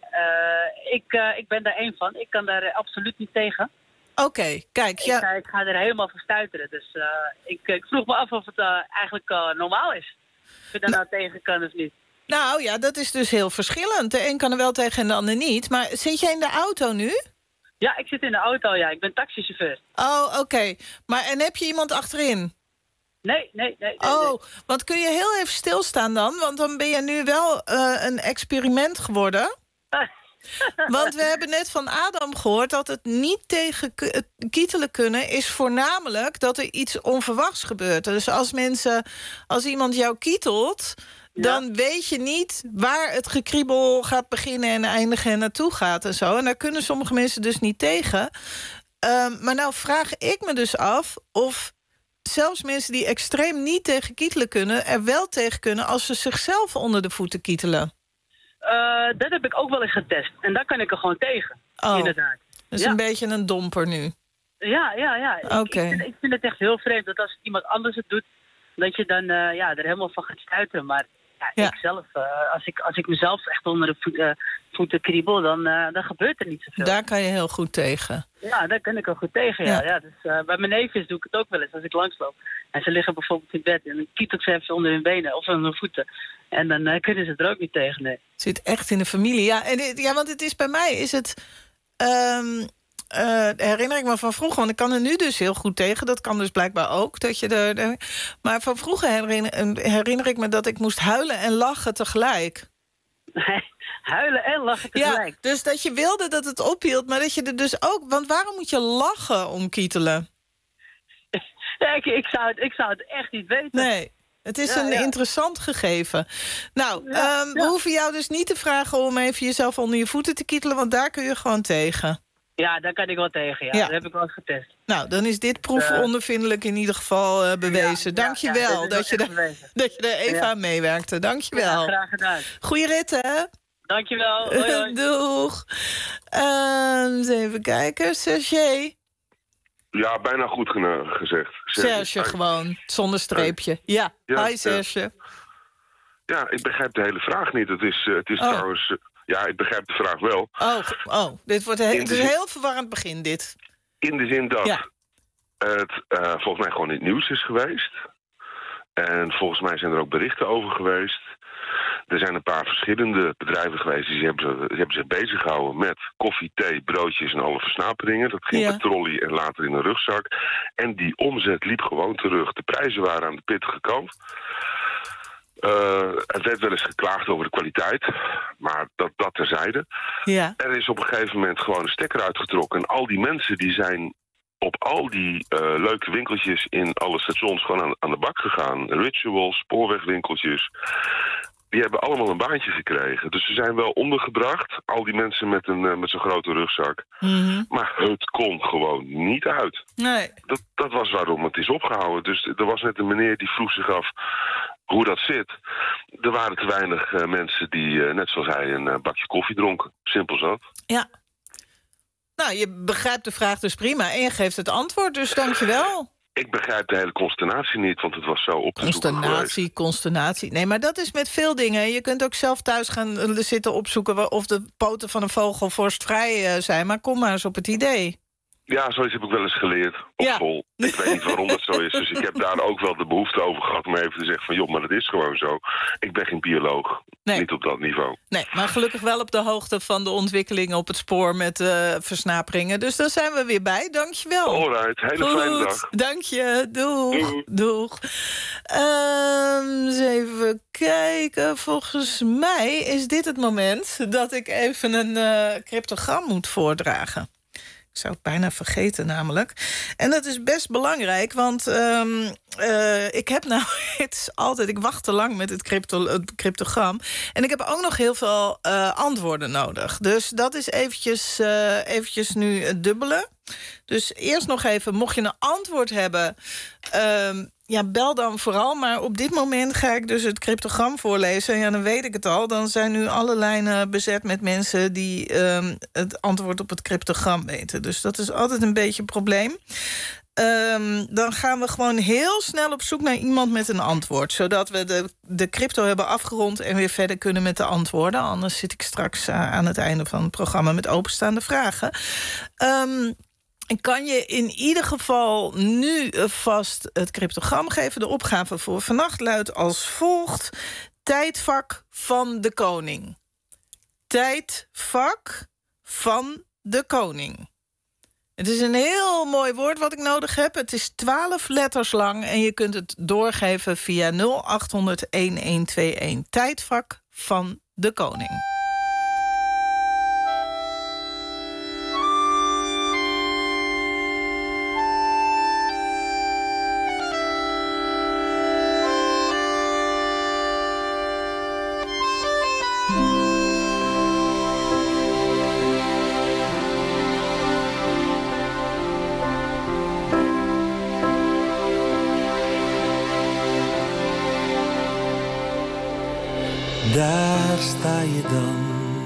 Uh, ik, uh, ik ben daar één van. Ik kan daar uh, absoluut niet tegen. Oké, okay, kijk. Ja. Ik, uh, ik ga er helemaal voor stuiteren. Dus uh, ik, ik vroeg me af of het uh, eigenlijk uh, normaal is. Of je daar nou tegen kan of niet. Nou ja, dat is dus heel verschillend. De een kan er wel tegen en de ander niet. Maar zit jij in de auto nu? Ja, ik zit in de auto, ja. Ik ben taxichauffeur. Oh, oké. Okay. Maar en heb je iemand achterin? Nee, nee, nee. nee oh, nee. Want kun je heel even stilstaan dan? Want dan ben je nu wel uh, een experiment geworden. Want we hebben net van Adam gehoord... dat het niet tegen kietelen kunnen is voornamelijk... dat er iets onverwachts gebeurt. Dus als mensen, als iemand jou kietelt... Ja. Dan weet je niet waar het gekriebel gaat beginnen en eindigen en naartoe gaat en zo. En daar kunnen sommige mensen dus niet tegen. Um, maar nou vraag ik me dus af of zelfs mensen die extreem niet tegen kietelen kunnen... er wel tegen kunnen als ze zichzelf onder de voeten kietelen. Uh, dat heb ik ook wel eens getest. En daar kan ik er gewoon tegen, oh, inderdaad. Dus ja. een beetje een domper nu. Ja, ja, ja. Oké. Okay. Ik, ik, vind, ik vind het echt heel vreemd dat als iemand anders het doet... dat je dan uh, ja, er helemaal van gaat stuiteren. Maar ja, ja. ik zelf, uh, als, ik, als ik mezelf echt onder de voet, uh, voeten kriebel... Dan, uh, dan gebeurt er niet zoveel. Daar kan je heel goed tegen. Ja, daar kan ik wel goed tegen, ja. ja. ja dus, uh, bij mijn neefjes doe ik het ook wel eens als ik langsloop. En ze liggen bijvoorbeeld in bed en dan kiet ik ze even onder hun benen of onder hun voeten. En dan uh, kunnen ze er ook niet tegen, nee. Zit echt in de familie, ja. En, ja, want het is bij mij, is het... Um, uh, herinner ik me van vroeger, want ik kan er nu dus heel goed tegen. Dat kan dus blijkbaar ook. Dat je er, de, maar van vroeger herinner, herinner ik me dat ik moest huilen en lachen tegelijk. Huilen en lachen tegelijk? Ja, dus dat je wilde dat het ophield, maar dat je er dus ook... Want waarom moet je lachen om kietelen? Ja, ik, ik, zou het, ik zou het echt niet weten. Nee. Het is ja, een ja. interessant gegeven. Nou, ja, um, ja. we hoeven jou dus niet te vragen om even jezelf onder je voeten te kietelen... want daar kun je gewoon tegen. Ja, daar kan ik wel tegen, ja. ja. Dat heb ik wel eens getest. Nou, dan is dit proefondervindelijk in ieder geval uh, bewezen. Ja, Dank je wel ja, dat, je er, dat je er even ja. aan meewerkte. Dank je wel. Ja, graag gedaan. Goeie rit, hè? Dank je wel. Hoi, hoi. Doeg. Uh, even kijken. Sergej. Ja, bijna goed gezegd. Serge gewoon, zonder streepje. Ja, ja hi Serge. Ja, ik begrijp de hele vraag niet. Het is, uh, het is oh. trouwens... Uh, ja, ik begrijp de vraag wel. Oh, oh. Dit wordt een, het is een heel verwarrend begin, dit. In de zin dat ja. het uh, volgens mij gewoon in het nieuws is geweest. En volgens mij zijn er ook berichten over geweest. Er zijn een paar verschillende bedrijven geweest... die hebben, die hebben zich bezig gehouden met koffie, thee, broodjes en alle versnaperingen. Dat ging ja. met trolley en later in een rugzak. En die omzet liep gewoon terug. De prijzen waren aan de pittige kant. Uh, er werd wel eens geklaagd over de kwaliteit, maar dat, dat terzijde. Ja. Er is op een gegeven moment gewoon een stekker uitgetrokken. En al die mensen die zijn op al die uh, leuke winkeltjes in alle stations gewoon aan, aan de bak gegaan. Rituals, spoorwegwinkeltjes. Die hebben allemaal een baantje gekregen. Dus ze zijn wel ondergebracht, al die mensen met, een, uh, met zo'n grote rugzak. Mm-hmm. Maar het kon gewoon niet uit. Nee. Dat, dat was waarom het is opgehouden. Dus er was net een meneer die vroeg zich af hoe dat zit. Er waren te weinig uh, mensen die, uh, net zoals hij, een uh, bakje koffie dronken. Simpel zat. Ja. Nou, je begrijpt de vraag dus prima. En je geeft het antwoord, dus dank je wel. Ik begrijp de hele consternatie niet, want het was zo op te zoeken Consternatie, consternatie. Nee, maar dat is met veel dingen. Je kunt ook zelf thuis gaan zitten opzoeken of de poten van een vogel vorstvrij zijn. Maar kom maar eens op het idee. Ja, zoiets heb ik wel eens geleerd op ja. school. Ik weet niet waarom dat zo is. Dus ik heb daar ook wel de behoefte over gehad om even te zeggen van... joh, maar dat is gewoon zo. Ik ben geen bioloog. Nee. Niet op dat niveau. Nee, maar gelukkig wel op de hoogte van de ontwikkelingen op het spoor met uh, versnaperingen. Dus daar zijn we weer bij. Dank je wel. Alright, hele Goed. fijne dag. Dank je. Doeg. Doeg. Doeg. Um, eens even kijken. Volgens mij is dit het moment dat ik even een uh, cryptogram moet voordragen. Ik zou het bijna vergeten namelijk. En dat is best belangrijk, want um, uh, ik heb nou... Het is altijd, ik wacht te lang met het, crypto, het cryptogram. En ik heb ook nog heel veel uh, antwoorden nodig. Dus dat is eventjes, uh, eventjes nu het dubbele. Dus eerst nog even, mocht je een antwoord hebben... Um, ja, bel dan vooral, maar op dit moment ga ik dus het cryptogram voorlezen. En ja, dan weet ik het al. Dan zijn nu alle lijnen bezet met mensen die um, het antwoord op het cryptogram weten. Dus dat is altijd een beetje een probleem. Um, dan gaan we gewoon heel snel op zoek naar iemand met een antwoord. Zodat we de, de crypto hebben afgerond en weer verder kunnen met de antwoorden. Anders zit ik straks uh, aan het einde van het programma met openstaande vragen. Um, Ik kan je in ieder geval nu vast het cryptogram geven. De opgave voor vannacht luidt als volgt. Tijdvak van de koning. Tijdvak van de koning. Het is een heel mooi woord wat ik nodig heb. Het is twaalf letters lang en je kunt het doorgeven via nul acht honderd elf tweeëntig. Tijdvak van de koning. Daar sta je dan.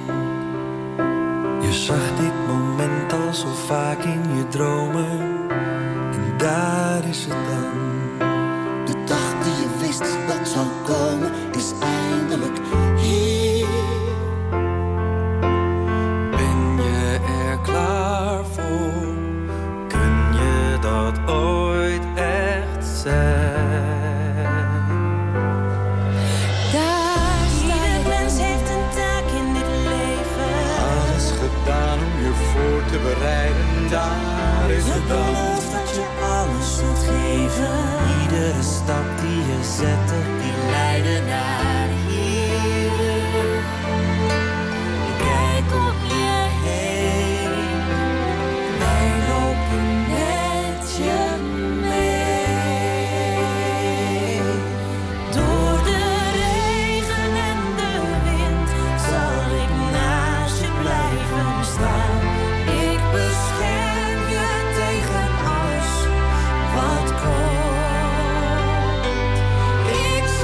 Je zag dit moment al zo vaak in je dromen. En daar is het dan. De dag die je wist dat zou komen, is eindelijk hier. Ben je er klaar voor? Kun je dat ooit echt zijn? Te bereiden, daar is het dan. Je belooft dat je alles zult geven. Iedere stap die je zette, die leidde naar hier. Kijk om je heen. Wij lopen met je mee. Door de regen en de wind zal ik naast je blijven staan. Bescherm je tegen alles wat komt. Ik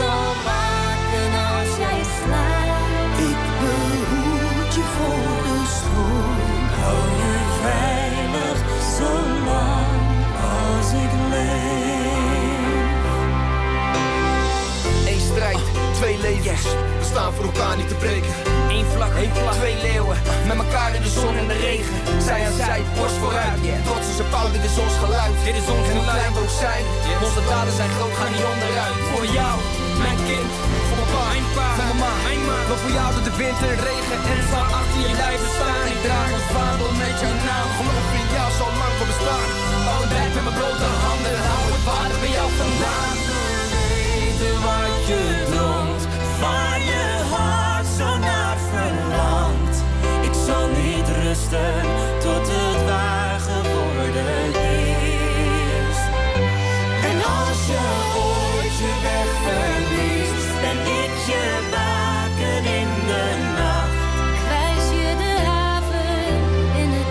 levens. We staan voor elkaar niet te breken. Eén vlag, één vlag, twee leeuwen. Met elkaar in de zon en de regen. Zij aan zij, borst vooruit. Trots onze pauw, dit is ons geluid. Dit is ons geluid. Hoe klein we ook zijn. Onze daden zijn groot, gaan niet onderuit. Voor jou, mijn kind. Voor mijn pa, mijn pa, mijn mama, mijn ma. Maar voor jou door de wind en regen. En ik zal achter je blijven staan. Ik draag een vaandel met jouw naam. Geloof in jou, zo lang voor bestaan. Oh, dijk met mijn blote handen. Hou het water bij jou vandaan. Weten wat je droomt, waar je hart zo naar verlangt. Ik zal niet rusten tot het waar geworden is. En als je ooit je weg verliest, ben ik je waken in de nacht. Wijs je de haven in de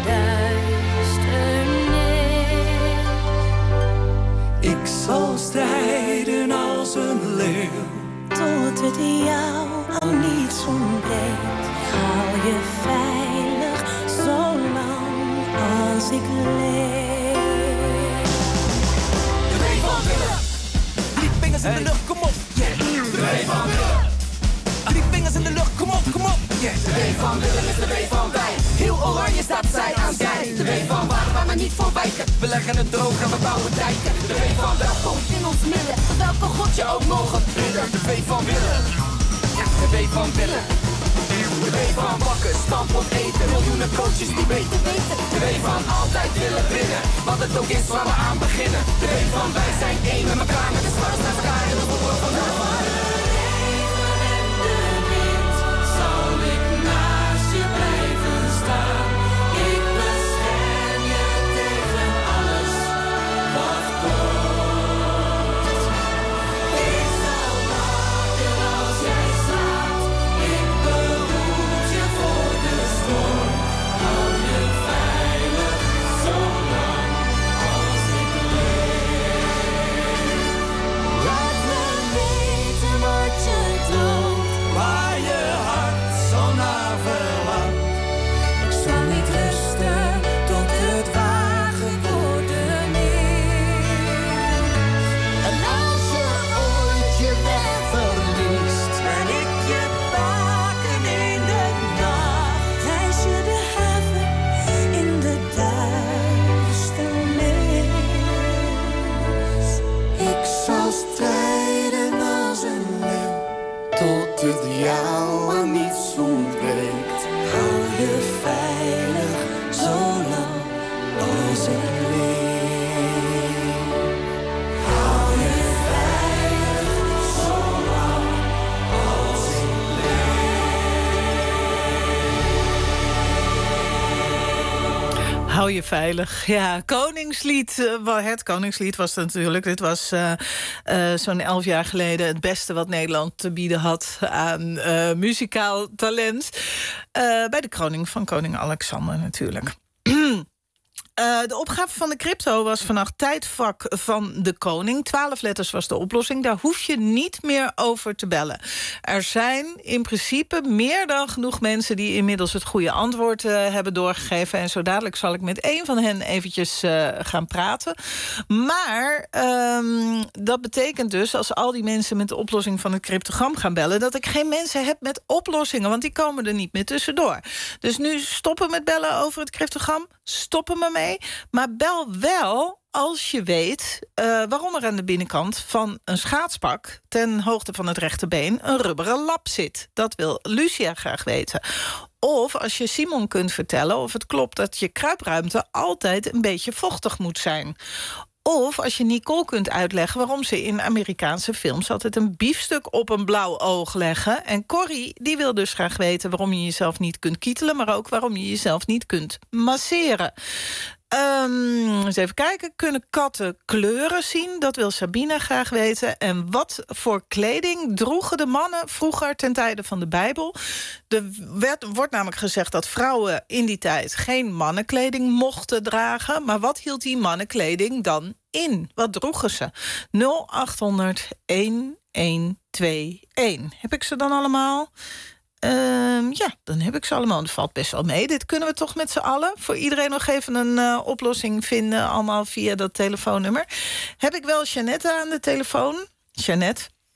duisternis. Ik zal strijden als een leeuw, Tot het jou aan niets ontbreekt. Hou je veilig zolang als ik leef. de wee van Willem. Drie vingers in de lucht, kom op. Yeah. De wee van Willem. Drie vingers in de lucht, kom op, kom op. Yeah. De wee van Willem is de wee van wij. Heel oranje staat zij aan zij. De wee van water waar we niet voor wijken. We leggen het droog en we bouwen dijken. De wee van welkom in ons midden. Welke God je ook mogen bidden. De wee van Willem. Ja, de wee van Willem. De wee van bakken, stamppot eten. Miljoenen coaches die beter weten. De wee van altijd willen winnen. Wat het ook is waar we aan beginnen. De wee van wij zijn één met elkaar. Met de schouders naar elkaar en de voren van de zal ik naast je blijven staan. Ik bescherm je tegen alles wat komt. Ik zal wachten als jij slaapt. Ik behoed je voor de storm. Hou je veilig zolang als ik leef. Laat me weten wat je droomt, waar je hart zo naar verlangt. Ik zal niet rusten tot het waar geworden is. En als je ooit je weg verliest, ben ik je waken in de nacht. Wijs je de haven in de duisternis. Ik zal strijden als een leeuw, tot het jou aan niets ontbreekt. Hou je veilig zolang als ik leef. Hou je veilig zolang als ik Hou je veilig. Ja, Koningslied. eh, wel, Het Koningslied was het natuurlijk. Dit was eh, eh, zo'n elf jaar geleden het beste wat Nederland te bieden had aan eh, muzikaal talent. Eh, bij de kroning van koning Alexander natuurlijk. Uh, de opgave van de crypto was vannacht tijdvak van de koning. Twaalf letters was de oplossing. Daar hoef je niet meer over te bellen. Er zijn in principe meer dan genoeg mensen die inmiddels het goede antwoord uh, hebben doorgegeven. En zo dadelijk zal ik met één van hen eventjes uh, gaan praten. Maar um, dat betekent dus, als al die mensen met de oplossing van het cryptogram gaan bellen, dat ik geen mensen heb met oplossingen, want die komen er niet meer tussendoor. Dus nu stoppen met bellen over het cryptogram. Stoppen me mee. Maar bel wel als je weet uh, waarom er aan de binnenkant van een schaatspak ten hoogte van het rechterbeen een rubberen lap zit. Dat wil Lucia graag weten. Of als je Simon kunt vertellen of het klopt dat je kruipruimte altijd een beetje vochtig moet zijn. Of als je Nicole kunt uitleggen waarom ze in Amerikaanse films altijd een biefstuk op een blauw oog leggen. En Corrie die wil dus graag weten waarom je jezelf niet kunt kietelen, maar ook waarom je jezelf niet kunt masseren. Um, eens even kijken. Kunnen katten kleuren zien? Dat wil Sabine graag weten. En wat voor kleding droegen de mannen vroeger ten tijde van de Bijbel? Er werd, wordt namelijk gezegd dat vrouwen in die tijd geen mannenkleding mochten dragen. Maar wat hield die mannenkleding dan in? Wat droegen ze? nul acht honderd een een twee een. Heb ik ze dan allemaal? Uh, ja, dan heb ik ze allemaal. Dat valt best wel mee. Dit kunnen we toch met z'n allen voor iedereen nog even een uh, oplossing vinden. Allemaal via dat telefoonnummer. Heb ik wel Jeannette aan de telefoon? Jeannette?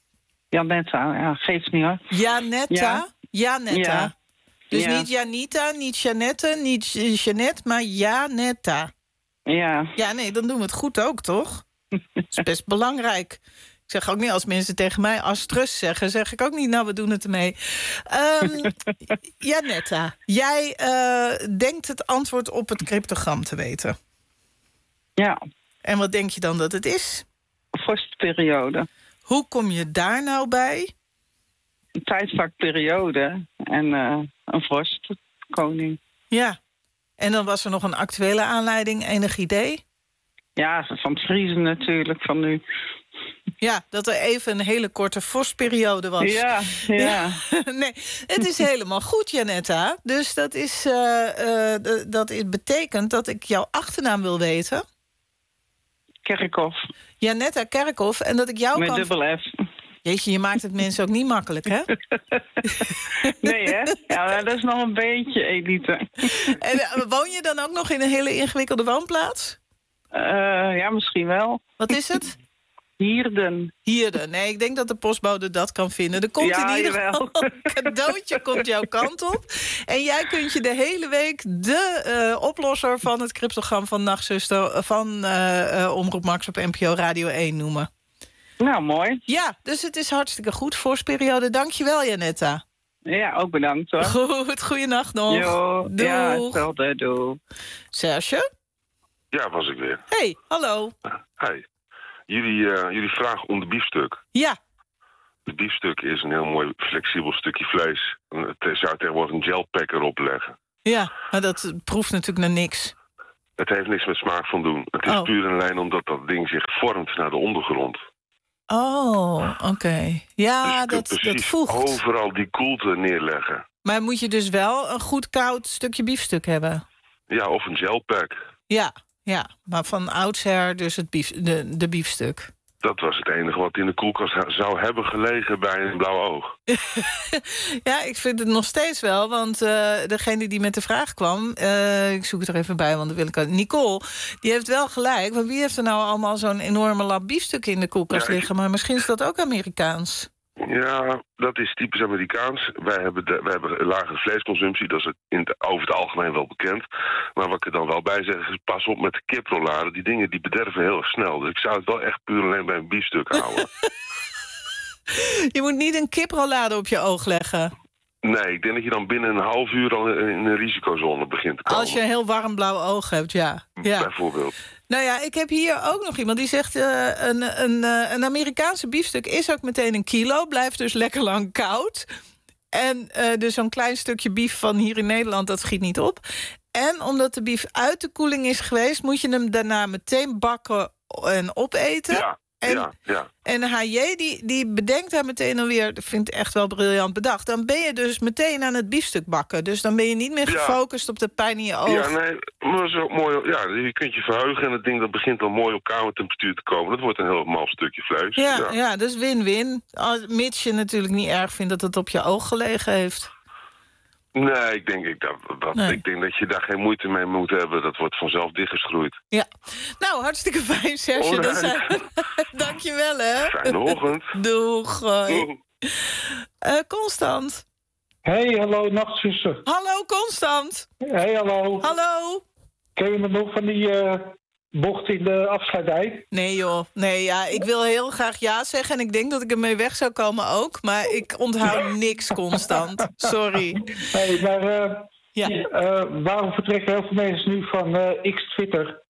Janetta, ja, geeft niet hoor. Janetta? Ja. Janetta. Ja. Dus Ja. niet Janita, niet Jeannette, niet Jeannette, maar Janetta. Ja. Ja, nee, dan doen we het goed ook, toch? Dat is best belangrijk. Ik zeg ook niet, als mensen tegen mij Astrus zeggen, zeg ik ook niet, nou, we doen het ermee. Um, Janetta, jij uh, denkt het antwoord op het cryptogram te weten. Ja. En wat denk je dan dat het is? Vorstperiode. Hoe kom je daar nou bij? Een tijdvakperiode en uh, een vorstkoning. Ja. En dan was er nog een actuele aanleiding, enig idee? Ja, van het vriezen natuurlijk, van nu. Ja, dat er even een hele korte vorstperiode was. Ja, ja. Nee, het is helemaal goed, Janetta. Dus dat, is, uh, uh, d- dat is, betekent dat ik jouw achternaam wil weten. Kerkhoff. Janetta Kerkhoff. En dat ik jou Met kan... dubbel F. Jeetje, je maakt het mensen ook niet makkelijk, hè? Nee, hè? Ja, dat is nog een beetje elite. En uh, woon je dan ook nog in een hele ingewikkelde woonplaats? Uh, ja, misschien wel. Wat is het? Hierden. Hierden. Nee, ik denk dat de postbode dat kan vinden. Er komt Ja, in ieder jawel. geval een cadeautje komt jouw kant op. En jij kunt je de hele week de uh, oplosser van het cryptogram van Nachtzuster van uh, uh, Omroep Max op N P O Radio één noemen. Nou, mooi. Ja, dus het is hartstikke goed. Vorstperiode. Dankjewel, Janetta. Ja, ook bedankt hoor. Goed, goeienacht nog. Jo, Doeg. ja, hetzelfde, doei. Serge? Ja, was ik weer. Hey, hallo. Hey. Jullie, uh, jullie vragen om de biefstuk. Ja. De biefstuk is een heel mooi flexibel stukje vlees. Het zou tegenwoordig een gelpack erop leggen. Ja, maar dat proeft natuurlijk naar niks. Het heeft niks met smaak van doen. Het is Oh. puur en alleen omdat dat ding zich vormt naar de ondergrond. Oh, oké. Okay. Ja, dus je dat, kunt dat precies voegt. overal die koelte neerleggen. Maar moet je dus wel een goed koud stukje biefstuk hebben? Ja, of een gelpack. Ja, ja. Maar van oudsher dus het bief, de, de biefstuk. Dat was het enige wat in de koelkast ha- zou hebben gelegen bij een blauw oog. Ja, ik vind het nog steeds wel. Want uh, degene die met de vraag kwam... Uh, ik zoek het er even bij, want dan wil ik... het- Nicole, die heeft wel gelijk. Want wie heeft er nou allemaal zo'n enorme lap biefstuk in de koelkast Ja, ik- liggen? Maar misschien is dat ook Amerikaans. Ja, dat is typisch Amerikaans. Wij hebben, de, wij hebben lagere vleesconsumptie, dat is in het, over het algemeen wel bekend. Maar wat ik er dan wel bij zeg is, pas op met de kiprollade. Die dingen die bederven heel erg snel. Dus ik zou het wel echt puur alleen bij een biefstuk houden. Je moet niet een kiprollade op je oog leggen. Nee, ik denk dat je dan binnen een half uur al in een risicozone begint te komen. Als je een heel warm blauw oog hebt, ja. ja. Bijvoorbeeld. Nou ja, ik heb hier ook nog iemand die zegt... Uh, een, een, uh, een Amerikaanse biefstuk is ook meteen een kilo. Blijft dus lekker lang koud. En uh, dus zo'n klein stukje bief van hier in Nederland, dat schiet niet op. En omdat de bief uit de koeling is geweest... moet je hem daarna meteen bakken en opeten. Ja, en, ja, ja. En H J die, die bedenkt daar meteen alweer... dat vind ik echt wel briljant bedacht. Dan ben je dus meteen aan het biefstuk bakken. Dus dan ben je niet meer Ja. gefocust op de pijn in je oog. Ja, nee, maar dat is ook mooi. Ja, je kunt je verheugen en het ding dat begint al mooi op kamertemperatuur te komen. Dat wordt een heel mal stukje vlees. Ja, ja. ja, dat is win-win. Als- Mits je natuurlijk niet erg vindt dat het op je oog gelegen heeft. Nee, ik denk, ik, dat, dat, Nee. ik denk dat je daar geen moeite mee moet hebben. Dat wordt vanzelf dichtgeschroeid. Ja. Nou, hartstikke fijn, Serge. Dat zijn... Dank je wel, hè. Fijne ochtend. Doeg. Hoi. Uh, Constant. Hey, hallo, nachtzuster. Hallo, Constant. Hey, hallo. Hallo. Ken je me nog van die uh, bocht in de afsluitdijk? Nee, joh. Nee, ja, ik wil heel graag ja zeggen... en ik denk dat ik ermee weg zou komen ook. Maar ik onthoud niks, Constant. Sorry. Hey, maar uh, ja. uh, waarom vertrekken heel veel mensen nu van uh, X-Twitter?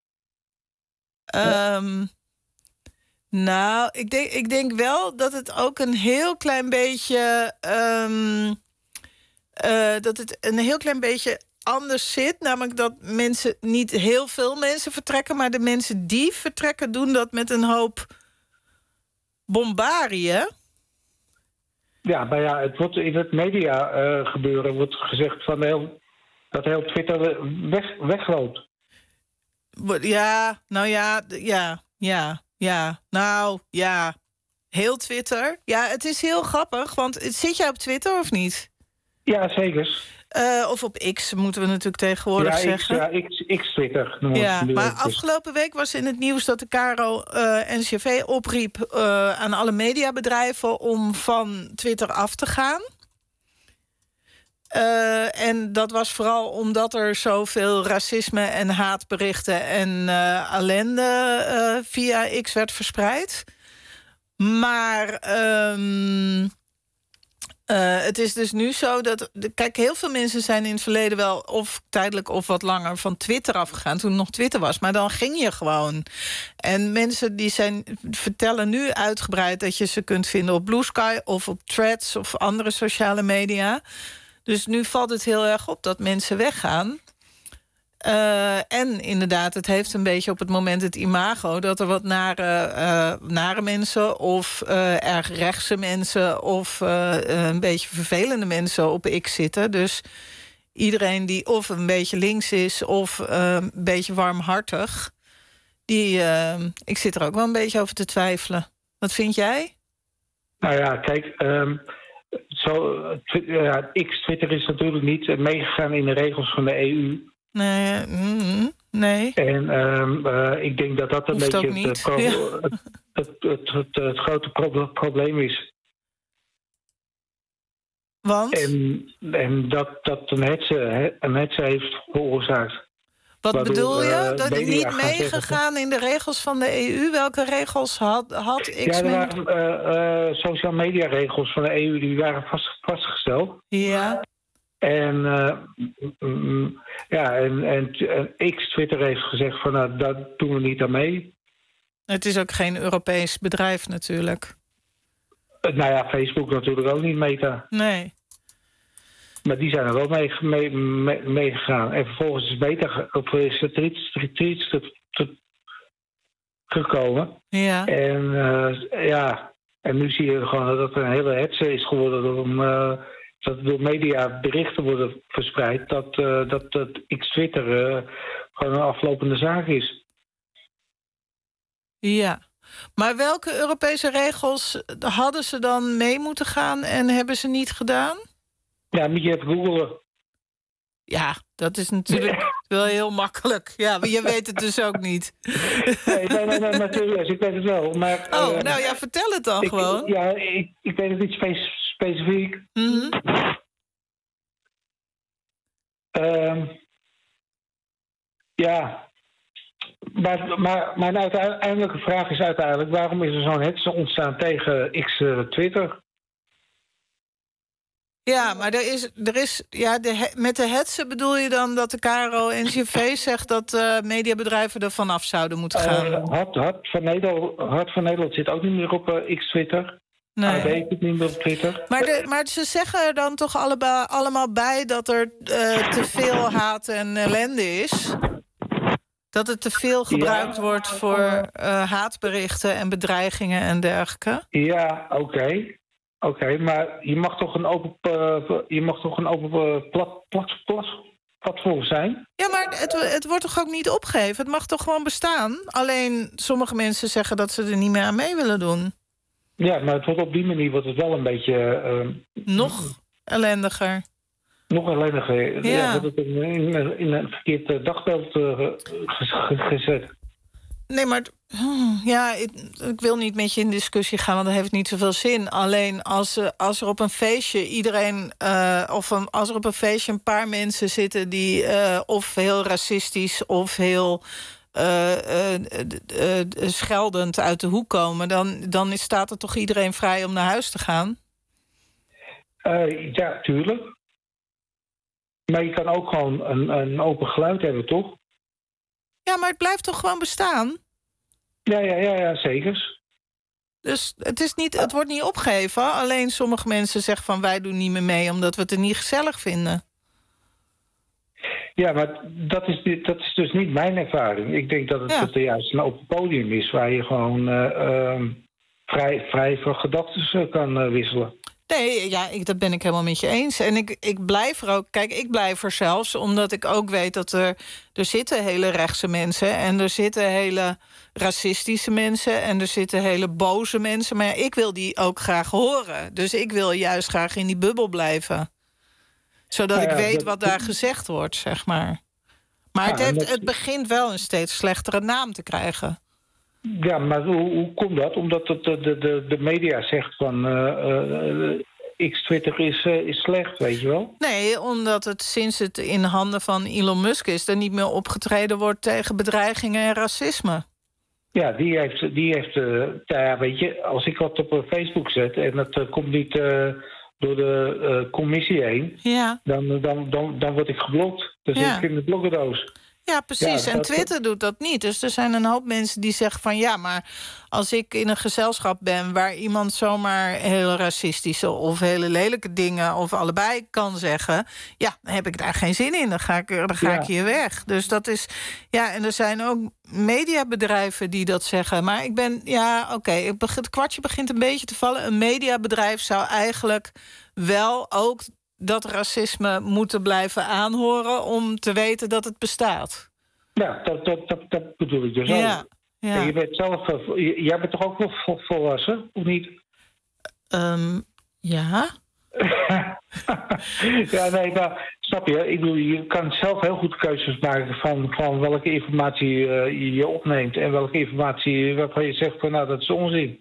Um, nou, ik denk, ik denk wel dat het ook een heel klein beetje... Um, uh, dat het een heel klein beetje anders zit. Namelijk dat mensen, niet heel veel mensen vertrekken... maar de mensen die vertrekken doen dat met een hoop bombarie. Ja, maar ja, het wordt in het media uh, gebeuren... wordt gezegd van heel, dat heel Twitter weg, wegloopt. Ja, nou ja, ja, ja, ja. Nou, ja. Heel Twitter. Ja, het is heel grappig, want zit jij op Twitter of niet? Ja, zeker. Uh, of op X moeten we natuurlijk tegenwoordig ja, zeggen. Ja, X, X-Twitter. Ja, maar afgelopen week was in het nieuws dat de Caro uh, N C V opriep uh, aan alle mediabedrijven om van Twitter af te gaan. Uh, en dat was vooral omdat er zoveel racisme en haatberichten en uh, ellende uh, via X werd verspreid. Maar Um, Uh, het is dus nu zo dat... Kijk, heel veel mensen zijn in het verleden wel... of tijdelijk of wat langer van Twitter afgegaan... toen het nog Twitter was, maar dan ging je gewoon. En mensen die zijn, vertellen nu uitgebreid... dat je ze kunt vinden op Blue Sky of op Threads... of andere sociale media. Dus nu valt het heel erg op dat mensen weggaan. Uh, en inderdaad, het heeft een beetje op het moment het imago... dat er wat nare, uh, nare mensen of uh, erg rechtse mensen... of uh, een beetje vervelende mensen op X zitten. Dus iedereen die of een beetje links is of uh, een beetje warmhartig... die, uh, ik zit er ook wel een beetje over te twijfelen. Wat vind jij? Nou ja, kijk... Um... Zo, ja, X, Twitter is natuurlijk niet meegegaan in de regels van de E U... Nee, mm, nee. En um, uh, ik denk dat dat een Hoeft beetje het, pro- ja. het, het, het, het, het grote pro- probleem is. Want? En, en dat, dat een hetze, een hetze heeft veroorzaakt. Wat Waardoor, bedoel je? Uh, dat hij niet meegegaan in de regels van de E U? Welke regels had, had X? Ja, er waren uh, uh, social media regels van de E U die waren vast, vastgesteld. Ja. En, uh, mm, ja, en, en, en X, Twitter heeft gezegd van nou, dat doen we niet aan mee. Het is ook geen Europees bedrijf natuurlijk. Uh, nou ja, Facebook natuurlijk ook niet, Meta. Nee. Maar die zijn er wel mee, mee, mee, mee gegaan. En vervolgens is Meta op is het tweets gekomen. Ja. En uh, ja, en nu zie je gewoon dat het een hele hetze is geworden om... Uh, dat door media berichten worden verspreid... dat, uh, dat, dat X-Twitter uh, gewoon een aflopende zaak is. Ja. Maar welke Europese regels hadden ze dan mee moeten gaan... en hebben ze niet gedaan? Ja, moet je even googlen. Ja, dat is natuurlijk wel heel makkelijk. Ja, maar je weet het dus ook niet. Nee, nee, nee, nee maar serieus, ik weet het wel. Maar, oh, uh, nou ja, vertel het dan ik, gewoon. Ja, ik, ik weet het niet spe- specifiek. Mm-hmm. Um, ja, maar, maar mijn uiteindelijke vraag is uiteindelijk... waarom is er zo'n hetze ontstaan tegen X-Twitter? Ja, maar er is, er is ja, de, met de hetze bedoel je dan dat de Caro N C V zegt... dat uh, mediabedrijven er vanaf zouden moeten gaan? Uh, Hart, Hart, van Nederland, Hart van Nederland zit ook niet meer op uh, X-Twitter. Nee. A D zit niet meer op Twitter. Maar, de, maar ze zeggen er dan toch alleba, allemaal bij... dat er uh, te veel haat en ellende is? Dat het te veel gebruikt ja. wordt voor uh, haatberichten en bedreigingen en dergelijke? Ja, oké. Okay. Oké, okay, maar je mag toch een open, uh, je mag toch een open uh, plat, plat, plat, platform zijn? Ja, maar het, het wordt toch ook niet opgegeven? Het mag toch gewoon bestaan? Alleen sommige mensen zeggen dat ze er niet meer aan mee willen doen. Ja, maar het wordt op die manier wordt het wel een beetje... Uh, nog ellendiger. Nog ellendiger. Ja. Ja, wordt het in, in, in een verkeerd dagbeeld uh, gezet. Nee, maar ja, ik, ik wil niet met je in discussie gaan... want dat heeft niet zoveel zin. Alleen als, als er op een feestje iedereen... Uh, of een, als er op een feestje een paar mensen zitten... die uh, of heel racistisch of heel uh, uh, uh, uh, scheldend uit de hoek komen... dan, dan staat er toch iedereen vrij om naar huis te gaan? Uh, ja, tuurlijk. Maar je kan ook gewoon een, een open geluid hebben, toch? Ja, maar het blijft toch gewoon bestaan? Ja, ja, ja, ja, zeker. Dus het, is niet, het wordt niet opgegeven. Alleen sommige mensen zeggen van wij doen niet meer mee... omdat we het er niet gezellig vinden. Ja, maar dat is, dat is dus niet mijn ervaring. Ik denk dat het, ja. dat er juist een open podium is... waar je gewoon uh, uh, vrij, vrij van gedachten kan uh, wisselen. Nee, ja, ik, dat ben ik helemaal met je eens. En ik, ik blijf er ook... Kijk, ik blijf er zelfs omdat ik ook weet dat er... er zitten hele rechtse mensen en er zitten hele racistische mensen... en er zitten hele boze mensen. Maar ja, ik wil die ook graag horen. Dus ik wil juist graag in die bubbel blijven. Zodat Nou ja, ik weet dat- wat daar gezegd wordt, zeg maar. Maar Ja, het, en heeft, dat- het begint wel een steeds slechtere naam te krijgen. Ja, maar hoe, hoe komt dat? Omdat het, de, de, de, de media zegt van... eh, eh, X-Twitter is, eh, is slecht, weet je wel? Nee, omdat het sinds het in handen van Elon Musk is... er niet meer opgetreden wordt tegen bedreigingen en racisme. Ja, die heeft... Die heeft eh, nou ja, weet je, als ik wat op eh, Facebook zet... en dat eh, komt niet eh, door de eh, commissie heen... Ja. Dan, dan, dan, dan word ik geblokt. Dan Ja. zit ik in de blokkendoos. Ja, precies. Ja, en dat- Twitter doet dat niet. Dus er zijn een hoop mensen die zeggen van... ja, maar als ik in een gezelschap ben... waar iemand zomaar hele racistische of hele lelijke dingen... of allebei kan zeggen... ja, dan heb ik daar geen zin in. Dan ga ik, dan ga Ja. ik hier weg. Dus dat is... Ja, en er zijn ook mediabedrijven die dat zeggen. Maar ik ben... Ja, oké, okay, het kwartje begint een beetje te vallen. Een mediabedrijf zou eigenlijk wel ook... dat racisme moeten blijven aanhoren... om te weten dat het bestaat. Ja, dat, dat, dat, dat bedoel ik dus ook. Ja, ja. En je bent zelf... eh, vo- j- Jij bent toch ook wel vol- volwassen, of niet? Um, ja. Ja, nee, maar snap je? Ik bedoel, je kan zelf heel goed keuzes maken... van, van welke informatie eh, je je opneemt... en welke informatie waarvan je zegt van... nou, dat is onzin.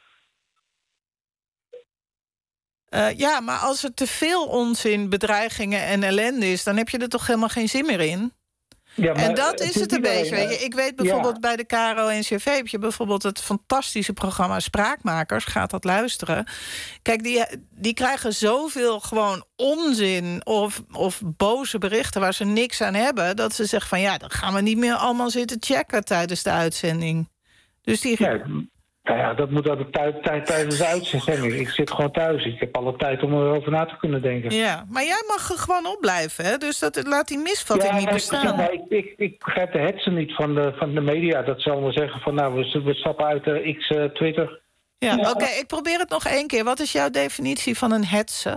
Uh, ja, maar als er te veel onzin, bedreigingen en ellende is... dan heb je er toch helemaal geen zin meer in? Ja, maar en dat is het een beetje. iedereen, Weet je. Ik weet bijvoorbeeld ja. bij de K R O N C V... heb je bijvoorbeeld het fantastische programma Spraakmakers. Gaat dat luisteren. Kijk, die, die krijgen zoveel gewoon onzin... Of, of boze berichten waar ze niks aan hebben... dat ze zeggen van ja, dan gaan we niet meer allemaal zitten checken... tijdens de uitzending. Dus die... Ja, nou ja, dat moet ook tijd, tijd tijdens de uitzending. Ik zit gewoon thuis. Ik heb alle tijd om erover na te kunnen denken. Ja, maar jij mag er gewoon op blijven, hè? Dus dat, laat die misvatting Ja, niet maar bestaan. Ik, maar ik, ik, ik begrijp de hetsen niet van de, van de media. Dat zal maar zeggen van nou, we, we stappen uit de X uh, Twitter. Ja, oké, okay, ik probeer het nog één keer. Wat is jouw definitie van een hetsen?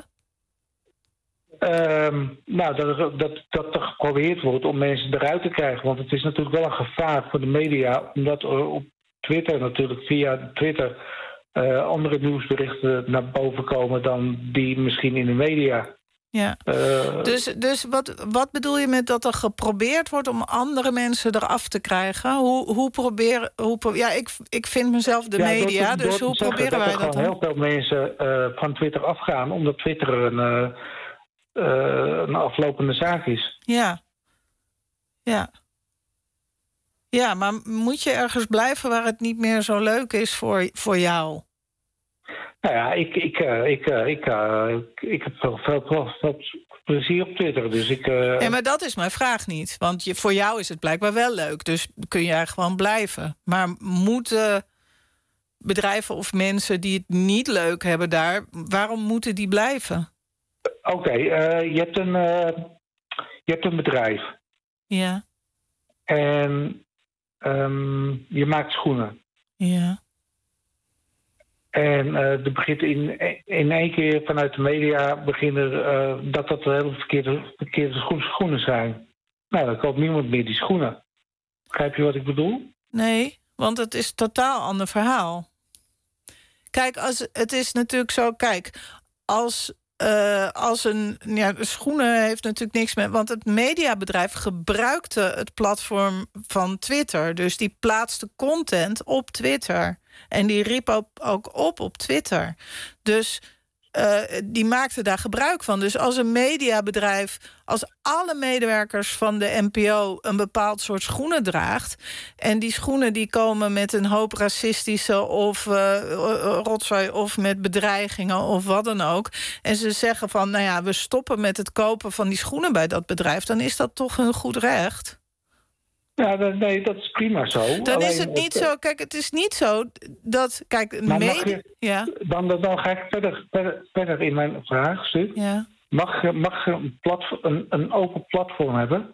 Um, nou, dat, dat, dat er geprobeerd wordt om mensen eruit te krijgen. Want het is natuurlijk wel een gevaar voor de media. Omdat er op Twitter natuurlijk via Twitter uh, andere nieuwsberichten naar boven komen dan die misschien in de media. Ja. Uh, dus dus wat, wat bedoel je met dat er geprobeerd wordt om andere mensen eraf te krijgen? Hoe, hoe probeer, hoe pro ja, ik, ik vind mezelf de ja, media, door, dus door hoe zeggen, proberen wij dat? dat Er dan? heel veel mensen uh, van Twitter afgaan, omdat Twitter een, uh, uh, een aflopende zaak is. Ja. Ja. Ja, maar moet je ergens blijven waar het niet meer zo leuk is voor, voor jou? Nou ja, ik, ik, uh, ik, uh, ik, uh, ik, ik heb veel, veel, veel, veel plezier op Twitter. Dus ik, uh... ja, maar dat is mijn vraag niet. Want je, voor jou is het blijkbaar wel leuk. Dus kun je er gewoon blijven. Maar moeten bedrijven of mensen die het niet leuk hebben daar... waarom moeten die blijven? Oké, okay, uh, je, hebt een, uh, je hebt een bedrijf. Ja. En um, je maakt schoenen. Ja. En uh, er begint in, in één keer vanuit de media beginnen uh, dat dat hele verkeerde, verkeerde schoenen zijn. Nou, dan koopt niemand meer die schoenen. Begrijp je wat ik bedoel? Nee, want het is een totaal ander verhaal. Kijk, als, het is natuurlijk zo, kijk, als... Uh, als een ja, schoenen heeft natuurlijk niks met... want het mediabedrijf gebruikte het platform van Twitter. Dus die plaatste content op Twitter. En die riep ook, ook op op Twitter. Dus uh, die maakte daar gebruik van. Dus als een mediabedrijf... als alle medewerkers van de N P O een bepaald soort schoenen draagt... en die schoenen die komen met een hoop racistische of uh, rotzooi... of met bedreigingen of wat dan ook... en ze zeggen van, nou ja, we stoppen met het kopen van die schoenen bij dat bedrijf... dan is dat toch hun goed recht? Ja, nee, dat is prima zo. Dan Alleen is het niet het, zo... Kijk, het is niet zo dat... Kijk, mede... ja. dan, dan ga ik verder, verder, verder in mijn vraagstuk. Ja. Mag, mag je een, platform, een, een open platform hebben?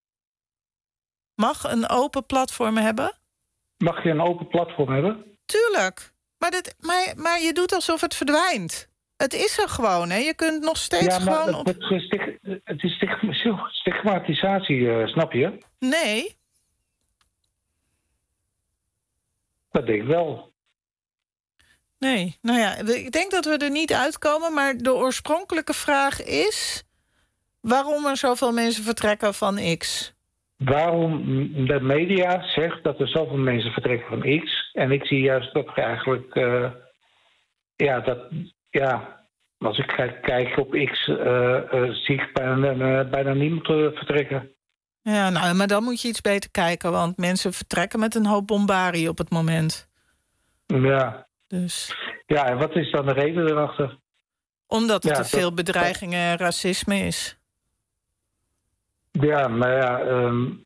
Mag een open platform hebben? Mag je een open platform hebben? Tuurlijk. Maar, dit, maar, maar je doet alsof het verdwijnt. Het is er gewoon, hè? Je kunt nog steeds ja, maar gewoon... Het, op... het is stigmatisatie, uh, snap je? Nee. Dat denk ik wel. Nee, nou ja, ik denk dat we er niet uitkomen... maar de oorspronkelijke vraag is... Waarom er zoveel mensen vertrekken van X? Waarom de media zegt dat er zoveel mensen vertrekken van X. En ik zie juist dat er eigenlijk... Uh, ja, dat... Ja, als ik kijk, kijk op X, uh, uh, zie ik bijna, uh, bijna niemand uh, vertrekken. Ja, nou, maar dan moet je iets beter kijken. Want mensen vertrekken met een hoop bombarie op het moment. Ja. Dus. Ja, en wat is dan de reden erachter? Omdat er ja, te dat, veel bedreigingen en racisme is. Ja, maar ja... Um,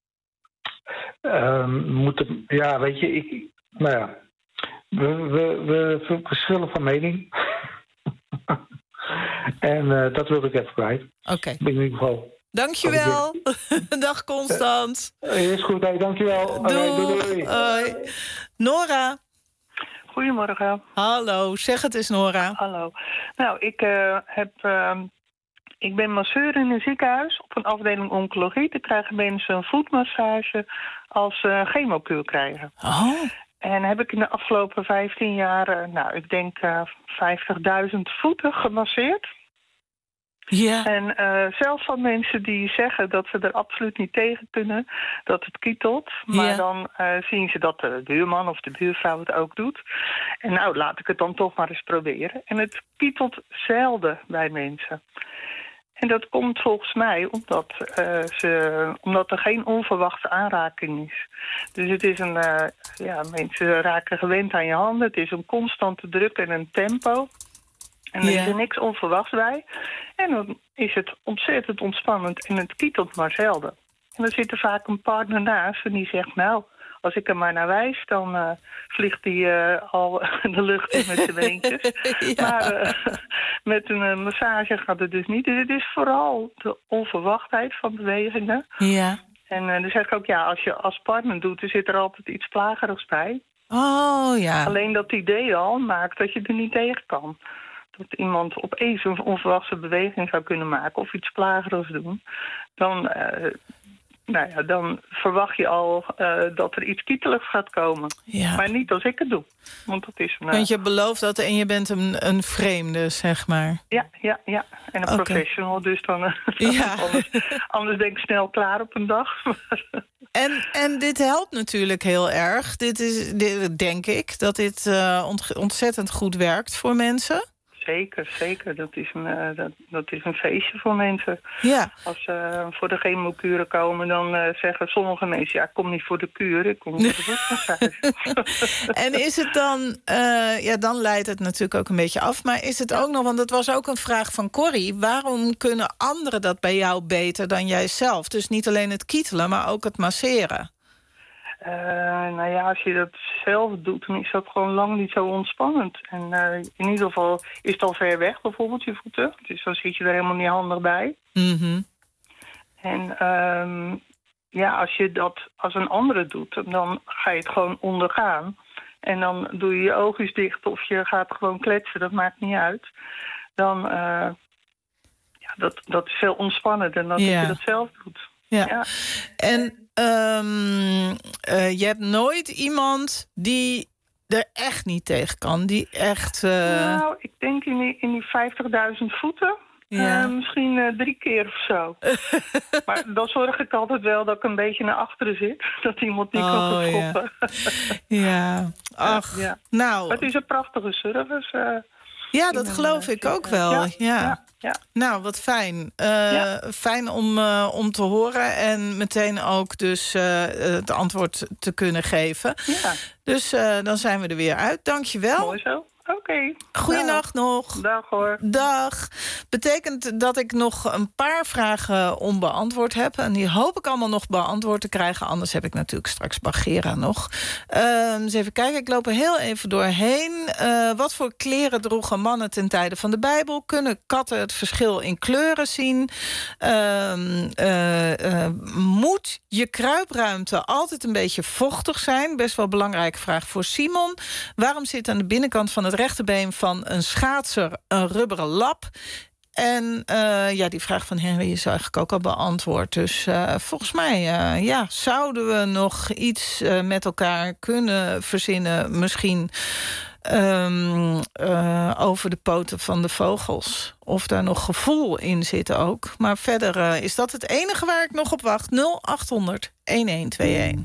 um, moeten, ja, weet je, ik... Nou ja... We, we, we verschillen van mening. en uh, dat wilde ik even kwijt. Oké. Okay. In ieder geval. Dankjewel. Dag Constant. Uh, is goed, hey, dankjewel. Doei. Okay, doei, doei. Uh, Nora. Goedemorgen. Hallo, zeg het eens Nora. Hallo. Nou, ik uh, heb... Uh, ik ben masseur in een ziekenhuis op een afdeling oncologie. Daar krijgen mensen een voetmassage als ze uh, chemokuur krijgen. Oh. En heb ik in de afgelopen vijftien jaar, nou, ik denk uh, vijftigduizend voeten gemasseerd. Ja. En uh, zelfs van mensen die zeggen dat ze er absoluut niet tegen kunnen, dat het kietelt. Maar ja. dan uh, zien ze dat de buurman of de buurvrouw het ook doet. En nou, laat ik het dan toch maar eens proberen. En het kietelt zelden bij mensen. En dat komt volgens mij omdat, uh, ze, omdat er geen onverwachte aanraking is. Dus het is een, uh, ja, mensen raken gewend aan je handen. Het is een constante druk en een tempo. En er ja. is er niks onverwachts bij. En dan is het ontzettend ontspannend en het kietelt maar zelden. En dan zit er vaak een partner naast en die zegt, nou, als ik er maar naar wijs, dan uh, vliegt hij uh, al de lucht in met zijn beentjes. ja. Maar uh, met een uh, massage gaat het dus niet. Dus het is vooral de onverwachtheid van bewegingen. Ja. En uh, dan zeg ik ook, ja, als je als partner doet, er zit er altijd iets plagerigs bij. Oh, ja. Alleen dat idee al maakt dat je er niet tegen kan. Dat iemand opeens een onverwachte beweging zou kunnen maken of iets plagerigs doen. Dan... Uh, Nou ja, dan verwacht je al uh, dat er iets kieteligs gaat komen. Ja. Maar niet als ik het doe. Want dat is een, uh... Want je belooft dat en je bent een, een vreemde, zeg maar. Ja, ja, ja. En een okay. professional, dus dan... Uh, ja. anders, anders denk ik snel klaar op een dag. en, en dit helpt natuurlijk heel erg. Dit is, dit, denk ik, dat dit uh, ontzettend goed werkt voor mensen. Zeker, zeker. Dat is een, uh, dat, dat is een feestje voor mensen. Ja. Als ze uh, voor de chemokuren komen, dan uh, zeggen sommige mensen... ja, ik kom niet voor de kuur, ik kom voor de voetmassage. En is het dan... Uh, ja, dan leidt het natuurlijk ook een beetje af. Maar is het ook nog, want dat was ook een vraag van Corrie... waarom kunnen anderen dat bij jou beter dan jijzelf? Dus niet alleen het kietelen, maar ook het masseren. Uh, nou ja, als je dat zelf doet, dan is dat gewoon lang niet zo ontspannend. En uh, in ieder geval is het al ver weg, bijvoorbeeld, je voeten. Dus dan zit je er helemaal niet handig bij. Mm-hmm. En um, ja, als je dat als een andere doet, dan ga je het gewoon ondergaan. En dan doe je je oogjes dicht of je gaat gewoon kletsen, dat maakt niet uit. Dan, uh, ja, dat, dat is veel ontspannender dan ja. dat je dat zelf doet. Ja, ja. En... Um, uh, je hebt nooit iemand die er echt niet tegen kan, die echt... Uh... Nou, ik denk in die, in die vijftigduizend voeten, ja. uh, misschien uh, drie keer of zo. Maar dan zorg ik altijd wel dat ik een beetje naar achteren zit, dat iemand niet oh, kan schoppen. Ja. ja, ach, ja. nou... Het is een prachtige service. Uh, ja, dat geloof een, ik uh, ook wel, ja. ja. ja. Ja. Nou, wat fijn. Uh, ja. Fijn om, uh, om te horen en meteen ook dus uh, het antwoord te kunnen geven. Ja. Dus uh, dan zijn we er weer uit. Dank je wel. Mooi zo. Oké. Okay. Goeienacht nog. Dag hoor. Dag. Betekent dat ik nog een paar vragen onbeantwoord heb. En die hoop ik allemaal nog beantwoord te krijgen. Anders heb ik natuurlijk straks Bagheera nog. Uh, eens even kijken, ik loop er heel even doorheen. Uh, wat voor kleren droegen mannen ten tijde van de Bijbel? Kunnen katten het verschil in kleuren zien? Uh, uh, uh, moet je kruipruimte altijd een beetje vochtig zijn? Best wel een belangrijke vraag voor Simon. Waarom zit aan de binnenkant van het rechterbeen van een schaatser een rubberen lap? En uh, ja, die vraag van Henry is eigenlijk ook al beantwoord. Dus uh, volgens mij uh, ja, zouden we nog iets uh, met elkaar kunnen verzinnen. Misschien Um, uh, over de poten van de vogels. Of daar nog gevoel in zit ook. Maar verder uh, is dat het enige waar ik nog op wacht. nul acht honderd elf twee een.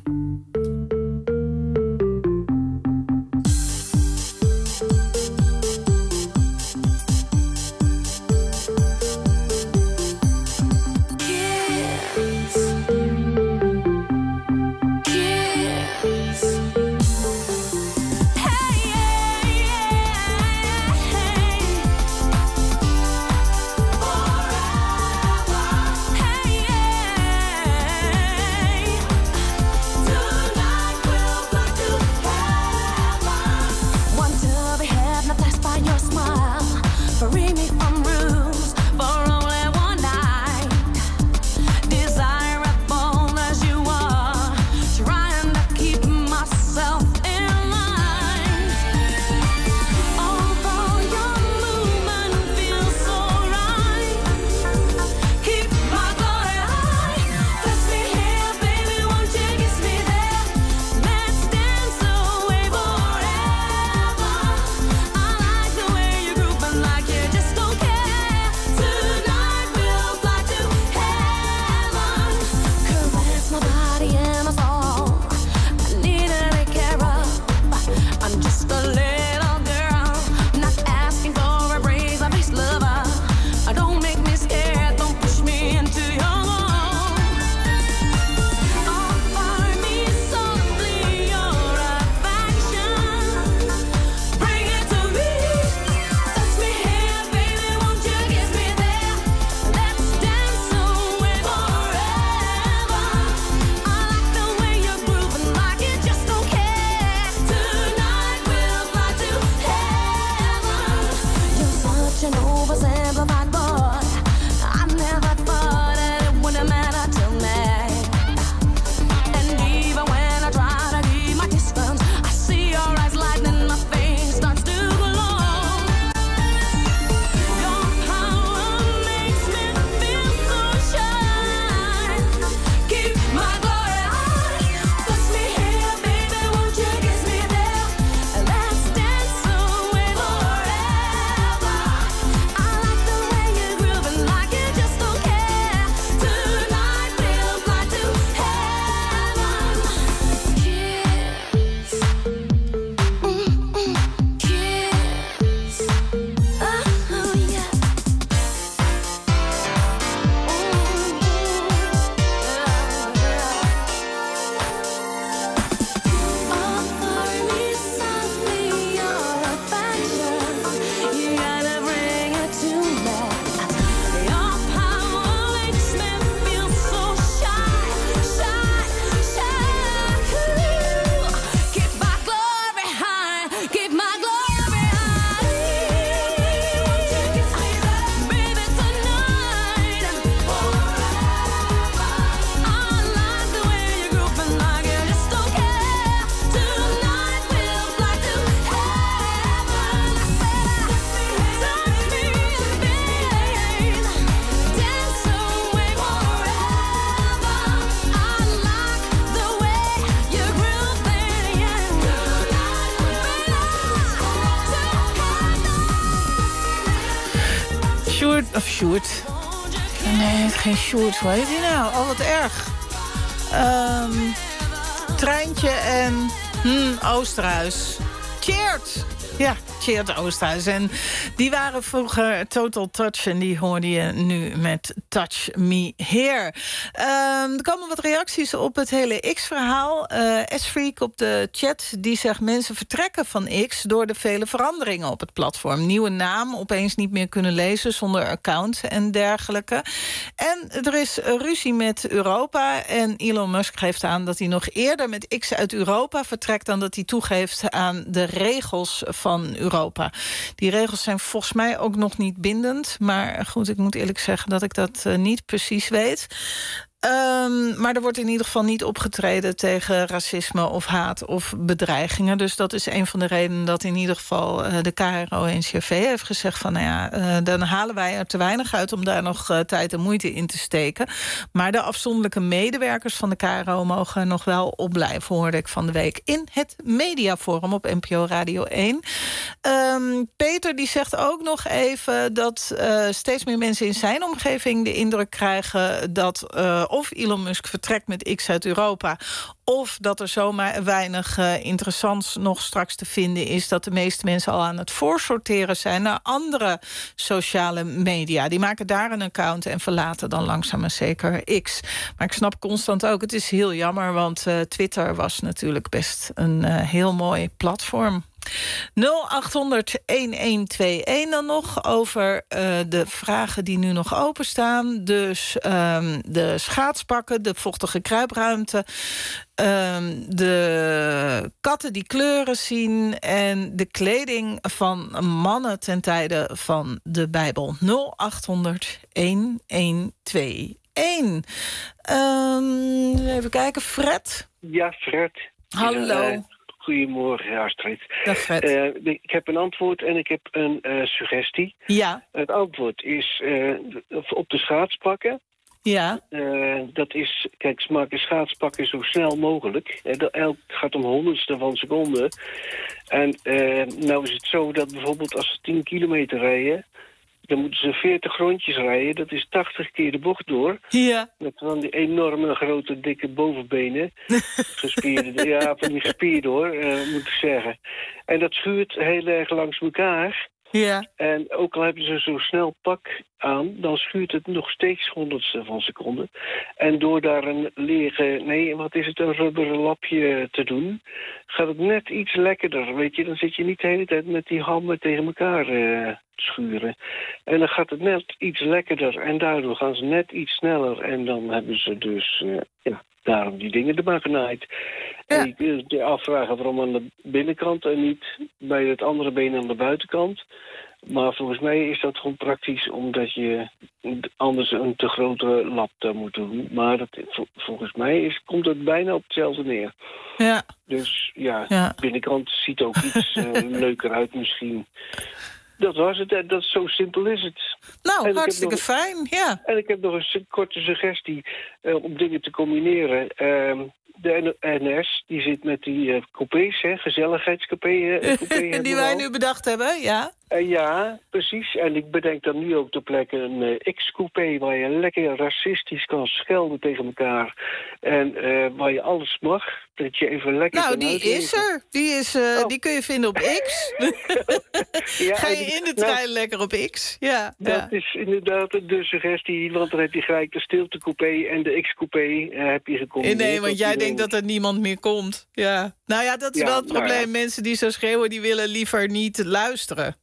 Sjoerd, of Sjoerd. Nee, geen Sjoerd. Hoe heet hij nou? Oh, wat erg. Um, Treintje en hmm, Oosterhuis. Cheert! Ja, Cheert Oosterhuis. En die waren vroeger Total Touch en die hoorde je nu met Touch Me Here. Um, er komen wat reacties op het hele X-verhaal. Uh, S-Freak op de chat die zegt mensen vertrekken van X door de vele veranderingen op het platform. Nieuwe naam, opeens niet meer kunnen lezen zonder account en dergelijke. En er is ruzie met Europa en Elon Musk geeft aan dat hij nog eerder met X uit Europa vertrekt dan dat hij toegeeft aan de regels van Europa. Die regels zijn volgens mij ook nog niet bindend. Maar goed, ik moet eerlijk zeggen dat ik dat uh, niet precies weet. Um, maar er wordt in ieder geval niet opgetreden tegen racisme of haat of bedreigingen. Dus dat is een van de redenen dat in ieder geval uh, de K R O N C R V heeft gezegd van, nou ja, uh, dan halen wij er te weinig uit om daar nog uh, tijd en moeite in te steken. Maar de afzonderlijke medewerkers van de K R O mogen nog wel opblijven, hoorde ik van de week in het Mediaforum op N P O Radio één. Um, Peter die zegt ook nog even dat uh, steeds meer mensen in zijn omgeving de indruk krijgen dat uh, of Elon Musk vertrekt met X uit Europa, of dat er zomaar weinig uh, interessants nog straks te vinden is, dat de meeste mensen al aan het voorsorteren zijn naar andere sociale media. Die maken daar een account en verlaten dan langzaam en zeker X. Maar ik snap Constant ook, het is heel jammer, want uh, Twitter was natuurlijk best een uh, heel mooi platform. nul acht honderd elf tweeënentwintig dan nog over uh, de vragen die nu nog openstaan. Dus um, de schaatspakken, de vochtige kruipruimte, um, de katten die kleuren zien en de kleding van mannen ten tijde van de Bijbel. nul acht honderd elf tweeënentwintig. Um, even kijken, Fred? Ja, Fred. Hallo. Ja, uh... Goedemorgen, Astrid. Dag Fred. Uh, ik heb een antwoord en ik heb een uh, suggestie. Ja. Het antwoord is uh, op de schaatspakken. Ja. Uh, dat is, kijk, ze maken schaatspakken zo snel mogelijk. Het gaat om honderdste van seconde. En uh, nou is het zo dat bijvoorbeeld als ze tien kilometer rijden, dan moeten ze veertig rondjes rijden. Dat is tachtig keer de bocht door. Ja. Met van die enorme grote dikke bovenbenen. Gespierde, ja, van die gespierd hoor, uh, moet ik zeggen. En dat schuurt heel erg langs elkaar. Ja. En ook al hebben ze zo'n snel pak aan, dan schuurt het nog steeds honderdste van seconde. En door daar een lege, nee, wat is het, een rubberen lapje te doen, gaat het net iets lekkerder, weet je. Dan zit je niet de hele tijd met die hammen tegen elkaar uh, te schuren. En dan gaat het net iets lekkerder en daardoor gaan ze net iets sneller. En dan hebben ze dus, uh, ja, daarom die dingen er maar genaaid. Ja. En je kunt je afvragen waarom aan de binnenkant en niet bij het andere been aan de buitenkant. Maar volgens mij is dat gewoon praktisch, omdat je anders een te grote lap daar moet doen. Maar dat, volgens mij is, komt het bijna op hetzelfde neer. Ja. Dus ja, ja. binnenkant ziet ook iets uh, leuker uit misschien. Dat was het, dat, zo simpel is het. Nou, en hartstikke nog, fijn, ja. En ik heb nog een korte suggestie uh, om dingen te combineren. Uh, de N S, die zit met die uh, coupés, hè, gezelligheidscoupés. Uh, die wij nu bedacht hebben, ja. Uh, ja, precies. En ik bedenk dan nu ook ter plekke een uh, X-coupé waar je lekker racistisch kan schelden tegen elkaar. En uh, waar je alles mag, dat je even lekker nou, kan die uitleven. is er. Die, is, uh, oh. die kun je vinden op X. ja, Ga je in de trein nou, lekker op X. Ja, dat ja. is inderdaad de suggestie, want dan heb je gelijk de stiltecoupé en de X-coupé uh, heb je gecombineerd. Nee, want jij denkt dat er niemand meer komt. Ja. Nou ja, dat is ja, wel het probleem. Nou ja. Mensen die zo schreeuwen, die willen liever niet luisteren.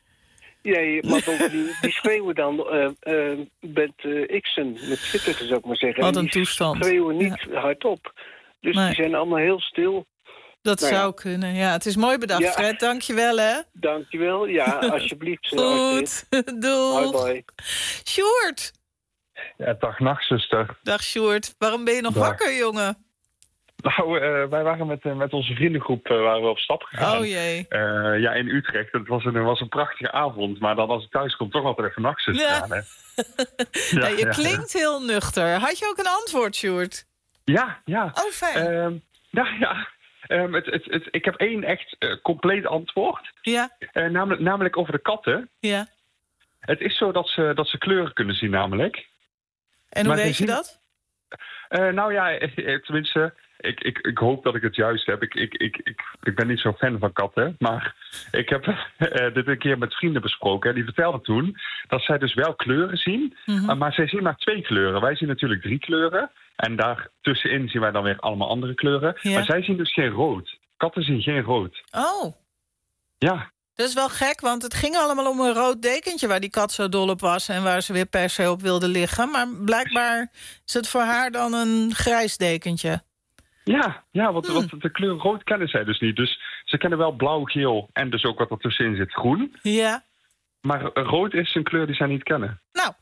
Nee, maar bovendien, die schreeuwen dan uh, uh, met uh, X'en, met Twitter zou ik maar zeggen. Wat een die toestand. schreeuwen niet ja. hardop. Dus nee. die zijn allemaal heel stil. Dat nou, zou ja. kunnen, ja. Het is mooi bedacht, ja. Fred. Dank je wel, hè? Dank je wel, ja, alsjeblieft. Goed, doei. Bye, bye. Sjoerd. Ja, dag, nachtzuster. Dag, Sjoerd. Waarom ben je nog dag. wakker, jongen? Nou, uh, wij waren met, uh, met onze vriendengroep uh, waren we op stap gegaan. Oh jee. Uh, ja, in Utrecht. Het was een, was een prachtige avond. Maar dan als ik thuis kom, toch altijd even nachtzuster ja. aan, hè? ja, ja, je ja, klinkt ja. heel nuchter. Had je ook een antwoord, Sjoerd? Ja, ja. Oh, fijn. Uh, ja, ja. Um, het, het, het, ik heb één echt uh, compleet antwoord. Ja. Uh, namelijk, namelijk over de katten. Ja. Het is zo dat ze, dat ze kleuren kunnen zien, namelijk. En hoe maar weet je zien... dat? Uh, nou ja, tenminste... Ik, ik, ik hoop dat ik het juist heb. Ik, ik, ik, ik, ik ben niet zo fan van katten. Maar ik heb uh, dit een keer met vrienden besproken. Die vertelden toen dat zij dus wel kleuren zien. Mm-hmm. uh, maar zij zien maar twee kleuren. Wij zien natuurlijk drie kleuren. En daar tussenin zien wij dan weer allemaal andere kleuren. Ja. Maar zij zien dus geen rood. Katten zien geen rood. Oh. Ja. Dat is wel gek, want het ging allemaal om een rood dekentje waar die kat zo dol op was en waar ze weer per se op wilde liggen. Maar blijkbaar is het voor haar dan een grijs dekentje. Ja, ja want, hmm. want de kleur rood kennen zij dus niet. Dus ze kennen wel blauw, geel en dus ook wat er tussenin zit, groen. Ja. Maar rood is een kleur die zij niet kennen. Nou,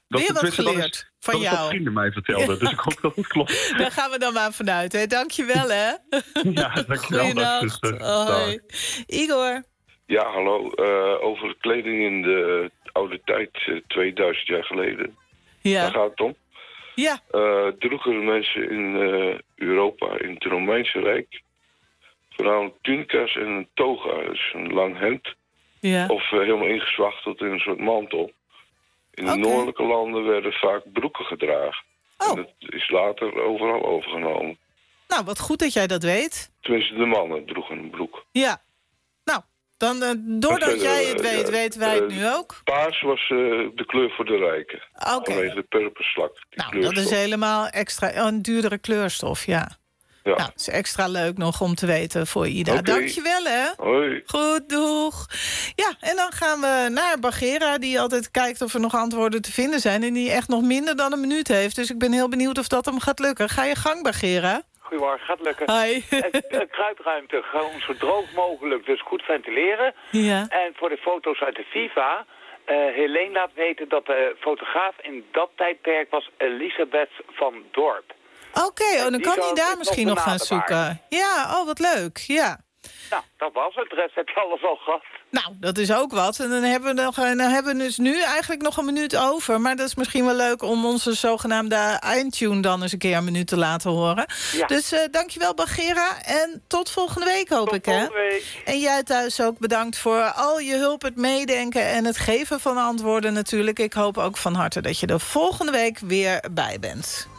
Dat, Weer wat tenminste, dat geleerd is, van dat is jou. wat vrienden mij vertelden, dus ik hoop dat het klopt. Daar gaan we dan maar vanuit. Hè. Dank je wel, hè. Ja, dankjewel. Goeienacht. Hoi. Igor. Ja, hallo. Uh, over kleding in de oude tijd, uh, tweeduizend jaar geleden. Ja. Daar gaat het om. Ja. Uh, droegen mensen in uh, Europa, in het Romeinse Rijk, vooral tunica's en een toga, dus een lang hemd. Ja. Of uh, helemaal ingezwachteld in een soort mantel. In de Okay. noordelijke landen werden vaak broeken gedragen. Oh. En dat is later overal overgenomen. Nou, wat goed dat jij dat weet. Tenminste, de mannen droegen een broek. Ja. Nou, dan, uh, doordat En, uh, jij het weet, ja, weten wij het uh, nu ook. Paars was uh, de kleur voor de rijken. Oké. Vanwege de purperslak. Nou, dat is helemaal extra een duurdere kleurstof, ja. Ja. Nou, het is extra leuk nog om te weten voor Ida. Oké. Dankjewel, hè. Hoi. Goed, doeg. Ja, en dan gaan we naar Bagheera, die altijd kijkt of er nog antwoorden te vinden zijn en die echt nog minder dan een minuut heeft. Dus ik ben heel benieuwd of dat hem gaat lukken. Ga je gang, Bagheera? Goedemorgen, gaat lukken. Hoi. En, kruipruimte, gewoon zo droog mogelijk, dus goed ventileren. Ja. En voor de foto's uit de FIFA, uh, Helene laat weten dat de fotograaf in dat tijdperk was Elisabeth van Dorp. Oké, okay, oh, dan die kan hij zou daar het misschien nog nog gaan benaderbaar. zoeken. Ja, oh, wat leuk, ja. Nou, dat was het. De rest heb je alles al gehad. Nou, dat is ook wat. En dan hebben we, nog, dan hebben we dus nu eigenlijk nog een minuut over. Maar dat is misschien wel leuk om onze zogenaamde eindtune dan eens een keer een minuut te laten horen. Ja. Dus uh, dankjewel, Bagheera. En tot volgende week, hoop tot ik, hè? volgende week. En jij thuis ook bedankt voor al je hulp, het meedenken en het geven van antwoorden natuurlijk. Ik hoop ook van harte dat je er volgende week weer bij bent.